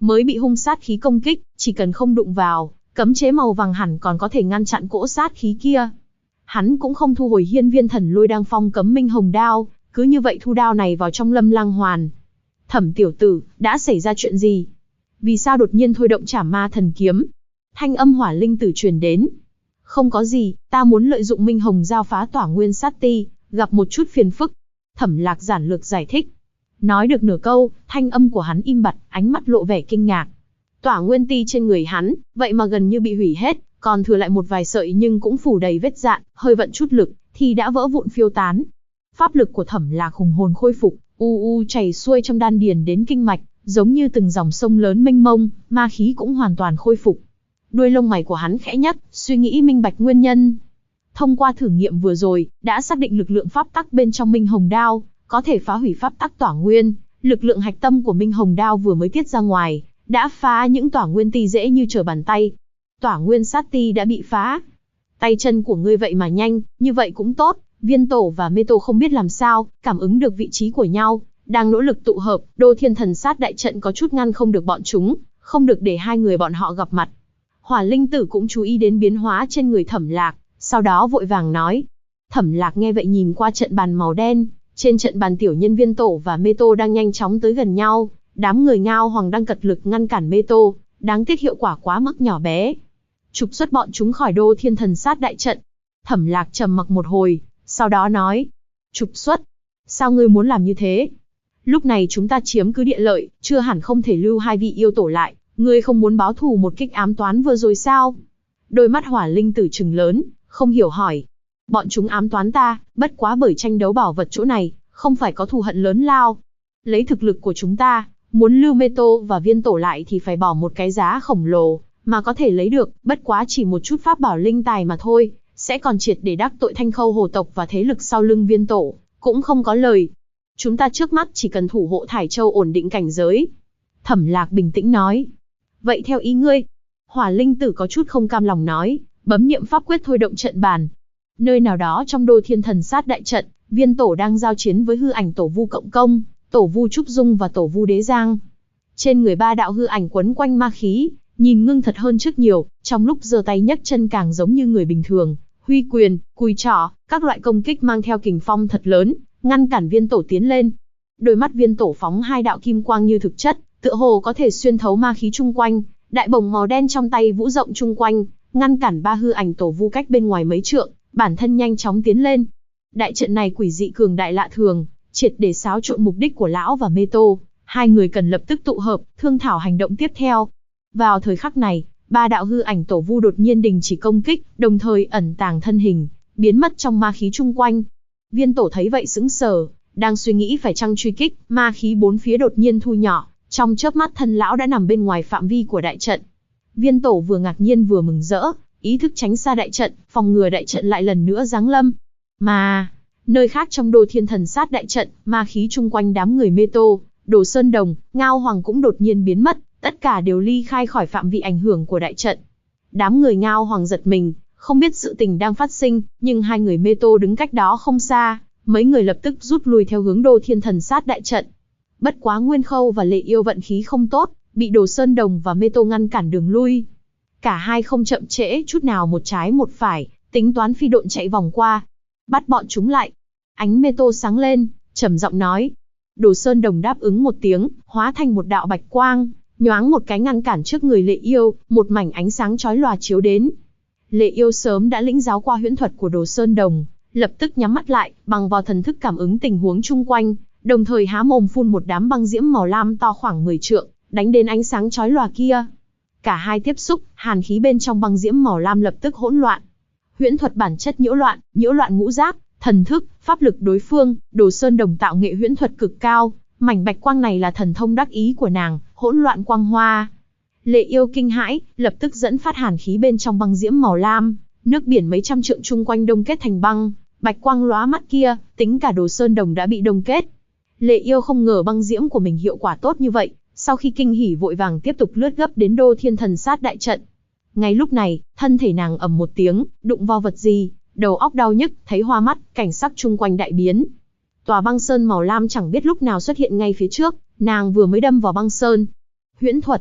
mới bị hung sát khí công kích, chỉ cần không đụng vào, cấm chế màu vàng hẳn còn có thể ngăn chặn cỗ sát khí kia. Hắn cũng không thu hồi hiên viên thần lôi đang phong cấm minh hồng đao, cứ như vậy thu đao này vào trong Lâm Lang Hoàn. Thẩm tiểu tử, đã xảy ra chuyện gì? Vì sao đột nhiên thôi động Trảm Ma Thần Kiếm? Thanh âm Hỏa Linh Tử truyền đến. Không có gì, ta muốn lợi dụng minh hồng giao phá Tỏa Nguyên Sát Ti, gặp một chút phiền phức. Thẩm Lạc giản lược giải thích. Nói được nửa câu, thanh âm của hắn im bặt, ánh mắt lộ vẻ kinh ngạc. Tỏa Nguyên Ti trên người hắn, vậy mà gần như bị hủy hết, còn thừa lại một vài sợi nhưng cũng phủ đầy vết dạn, hơi vận chút lực, thì đã vỡ vụn phiêu tán. Pháp lực của Thẩm Lạc hùng hồn khôi phục, chảy xuôi trong đan điền đến kinh mạch, giống như từng dòng sông lớn mênh mông, ma khí cũng hoàn toàn khôi phục. Đuôi lông mày của hắn khẽ nhấc, suy nghĩ minh bạch nguyên nhân. Thông qua thử nghiệm vừa rồi, đã xác định lực lượng pháp tắc bên trong Minh Hồng Đao có thể phá hủy pháp tắc Tỏa Nguyên, lực lượng hạch tâm của Minh Hồng Đao vừa mới tiết ra ngoài, đã phá những Tỏa Nguyên Ti dễ như trở bàn tay. Tỏa Nguyên Sát Ti đã bị phá. Tay chân của ngươi vậy mà nhanh, như vậy cũng tốt. Viên Tổ và Mê Tô không biết làm sao, cảm ứng được vị trí của nhau, đang nỗ lực tụ hợp, Đô Thiên Thần Sát đại trận có chút ngăn không được bọn chúng, không được để hai người bọn họ gặp mặt. Hỏa Linh Tử cũng chú ý đến biến hóa trên người Thẩm Lạc, sau đó vội vàng nói. Thẩm Lạc nghe vậy nhìn qua trận bàn màu đen, trên trận bàn tiểu nhân Viên Tổ và Mê Tô đang nhanh chóng tới gần nhau, đám người Ngao Hoàng đang cật lực ngăn cản Mê Tô, đáng tiếc hiệu quả quá mức nhỏ bé. Trục xuất bọn chúng khỏi Đô Thiên Thần Sát đại trận. Thẩm Lạc trầm mặc một hồi, sau đó nói. Trục xuất? Sao ngươi muốn làm như thế? Lúc này chúng ta chiếm cứ địa lợi, chưa hẳn không thể lưu hai vị yêu tổ lại, ngươi không muốn báo thù một kích ám toán vừa rồi sao? Đôi mắt Hỏa Linh Tử trừng lớn, không hiểu hỏi. Bọn chúng ám toán ta, bất quá bởi tranh đấu bảo vật chỗ này, không phải có thù hận lớn lao. Lấy thực lực của chúng ta, muốn lưu Mê Tô và Viên Tổ lại thì phải bỏ một cái giá khổng lồ, mà có thể lấy được, bất quá chỉ một chút pháp bảo linh tài mà thôi, sẽ còn triệt để đắc tội Thanh Khâu hồ tộc và thế lực sau lưng Viên Tổ, cũng không có lời. Chúng ta trước mắt chỉ cần thủ hộ Thải Châu ổn định cảnh giới. Thẩm Lạc bình tĩnh nói. Vậy theo ý ngươi? Hỏa Linh Tử có chút không cam lòng nói, bấm niệm pháp quyết thôi động trận bàn. Nơi nào đó trong Đô Thiên Thần Sát đại trận, Viên Tổ đang giao chiến với hư ảnh Tổ Vu Cộng Công, Tổ Vu Trúc Dung và Tổ Vu Đế Giang. Trên người ba đạo hư ảnh quấn quanh ma khí, nhìn ngưng thật hơn trước nhiều, trong lúc giơ tay nhấc chân càng giống như người bình thường, huy quyền, cùi trỏ, các loại công kích mang theo kình phong thật lớn, ngăn cản Viên Tổ tiến lên. Đôi mắt Viên Tổ phóng hai đạo kim quang như thực chất, tựa hồ có thể xuyên thấu ma khí chung quanh, đại bổng màu đen trong tay vũ rộng chung quanh, ngăn cản ba hư ảnh Tổ Vu cách bên ngoài mấy trượng, bản thân nhanh chóng tiến lên. Đại trận này quỷ dị cường đại lạ thường, triệt để xáo trộn mục đích của lão và Mê Tô, hai người cần lập tức tụ hợp, thương thảo hành động tiếp theo. Vào thời khắc này, ba đạo hư ảnh Tổ Vu đột nhiên đình chỉ công kích, đồng thời ẩn tàng thân hình, biến mất trong ma khí chung quanh. Viên Tổ thấy vậy sững sờ, đang suy nghĩ phải chăng truy kích, ma khí bốn phía đột nhiên thu nhỏ, trong chớp mắt thân lão đã nằm bên ngoài phạm vi của đại trận. Viên Tổ vừa ngạc nhiên vừa mừng rỡ, ý thức tránh xa đại trận, phòng ngừa đại trận lại lần nữa giáng lâm. Mà, nơi khác trong Đô Thiên Thần Sát đại trận, ma khí chung quanh đám người Mê Tô, Đồ Sơn Đồng, Ngao Hoàng cũng đột nhiên biến mất, tất cả đều ly khai khỏi phạm vi ảnh hưởng của đại trận. Đám người Ngao Hoàng giật mình, không biết sự tình đang phát sinh, nhưng hai người Mê Tô đứng cách đó không xa, mấy người lập tức rút lui theo hướng Đô Thiên Thần Sát đại trận. Bất quá Nguyên Khâu và Lệ Yêu vận khí không tốt, bị Đồ Sơn Đồng và Mê Tô ngăn cản đường lui. Cả hai không chậm trễ chút nào, một trái một phải, tính toán phi độn chạy vòng qua, bắt bọn chúng lại. Ánh Mê Tô sáng lên, trầm giọng nói. Đồ Sơn Đồng đáp ứng một tiếng, hóa thành một đạo bạch quang, nhoáng một cái ngăn cản trước người Lệ Yêu, một mảnh ánh sáng chói lòa chiếu đến. Lệ Yêu sớm đã lĩnh giáo qua huyễn thuật của Đồ Sơn Đồng, lập tức nhắm mắt lại, bằng vào thần thức cảm ứng tình huống chung quanh, đồng thời há mồm phun một đám băng diễm màu lam to khoảng 10 trượng, đánh đến ánh sáng chói lòa kia. Cả hai tiếp xúc, hàn khí bên trong băng diễm màu lam lập tức hỗn loạn. Huyễn thuật bản chất nhiễu loạn ngũ giác, thần thức, pháp lực đối phương. Đồ Sơn Đồng tạo nghệ huyễn thuật cực cao, mảnh bạch quang này là thần thông đắc ý của nàng, hỗn loạn quang hoa. Lệ Yêu kinh hãi, lập tức dẫn phát hàn khí bên trong băng diễm màu lam, nước biển mấy trăm trượng chung quanh đông kết thành băng, bạch quang lóa mắt kia, tính cả Đồ Sơn Đồng đã bị đông kết. Lệ Yêu không ngờ băng diễm của mình hiệu quả tốt như vậy, sau khi kinh hỉ vội vàng tiếp tục lướt gấp đến Đô Thiên Thần Sát đại trận. Ngay lúc này, thân thể nàng ầm một tiếng, đụng vào vật gì, đầu óc đau nhức, thấy hoa mắt, cảnh sắc chung quanh đại biến. Tòa băng sơn màu lam chẳng biết lúc nào xuất hiện ngay phía trước, nàng vừa mới đâm vào băng sơn. Huyễn thuật,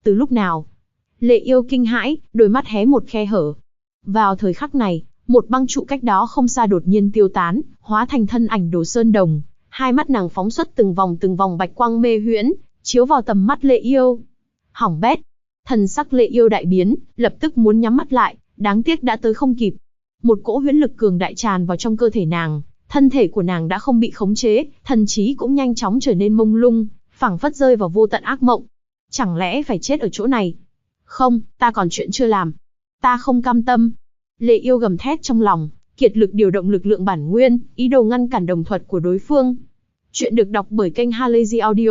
Từ lúc nào? Lệ Yêu kinh hãi, đôi mắt hé một khe hở. Vào thời khắc này, một băng trụ cách đó không xa đột nhiên tiêu tán, hóa thành thân ảnh Đồ Sơn Đồng. Hai mắt nàng phóng xuất từng vòng bạch quang mê huyễn, chiếu vào tầm mắt Lệ Yêu. Hỏng bét. Thần sắc Lệ Yêu đại biến, lập tức muốn nhắm mắt lại, đáng tiếc đã tới không kịp. Một cỗ huyễn lực cường đại tràn vào trong cơ thể nàng, thân thể của nàng đã không bị khống chế, thần trí cũng nhanh chóng trở nên mông lung, phảng phất rơi vào vô tận ác mộng. Chẳng lẽ phải chết ở chỗ này? Không, ta còn chuyện chưa làm. Ta không cam tâm. Lệ Yêu gầm thét trong lòng, kiệt lực điều động lực lượng bản nguyên, ý đồ ngăn cản đồng thuật của đối phương. Chuyện được đọc bởi kênh Halazy Audio.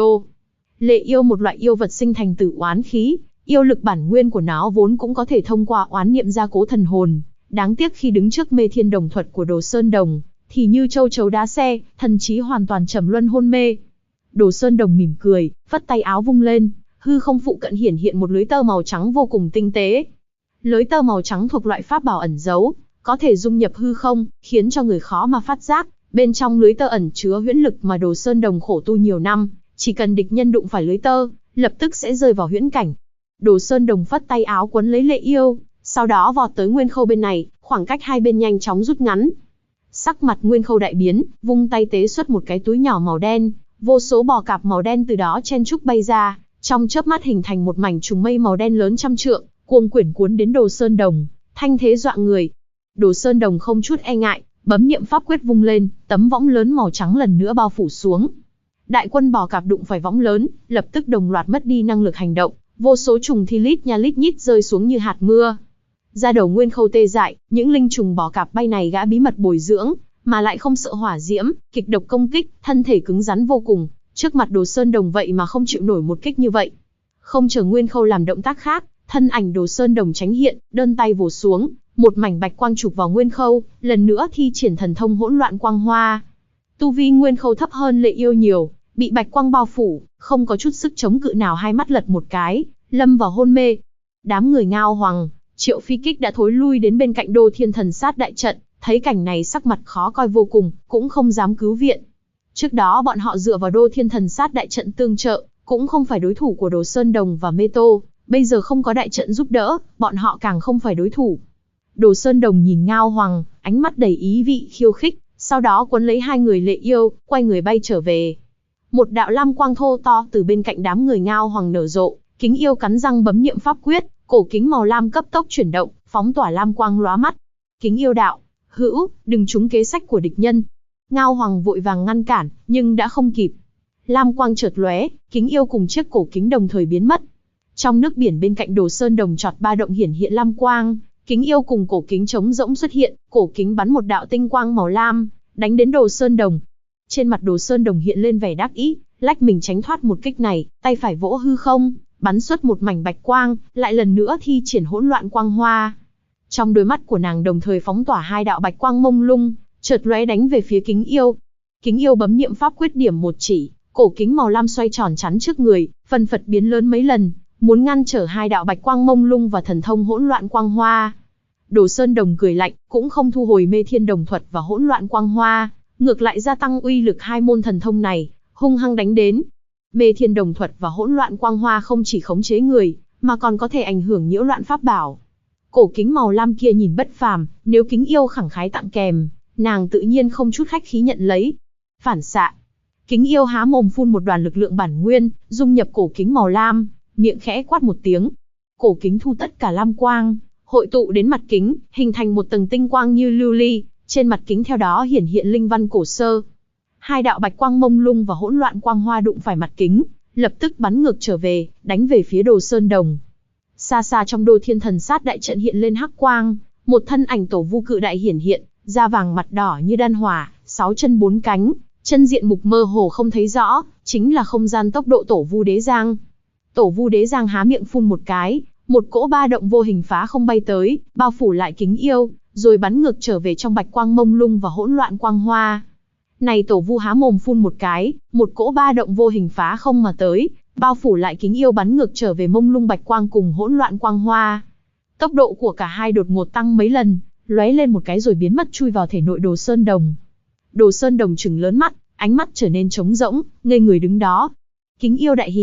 Lệ Yêu một loại yêu vật sinh thành từ oán khí, yêu lực bản nguyên của nó vốn cũng có thể thông qua oán niệm gia cố thần hồn. Đáng tiếc khi đứng trước mê thiên đồng thuật của Đồ Sơn Đồng, thì như châu chấu đá xe, thần trí hoàn toàn trầm luân hôn mê. Đồ Sơn Đồng mỉm cười, phất tay áo vung lên, hư không phụ cận hiển hiện một lưới tơ màu trắng vô cùng tinh tế. Lưới tơ màu trắng thuộc loại pháp bảo ẩn giấu, có thể dung nhập hư không, khiến cho người khó mà phát giác. Bên trong lưới tơ ẩn chứa huyễn lực mà Đồ Sơn Đồng khổ tu nhiều năm, chỉ cần địch nhân đụng phải lưới tơ, lập tức sẽ rơi vào huyễn cảnh. Đồ Sơn Đồng phất tay áo quấn lấy Lệ Yêu, sau đó vọt tới Nguyên Khâu bên này, khoảng cách hai bên nhanh chóng rút ngắn. Sắc mặt Nguyên Khâu đại biến, vung tay tế xuất một cái túi nhỏ màu đen, vô số bò cạp màu đen từ đó chen chúc bay ra, trong chớp mắt hình thành một mảnh trùng mây màu đen lớn trăm trượng, cuồng quyển cuốn đến Đồ Sơn Đồng, thanh thế dọa người. Đồ Sơn Đồng không chút e ngại, bấm niệm pháp quyết vung lên, tấm võng lớn màu trắng lần nữa bao phủ xuống. Đại quân bò cạp đụng phải võng lớn, lập tức đồng loạt mất đi năng lực hành động, vô số trùng thi lít nha lít nhít rơi xuống như hạt mưa. Da đầu Nguyên Khâu tê dại, những linh trùng bò cạp bay này gã bí mật bồi dưỡng, mà lại không sợ hỏa diễm, kịch độc công kích, thân thể cứng rắn vô cùng, trước mặt Đồ Sơn Đồng vậy mà không chịu nổi một kích như vậy. Không chờ Nguyên Khâu làm động tác khác, thân ảnh Đồ Sơn Đồng tránh hiện, đơn tay vồ xuống, một mảnh bạch quang chụp vào Nguyên Khâu, lần nữa thi triển thần thông hỗn loạn quang hoa. Tu vi Nguyên Khâu thấp hơn Lệ Yêu nhiều, bị bạch quang bao phủ, không có chút sức chống cự nào, hai mắt lật một cái, lâm vào hôn mê. Đám người Ngao Hoàng, Triệu Phi Kích đã thối lui đến bên cạnh Đô Thiên Thần Sát đại trận, thấy cảnh này sắc mặt khó coi vô cùng, cũng không dám cứu viện. Trước đó bọn họ dựa vào Đô Thiên Thần Sát đại trận tương trợ, cũng không phải đối thủ của Đồ Sơn Đồng và Mê Tô, bây giờ không có đại trận giúp đỡ, bọn họ càng không phải đối thủ. Đồ Sơn Đồng nhìn Ngao Hoàng, ánh mắt đầy ý vị khiêu khích, sau đó quấn lấy hai người Lệ Yêu, quay người bay trở về. Một đạo lam quang thô to từ bên cạnh đám người Ngao Hoàng nở rộ, Kính Yêu cắn răng bấm niệm pháp quyết, cổ kính màu lam cấp tốc chuyển động, phóng tỏa lam quang lóa mắt. Kính Yêu đạo, hữu, đừng trúng kế sách của địch nhân. Ngao Hoàng vội vàng ngăn cản, nhưng đã không kịp. Lam quang chợt lóe, Kính Yêu cùng chiếc cổ kính đồng thời biến mất. Trong nước biển bên cạnh Đồ Sơn Đồng chọt ba động hiển hiện lam quang, Kính Yêu cùng cổ kính trống rỗng xuất hiện, cổ kính bắn một đạo tinh quang màu lam, đánh đến Đồ Sơn Đồng. Trên mặt Đồ Sơn Đồng hiện lên vẻ đắc ý, lách mình tránh thoát một kích này, tay phải vỗ hư không, bắn xuất một mảnh bạch quang, lại lần nữa thi triển hỗn loạn quang hoa. Trong đôi mắt của nàng đồng thời phóng tỏa hai đạo bạch quang mông lung, chợt lóe đánh về phía Kính Yêu. Kính Yêu bấm niệm pháp quyết điểm một chỉ, cổ kính màu lam xoay tròn chắn trước người, phần phật biến lớn mấy lần, muốn ngăn trở hai đạo bạch quang mông lung và thần thông hỗn loạn quang hoa. Đồ Sơn Đồng cười lạnh, cũng không thu hồi mê thiên đồng thuật và hỗn loạn quang hoa, ngược lại gia tăng uy lực hai môn thần thông này, hung hăng đánh đến. Mê thiên đồng thuật và hỗn loạn quang hoa không chỉ khống chế người, mà còn có thể ảnh hưởng nhiễu loạn pháp bảo. Cổ kính màu lam kia nhìn bất phàm, nếu Kính Yêu khẳng khái tặng kèm, nàng tự nhiên không chút khách khí nhận lấy. Phản xạ. Kính Yêu há mồm phun một đoàn lực lượng bản nguyên, dung nhập cổ kính màu lam, miệng khẽ quát một tiếng. Cổ kính thu tất cả lam quang, hội tụ đến mặt kính, hình thành một tầng tinh quang như lưu ly, trên mặt kính theo đó hiển hiện linh văn cổ sơ. Hai đạo bạch quang mông lung và hỗn loạn quang hoa đụng phải mặt kính, lập tức bắn ngược trở về, đánh về phía Đồ Sơn Đồng. Xa xa trong Đô Thiên Thần Sát đại trận hiện lên hắc quang, một thân ảnh tổ vu cự đại hiển hiện, da vàng mặt đỏ như đan hỏa, 6 chân 4 cánh, chân diện mục mơ hồ không thấy rõ, chính là không gian tốc độ Tổ Vu Đế Giang. Tổ Vu Đế Giang há miệng phun một cái, một cỗ ba động vô hình phá không bay tới, bao phủ lại Kính Yêu, rồi bắn ngược trở về trong bạch quang mông lung và hỗn loạn quang hoa. Này Tổ Vu há mồm phun một cái, một cỗ ba động vô hình phá không mà tới, bao phủ lại Kính Yêu bắn ngược trở về mông lung bạch quang cùng hỗn loạn quang hoa. Tốc độ của cả hai đột ngột tăng mấy lần, lóe lên một cái rồi biến mất chui vào thể nội Đồ Sơn Đồng. Đồ Sơn Đồng trừng lớn mắt, ánh mắt trở nên trống rỗng, ngây người đứng đó. Kính Yêu đại hỉ,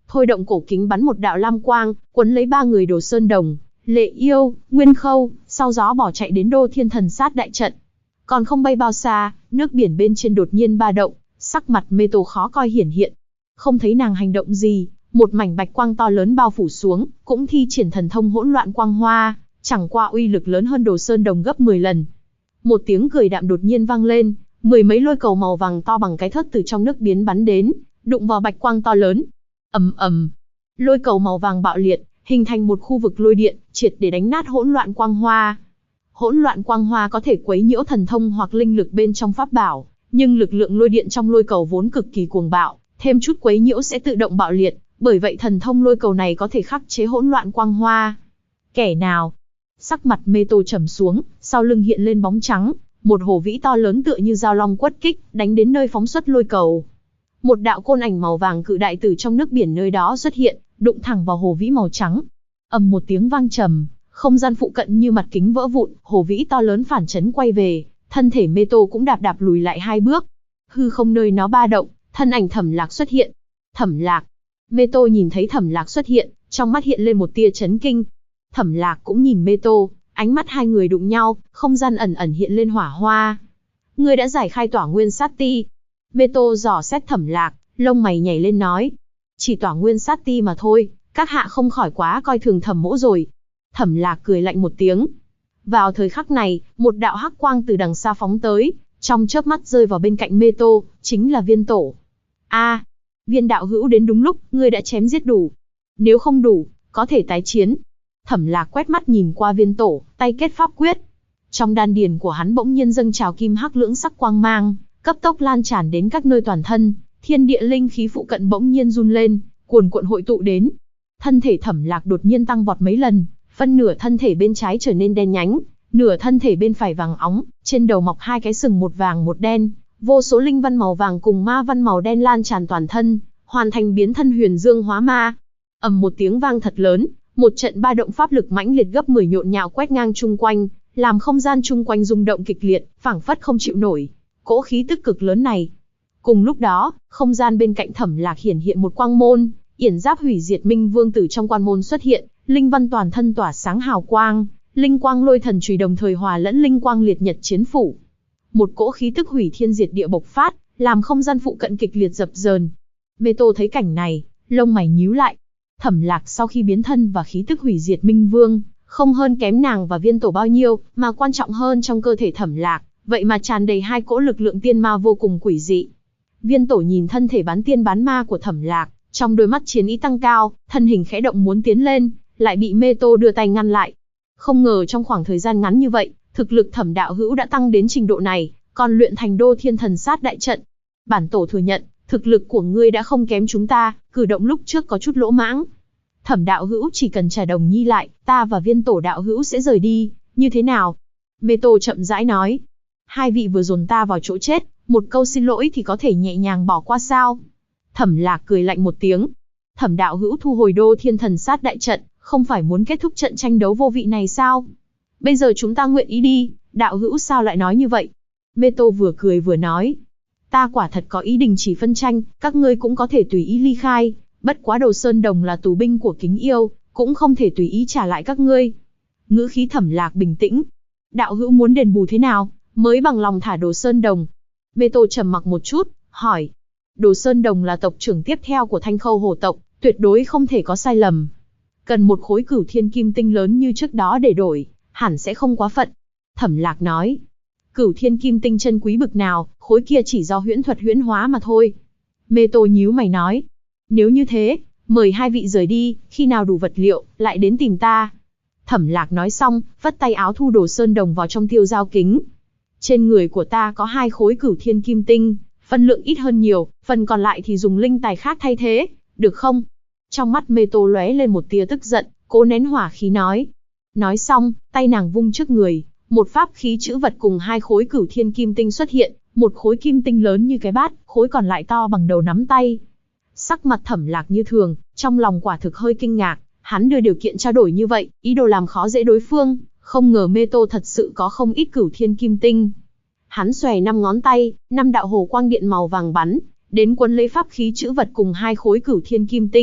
thôi động cổ kính bắn một đạo lam quang, quấn lấy ba người Đồ Sơn Đồng, Lệ Yêu, Nguyên Khâu, sau gió bỏ chạy đến Đô Thiên Thần Sát đại trận. Còn không bay bao xa, nước biển bên trên đột nhiên ba động, sắc mặt Mê Tô khó coi hiển hiện. Không thấy nàng hành động gì, một mảnh bạch quang to lớn bao phủ xuống, cũng thi triển thần thông hỗn loạn quang hoa, chẳng qua uy lực lớn hơn Đồ Sơn Đồng gấp 10 lần. Một tiếng cười đạm đột nhiên vang lên, mười mấy lôi cầu màu vàng to bằng cái thớt từ trong nước biến bắn đến, đụng vào bạch quang to lớn. Ầm ầm, lôi cầu màu vàng bạo liệt, hình thành một khu vực lôi điện, triệt để đánh nát hỗn loạn quang hoa. Hỗn loạn quang hoa có thể quấy nhiễu thần thông hoặc linh lực bên trong pháp bảo, nhưng lực lượng lôi điện trong lôi cầu vốn cực kỳ cuồng bạo, thêm chút quấy nhiễu sẽ tự động bạo liệt, bởi vậy thần thông lôi cầu này có thể khắc chế hỗn loạn quang hoa. Kẻ nào? Sắc mặt Mê Tô trầm xuống, sau lưng hiện lên bóng trắng, một hổ vĩ to lớn tựa như dao long quất kích, đánh đến nơi phóng xuất lôi cầu. Một đạo côn ảnh màu vàng cự đại từ trong nước biển nơi đó xuất hiện, đụng thẳng vào hổ vĩ màu trắng. Ầm một tiếng vang trầm, không gian phụ cận như mặt kính vỡ vụn, hổ vĩ to lớn phản chấn quay về, thân thể Mê Tô cũng đạp đạp lùi lại 2 bước. Hư không nơi nó ba động, thân ảnh Thẩm Lạc xuất hiện. Thẩm Lạc. Mê Tô nhìn thấy Thẩm Lạc xuất hiện, trong mắt hiện lên một tia chấn kinh. Thẩm Lạc cũng nhìn Mê Tô, ánh mắt hai người đụng nhau, không gian ẩn ẩn hiện lên hỏa hoa. Ngươi đã giải khai Tỏa Nguyên Sát Ti. Mê Tô dò xét Thẩm Lạc, lông mày nhảy lên nói. Chỉ Tỏa Nguyên Sát Ti mà thôi, các hạ không khỏi quá coi thường Thẩm mỗ rồi. Thẩm Lạc cười lạnh một tiếng. Vào thời khắc này, một đạo hắc quang từ đằng xa phóng tới, trong chớp mắt rơi vào bên cạnh Mê Tô, chính là Viên Tổ. A, Viên đạo hữu đến đúng lúc, ngươi đã chém giết đủ. Nếu không đủ, có thể tái chiến. Thẩm Lạc quét mắt nhìn qua Viên Tổ, tay kết pháp quyết. Trong đan điền của hắn bỗng nhiên dâng trào kim hắc lưỡng sắc quang mang, cấp tốc lan tràn đến các nơi toàn thân, thiên địa linh khí phụ cận bỗng nhiên run lên, cuồn cuộn hội tụ đến. Thân thể Thẩm Lạc đột nhiên tăng vọt mấy lần, phân nửa thân thể bên trái trở nên đen nhánh, nửa thân thể bên phải vàng óng, trên đầu mọc 2 cái sừng một vàng một đen, vô số linh văn màu vàng cùng ma văn màu đen lan tràn toàn thân, hoàn thành biến thân Huyền Dương Hóa Ma. Ầm một tiếng vang thật lớn, một trận ba động pháp lực mãnh liệt gấp 10 nhộn nhạo quét ngang chung quanh, làm không gian chung quanh rung động kịch liệt, phảng phất không chịu nổi cỗ khí tức cực lớn này. Cùng lúc đó, không gian bên cạnh Thẩm Lạc hiển hiện một quang môn, yển giáp hủy diệt minh vương tử trong quan môn xuất hiện, linh văn toàn thân tỏa sáng hào quang, linh quang lôi thần chùy đồng thời hòa lẫn linh quang liệt nhật chiến phủ. Một cỗ khí tức hủy thiên diệt địa bộc phát, làm không gian phụ cận kịch liệt dập dờn. Mê Tô thấy cảnh này, lông mày nhíu lại. Thẩm Lạc sau khi biến thân và khí tức hủy diệt minh vương, không hơn kém nàng và Viên Tổ bao nhiêu, mà quan trọng hơn trong cơ thể Thẩm Lạc, vậy mà tràn đầy 2 cỗ lực lượng tiên ma vô cùng quỷ dị. Viên Tổ nhìn thân thể bán tiên bán ma của Thẩm Lạc, trong đôi mắt chiến ý tăng cao, thân hình khẽ động muốn tiến lên, lại bị Mê Tô đưa tay ngăn lại. Không ngờ trong khoảng thời gian ngắn như vậy, thực lực Thẩm đạo hữu đã tăng đến trình độ này, còn luyện thành Đô Thiên Thần Sát đại trận. Bản tổ thừa nhận, thực lực của ngươi đã không kém chúng ta, cử động lúc trước có chút lỗ mãng. Thẩm đạo hữu chỉ cần trả Đồng Nhi lại, ta và Viên Tổ đạo hữu sẽ rời đi, như thế nào? Mê Tô chậm rãi nói. Hai vị vừa dồn ta vào chỗ chết, một câu xin lỗi thì có thể nhẹ nhàng bỏ qua sao? Thẩm Lạc cười lạnh một tiếng. Thẩm đạo hữu thu hồi Đô Thiên Thần Sát đại trận, không phải muốn kết thúc trận tranh đấu vô vị này sao? Bây giờ chúng ta nguyện ý đi, đạo hữu sao lại nói như vậy? Mê Tô vừa cười vừa nói. Ta quả thật có ý đình chỉ phân tranh, các ngươi cũng có thể tùy ý ly khai, bất quá Đồ Sơn Đồng là tù binh của Kính Yêu, cũng không thể tùy ý trả lại các ngươi. Ngữ khí Thẩm Lạc bình tĩnh. Đạo hữu muốn đền bù thế nào, mới bằng lòng thả Đồ Sơn Đồng? Mê Tô trầm mặc một chút, hỏi. Đồ Sơn Đồng là tộc trưởng tiếp theo của Thanh Khâu Hổ tộc, tuyệt đối không thể có sai lầm. Cần một khối Cửu Thiên Kim Tinh lớn như trước đó để đổi, hẳn sẽ không quá phận. Thẩm Lạc nói. Cửu Thiên Kim Tinh chân quý bực nào, khối kia chỉ do huyễn thuật huyễn hóa mà thôi. Mê Tô nhíu mày nói. Nếu như thế, mời hai vị rời đi, khi nào đủ vật liệu, lại đến tìm ta. Thẩm Lạc nói xong, vất tay áo thu Đồ Sơn Đồng vào trong tiêu giao kính. Trên người của ta có 2 khối Cửu Thiên Kim Tinh, phân lượng ít hơn nhiều, phần còn lại thì dùng linh tài khác thay thế, được không? Trong mắt Mê Tô lóe lên một tia tức giận, cố nén hỏa khí nói. Nói xong, tay nàng vung trước người, một pháp khí chữ vật cùng 2 khối Cửu Thiên Kim Tinh xuất hiện, một khối kim tinh lớn như cái bát, khối còn lại to bằng đầu nắm tay. Sắc mặt Thẩm Lạc như thường, trong lòng quả thực hơi kinh ngạc, hắn đưa điều kiện trao đổi như vậy, ý đồ làm khó dễ đối phương, không ngờ Mê Tô thật sự có không ít Cửu Thiên Kim Tinh. Hắn xòe 5 ngón tay, 5 đạo hồ quang điện màu vàng bắn đến quấn lấy pháp khí chữ vật cùng 2 khối Cửu Thiên Kim Tinh,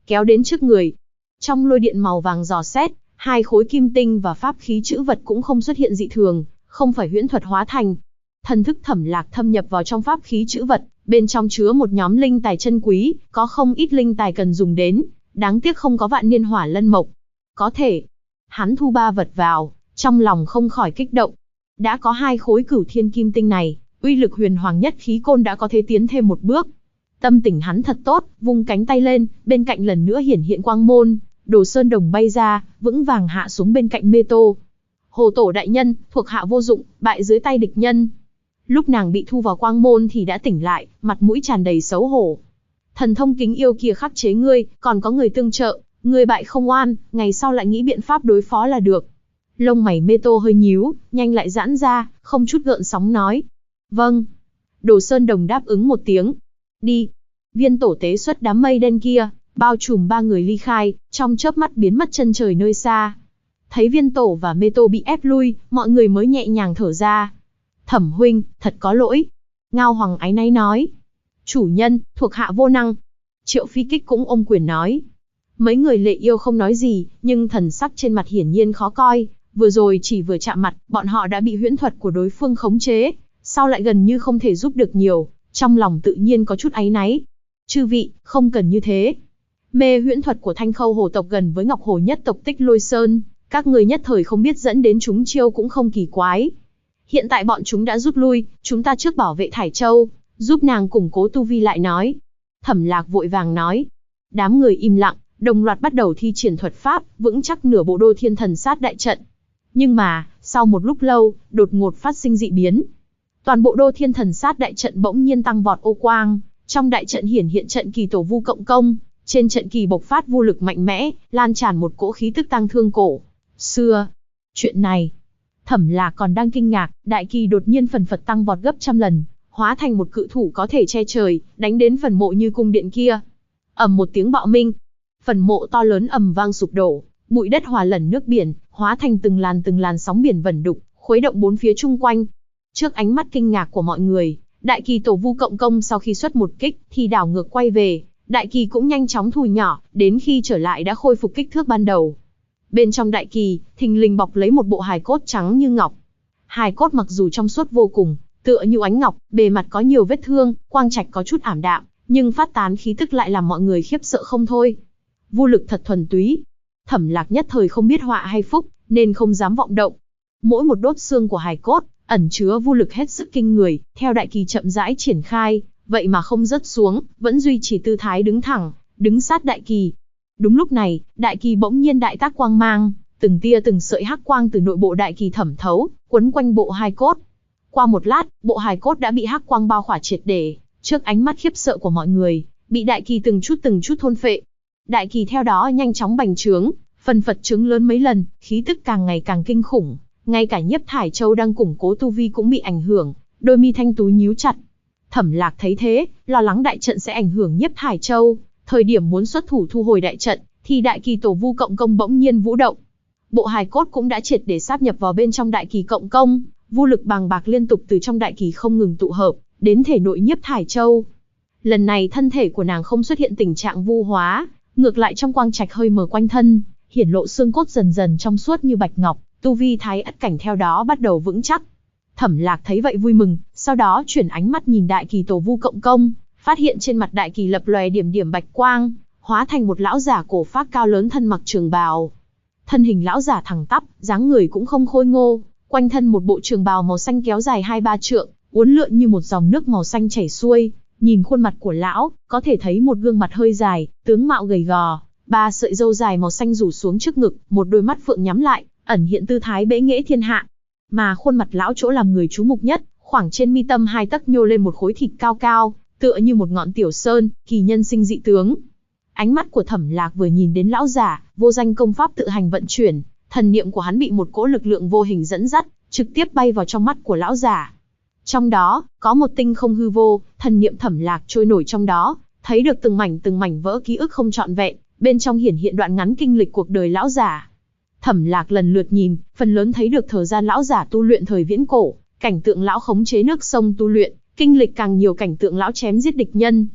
kéo đến trước người. Trong lôi điện màu vàng rò xét, hai khối kim tinh và pháp khí chữ vật cũng không xuất hiện dị thường, không phải huyễn thuật hóa thành. Thần thức Thẩm Lạc thâm nhập vào trong pháp khí chữ vật, bên trong chứa một nhóm linh tài chân quý, có không ít linh tài cần dùng đến, đáng tiếc không có vạn niên hỏa lân mộc. Có thể, hắn thu 3 vật vào, trong lòng không khỏi kích động. Đã có 2 khối cửu thiên kim tinh này, uy lực huyền hoàng nhất khí côn đã có thể tiến thêm một bước. Tâm tình hắn thật tốt, vung cánh tay lên, bên cạnh lần nữa hiển hiện quang môn, Đồ Sơn Đồng bay ra, vững vàng hạ xuống bên cạnh Mê Tô. Hồ Tổ đại nhân, thuộc hạ vô dụng, bại dưới tay địch nhân. Lúc nàng bị thu vào quang môn thì đã tỉnh lại, mặt mũi tràn đầy xấu hổ. Thần thông kính yêu kia khắc chế ngươi, còn có người tương trợ, ngươi bại không oan, ngày sau lại nghĩ biện pháp đối phó là được. Lông mày Mê Tô hơi nhíu, nhanh lại giãn ra, không chút gợn sóng nói. Vâng. Đồ Sơn Đồng đáp ứng một tiếng. Đi. Viên tổ tế xuất đám mây đen kia, bao trùm 3 người ly khai, trong chớp mắt biến mất chân trời nơi xa. Thấy Viên tổ và Mê Tô bị ép lui, mọi người mới nhẹ nhàng thở ra. Thẩm huynh, thật có lỗi. Ngao Hoàng áy náy nói. Chủ nhân, thuộc hạ vô năng. Triệu Phi Kích cũng ôm quyền nói. Mấy người Lệ Yêu không nói gì, nhưng thần sắc trên mặt hiển nhiên khó coi. Vừa rồi chỉ vừa chạm mặt, bọn họ đã bị huyễn thuật của đối phương khống chế, sau lại gần như không thể giúp được nhiều, trong lòng tự nhiên có chút áy náy. Chư vị, không cần như thế. Mê huyễn thuật của Thanh Khâu Hồ tộc gần với Ngọc Hồ nhất tộc Tích Lôi Sơn, các người nhất thời không biết dẫn đến chúng chiêu cũng không kỳ quái. Hiện tại bọn chúng đã rút lui, chúng ta trước bảo vệ Thải Châu, giúp nàng củng cố tu vi lại nói. Thẩm Lạc vội vàng nói. Đám người im lặng, đồng loạt bắt đầu thi triển thuật pháp, vững chắc nửa bộ Đô Thiên Thần Sát đại trận. Nhưng mà, sau một lúc lâu, đột ngột phát sinh dị biến. Toàn bộ Đô Thiên Thần Sát đại trận bỗng nhiên tăng vọt ô quang, trong đại trận hiển hiện trận kỳ tổ vu cộng công, trên trận kỳ bộc phát vô lực mạnh mẽ, lan tràn một cỗ khí tức tang thương cổ xưa. Chuyện này, Thẩm Lạc còn đang kinh ngạc, đại kỳ đột nhiên phần phật tăng vọt gấp trăm lần, hóa thành một cự thủ có thể che trời, đánh đến phần mộ như cung điện kia. Ầm một tiếng bạo minh, phần mộ to lớn ầm vang sụp đổ, bụi đất hòa lẫn nước biển, hóa thành từng làn sóng biển vẩn đục, khuấy động bốn phía chung quanh. Trước ánh mắt kinh ngạc của mọi người, đại kỳ tổ vu cộng công sau khi xuất một kích thì đảo ngược quay về, đại kỳ cũng nhanh chóng thu nhỏ, đến khi trở lại đã khôi phục kích thước ban đầu. Bên trong đại kỳ, thình lình bọc lấy một bộ hài cốt trắng như ngọc. Hài cốt mặc dù trong suốt vô cùng, tựa như ánh ngọc, bề mặt có nhiều vết thương, quang trạch có chút ảm đạm, nhưng phát tán khí tức lại làm mọi người khiếp sợ không thôi. Vô lực thật thuần túy. Thẩm Lạc nhất thời không biết họa hay phúc, nên không dám vọng động. Mỗi một đốt xương của hài cốt ẩn chứa vô lực hết sức kinh người, theo đại kỳ chậm rãi triển khai, vậy mà không rớt xuống, vẫn duy trì tư thái đứng thẳng, đứng sát đại kỳ. Đúng lúc này, đại kỳ bỗng nhiên đại tác quang mang, từng tia từng sợi hắc quang từ nội bộ đại kỳ thẩm thấu, quấn quanh bộ hài cốt. Qua một lát, bộ hài cốt đã bị hắc quang bao khỏa triệt để, trước ánh mắt khiếp sợ của mọi người, bị đại kỳ từng chút thôn phệ. Đại kỳ theo đó nhanh chóng bành trướng, phần phật trứng lớn mấy lần, khí tức càng ngày càng kinh khủng, ngay cả Nhiếp Thải Châu đang củng cố tu vi cũng bị ảnh hưởng, đôi mi thanh tú nhíu chặt. Thẩm Lạc thấy thế, lo lắng đại trận sẽ ảnh hưởng Nhiếp Thải Châu, thời điểm muốn xuất thủ thu hồi đại trận, thì đại kỳ tổ vu cộng công bỗng nhiên vũ động. Bộ hài cốt cũng đã triệt để sáp nhập vào bên trong đại kỳ cộng công, vô lực bàng bạc liên tục từ trong đại kỳ không ngừng tụ hợp, đến thể nội Nhiếp Thải Châu. Lần này thân thể của nàng không xuất hiện tình trạng vu hóa, ngược lại trong quang trạch hơi mờ quanh thân, hiển lộ xương cốt dần dần trong suốt như bạch ngọc, tu vi thái ất cảnh theo đó bắt đầu vững chắc. Thẩm Lạc thấy vậy vui mừng, sau đó chuyển ánh mắt nhìn đại kỳ tổ vu cộng công, phát hiện trên mặt đại kỳ lập lòe điểm điểm bạch quang, hóa thành một lão giả cổ phác cao lớn thân mặc trường bào. Thân hình lão giả thẳng tắp, dáng người cũng không khôi ngô, quanh thân một bộ trường bào màu xanh kéo dài 2-3 trượng, uốn lượn như một dòng nước màu xanh chảy xuôi. Nhìn khuôn mặt của lão, có thể thấy một gương mặt hơi dài, tướng mạo gầy gò, 3 sợi râu dài màu xanh rủ xuống trước ngực, một đôi mắt phượng nhắm lại, ẩn hiện tư thái bẽ nghễ thiên hạ. Mà khuôn mặt lão chỗ làm người chú mục nhất, khoảng trên mi tâm 2 tấc nhô lên một khối thịt cao cao, tựa như một ngọn tiểu sơn, kỳ nhân sinh dị tướng. Ánh mắt của Thẩm Lạc vừa nhìn đến lão giả, vô danh công pháp tự hành vận chuyển, thần niệm của hắn bị một cỗ lực lượng vô hình dẫn dắt, trực tiếp bay vào trong mắt của lão giả. Trong đó, có một tinh không hư vô, thần niệm Thẩm Lạc trôi nổi trong đó, thấy được từng mảnh vỡ ký ức không trọn vẹn, bên trong hiển hiện đoạn ngắn kinh lịch cuộc đời lão giả. Thẩm Lạc lần lượt nhìn, phần lớn thấy được thời gian lão giả tu luyện thời viễn cổ, cảnh tượng lão khống chế nước sông tu luyện, kinh lịch càng nhiều cảnh tượng lão chém giết địch nhân.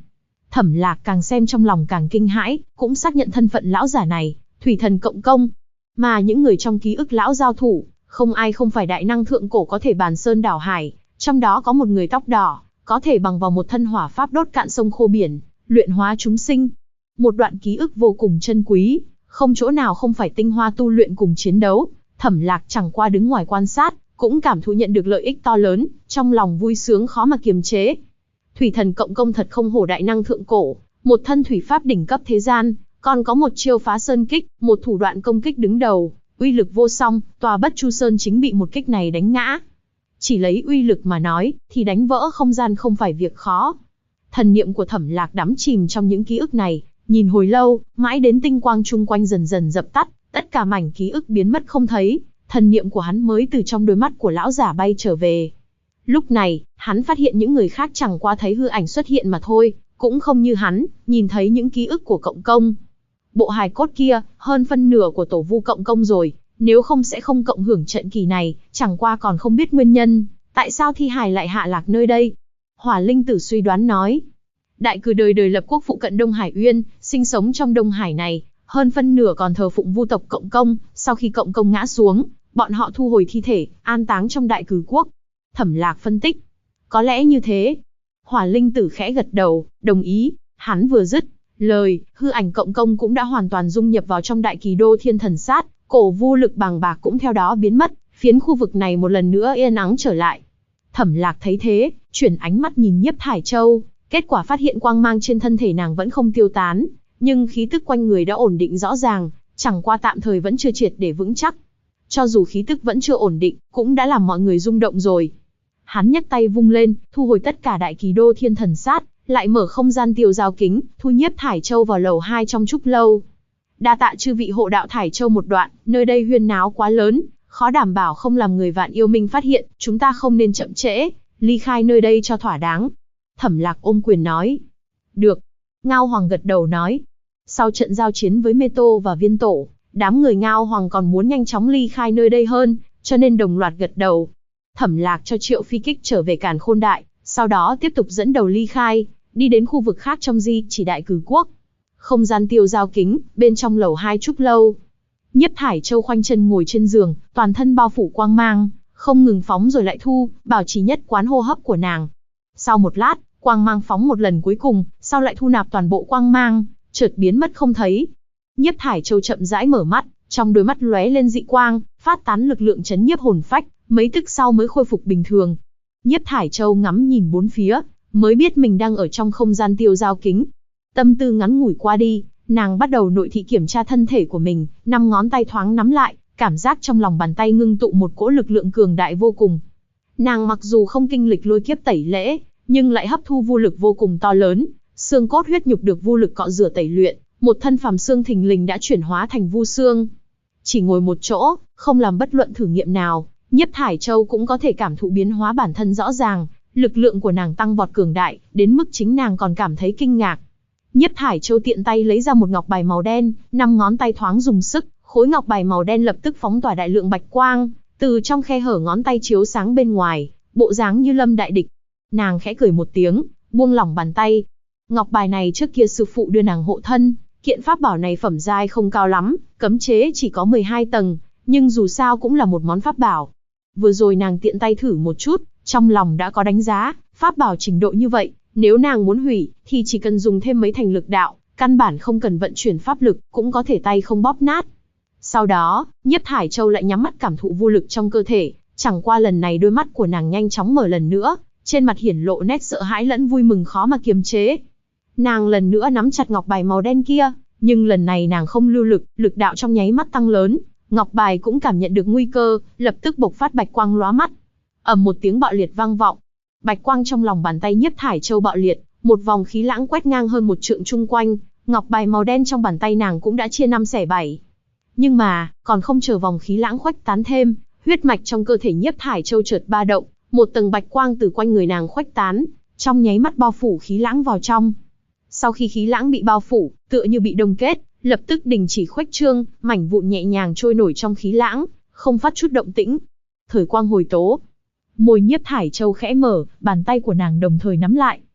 Thẩm Lạc càng xem trong lòng càng kinh hãi, cũng xác nhận thân phận lão giả này, Thủy Thần Cộng Công. Mà những người trong ký ức lão giao thủ, không ai không phải đại năng thượng cổ có thể bàn sơn đảo hải, trong đó có một người tóc đỏ, có thể bằng vào một thân hỏa pháp đốt cạn sông khô biển, luyện hóa chúng sinh. Một đoạn ký ức vô cùng chân quý, không chỗ nào không phải tinh hoa tu luyện cùng chiến đấu. Thẩm Lạc chẳng qua đứng ngoài quan sát, cũng cảm thụ nhận được lợi ích to lớn, trong lòng vui sướng khó mà kiềm chế. Thủy Thần Cộng Công thật không hổ đại năng thượng cổ, một thân thủy pháp đỉnh cấp thế gian, còn có một chiêu phá sơn kích, một thủ đoạn công kích đứng đầu, uy lực vô song, tòa Bất Chu Sơn chính bị một kích này đánh ngã. Chỉ lấy uy lực mà nói, thì đánh vỡ không gian không phải việc khó. Thần niệm của Thẩm Lạc đắm chìm trong những ký ức này, nhìn hồi lâu, mãi đến tinh quang chung quanh dần dần dập tắt, tất cả mảnh ký ức biến mất không thấy, thần niệm của hắn mới từ trong đôi mắt của lão giả bay trở về. Lúc này, hắn phát hiện những người khác chẳng qua thấy hư ảnh xuất hiện mà thôi, cũng không như hắn, nhìn thấy những ký ức của Cộng Công. Bộ hài cốt kia, hơn phân nửa của tổ vu Cộng Công rồi, nếu không sẽ không cộng hưởng trận kỳ này, chẳng qua còn không biết nguyên nhân, tại sao thi hài lại hạ lạc nơi đây. Hỏa Linh Tử suy đoán nói, đại cử đời đời lập quốc phụ cận Đông Hải Uyên, sinh sống trong Đông Hải này, hơn phân nửa còn thờ phụng vu tộc Cộng Công, sau khi Cộng Công ngã xuống, bọn họ thu hồi thi thể, an táng trong đại cử quốc. Thẩm Lạc phân tích, có lẽ như thế. Hỏa Linh Tử khẽ gật đầu, đồng ý. Hắn vừa dứt lời, hư ảnh Cộng Công cũng đã hoàn toàn dung nhập vào trong đại kỳ đô Thiên Thần Sát, cổ vu lực bàng bạc cũng theo đó biến mất, phiến khu vực này một lần nữa yên ắng trở lại. Thẩm Lạc thấy thế, chuyển ánh mắt nhìn Nhiếp Thải Châu, kết quả phát hiện quang mang trên thân thể nàng vẫn không tiêu tán, nhưng khí tức quanh người đã ổn định rõ ràng, chẳng qua tạm thời vẫn chưa triệt để vững chắc. Cho dù khí tức vẫn chưa ổn định, cũng đã làm mọi người rung động rồi. Hắn nhấc tay vung lên, thu hồi tất cả đại kỳ đô Thiên Thần Sát, lại mở không gian tiêu giao kính, thu Nhiếp Thải Châu vào lầu 2 trong trúc lâu. Đa tạ chư vị hộ đạo Thải Châu một đoạn, nơi đây huyên náo quá lớn, khó đảm bảo không làm người Vạn Yêu Minh phát hiện, chúng ta không nên chậm trễ, ly khai nơi đây cho thỏa đáng. Thẩm Lạc ôm quyền nói. Được. Ngao Hoàng gật đầu nói. Sau trận giao chiến với Mê Tô và Viên Tổ, đám người Ngao Hoàng còn muốn nhanh chóng ly khai nơi đây hơn, cho nên đồng loạt gật đầu. Thẩm Lạc cho Triệu Phi Kích trở về Càn Khôn Đại, sau đó tiếp tục dẫn đầu ly khai, đi đến khu vực khác trong di chỉ đại cử quốc. Không gian tiêu giao kính, bên trong lầu 2 trúc lâu. Nhiếp Thải Châu khoanh chân ngồi trên giường, toàn thân bao phủ quang mang, không ngừng phóng rồi lại thu, bảo trì nhất quán hô hấp của nàng. Sau một lát, quang mang phóng một lần cuối cùng, sau lại thu nạp toàn bộ quang mang, chợt biến mất không thấy. Nhiếp Thải Châu chậm rãi mở mắt, trong đôi mắt lóe lên dị quang, phát tán lực lượng chấn nhiếp hồn phách, mấy tức sau mới khôi phục bình thường. Nhiếp Thải Châu ngắm nhìn bốn phía, mới biết mình đang ở trong không gian tiêu giao kính. Tâm tư ngắn ngủi qua đi, nàng bắt đầu nội thị kiểm tra thân thể của mình, 5 ngón tay thoáng nắm lại, cảm giác trong lòng bàn tay ngưng tụ một cỗ lực lượng cường đại vô cùng. Nàng mặc dù không kinh lịch lôi kiếp tẩy lễ, nhưng lại hấp thu vô lực vô cùng to lớn, xương cốt huyết nhục được vô lực cọ rửa tẩy luyện, một thân phàm xương thình lình đã chuyển hóa thành vu xương. Chỉ ngồi một chỗ, không làm bất luận thử nghiệm nào, Nhiếp Thải Châu cũng có thể cảm thụ biến hóa bản thân rõ ràng, lực lượng của nàng tăng vọt cường đại, đến mức chính nàng còn cảm thấy kinh ngạc. Nhiếp Thải Châu tiện tay lấy ra một ngọc bài màu đen, 5 ngón tay thoáng dùng sức, khối ngọc bài màu đen lập tức phóng tỏa đại lượng bạch quang, từ trong khe hở ngón tay chiếu sáng bên ngoài, bộ dáng như lâm đại địch. Nàng khẽ cười một tiếng, buông lỏng bàn tay. Ngọc bài này trước kia sư phụ đưa nàng hộ thân, kiện pháp bảo này phẩm giai không cao lắm, cấm chế chỉ có 12 tầng, nhưng dù sao cũng là một món pháp bảo. Vừa rồi nàng tiện tay thử một chút, trong lòng đã có đánh giá, pháp bảo trình độ như vậy, nếu nàng muốn hủy, thì chỉ cần dùng thêm mấy thành lực đạo, căn bản không cần vận chuyển pháp lực, cũng có thể tay không bóp nát. Sau đó, Nhiếp Thải Châu lại nhắm mắt cảm thụ vô lực trong cơ thể, chẳng qua lần này đôi mắt của nàng nhanh chóng mở lần nữa, trên mặt hiển lộ nét sợ hãi lẫn vui mừng khó mà kiềm chế. Nàng lần nữa nắm chặt ngọc bài màu đen kia, nhưng lần này nàng không lưu lực, lực đạo trong nháy mắt tăng lớn, ngọc bài cũng cảm nhận được nguy cơ, lập tức bộc phát bạch quang lóa mắt. Ầm một tiếng bạo liệt vang vọng, bạch quang trong lòng bàn tay Nhiếp Thải Châu bạo liệt, một vòng khí lãng quét ngang hơn một trượng chung quanh, ngọc bài màu đen trong bàn tay nàng cũng đã chia 5 xẻ 7. Nhưng mà, còn không chờ vòng khí lãng khuếch tán thêm, huyết mạch trong cơ thể Nhiếp Thải Châu chợt ba động, một tầng bạch quang từ quanh người nàng khuếch tán, trong nháy mắt bao phủ khí lãng vào trong. Sau khi khí lãng bị bao phủ, tựa như bị đông kết, lập tức đình chỉ khuếch trương, mảnh vụn nhẹ nhàng trôi nổi trong khí lãng, không phát chút động tĩnh. Thời quang hồi tố, môi Nhiếp Thải Châu khẽ mở, bàn tay của nàng đồng thời nắm lại.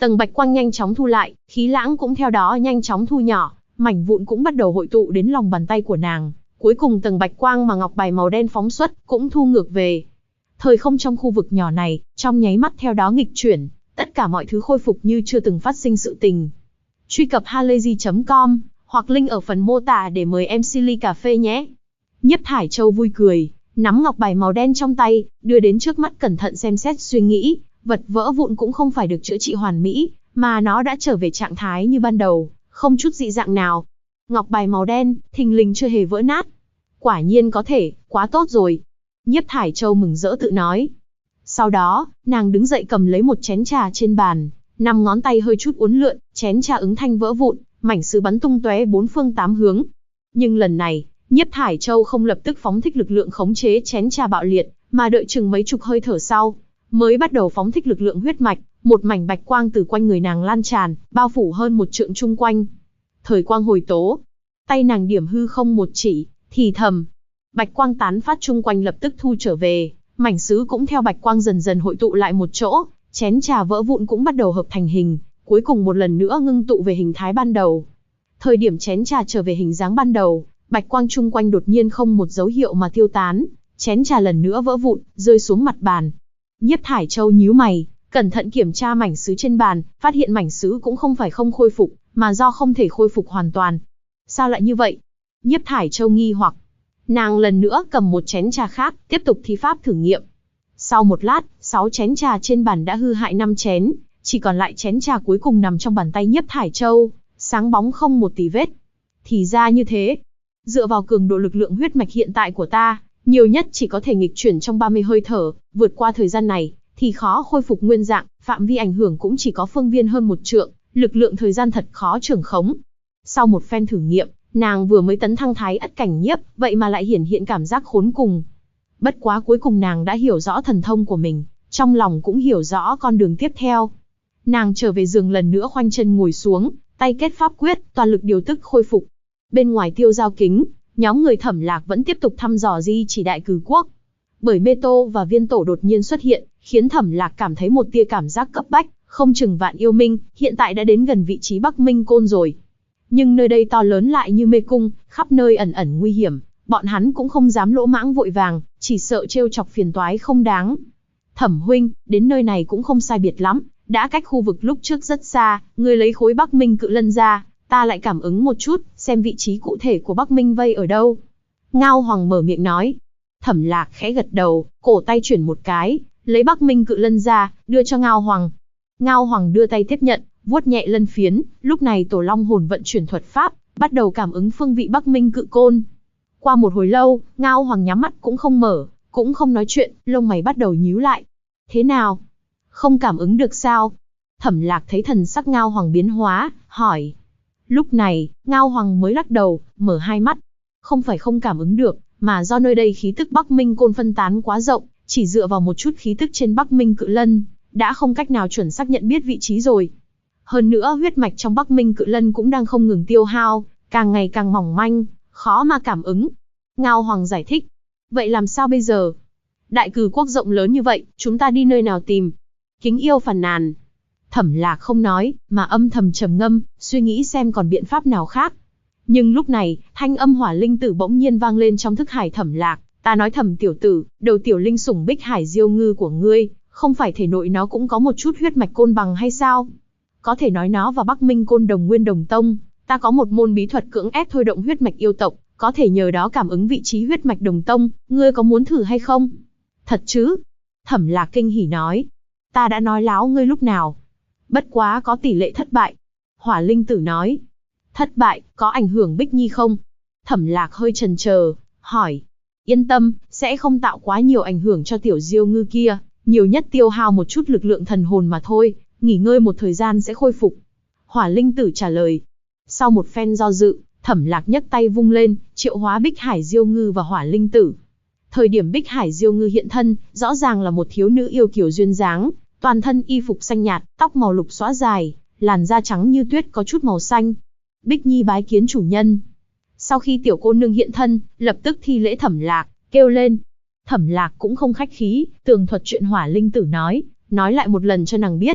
Tầng bạch quang nhanh chóng thu lại, khí lãng cũng theo đó nhanh chóng thu nhỏ, mảnh vụn cũng bắt đầu hội tụ đến lòng bàn tay của nàng. Cuối cùng tầng bạch quang mà ngọc bài màu đen phóng xuất cũng thu ngược về. Thời không trong khu vực nhỏ này, trong nháy mắt theo đó nghịch chuyển, tất cả mọi thứ khôi phục như chưa từng phát sinh sự tình. Truy cập halayzi.com hoặc link ở phần mô tả để mời em Silly Cà Phê nhé. Nhiếp Thải Châu vui cười, nắm ngọc bài màu đen trong tay, đưa đến trước mắt cẩn thận xem xét suy nghĩ, vật vỡ vụn cũng không phải được chữa trị hoàn mỹ, mà nó đã trở về trạng thái như ban đầu, không chút dị dạng nào. Ngọc bài màu đen, thình lình chưa hề vỡ nát. Quả nhiên có thể, quá tốt rồi. Nhiếp Thải Châu mừng rỡ tự nói. Sau đó, nàng đứng dậy cầm lấy một chén trà trên bàn, 5 ngón tay hơi chút uốn lượn, chén trà ứng thanh vỡ vụn, mảnh sứ bắn tung tóe 4 phương 8 hướng. Nhưng lần này, Nhiếp Thải Châu không lập tức phóng thích lực lượng khống chế chén trà bạo liệt, mà đợi chừng mấy chục hơi thở sau, mới bắt đầu phóng thích lực lượng huyết mạch, một mảnh bạch quang từ quanh người nàng lan tràn, bao phủ hơn một trượng chung quanh. Thời quang hồi tố, tay nàng điểm hư không một chỉ, thì thầm. Bạch quang tán phát chung quanh lập tức thu trở về, mảnh sứ cũng theo bạch quang dần dần hội tụ lại một chỗ, chén trà vỡ vụn cũng bắt đầu hợp thành hình, cuối cùng một lần nữa ngưng tụ về hình thái ban đầu. Thời điểm chén trà trở về hình dáng ban đầu, bạch quang chung quanh đột nhiên không một dấu hiệu mà tiêu tán, chén trà lần nữa vỡ vụn, rơi xuống mặt bàn. Nhiếp Thải Châu nhíu mày, cẩn thận kiểm tra mảnh sứ trên bàn, phát hiện mảnh sứ cũng không phải không khôi phục, mà do không thể khôi phục hoàn toàn. Sao lại như vậy? Nhiếp Thải Châu nghi hoặc. Nàng lần nữa cầm một chén trà khác, tiếp tục thi pháp thử nghiệm. Sau một lát, 6 chén trà trên bàn đã hư hại 5 chén, chỉ còn lại chén trà cuối cùng nằm trong bàn tay Nhiếp Thải Châu, sáng bóng không một tì vết. Thì ra như thế. Dựa vào cường độ lực lượng huyết mạch hiện tại của ta, nhiều nhất chỉ có thể nghịch chuyển trong 30 hơi thở, vượt qua thời gian này, thì khó khôi phục nguyên dạng, phạm vi ảnh hưởng cũng chỉ có phương viên hơn 1 trượng, lực lượng thời gian thật khó trưởng khống. Sau một phen thử nghiệm, nàng vừa mới tấn thăng thái ất cảnh nhiếp, vậy mà lại hiển hiện cảm giác khốn cùng. Bất quá cuối cùng nàng đã hiểu rõ thần thông của mình, trong lòng cũng hiểu rõ con đường tiếp theo. Nàng trở về giường lần nữa khoanh chân ngồi xuống, tay kết pháp quyết, toàn lực điều tức khôi phục. Bên ngoài Tiêu Giao Kính, nhóm người Thẩm Lạc vẫn tiếp tục thăm dò di chỉ Đại Cử Quốc. Bởi Mê Tô và Viên Tổ đột nhiên xuất hiện, khiến Thẩm Lạc cảm thấy một tia cảm giác cấp bách, không chừng Vạn Yêu Minh hiện tại đã đến gần vị trí Bắc Minh Côn rồi. Nhưng nơi đây to lớn lại như mê cung, khắp nơi ẩn ẩn nguy hiểm, bọn hắn cũng không dám lỗ mãng vội vàng, chỉ sợ trêu chọc phiền toái không đáng. Thẩm huynh, đến nơi này cũng không sai biệt lắm, đã cách khu vực lúc trước rất xa, ngươi lấy khối Bắc Minh Cự Lân ra, ta lại cảm ứng một chút, xem vị trí cụ thể của Bắc Minh Vây ở đâu. Ngao Hoàng mở miệng nói. Thẩm Lạc khẽ gật đầu, cổ tay chuyển một cái, lấy Bắc Minh Cự Lân ra, đưa cho Ngao Hoàng. Ngao Hoàng đưa tay tiếp nhận, vuốt nhẹ lân phiến, lúc này Tổ Long hồn vận chuyển thuật pháp, bắt đầu cảm ứng phương vị Bắc Minh Cự Côn. Qua một hồi lâu, Ngao Hoàng nhắm mắt cũng không mở, cũng không nói chuyện, lông mày bắt đầu nhíu lại. Thế nào? Không cảm ứng được sao? Thẩm Lạc thấy thần sắc Ngao Hoàng biến hóa, hỏi. Lúc này, Ngao Hoàng mới lắc đầu, mở hai mắt. Không phải không cảm ứng được, mà do nơi đây khí tức Bắc Minh Côn phân tán quá rộng, chỉ dựa vào một chút khí tức trên Bắc Minh Cự Lân, đã không cách nào chuẩn xác nhận biết vị trí rồi. Hơn nữa huyết mạch trong Bắc Minh Cự Lân cũng đang không ngừng tiêu hao, càng ngày càng mỏng manh, khó mà cảm ứng. Ngao Hoàng giải thích. Vậy làm sao bây giờ? Đại Cử Quốc rộng lớn như vậy, chúng ta đi nơi nào tìm? Kính Yêu phàn nàn. Thẩm Lạc không nói, mà âm thầm trầm ngâm, suy nghĩ xem còn biện pháp nào khác. Nhưng lúc này, thanh âm Hỏa Linh Tử bỗng nhiên vang lên trong thức hải Thẩm Lạc. Ta nói Thẩm tiểu tử, đầu tiểu linh sủng Bích Hải Diêu Ngư của ngươi, không phải thể nội nó cũng có một chút huyết mạch côn bằng hay sao? Có thể nói nó và Bắc Minh Côn đồng nguyên đồng tông, ta có một môn bí thuật cưỡng ép thôi động huyết mạch yêu tộc, có thể nhờ đó cảm ứng vị trí huyết mạch đồng tông, ngươi có muốn thử hay không? Thật chứ? Thẩm Lạc kinh hỉ nói. Ta đã nói láo ngươi lúc nào? Bất quá có tỷ lệ thất bại. Hỏa Linh Tử nói. Thất bại, có ảnh hưởng Bích Nhi không? Thẩm Lạc hơi chần chờ, hỏi. Yên tâm, sẽ không tạo quá nhiều ảnh hưởng cho tiểu Diêu Ngư kia, nhiều nhất tiêu hao một chút lực lượng thần hồn mà thôi, nghỉ ngơi một thời gian sẽ khôi phục. Hỏa Linh Tử trả lời. Sau một phen do dự, Thẩm Lạc nhấc tay vung lên, triệu hóa Bích Hải Diêu Ngư và Hỏa Linh Tử. Thời điểm Bích Hải Diêu Ngư hiện thân, rõ ràng là một thiếu nữ yêu kiều duyên dáng, toàn thân y phục xanh nhạt, tóc màu lục xõa dài, làn da trắng như tuyết có chút màu xanh. Bích Nhi bái kiến chủ nhân. Sau khi tiểu cô nương hiện thân, lập tức thi lễ Thẩm Lạc, kêu lên. Thẩm Lạc cũng không khách khí, tường thuật chuyện Hỏa Linh Tử nói lại một lần cho nàng biết.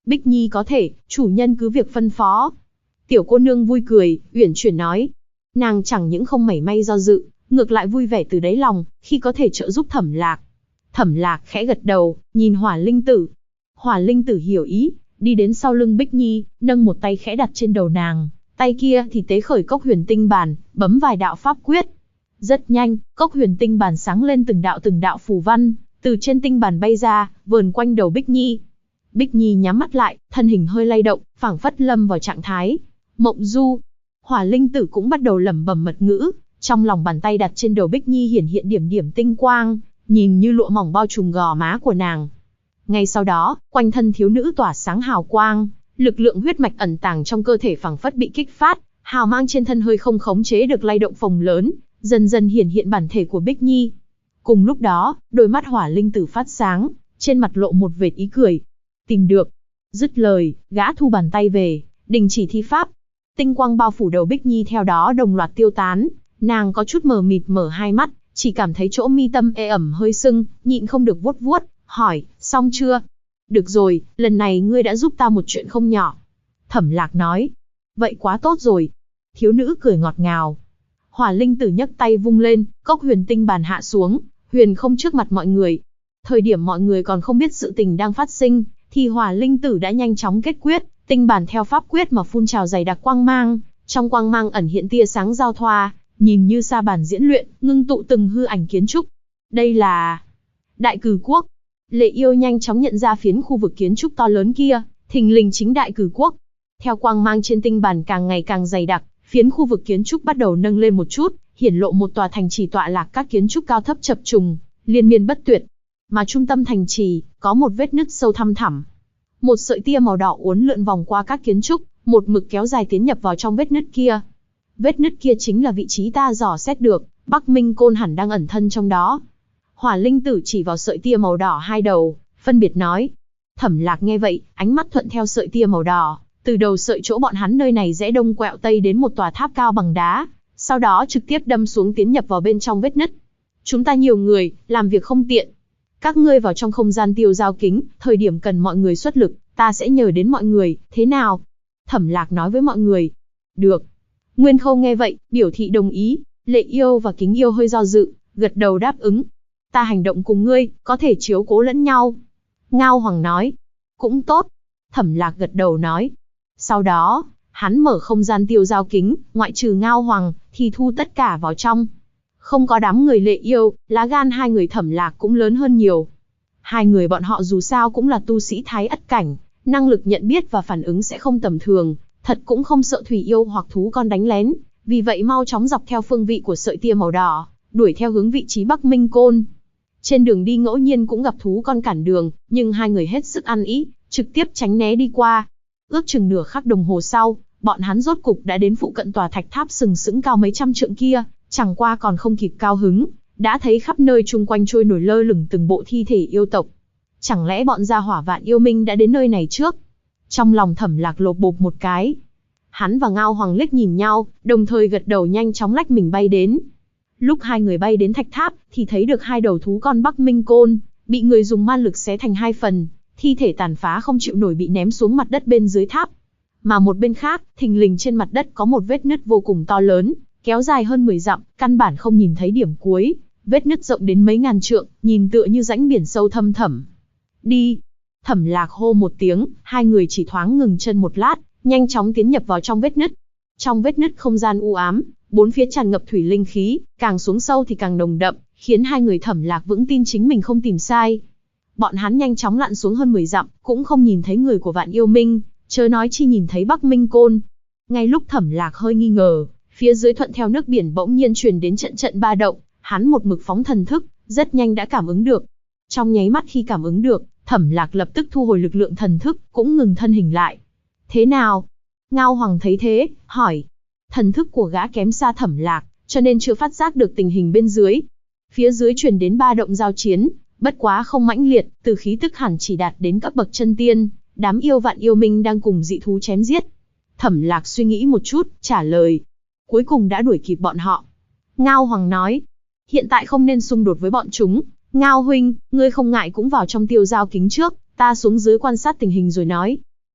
Bích Nhi có thể, chủ nhân cứ việc phân phó. Tiểu cô nương vui cười, uyển chuyển nói. Nàng chẳng những không mảy may do dự, ngược lại vui vẻ từ đáy lòng, khi có thể trợ giúp Thẩm Lạc. Thẩm Lạc khẽ gật đầu, nhìn Hỏa Linh Tử. Hỏa Linh Tử hiểu ý, đi đến sau lưng Bích Nhi, nâng một tay khẽ đặt trên đầu nàng, tay kia thì tế khởi cốc huyền tinh bản, bấm vài đạo pháp quyết. Rất nhanh, cốc huyền tinh bản sáng lên từng đạo phù văn, từ trên tinh bản bay ra, vờn quanh đầu Bích Nhi. Bích Nhi nhắm mắt lại, thân hình hơi lay động, phảng phất lâm vào trạng thái mộng du. Hỏa Linh Tử cũng bắt đầu lẩm bẩm mật ngữ, trong lòng bàn tay đặt trên đầu Bích Nhi hiển hiện điểm điểm tinh quang, nhìn như lụa mỏng bao trùm gò má của nàng. Ngay sau đó, quanh thân thiếu nữ tỏa sáng hào quang, lực lượng huyết mạch ẩn tàng trong cơ thể phảng phất bị kích phát, hào mang trên thân hơi không khống chế được lay động phồng lớn, dần dần hiển hiện bản thể của Bích Nhi. Cùng lúc đó, đôi mắt Hỏa Linh Tử phát sáng, trên mặt lộ một vệt ý cười. Tìm được. Dứt lời, gã thu bàn tay về, đình chỉ thi pháp. Tinh quang bao phủ đầu Bích Nhi theo đó đồng loạt tiêu tán, nàng có chút mờ mịt mở hai mắt, chỉ cảm thấy chỗ mi tâm ê ẩm hơi sưng, nhịn không được vuốt vuốt, hỏi, xong chưa? Được rồi, lần này ngươi đã giúp ta một chuyện không nhỏ. Thẩm Lạc nói. Vậy quá tốt rồi. Thiếu nữ cười ngọt ngào. Hỏa Linh Tử nhấc tay vung lên, cốc huyền tinh bàn hạ xuống, huyền không trước mặt mọi người. Thời điểm mọi người còn không biết sự tình đang phát sinh, thì Hỏa Linh Tử đã nhanh chóng kết quyết, tinh bản theo pháp quyết mà phun trào dày đặc quang mang, trong quang mang ẩn hiện tia sáng giao thoa, nhìn như sa bàn diễn luyện, ngưng tụ từng hư ảnh kiến trúc. Đây là Đại Cử Quốc. Lệ Yêu nhanh chóng nhận ra phiến khu vực kiến trúc to lớn kia, thình lình chính Đại Cử Quốc. Theo quang mang trên tinh bản càng ngày càng dày đặc, phiến khu vực kiến trúc bắt đầu nâng lên một chút, hiển lộ một tòa thành trì tọa lạc các kiến trúc cao thấp chập trùng, liên miên bất tuyệt. Mà trung tâm thành trì có một vết nứt sâu thăm thẳm. Một sợi tia màu đỏ uốn lượn vòng qua các kiến trúc, một mực kéo dài tiến nhập vào trong vết nứt kia. Vết nứt kia chính là vị trí ta dò xét được, Bắc Minh Côn hẳn đang ẩn thân trong đó. Hỏa Linh Tử chỉ vào sợi tia màu đỏ hai đầu, phân biệt nói. Thẩm Lạc nghe vậy, ánh mắt thuận theo sợi tia màu đỏ, từ đầu sợi chỗ bọn hắn nơi này rẽ đông quẹo tây đến một tòa tháp cao bằng đá, sau đó trực tiếp đâm xuống tiến nhập vào bên trong vết nứt. Chúng ta nhiều người, làm việc không tiện. Các ngươi vào trong không gian tiêu giao kính, thời điểm cần mọi người xuất lực, ta sẽ nhờ đến mọi người, thế nào? Thẩm Lạc nói với mọi người. Được. Nguyên Khâu nghe vậy, biểu thị đồng ý. Lệ Yêu và Kính Yêu hơi do dự, gật đầu đáp ứng. Ta hành động cùng ngươi, có thể chiếu cố lẫn nhau. Ngao Hoàng nói. Cũng tốt. Thẩm Lạc gật đầu nói. Sau đó, hắn mở không gian tiêu giao kính, ngoại trừ Ngao Hoàng, thì thu tất cả vào trong. Không có đám người Lệ Yêu, lá gan hai người Thẩm Lạc cũng lớn hơn nhiều. Hai người bọn họ dù sao cũng là tu sĩ Thái Ất cảnh, năng lực nhận biết và phản ứng sẽ không tầm thường, thật cũng không sợ thủy yêu hoặc thú con đánh lén, vì vậy mau chóng dọc theo phương vị của sợi tia màu đỏ, đuổi theo hướng vị trí Bắc Minh Côn. Trên đường đi ngẫu nhiên cũng gặp thú con cản đường, nhưng hai người hết sức ăn ý, trực tiếp tránh né đi qua. Ước chừng nửa khắc đồng hồ sau, bọn hắn rốt cục đã đến phụ cận tòa thạch tháp sừng sững cao mấy trăm trượng kia, chẳng qua còn không kịp cao hứng, đã thấy khắp nơi chung quanh trôi nổi lơ lửng từng bộ thi thể yêu tộc. Chẳng lẽ bọn gia hỏa Vạn Yêu Minh đã đến nơi này trước? Trong lòng Thẩm Lạc lột bột một cái. Hắn và Ngao Hoàng liếc nhìn nhau, đồng thời gật đầu nhanh chóng lách mình bay đến. Lúc hai người bay đến thạch tháp, thì thấy được hai đầu thú con Bắc Minh Côn, bị người dùng man lực xé thành hai phần, thi thể tàn phá không chịu nổi bị ném xuống mặt đất bên dưới tháp. Mà một bên khác, thình lình trên mặt đất có một vết nứt vô cùng to lớn, kéo dài hơn 10 dặm, căn bản không nhìn thấy điểm cuối, vết nứt rộng đến mấy ngàn trượng, nhìn tựa như rãnh biển sâu thâm thẳm. Đi! Thẩm Lạc hô một tiếng, hai người chỉ thoáng ngừng chân một lát, nhanh chóng tiến nhập vào trong vết nứt. Trong vết nứt không gian u ám, bốn phía tràn ngập thủy linh khí, càng xuống sâu thì càng nồng đậm, khiến hai người Thẩm Lạc vững tin chính mình không tìm sai. Bọn hắn nhanh chóng lặn xuống hơn 10 dặm, cũng không nhìn thấy người của Vạn Yêu Minh, chớ nói chi nhìn thấy Bắc Minh Côn. Ngay lúc Thẩm Lạc hơi nghi ngờ, phía dưới thuận theo nước biển bỗng nhiên truyền đến trận trận ba động, hắn một mực phóng thần thức, rất nhanh đã cảm ứng được. Trong nháy mắt khi cảm ứng được, Thẩm Lạc lập tức thu hồi lực lượng thần thức, cũng ngừng thân hình lại. Thế nào? Ngao Hoàng thấy thế, hỏi. Thần thức của gã kém xa Thẩm Lạc, cho nên chưa phát giác được tình hình bên dưới. Phía dưới truyền đến ba động giao chiến, bất quá không mãnh liệt, từ khí tức hẳn chỉ đạt đến cấp bậc chân tiên, đám yêu Vạn Yêu Minh đang cùng dị thú chém giết. Thẩm Lạc suy nghĩ một chút, trả lời. Cuối cùng đã đuổi kịp bọn họ. Ngao Hoàng nói. Hiện tại không nên xung đột với bọn chúng. Ngao huynh, ngươi không ngại cũng vào trong tiêu giao kính trước, ta xuống dưới quan sát tình hình rồi nói.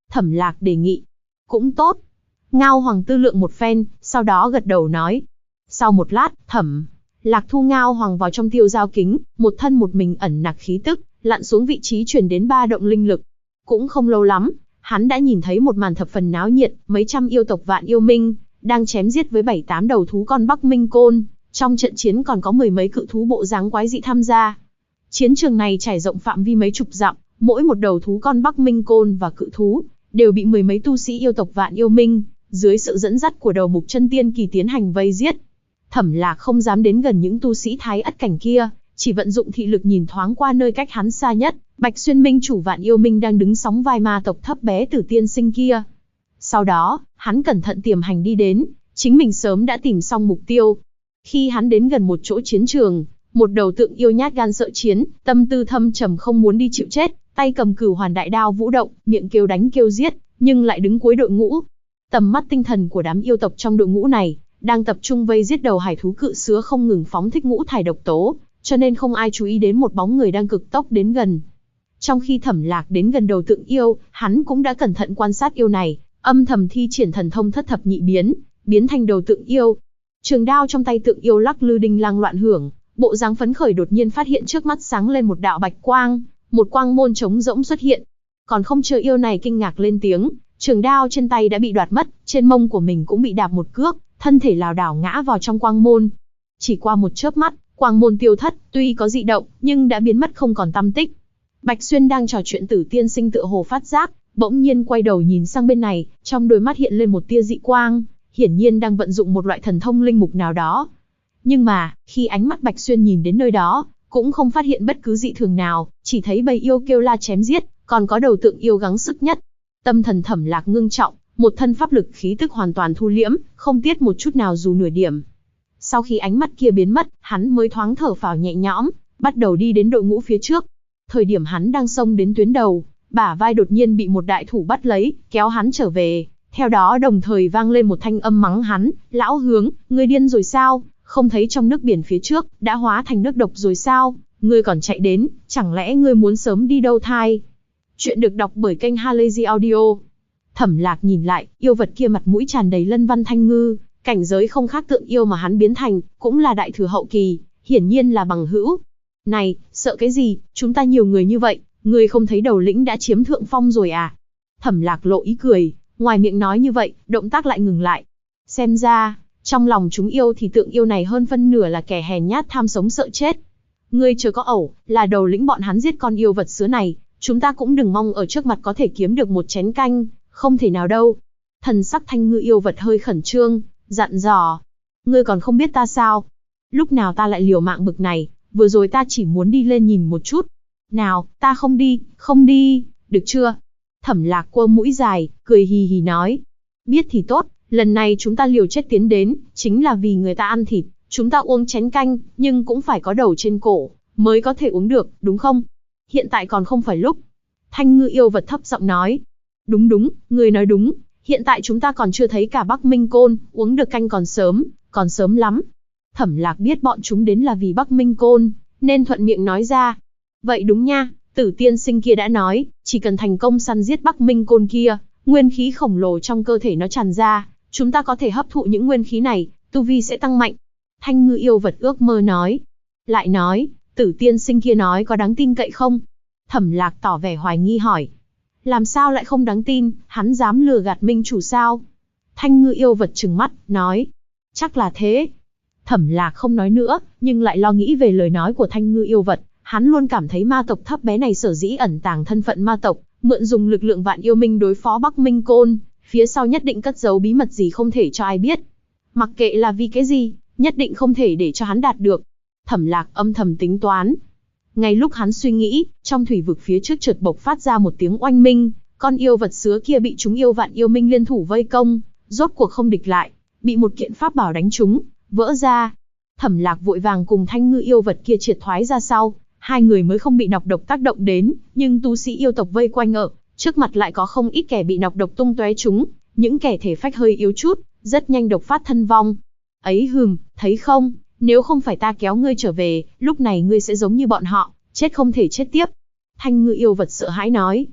Thẩm Lạc đề nghị. Cũng tốt. Ngao Hoàng tư lượng một phen, sau đó gật đầu nói. Sau một lát, Thẩm Lạc thu Ngao Hoàng vào trong tiêu giao kính, một thân một mình ẩn nặc khí tức, lặn xuống vị trí truyền đến ba động linh lực. Cũng không lâu lắm, hắn đã nhìn thấy một màn thập phần náo nhiệt, mấy trăm yêu tộc Vạn Yêu Minh đang chém giết với 7-8 đầu thú con Bắc Minh Côn, trong trận chiến còn có mười mấy cự thú bộ dáng quái dị tham gia. Chiến trường này trải rộng phạm vi mấy chục dặm, mỗi một đầu thú con Bắc Minh Côn và cự thú đều bị mười mấy tu sĩ yêu tộc Vạn Yêu Minh dưới sự dẫn dắt của đầu mục chân tiên kỳ tiến hành vây giết. Thẩm Lạc không dám đến gần những tu sĩ thái ất cảnh kia, chỉ vận dụng thị lực nhìn thoáng qua nơi cách hắn xa nhất, Bạch Xuyên Minh chủ Vạn Yêu Minh đang đứng sóng vai ma tộc thấp bé Tử Tiên Sinh kia. Sau đó, hắn cẩn thận tiềm hành đi đến, chính mình sớm đã tìm xong mục tiêu. Khi hắn đến gần một chỗ chiến trường, một đầu tượng yêu nhát gan sợ chiến, tâm tư thâm trầm không muốn đi chịu chết, tay cầm Cửu Hoàn đại đao vũ động, miệng kêu đánh kêu giết, nhưng lại đứng cuối đội ngũ. Tầm mắt tinh thần của đám yêu tộc trong đội ngũ này đang tập trung vây giết đầu hải thú cự sứa không ngừng phóng thích ngũ thải độc tố, cho nên không ai chú ý đến một bóng người đang cực tốc đến gần. Trong khi Thẩm Lạc đến gần đầu tượng yêu, hắn cũng đã cẩn thận quan sát yêu này, âm thầm thi triển thần thông thất thập nhị biến, biến thành đầu tượng yêu. Trường đao trong tay tượng yêu lắc lư đinh lang loạn hưởng, bộ dáng phấn khởi đột nhiên phát hiện trước mắt sáng lên một đạo bạch quang, một quang môn trống rỗng xuất hiện. Còn không chờ yêu này kinh ngạc lên tiếng, trường đao trên tay đã bị đoạt mất, trên mông của mình cũng bị đạp một cước, thân thể lảo đảo ngã vào trong quang môn. Chỉ qua một chớp mắt, quang môn tiêu thất, tuy có dị động, nhưng đã biến mất không còn tăm tích. Bạch Xuyên đang trò chuyện Tử Tiên Sinh tựa hồ phát giác, bỗng nhiên quay đầu nhìn sang bên này, trong đôi mắt hiện lên một tia dị quang, hiển nhiên đang vận dụng một loại thần thông linh mục nào đó. Nhưng mà, khi ánh mắt Bạch Xuyên nhìn đến nơi đó, cũng không phát hiện bất cứ dị thường nào, chỉ thấy bầy yêu kêu la chém giết, còn có đầu tượng yêu gắng sức nhất. Tâm thần Thẩm Lạc ngưng trọng, một thân pháp lực khí tức hoàn toàn thu liễm, không tiết một chút nào dù nửa điểm. Sau khi ánh mắt kia biến mất, hắn mới thoáng thở phào nhẹ nhõm, bắt đầu đi đến đội ngũ phía trước. Thời điểm hắn đang xông đến tuyến đầu, bả vai đột nhiên bị một đại thủ bắt lấy, kéo hắn trở về. Theo đó đồng thời vang lên một thanh âm mắng hắn, lão hướng, ngươi điên rồi sao? Không thấy trong nước biển phía trước, đã hóa thành nước độc rồi sao? Ngươi còn chạy đến, chẳng lẽ ngươi muốn sớm đi đâu thai? Chuyện được đọc bởi kênh Halazy Audio. Thẩm Lạc nhìn lại, yêu vật kia mặt mũi tràn đầy lân văn thanh ngư, cảnh giới không khác tượng yêu mà hắn biến thành, cũng là đại thừa hậu kỳ, hiển nhiên là bằng hữu. Này, sợ cái gì, chúng ta nhiều người như vậy, ngươi không thấy đầu lĩnh đã chiếm thượng phong rồi à? Thẩm Lạc lộ ý cười, ngoài miệng nói như vậy, động tác lại ngừng lại. Xem ra, trong lòng chúng yêu thì tượng yêu này hơn phân nửa là kẻ hèn nhát tham sống sợ chết. Ngươi chớ có ẩu, là đầu lĩnh bọn hắn giết con yêu vật sứa này, chúng ta cũng đừng mong ở trước mặt có thể kiếm được một chén canh, không thể nào đâu. Thần sắc thanh ngư yêu vật hơi khẩn trương, dặn dò. Ngươi còn không biết ta sao? Lúc nào ta lại liều mạng bực này, vừa rồi ta chỉ muốn đi lên nhìn một chút. Nào, ta không đi, được chưa? Thẩm Lạc quơ mũi dài, cười hì hì nói. Biết thì tốt, lần này chúng ta liều chết tiến đến, chính là vì người ta ăn thịt, chúng ta uống chén canh, nhưng cũng phải có đầu trên cổ, mới có thể uống được, đúng không? Hiện tại còn không phải lúc. Thanh ngư yêu vật thấp giọng nói. Đúng, ngươi nói đúng, hiện tại chúng ta còn chưa thấy cả Bắc Minh Côn, uống được canh còn sớm lắm. Thẩm Lạc biết bọn chúng đến là vì Bắc Minh Côn, nên thuận miệng nói ra. Vậy đúng nha, Tử Tiên Sinh kia đã nói, chỉ cần thành công săn giết Bắc Minh Côn kia, nguyên khí khổng lồ trong cơ thể nó tràn ra, chúng ta có thể hấp thụ những nguyên khí này, tu vi sẽ tăng mạnh. Thanh ngư yêu vật ước mơ nói. Lại nói, Tử Tiên Sinh kia nói có đáng tin cậy không? Thẩm Lạc tỏ vẻ hoài nghi hỏi. Làm sao lại không đáng tin, hắn dám lừa gạt minh chủ sao? Thanh ngư yêu vật trừng mắt, nói. Chắc là thế. Thẩm Lạc không nói nữa, nhưng lại lo nghĩ về lời nói của thanh ngư yêu vật. Hắn luôn cảm thấy ma tộc thấp bé này sở dĩ ẩn tàng thân phận ma tộc, mượn dùng lực lượng Vạn Yêu Minh đối phó Bắc Minh Côn, phía sau nhất định cất giấu bí mật gì không thể cho ai biết. Mặc kệ là vì cái gì, nhất định không thể để cho hắn đạt được. Thẩm Lạc âm thầm tính toán. Ngay lúc hắn suy nghĩ, trong thủy vực phía trước chợt bộc phát ra một tiếng oanh minh, con yêu vật sứa kia bị chúng yêu Vạn Yêu Minh liên thủ vây công, rốt cuộc không địch lại, bị một kiện pháp bảo đánh trúng, vỡ ra. Thẩm Lạc vội vàng cùng thanh ngư yêu vật kia triệt thoái ra sau, hai người mới không bị nọc độc tác động đến, nhưng tu sĩ yêu tộc vây quanh ở trước mặt lại có không ít kẻ bị nọc độc tung tóe chúng, những kẻ thể phách hơi yếu chút, rất nhanh độc phát thân vong. Ấy thấy không, nếu không phải ta kéo ngươi trở về, lúc này ngươi sẽ giống như bọn họ, chết không thể chết tiếp. Thanh ngư yêu vật sợ hãi nói.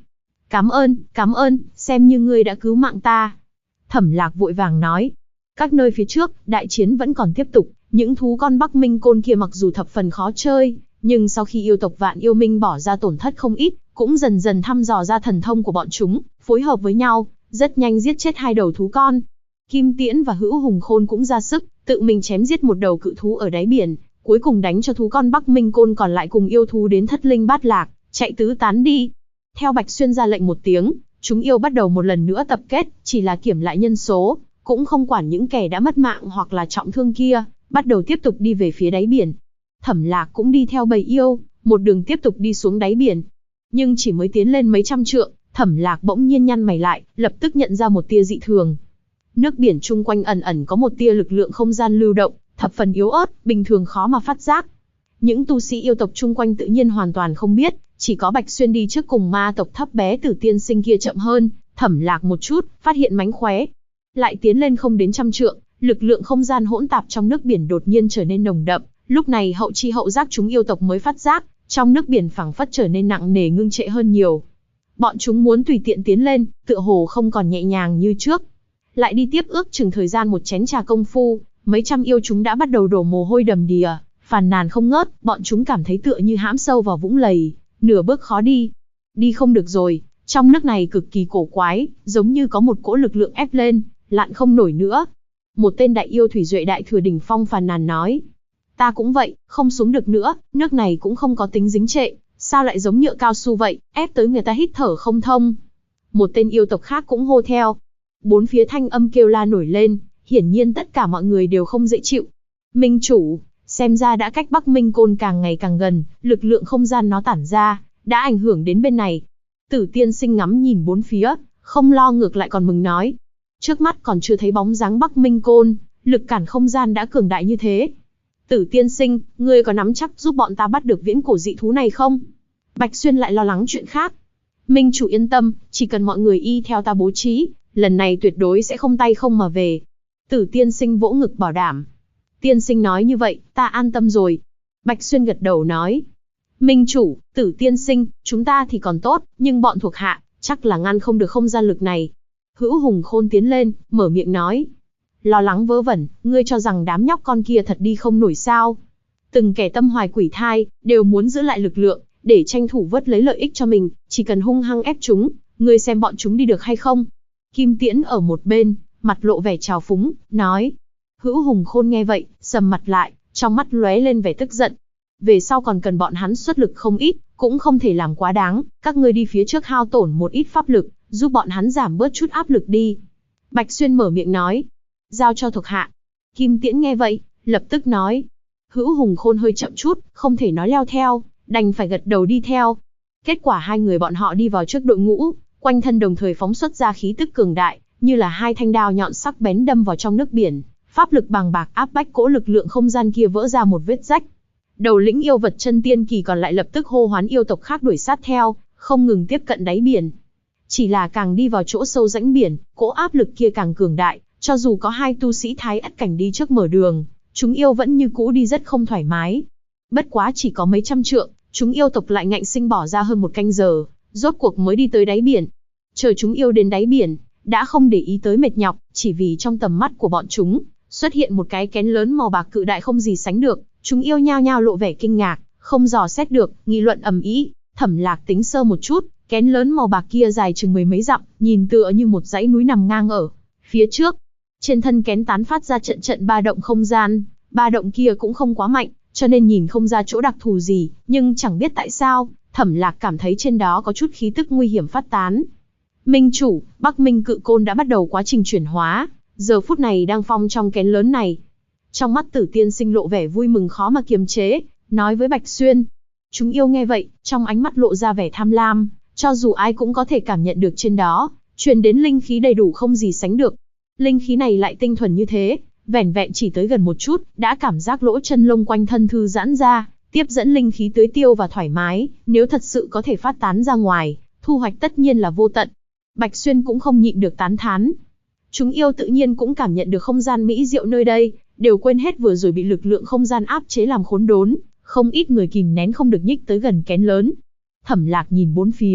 Cảm ơn, xem như ngươi đã cứu mạng ta. Thẩm Lạc vội vàng nói. Các nơi phía trước, đại chiến vẫn còn tiếp tục, những thú con Bắc Minh Côn kia mặc dù thập phần khó chơi, nhưng sau khi yêu tộc Vạn Yêu Minh bỏ ra tổn thất không ít, cũng dần dần thăm dò ra thần thông của bọn chúng, phối hợp với nhau, rất nhanh giết chết 2 đầu thú con. Kim Tiễn và Hữu Hùng Khôn cũng ra sức, tự mình chém giết một đầu cự thú ở đáy biển, cuối cùng đánh cho thú con Bắc Minh Côn còn lại cùng yêu thú đến thất linh bát lạc, chạy tứ tán đi. Theo Bạch Xuyên ra lệnh một tiếng, chúng yêu bắt đầu một lần nữa tập kết, chỉ là kiểm lại nhân số, cũng không quản những kẻ đã mất mạng hoặc là trọng thương kia, bắt đầu tiếp tục đi về phía đáy biển. Thẩm Lạc cũng đi theo bầy yêu, một đường tiếp tục đi xuống đáy biển. Nhưng chỉ mới tiến lên mấy trăm trượng, Thẩm Lạc bỗng nhiên nhăn mày lại, lập tức nhận ra một tia dị thường. Nước biển chung quanh ẩn ẩn có một tia lực lượng không gian lưu động, thập phần yếu ớt, bình thường khó mà phát giác. Những tu sĩ yêu tộc chung quanh tự nhiên hoàn toàn không biết, chỉ có Bạch Xuyên đi trước cùng ma tộc thấp bé Tử Tiên Sinh kia chậm hơn, Thẩm Lạc một chút, phát hiện mánh khóe. Lại tiến lên không đến trăm trượng, lực lượng không gian hỗn tạp trong nước biển đột nhiên trở nên nồng đậm, lúc này hậu chi hậu giác chúng yêu tộc mới phát giác, trong nước biển phảng phất trở nên nặng nề ngưng trệ hơn nhiều. Bọn chúng muốn tùy tiện tiến lên, tựa hồ không còn nhẹ nhàng như trước. Lại đi tiếp ước chừng thời gian một chén trà công phu, mấy trăm yêu chúng đã bắt đầu đổ mồ hôi đầm đìa, phàn nàn không ngớt, bọn chúng cảm thấy tựa như hãm sâu vào vũng lầy, nửa bước khó đi. Đi không được rồi, trong nước này cực kỳ cổ quái, giống như có một cỗ lực lượng ép lên, lặn không nổi nữa. Một tên đại yêu thủy duệ đại thừa đỉnh phong phàn nàn nói. Ta cũng vậy, không xuống được nữa, nước này cũng không có tính dính trệ, sao lại giống nhựa cao su vậy, ép tới người ta hít thở không thông. Một tên yêu tộc khác cũng hô theo. Bốn phía thanh âm kêu la nổi lên, hiển nhiên tất cả mọi người đều không dễ chịu. Minh chủ, xem ra đã cách Bắc Minh Côn càng ngày càng gần, lực lượng không gian nó tản ra, đã ảnh hưởng đến bên này. Tử Tiên Sinh ngắm nhìn bốn phía, không lo ngược lại còn mừng nói. Trước mắt còn chưa thấy bóng dáng Bắc Minh Côn, lực cản không gian đã cường đại như thế. Tử Tiên Sinh, ngươi có nắm chắc giúp bọn ta bắt được viễn cổ dị thú này không? Bạch Xuyên lại lo lắng chuyện khác. Minh chủ yên tâm, chỉ cần mọi người y theo ta bố trí, lần này tuyệt đối sẽ không tay không mà về. Tử Tiên Sinh vỗ ngực bảo đảm. Tiên Sinh nói như vậy, ta an tâm rồi. Bạch Xuyên gật đầu nói. Minh chủ, Tử Tiên Sinh, chúng ta thì còn tốt, nhưng bọn thuộc hạ, chắc là ngăn không được không gian lực này. Hữu Hùng Khôn tiến lên, mở miệng nói. Lo lắng vớ vẩn, ngươi cho rằng đám nhóc con kia thật đi không nổi sao? Từng kẻ tâm hoài quỷ thai, đều muốn giữ lại lực lượng, để tranh thủ vớt lấy lợi ích cho mình, chỉ cần hung hăng ép chúng, ngươi xem bọn chúng đi được hay không? Kim Tiễn ở một bên, mặt lộ vẻ trào phúng, nói. Hữu Hùng Khôn nghe vậy, sầm mặt lại, trong mắt lóe lên vẻ tức giận. Về sau còn cần bọn hắn xuất lực không ít, cũng không thể làm quá đáng, các ngươi đi phía trước hao tổn một ít pháp lực, giúp bọn hắn giảm bớt chút áp lực đi. Bạch Xuyên mở miệng nói. Giao cho thuộc hạ. Kim Tiễn nghe vậy, lập tức nói. Hữu Hùng Khôn hơi chậm chút, không thể nói leo theo, đành phải gật đầu đi theo. Kết quả hai người bọn họ đi vào trước đội ngũ, quanh thân đồng thời phóng xuất ra khí tức cường đại, như là hai thanh đao nhọn sắc bén đâm vào trong nước biển, pháp lực bàng bạc áp bách cỗ lực lượng không gian kia vỡ ra một vết rách. Đầu lĩnh yêu vật chân tiên kỳ còn lại lập tức hô hoán yêu tộc khác đuổi sát theo, không ngừng tiếp cận đáy biển. Chỉ là càng đi vào chỗ sâu rãnh biển, cỗ áp lực kia càng cường đại, cho dù có hai tu sĩ thái ất cảnh đi trước mở đường, chúng yêu vẫn như cũ đi rất không thoải mái. Bất quá chỉ có mấy trăm trượng, chúng yêu tộc lại ngạnh sinh bỏ ra hơn một canh giờ, rốt cuộc mới đi tới đáy biển. Chờ chúng yêu đến đáy biển, đã không để ý tới mệt nhọc, chỉ vì trong tầm mắt của bọn chúng, xuất hiện một cái kén lớn màu bạc cự đại không gì sánh được, chúng yêu nhao nhao lộ vẻ kinh ngạc, không dò xét được, nghị luận ầm ĩ. Thẩm Lạc tính sơ một chút, kén lớn màu bạc kia dài chừng mười mấy dặm, nhìn tựa như một dãy núi nằm ngang ở phía trước. Trên thân kén tán phát ra trận trận ba động không gian, ba động kia cũng không quá mạnh, cho nên nhìn không ra chỗ đặc thù gì, nhưng chẳng biết tại sao, Thẩm Lạc cảm thấy trên đó có chút khí tức nguy hiểm phát tán. Minh chủ, Bắc Minh Cự Côn đã bắt đầu quá trình chuyển hóa, giờ phút này đang phong trong kén lớn này. Trong mắt Tử Tiên Sinh lộ vẻ vui mừng khó mà kiềm chế, nói với Bạch Xuyên. Chúng yêu nghe vậy, trong ánh mắt lộ ra vẻ tham lam, cho dù ai cũng có thể cảm nhận được trên đó, truyền đến linh khí đầy đủ không gì sánh được. Linh khí này lại tinh thuần như thế, vẻn vẹn chỉ tới gần một chút, đã cảm giác lỗ chân lông quanh thân thư giãn ra, tiếp dẫn linh khí tưới tiêu và thoải mái, nếu thật sự có thể phát tán ra ngoài, thu hoạch tất nhiên là vô tận. Bạch Xuyên cũng không nhịn được tán thán. Chúng yêu tự nhiên cũng cảm nhận được không gian mỹ diệu nơi đây, đều quên hết vừa rồi bị lực lượng không gian áp chế làm khốn đốn, không ít người kìm nén không được nhích tới gần kén lớn. Thẩm Lạc nhìn bốn phía,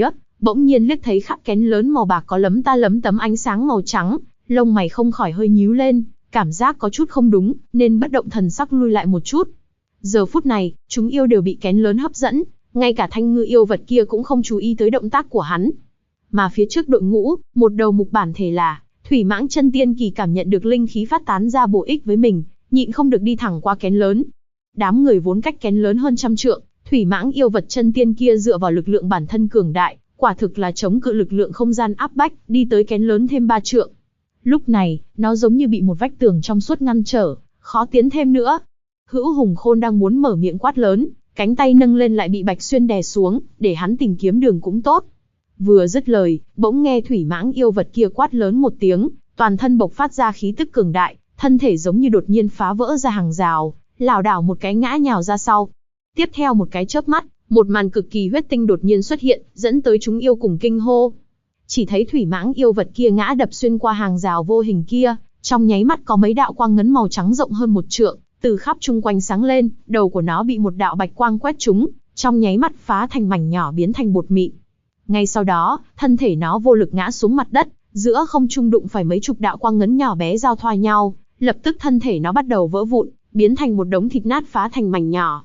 bỗng nhiên liếc thấy khắp kén lớn màu bạc có lấm ta lấm tấm ánh sáng màu trắng, lông mày không khỏi hơi nhíu lên, cảm giác có chút không đúng, nên bất động thần sắc lui lại một chút. Giờ phút này, chúng yêu đều bị kén lớn hấp dẫn, ngay cả thanh ngư yêu vật kia cũng không chú ý tới động tác của hắn. Mà phía trước đội ngũ, một đầu mục bản thể là Thủy Mãng chân tiên kỳ cảm nhận được linh khí phát tán ra bổ ích với mình, nhịn không được đi thẳng qua kén lớn. Đám người vốn cách kén lớn hơn trăm trượng, Thủy Mãng yêu vật chân tiên kia dựa vào lực lượng bản thân cường đại, quả thực là chống cự lực lượng không gian áp bách, đi tới kén lớn thêm 3 trượng. Lúc này, nó giống như bị một vách tường trong suốt ngăn trở, khó tiến thêm nữa. Hữu Hùng Khôn đang muốn mở miệng quát lớn, cánh tay nâng lên lại bị Bạch Xuyên đè xuống, để hắn tìm kiếm đường cũng tốt. Vừa dứt lời, bỗng nghe Thủy Mãng yêu vật kia quát lớn một tiếng, toàn thân bộc phát ra khí tức cường đại, thân thể giống như đột nhiên phá vỡ ra hàng rào, lảo đảo một cái ngã nhào ra sau. Tiếp theo một cái chớp mắt, một màn cực kỳ huyết tinh đột nhiên xuất hiện, dẫn tới chúng yêu cùng kinh hô. Chỉ thấy Thủy Mãng yêu vật kia ngã đập xuyên qua hàng rào vô hình kia, trong nháy mắt có mấy đạo quang ngấn màu trắng rộng hơn 1 trượng, từ khắp chung quanh sáng lên, đầu của nó bị một đạo bạch quang quét trúng, trong nháy mắt phá thành mảnh nhỏ biến thành bột mịn. Ngay sau đó, thân thể nó vô lực ngã xuống mặt đất, giữa không trung đụng phải mấy chục đạo quang ngấn nhỏ bé giao thoa nhau, lập tức thân thể nó bắt đầu vỡ vụn, biến thành một đống thịt nát phá thành mảnh nhỏ.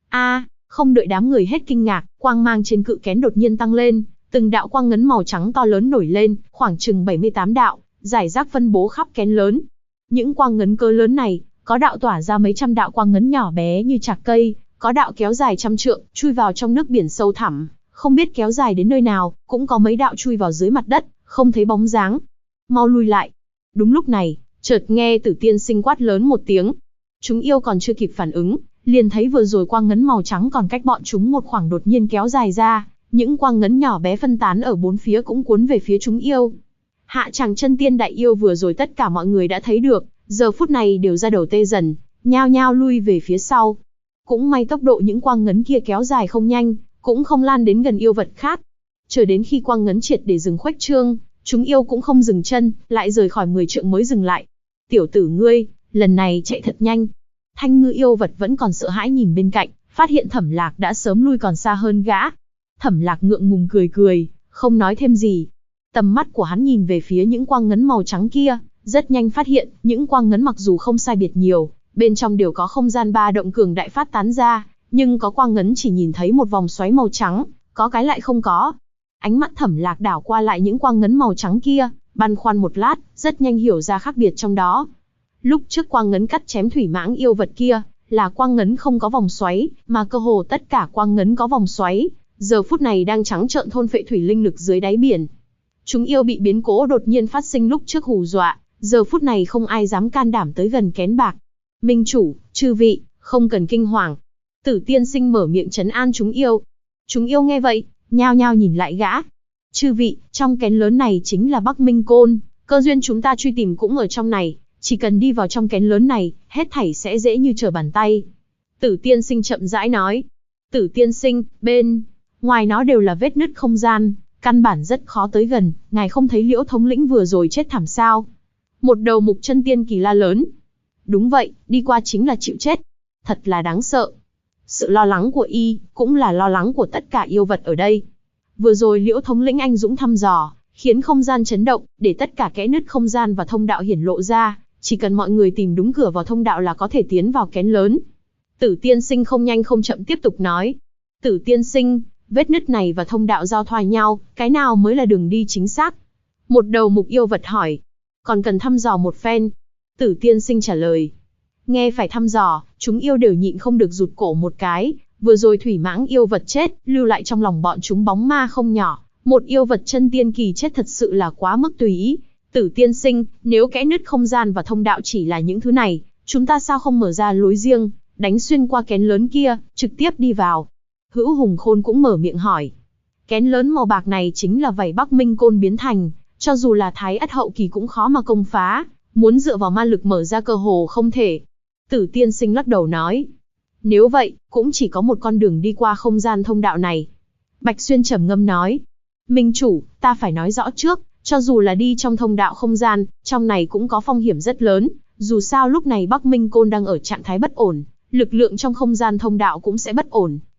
Không đợi đám người hết kinh ngạc, quang mang trên cự kén đột nhiên tăng lên, từng đạo quang ngấn màu trắng to lớn nổi lên, khoảng chừng 78 đạo, rải rác phân bố khắp kén lớn. Những quang ngấn cỡ lớn này, có đạo tỏa ra mấy trăm đạo quang ngấn nhỏ bé như chạc cây, có đạo kéo dài trăm trượng, chui vào trong nước biển sâu thẳm, không biết kéo dài đến nơi nào, cũng có mấy đạo chui vào dưới mặt đất, không thấy bóng dáng. Mau lui lại. Đúng lúc này, chợt nghe Tử Tiên Sinh quát lớn một tiếng. Chúng yêu còn chưa kịp phản ứng, liền thấy vừa rồi quang ngấn màu trắng còn cách bọn chúng một khoảng đột nhiên kéo dài ra, những quang ngấn nhỏ bé phân tán ở bốn phía cũng cuốn về phía chúng yêu. Hạ Tràng chân tiên đại yêu vừa rồi tất cả mọi người đã thấy được, giờ phút này đều ra đầu tê dần, nhao nhao lui về phía sau. Cũng may tốc độ những quang ngấn kia kéo dài không nhanh, cũng không lan đến gần yêu vật khác. Chờ đến khi quang ngấn triệt để dừng khuếch trương, chúng yêu cũng không dừng chân, lại rời khỏi 10 trượng mới dừng lại. Tiểu tử ngươi, lần này chạy thật nhanh. Thanh ngư yêu vật vẫn còn sợ hãi nhìn bên cạnh, phát hiện Thẩm Lạc đã sớm lui còn xa hơn gã. Thẩm Lạc ngượng ngùng cười cười, không nói thêm gì. Tầm mắt của hắn nhìn về phía những quang ngấn màu trắng kia, rất nhanh phát hiện, những quang ngấn mặc dù không sai biệt nhiều, bên trong đều có không gian ba động cường đại phát tán ra, nhưng có quang ngấn chỉ nhìn thấy một vòng xoáy màu trắng, có cái lại không có. Ánh mắt Thẩm Lạc đảo qua lại những quang ngấn màu trắng kia, băn khoăn một lát, rất nhanh hiểu ra khác biệt trong đó. Lúc trước quang ngấn cắt chém Thủy Mãng yêu vật kia, là quang ngấn không có vòng xoáy, mà cơ hồ tất cả quang ngấn có vòng xoáy, giờ phút này đang trắng trợn thôn phệ thủy linh lực dưới đáy biển. Chúng yêu bị biến cố đột nhiên phát sinh lúc trước hù dọa, giờ phút này không ai dám can đảm tới gần kén bạc. Minh chủ, chư vị, không cần kinh hoàng. Tử Tiên Sinh mở miệng trấn an chúng yêu. Chúng yêu nghe vậy, nhao nhao nhìn lại gã. Chư vị, trong kén lớn này chính là Bắc Minh Côn, cơ duyên chúng ta truy tìm cũng ở trong này, chỉ cần đi vào trong kén lớn này, hết thảy sẽ dễ như trở bàn tay. Tử Tiên Sinh chậm rãi nói. Tử Tiên Sinh, bên ngoài nó đều là vết nứt không gian, căn bản rất khó tới gần, ngài không thấy Liễu thống lĩnh vừa rồi chết thảm sao? Một đầu mục chân tiên kỳ la lớn. Đúng vậy, đi qua chính là chịu chết. Thật là đáng sợ. Sự lo lắng của y, cũng là lo lắng của tất cả yêu vật ở đây. Vừa rồi Liễu thống lĩnh anh dũng thăm dò, khiến không gian chấn động, để tất cả kẽ nứt không gian và thông đạo hiển lộ ra, chỉ cần mọi người tìm đúng cửa vào thông đạo là có thể tiến vào kén lớn. Tử Tiên Sinh không nhanh không chậm tiếp tục nói. Tử Tiên Sinh, vết nứt này và thông đạo giao thoa nhau, cái nào mới là đường đi chính xác? Một đầu mục yêu vật hỏi. Còn cần thăm dò một phen. Tử Tiên Sinh trả lời. Nghe phải thăm dò, chúng yêu đều nhịn không được rụt cổ một cái. Vừa rồi Thủy Mãng yêu vật chết, lưu lại trong lòng bọn chúng bóng ma không nhỏ. Một yêu vật chân tiên kỳ chết thật sự là quá mức tùy ý. Tử Tiên Sinh, nếu kẽ nứt không gian và thông đạo chỉ là những thứ này, chúng ta sao không mở ra lối riêng, đánh xuyên qua kén lớn kia, trực tiếp đi vào? Hữu Hùng Khôn cũng mở miệng hỏi. Kén lớn màu bạc này chính là vảy Bắc Minh Côn biến thành, cho dù là Thái Ất hậu kỳ cũng khó mà công phá, muốn dựa vào ma lực mở ra cơ hồ không thể. Tử Tiên Sinh lắc đầu nói. Nếu vậy, cũng chỉ có một con đường đi qua không gian thông đạo này. Bạch Xuyên trầm ngâm nói. Minh chủ, ta phải nói rõ trước, cho dù là đi trong thông đạo không gian, trong này cũng có phong hiểm rất lớn, dù sao lúc này Bắc Minh Côn đang ở trạng thái bất ổn, lực lượng trong không gian thông đạo cũng sẽ bất ổn,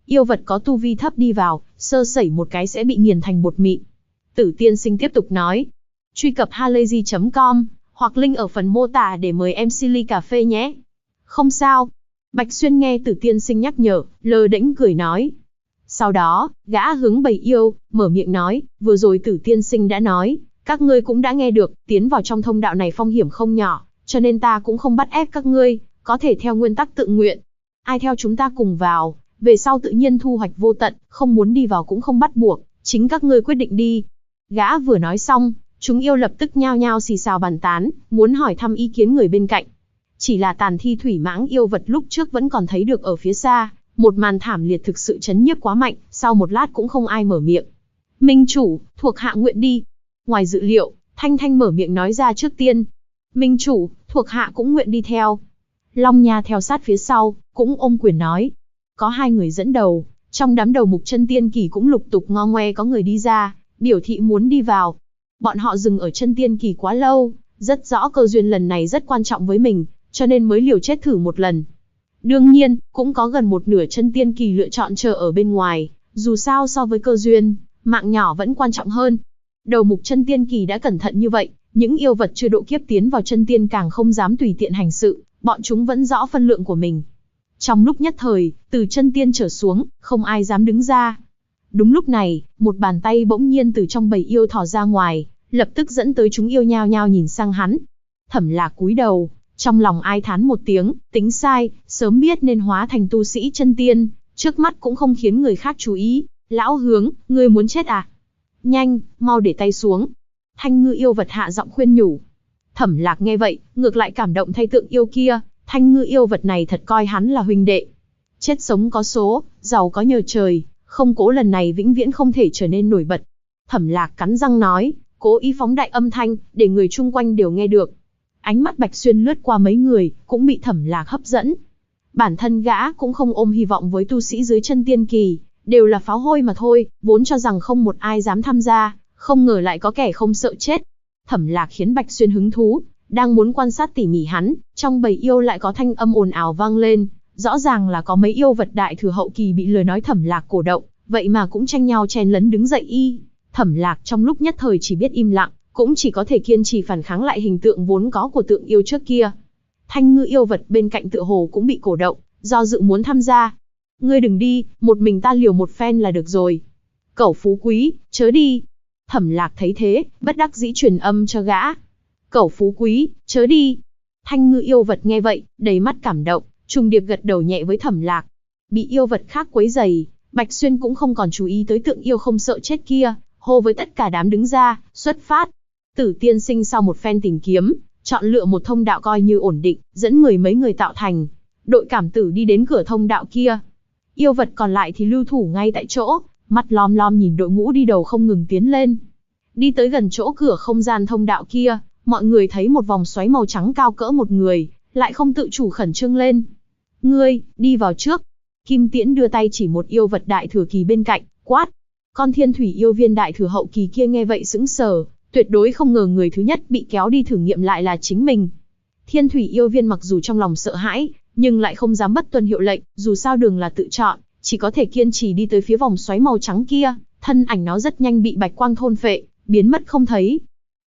Yêu vật có tu vi thấp đi vào, sơ sẩy một cái sẽ bị nghiền thành bột mịn. Tử tiên sinh tiếp tục nói. Truy cập halayzi.com, hoặc link ở phần mô tả để mời MC ly cà phê nhé. Không sao. Bạch Xuyên nghe Tử tiên sinh nhắc nhở, lơ đễnh cười nói. Sau đó, gã hướng bầy yêu, mở miệng nói, vừa rồi Tử tiên sinh đã nói, các ngươi cũng đã nghe được, tiến vào trong thông đạo này phong hiểm không nhỏ, cho nên ta cũng không bắt ép các ngươi, có thể theo nguyên tắc tự nguyện. Ai theo chúng ta cùng vào, về sau tự nhiên thu hoạch vô tận, không muốn đi vào cũng không bắt buộc, chính các ngươi quyết định đi. Gã vừa nói xong, chúng yêu lập tức nhao nhao xì xào bàn tán, muốn hỏi thăm ý kiến người bên cạnh. Chỉ là tàn thi thủy mãng yêu vật lúc trước vẫn còn thấy được ở phía xa, một màn thảm liệt thực sự chấn nhiếp quá mạnh, sau một lát cũng không ai mở miệng. Minh chủ, thuộc hạ nguyện đi. Ngoài dự liệu, Thanh Thanh mở miệng nói ra trước tiên. Minh chủ, thuộc hạ cũng nguyện đi theo. Long Nha theo sát phía sau, cũng ôm quyền nói. Có hai người dẫn đầu, trong đám đầu mục chân tiên kỳ cũng lục tục ngo ngoe có người đi ra, biểu thị muốn đi vào. Bọn họ dừng ở chân tiên kỳ quá lâu, rất rõ cơ duyên lần này rất quan trọng với mình, cho nên mới liều chết thử một lần. Đương nhiên, cũng có gần một nửa chân tiên kỳ lựa chọn chờ ở bên ngoài, dù sao so với cơ duyên, mạng nhỏ vẫn quan trọng hơn. Đầu mục chân tiên kỳ đã cẩn thận như vậy, những yêu vật chưa độ kiếp tiến vào chân tiên càng không dám tùy tiện hành sự, bọn chúng vẫn rõ phân lượng của mình. Trong lúc nhất thời, từ chân tiên trở xuống, không ai dám đứng ra. Đúng lúc này, một bàn tay bỗng nhiên từ trong bầy yêu thò ra ngoài, lập tức dẫn tới chúng yêu nhao nhao nhìn sang hắn. Thẩm Lạc cúi đầu, trong lòng ai thán một tiếng, tính sai, sớm biết nên hóa thành tu sĩ chân tiên, trước mắt cũng không khiến người khác chú ý. Lão Hướng, ngươi muốn chết à? Nhanh, mau để tay xuống. Thanh Ngư yêu vật hạ giọng khuyên nhủ. Thẩm Lạc nghe vậy, ngược lại cảm động thay tượng yêu kia, Thanh Ngư yêu vật này thật coi hắn là huynh đệ. Chết sống có số, giàu có nhờ trời, không cố lần này vĩnh viễn không thể trở nên nổi bật. Thẩm Lạc cắn răng nói, cố ý phóng đại âm thanh, để người chung quanh đều nghe được. Ánh mắt Bạch Xuyên lướt qua mấy người, cũng bị Thẩm Lạc hấp dẫn. Bản thân gã cũng không ôm hy vọng với tu sĩ dưới chân tiên kỳ, đều là pháo hôi mà thôi, vốn cho rằng không một ai dám tham gia, không ngờ lại có kẻ không sợ chết. Thẩm Lạc khiến Bạch Xuyên hứng thú, đang muốn quan sát tỉ mỉ hắn, trong bầy yêu lại có thanh âm ồn ào vang lên, rõ ràng là có mấy yêu vật đại thừa hậu kỳ bị lời nói Thẩm Lạc cổ động, vậy mà cũng tranh nhau chen lấn đứng dậy. Thẩm Lạc trong lúc nhất thời chỉ biết im lặng, cũng chỉ có thể kiên trì phản kháng lại hình tượng vốn có của tượng yêu trước kia. Thanh Ngư yêu vật bên cạnh tựa hồ cũng bị cổ động, do dự muốn tham gia. Ngươi đừng đi, một mình ta liều một phen là được rồi. Cẩu phú quý, chớ đi. Thẩm Lạc thấy thế, bất đắc dĩ truyền âm cho gã. Cẩu phú quý, chớ đi. Thanh Ngư yêu vật nghe vậy, đầy mắt cảm động, trùng điệp gật đầu nhẹ với Thẩm Lạc. Bị yêu vật khác quấy rầy, Bạch Xuyên cũng không còn chú ý tới tượng yêu không sợ chết kia, hô với tất cả đám đứng ra, xuất phát. Tử tiên sinh sau một phen tìm kiếm, chọn lựa một thông đạo coi như ổn định, dẫn mười mấy người tạo thành. Đội cảm tử đi đến cửa thông đạo kia. Yêu vật còn lại thì lưu thủ ngay tại chỗ, mắt lom lom nhìn đội ngũ đi đầu không ngừng tiến lên. Đi tới gần chỗ cửa không gian thông đạo kia, mọi người thấy một vòng xoáy màu trắng cao cỡ một người, lại không tự chủ khẩn trương lên. Ngươi, đi vào trước. Kim Tiễn đưa tay chỉ một yêu vật đại thừa kỳ bên cạnh, quát. Con thiên thủy yêu viên đại thừa hậu kỳ kia nghe vậy sững sờ, tuyệt đối không ngờ người thứ nhất bị kéo đi thử nghiệm lại là chính mình. Thiên thủy yêu viên mặc dù trong lòng sợ hãi, nhưng lại không dám bất tuân hiệu lệnh, dù sao đường là tự chọn, chỉ có thể kiên trì đi tới phía vòng xoáy màu trắng kia, thân ảnh nó rất nhanh bị bạch quang thôn phệ, biến mất không thấy.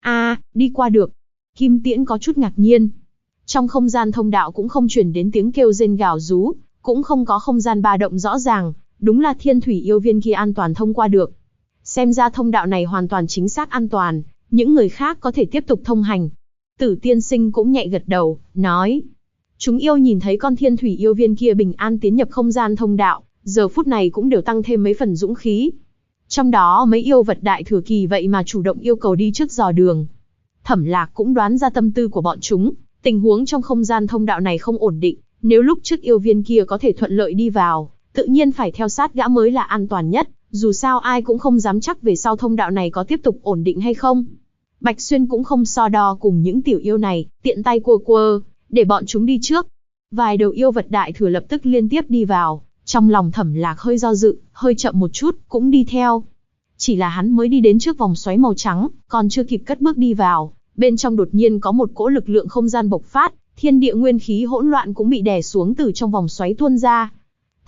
Đi qua được. Kim Tiễn có chút ngạc nhiên. Trong không gian thông đạo cũng không truyền đến tiếng kêu rên gào rú, cũng không có không gian ba động rõ ràng, đúng là thiên thủy yêu viên kia an toàn thông qua được. Xem ra thông đạo này hoàn toàn chính xác an toàn, những người khác có thể tiếp tục thông hành. Tử tiên sinh cũng nhẹ gật đầu, nói. Chúng yêu nhìn thấy con thiên thủy yêu viên kia bình an tiến nhập không gian thông đạo, giờ phút này cũng đều tăng thêm mấy phần dũng khí. Trong đó mấy yêu vật đại thừa kỳ vậy mà chủ động yêu cầu đi trước dò đường. Thẩm Lạc cũng đoán ra tâm tư của bọn chúng, tình huống trong không gian thông đạo này không ổn định, nếu lúc trước yêu viên kia có thể thuận lợi đi vào, tự nhiên phải theo sát gã mới là an toàn nhất, dù sao ai cũng không dám chắc về sau thông đạo này có tiếp tục ổn định hay không. Bạch Xuyên cũng không so đo cùng những tiểu yêu này, tiện tay quơ quơ, để bọn chúng đi trước. Vài đầu yêu vật đại thừa lập tức liên tiếp đi vào, trong lòng Thẩm Lạc hơi do dự, hơi chậm một chút, cũng đi theo. Chỉ là hắn mới đi đến trước vòng xoáy màu trắng, còn chưa kịp cất bước đi vào, bên trong đột nhiên có một cỗ lực lượng không gian bộc phát, thiên địa nguyên khí hỗn loạn cũng bị đè xuống từ trong vòng xoáy tuôn ra.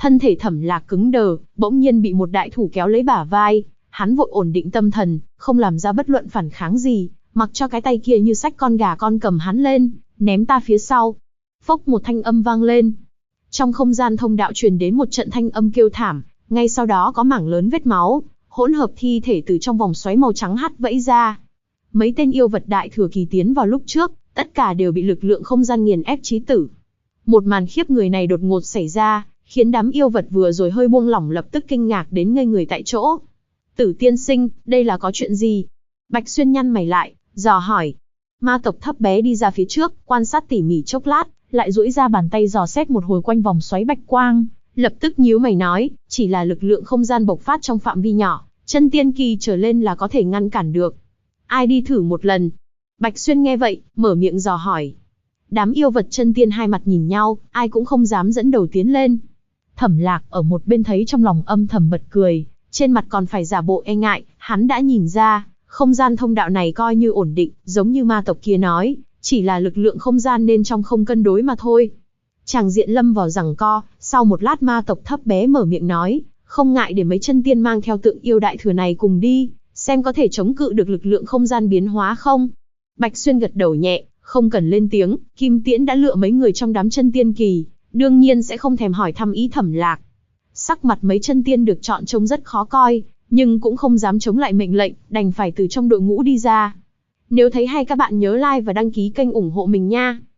Thân thể Thẩm Lạc cứng đờ, bỗng nhiên bị một đại thủ kéo lấy bả vai, hắn vội ổn định tâm thần, không làm ra bất luận phản kháng gì, mặc cho cái tay kia như xách con gà con cầm hắn lên, ném ta phía sau. Phốc một thanh âm vang lên. Trong không gian thông đạo truyền đến một trận thanh âm kêu thảm, ngay sau đó có mảng lớn vết máu, hỗn hợp thi thể từ trong vòng xoáy màu trắng hắt vẫy ra. Mấy tên yêu vật đại thừa kỳ tiến vào lúc trước, tất cả đều bị lực lượng không gian nghiền ép chí tử. Một màn khiếp người này đột ngột xảy ra, khiến đám yêu vật vừa rồi hơi buông lỏng lập tức kinh ngạc đến ngây người tại chỗ. Tử tiên sinh, đây là có chuyện gì? Bạch Xuyên nhăn mày lại, dò hỏi. Ma tộc thấp bé đi ra phía trước, quan sát tỉ mỉ chốc lát, lại duỗi ra bàn tay dò xét một hồi quanh vòng xoáy bạch quang, lập tức nhíu mày nói, chỉ là lực lượng không gian bộc phát trong phạm vi nhỏ, chân tiên kỳ trở lên là có thể ngăn cản được. Ai đi thử một lần? Bạch Xuyên nghe vậy, mở miệng dò hỏi. Đám yêu vật chân tiên hai mặt nhìn nhau, ai cũng không dám dẫn đầu tiến lên. Thẩm Lạc ở một bên thấy trong lòng âm thầm bật cười, trên mặt còn phải giả bộ e ngại, hắn đã nhìn ra, không gian thông đạo này coi như ổn định, giống như ma tộc kia nói, chỉ là lực lượng không gian nên trong không cân đối mà thôi. Tràng diện lâm vào giằng co, sau một lát ma tộc thấp bé mở miệng nói, không ngại để mấy chân tiên mang theo tượng yêu đại thừa này cùng đi, xem có thể chống cự được lực lượng không gian biến hóa không. Bạch Xuyên gật đầu nhẹ, không cần lên tiếng, Kim Tiễn đã lựa mấy người trong đám chân tiên kỳ, đương nhiên sẽ không thèm hỏi thăm ý Thẩm Lạc. Sắc mặt mấy chân tiên được chọn trông rất khó coi, nhưng cũng không dám chống lại mệnh lệnh, đành phải từ trong đội ngũ đi ra. Nếu thấy hay các bạn nhớ like và đăng ký kênh ủng hộ mình nha.